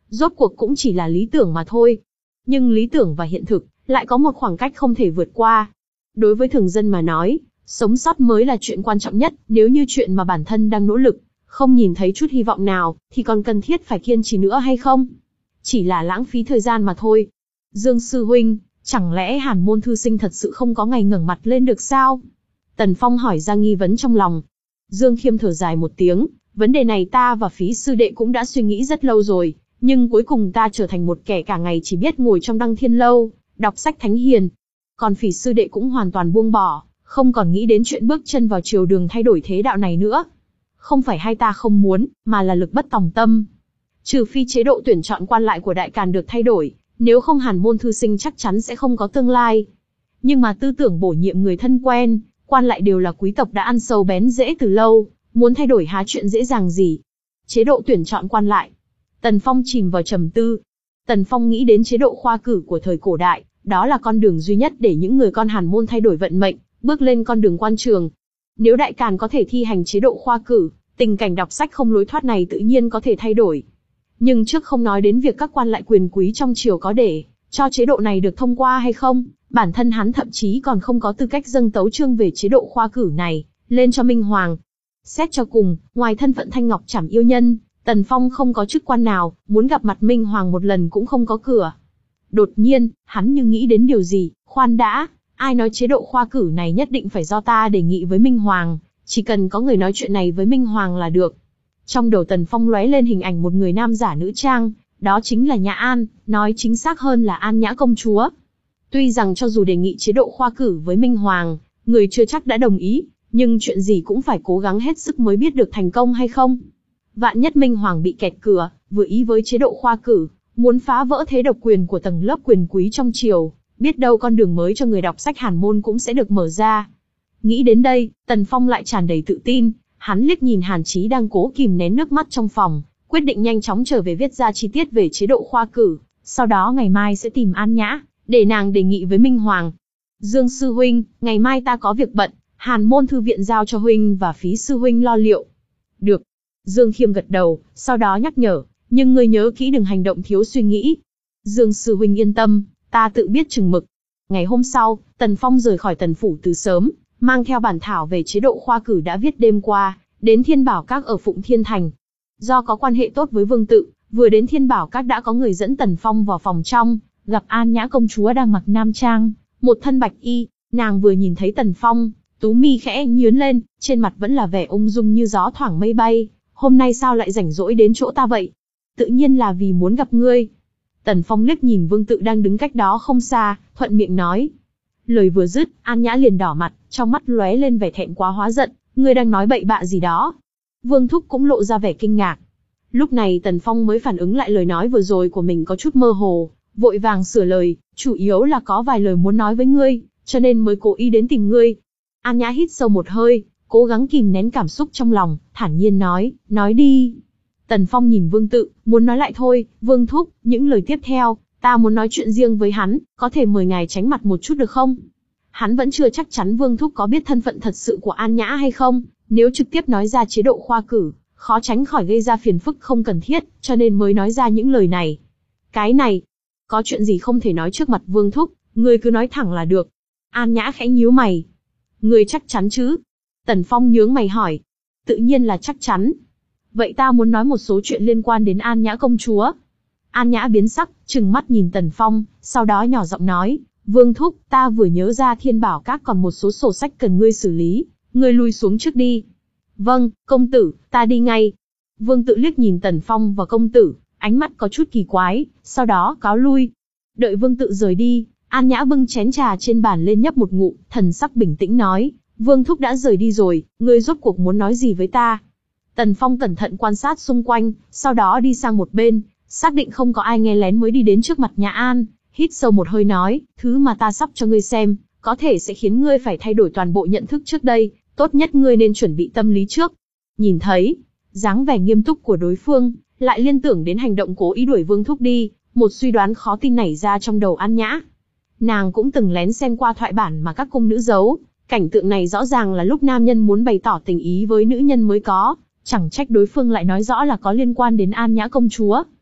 rốt cuộc cũng chỉ là lý tưởng mà thôi. Nhưng lý tưởng và hiện thực lại có một khoảng cách không thể vượt qua. Đối với thường dân mà nói, sống sót mới là chuyện quan trọng nhất, nếu như chuyện mà bản thân đang nỗ lực, không nhìn thấy chút hy vọng nào, thì còn cần thiết phải kiên trì nữa hay không? Chỉ là lãng phí thời gian mà thôi. Dương sư huynh, chẳng lẽ Hàn môn thư sinh thật sự không có ngày ngẩng mặt lên được sao? Tần Phong hỏi ra nghi vấn trong lòng. Dương Khiêm thở dài một tiếng, vấn đề này ta và Phí sư đệ cũng đã suy nghĩ rất lâu rồi, nhưng cuối cùng ta trở thành một kẻ cả ngày chỉ biết ngồi trong Đăng Thiên Lâu, đọc sách thánh hiền. Còn Phí sư đệ cũng hoàn toàn buông bỏ, không còn nghĩ đến chuyện bước chân vào triều đường thay đổi thế đạo này nữa. Không phải hai ta không muốn, mà là lực bất tòng tâm. Trừ phi chế độ tuyển chọn quan lại của Đại Càn được thay đổi, nếu không Hàn môn thư sinh chắc chắn sẽ không có tương lai. Nhưng mà tư tưởng bổ nhiệm người thân quen, quan lại đều là quý tộc đã ăn sâu bén rễ từ lâu, muốn thay đổi há chuyện dễ dàng gì. Chế độ tuyển chọn quan lại. Tần Phong chìm vào trầm tư. Tần Phong nghĩ đến chế độ khoa cử của thời cổ đại, đó là con đường duy nhất để những người con Hàn môn thay đổi vận mệnh, bước lên con đường quan trường. Nếu Đại Càn có thể thi hành chế độ khoa cử, tình cảnh đọc sách không lối thoát này tự nhiên có thể thay đổi. Nhưng trước không nói đến việc các quan lại quyền quý trong triều có để cho chế độ này được thông qua hay không, bản thân hắn thậm chí còn không có tư cách dâng tấu chương về chế độ khoa cử này lên cho Minh Hoàng. Xét cho cùng, ngoài thân phận Thanh Ngọc Trảm yêu nhân, Tần Phong không có chức quan nào, muốn gặp mặt Minh Hoàng một lần cũng không có cửa. Đột nhiên, hắn như nghĩ đến điều gì, khoan đã, ai nói chế độ khoa cử này nhất định phải do ta đề nghị với Minh Hoàng, chỉ cần có người nói chuyện này với Minh Hoàng là được. Trong đầu Tần Phong lóe lên hình ảnh một người nam giả nữ trang, đó chính là Nhã An, nói chính xác hơn là An Nhã công chúa. Tuy rằng cho dù đề nghị chế độ khoa cử với Minh Hoàng, người chưa chắc đã đồng ý, nhưng chuyện gì cũng phải cố gắng hết sức mới biết được thành công hay không. Vạn nhất Minh Hoàng bị kẹt cửa, vừa ý với chế độ khoa cử, muốn phá vỡ thế độc quyền của tầng lớp quyền quý trong triều, biết đâu con đường mới cho người đọc sách Hàn môn cũng sẽ được mở ra. Nghĩ đến đây, Tần Phong lại tràn đầy tự tin, hắn liếc nhìn Hàn Chí đang cố kìm nén nước mắt trong phòng, quyết định nhanh chóng trở về viết ra chi tiết về chế độ khoa cử, sau đó ngày mai sẽ tìm An Nhã, để nàng đề nghị với Minh Hoàng. Dương sư huynh, ngày mai ta có việc bận, Hàn môn thư viện giao cho huynh và Phí sư huynh lo liệu. Được. Dương Khiêm gật đầu, sau đó nhắc nhở, nhưng ngươi nhớ kỹ đừng hành động thiếu suy nghĩ. Dương sư huynh yên tâm, ta tự biết chừng mực. Ngày hôm sau, Tần Phong rời khỏi Tần phủ từ sớm, mang theo bản thảo về chế độ khoa cử đã viết đêm qua, đến Thiên Bảo Các ở Phụng Thiên Thành. Do có quan hệ tốt với Vương Tự, vừa đến Thiên Bảo Các đã có người dẫn Tần Phong vào phòng trong, gặp An Nhã công chúa đang mặc nam trang, một thân bạch y. Nàng vừa nhìn thấy Tần Phong, tú mi khẽ nhướng lên, trên mặt vẫn là vẻ ung dung như gió thoảng mây bay. Hôm nay sao lại rảnh rỗi đến chỗ ta vậy? Tự nhiên là vì muốn gặp ngươi. Tần Phong liếc nhìn Vương Tự đang đứng cách đó không xa, thuận miệng nói. Lời vừa dứt, An Nhã liền đỏ mặt, trong mắt lóe lên vẻ thẹn quá hóa giận, ngươi đang nói bậy bạ gì đó. Vương Thúc cũng lộ ra vẻ kinh ngạc. Lúc này Tần Phong mới phản ứng lại lời nói vừa rồi của mình có chút mơ hồ, vội vàng sửa lời, chủ yếu là có vài lời muốn nói với ngươi, cho nên mới cố ý đến tìm ngươi. An Nhã hít sâu một hơi, cố gắng kìm nén cảm xúc trong lòng, thản nhiên nói, nói đi. Tần Phong nhìn Vương Tự, muốn nói lại thôi, Vương Thúc, những lời tiếp theo, ta muốn nói chuyện riêng với hắn, có thể mời ngài tránh mặt một chút được không? Hắn vẫn chưa chắc chắn Vương Thúc có biết thân phận thật sự của An Nhã hay không, nếu trực tiếp nói ra chế độ khoa cử, khó tránh khỏi gây ra phiền phức không cần thiết, cho nên mới nói ra những lời này. Cái này, có chuyện gì không thể nói trước mặt Vương Thúc, ngươi cứ nói thẳng là được. An Nhã khẽ nhíu mày. Ngươi chắc chắn chứ? Tần Phong nhướng mày hỏi. Tự nhiên là chắc chắn. Vậy ta muốn nói một số chuyện liên quan đến An Nhã công chúa. An Nhã biến sắc, trừng mắt nhìn Tần Phong, sau đó nhỏ giọng nói, Vương Thúc, ta vừa nhớ ra Thiên Bảo Các còn một số sổ sách cần ngươi xử lý, ngươi lui xuống trước đi. Vâng, công tử, ta đi ngay. Vương Tự liếc nhìn Tần Phong và công tử, ánh mắt có chút kỳ quái, sau đó cáo lui. Đợi Vương Tự rời đi, An Nhã bưng chén trà trên bàn lên nhấp một ngụm, thần sắc bình tĩnh nói, Vương Thúc đã rời đi rồi, ngươi rốt cuộc muốn nói gì với ta? Tần Phong cẩn thận quan sát xung quanh, sau đó đi sang một bên, xác định không có ai nghe lén mới đi đến trước mặt Nhã An, hít sâu một hơi nói, thứ mà ta sắp cho ngươi xem, có thể sẽ khiến ngươi phải thay đổi toàn bộ nhận thức trước đây, tốt nhất ngươi nên chuẩn bị tâm lý trước. Nhìn thấy dáng vẻ nghiêm túc của đối phương, lại liên tưởng đến hành động cố ý đuổi Vương Thúc đi, một suy đoán khó tin nảy ra trong đầu An Nhã. Nàng cũng từng lén xem qua thoại bản mà các cung nữ giấu, cảnh tượng này rõ ràng là lúc nam nhân muốn bày tỏ tình ý với nữ nhân mới có, chẳng trách đối phương lại nói rõ là có liên quan đến An Nhã công chúa.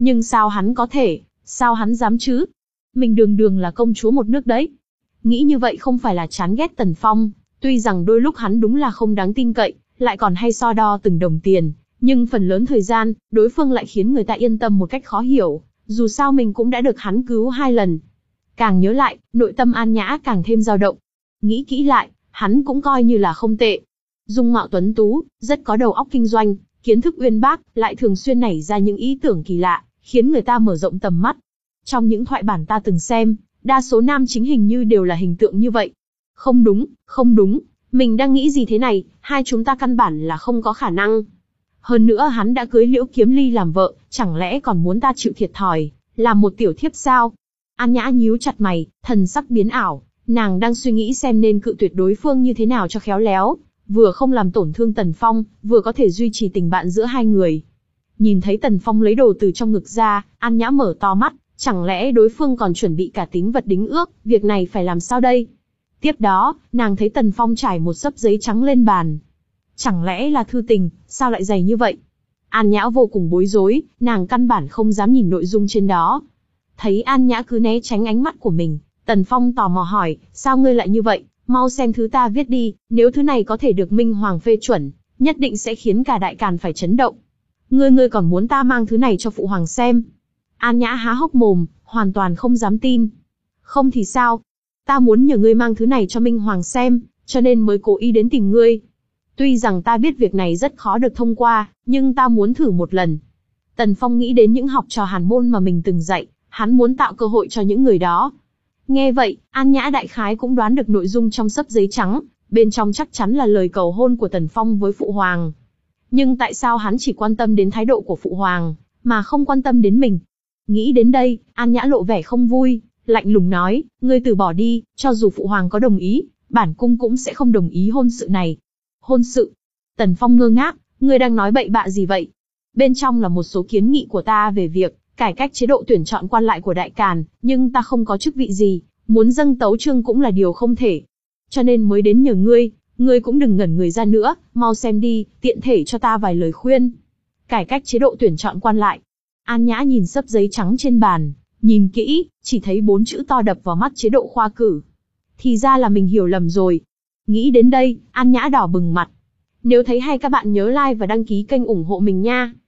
Nhưng sao hắn có thể, sao hắn dám chứ? Mình đường đường là công chúa một nước đấy. Nghĩ như vậy không phải là chán ghét Tần Phong, tuy rằng đôi lúc hắn đúng là không đáng tin cậy, lại còn hay so đo từng đồng tiền, nhưng phần lớn thời gian, đối phương lại khiến người ta yên tâm một cách khó hiểu, dù sao mình cũng đã được hắn cứu hai lần. Càng nhớ lại, nội tâm An Nhã càng thêm dao động. Nghĩ kỹ lại, hắn cũng coi như là không tệ. Dung mạo tuấn tú, rất có đầu óc kinh doanh, kiến thức uyên bác, lại thường xuyên nảy ra những ý tưởng kỳ lạ, khiến người ta mở rộng tầm mắt. Trong những thoại bản ta từng xem, đa số nam chính hình như đều là hình tượng như vậy. Không đúng, không đúng, mình đang nghĩ gì thế này, hai chúng ta căn bản là không có khả năng. Hơn nữa hắn đã cưới Liễu Kiếm Ly làm vợ, chẳng lẽ còn muốn ta chịu thiệt thòi, làm một tiểu thiếp sao? An Nhã nhíu chặt mày, thần sắc biến ảo, nàng đang suy nghĩ xem nên cự tuyệt đối phương như thế nào cho khéo léo, vừa không làm tổn thương Tần Phong, vừa có thể duy trì tình bạn giữa hai người. Nhìn thấy Tần Phong lấy đồ từ trong ngực ra, An Nhã mở to mắt, chẳng lẽ đối phương còn chuẩn bị cả tín vật đính ước, việc này phải làm sao đây? Tiếp đó, nàng thấy Tần Phong trải một xấp giấy trắng lên bàn. Chẳng lẽ là thư tình, sao lại dày như vậy? An Nhã vô cùng bối rối, nàng căn bản không dám nhìn nội dung trên đó. Thấy An Nhã cứ né tránh ánh mắt của mình, Tần Phong tò mò hỏi, sao ngươi lại như vậy, mau xem thứ ta viết đi, nếu thứ này có thể được Minh Hoàng phê chuẩn, nhất định sẽ khiến cả Đại Càn phải chấn động. Ngươi ngươi còn muốn ta mang thứ này cho Phụ Hoàng xem? An Nhã há hốc mồm, hoàn toàn không dám tin. Không thì sao? Ta muốn nhờ ngươi mang thứ này cho Minh Hoàng xem, cho nên mới cố ý đến tìm ngươi. Tuy rằng ta biết việc này rất khó được thông qua, nhưng ta muốn thử một lần. Tần Phong nghĩ đến những học trò hàn môn mà mình từng dạy, hắn muốn tạo cơ hội cho những người đó. Nghe vậy, An Nhã đại khái cũng đoán được nội dung trong xấp giấy trắng, bên trong chắc chắn là lời cầu hôn của Tần Phong với Phụ Hoàng. Nhưng tại sao hắn chỉ quan tâm đến thái độ của Phụ Hoàng, mà không quan tâm đến mình? Nghĩ đến đây, An Nhã lộ vẻ không vui, lạnh lùng nói, ngươi từ bỏ đi, cho dù Phụ Hoàng có đồng ý, bản cung cũng sẽ không đồng ý hôn sự này. Hôn sự? Tần Phong ngơ ngác, ngươi đang nói bậy bạ gì vậy? Bên trong là một số kiến nghị của ta về việc cải cách chế độ tuyển chọn quan lại của Đại Càn, nhưng ta không có chức vị gì, muốn dâng tấu chương cũng là điều không thể. Cho nên mới đến nhờ ngươi, ngươi cũng đừng ngẩn người ra nữa, mau xem đi, tiện thể cho ta vài lời khuyên. Cải cách chế độ tuyển chọn quan lại. An Nhã nhìn xấp giấy trắng trên bàn, nhìn kỹ, chỉ thấy bốn chữ to đập vào mắt chế độ khoa cử. Thì ra là mình hiểu lầm rồi. Nghĩ đến đây, An Nhã đỏ bừng mặt. Nếu thấy hay các bạn nhớ like và đăng ký kênh ủng hộ mình nha.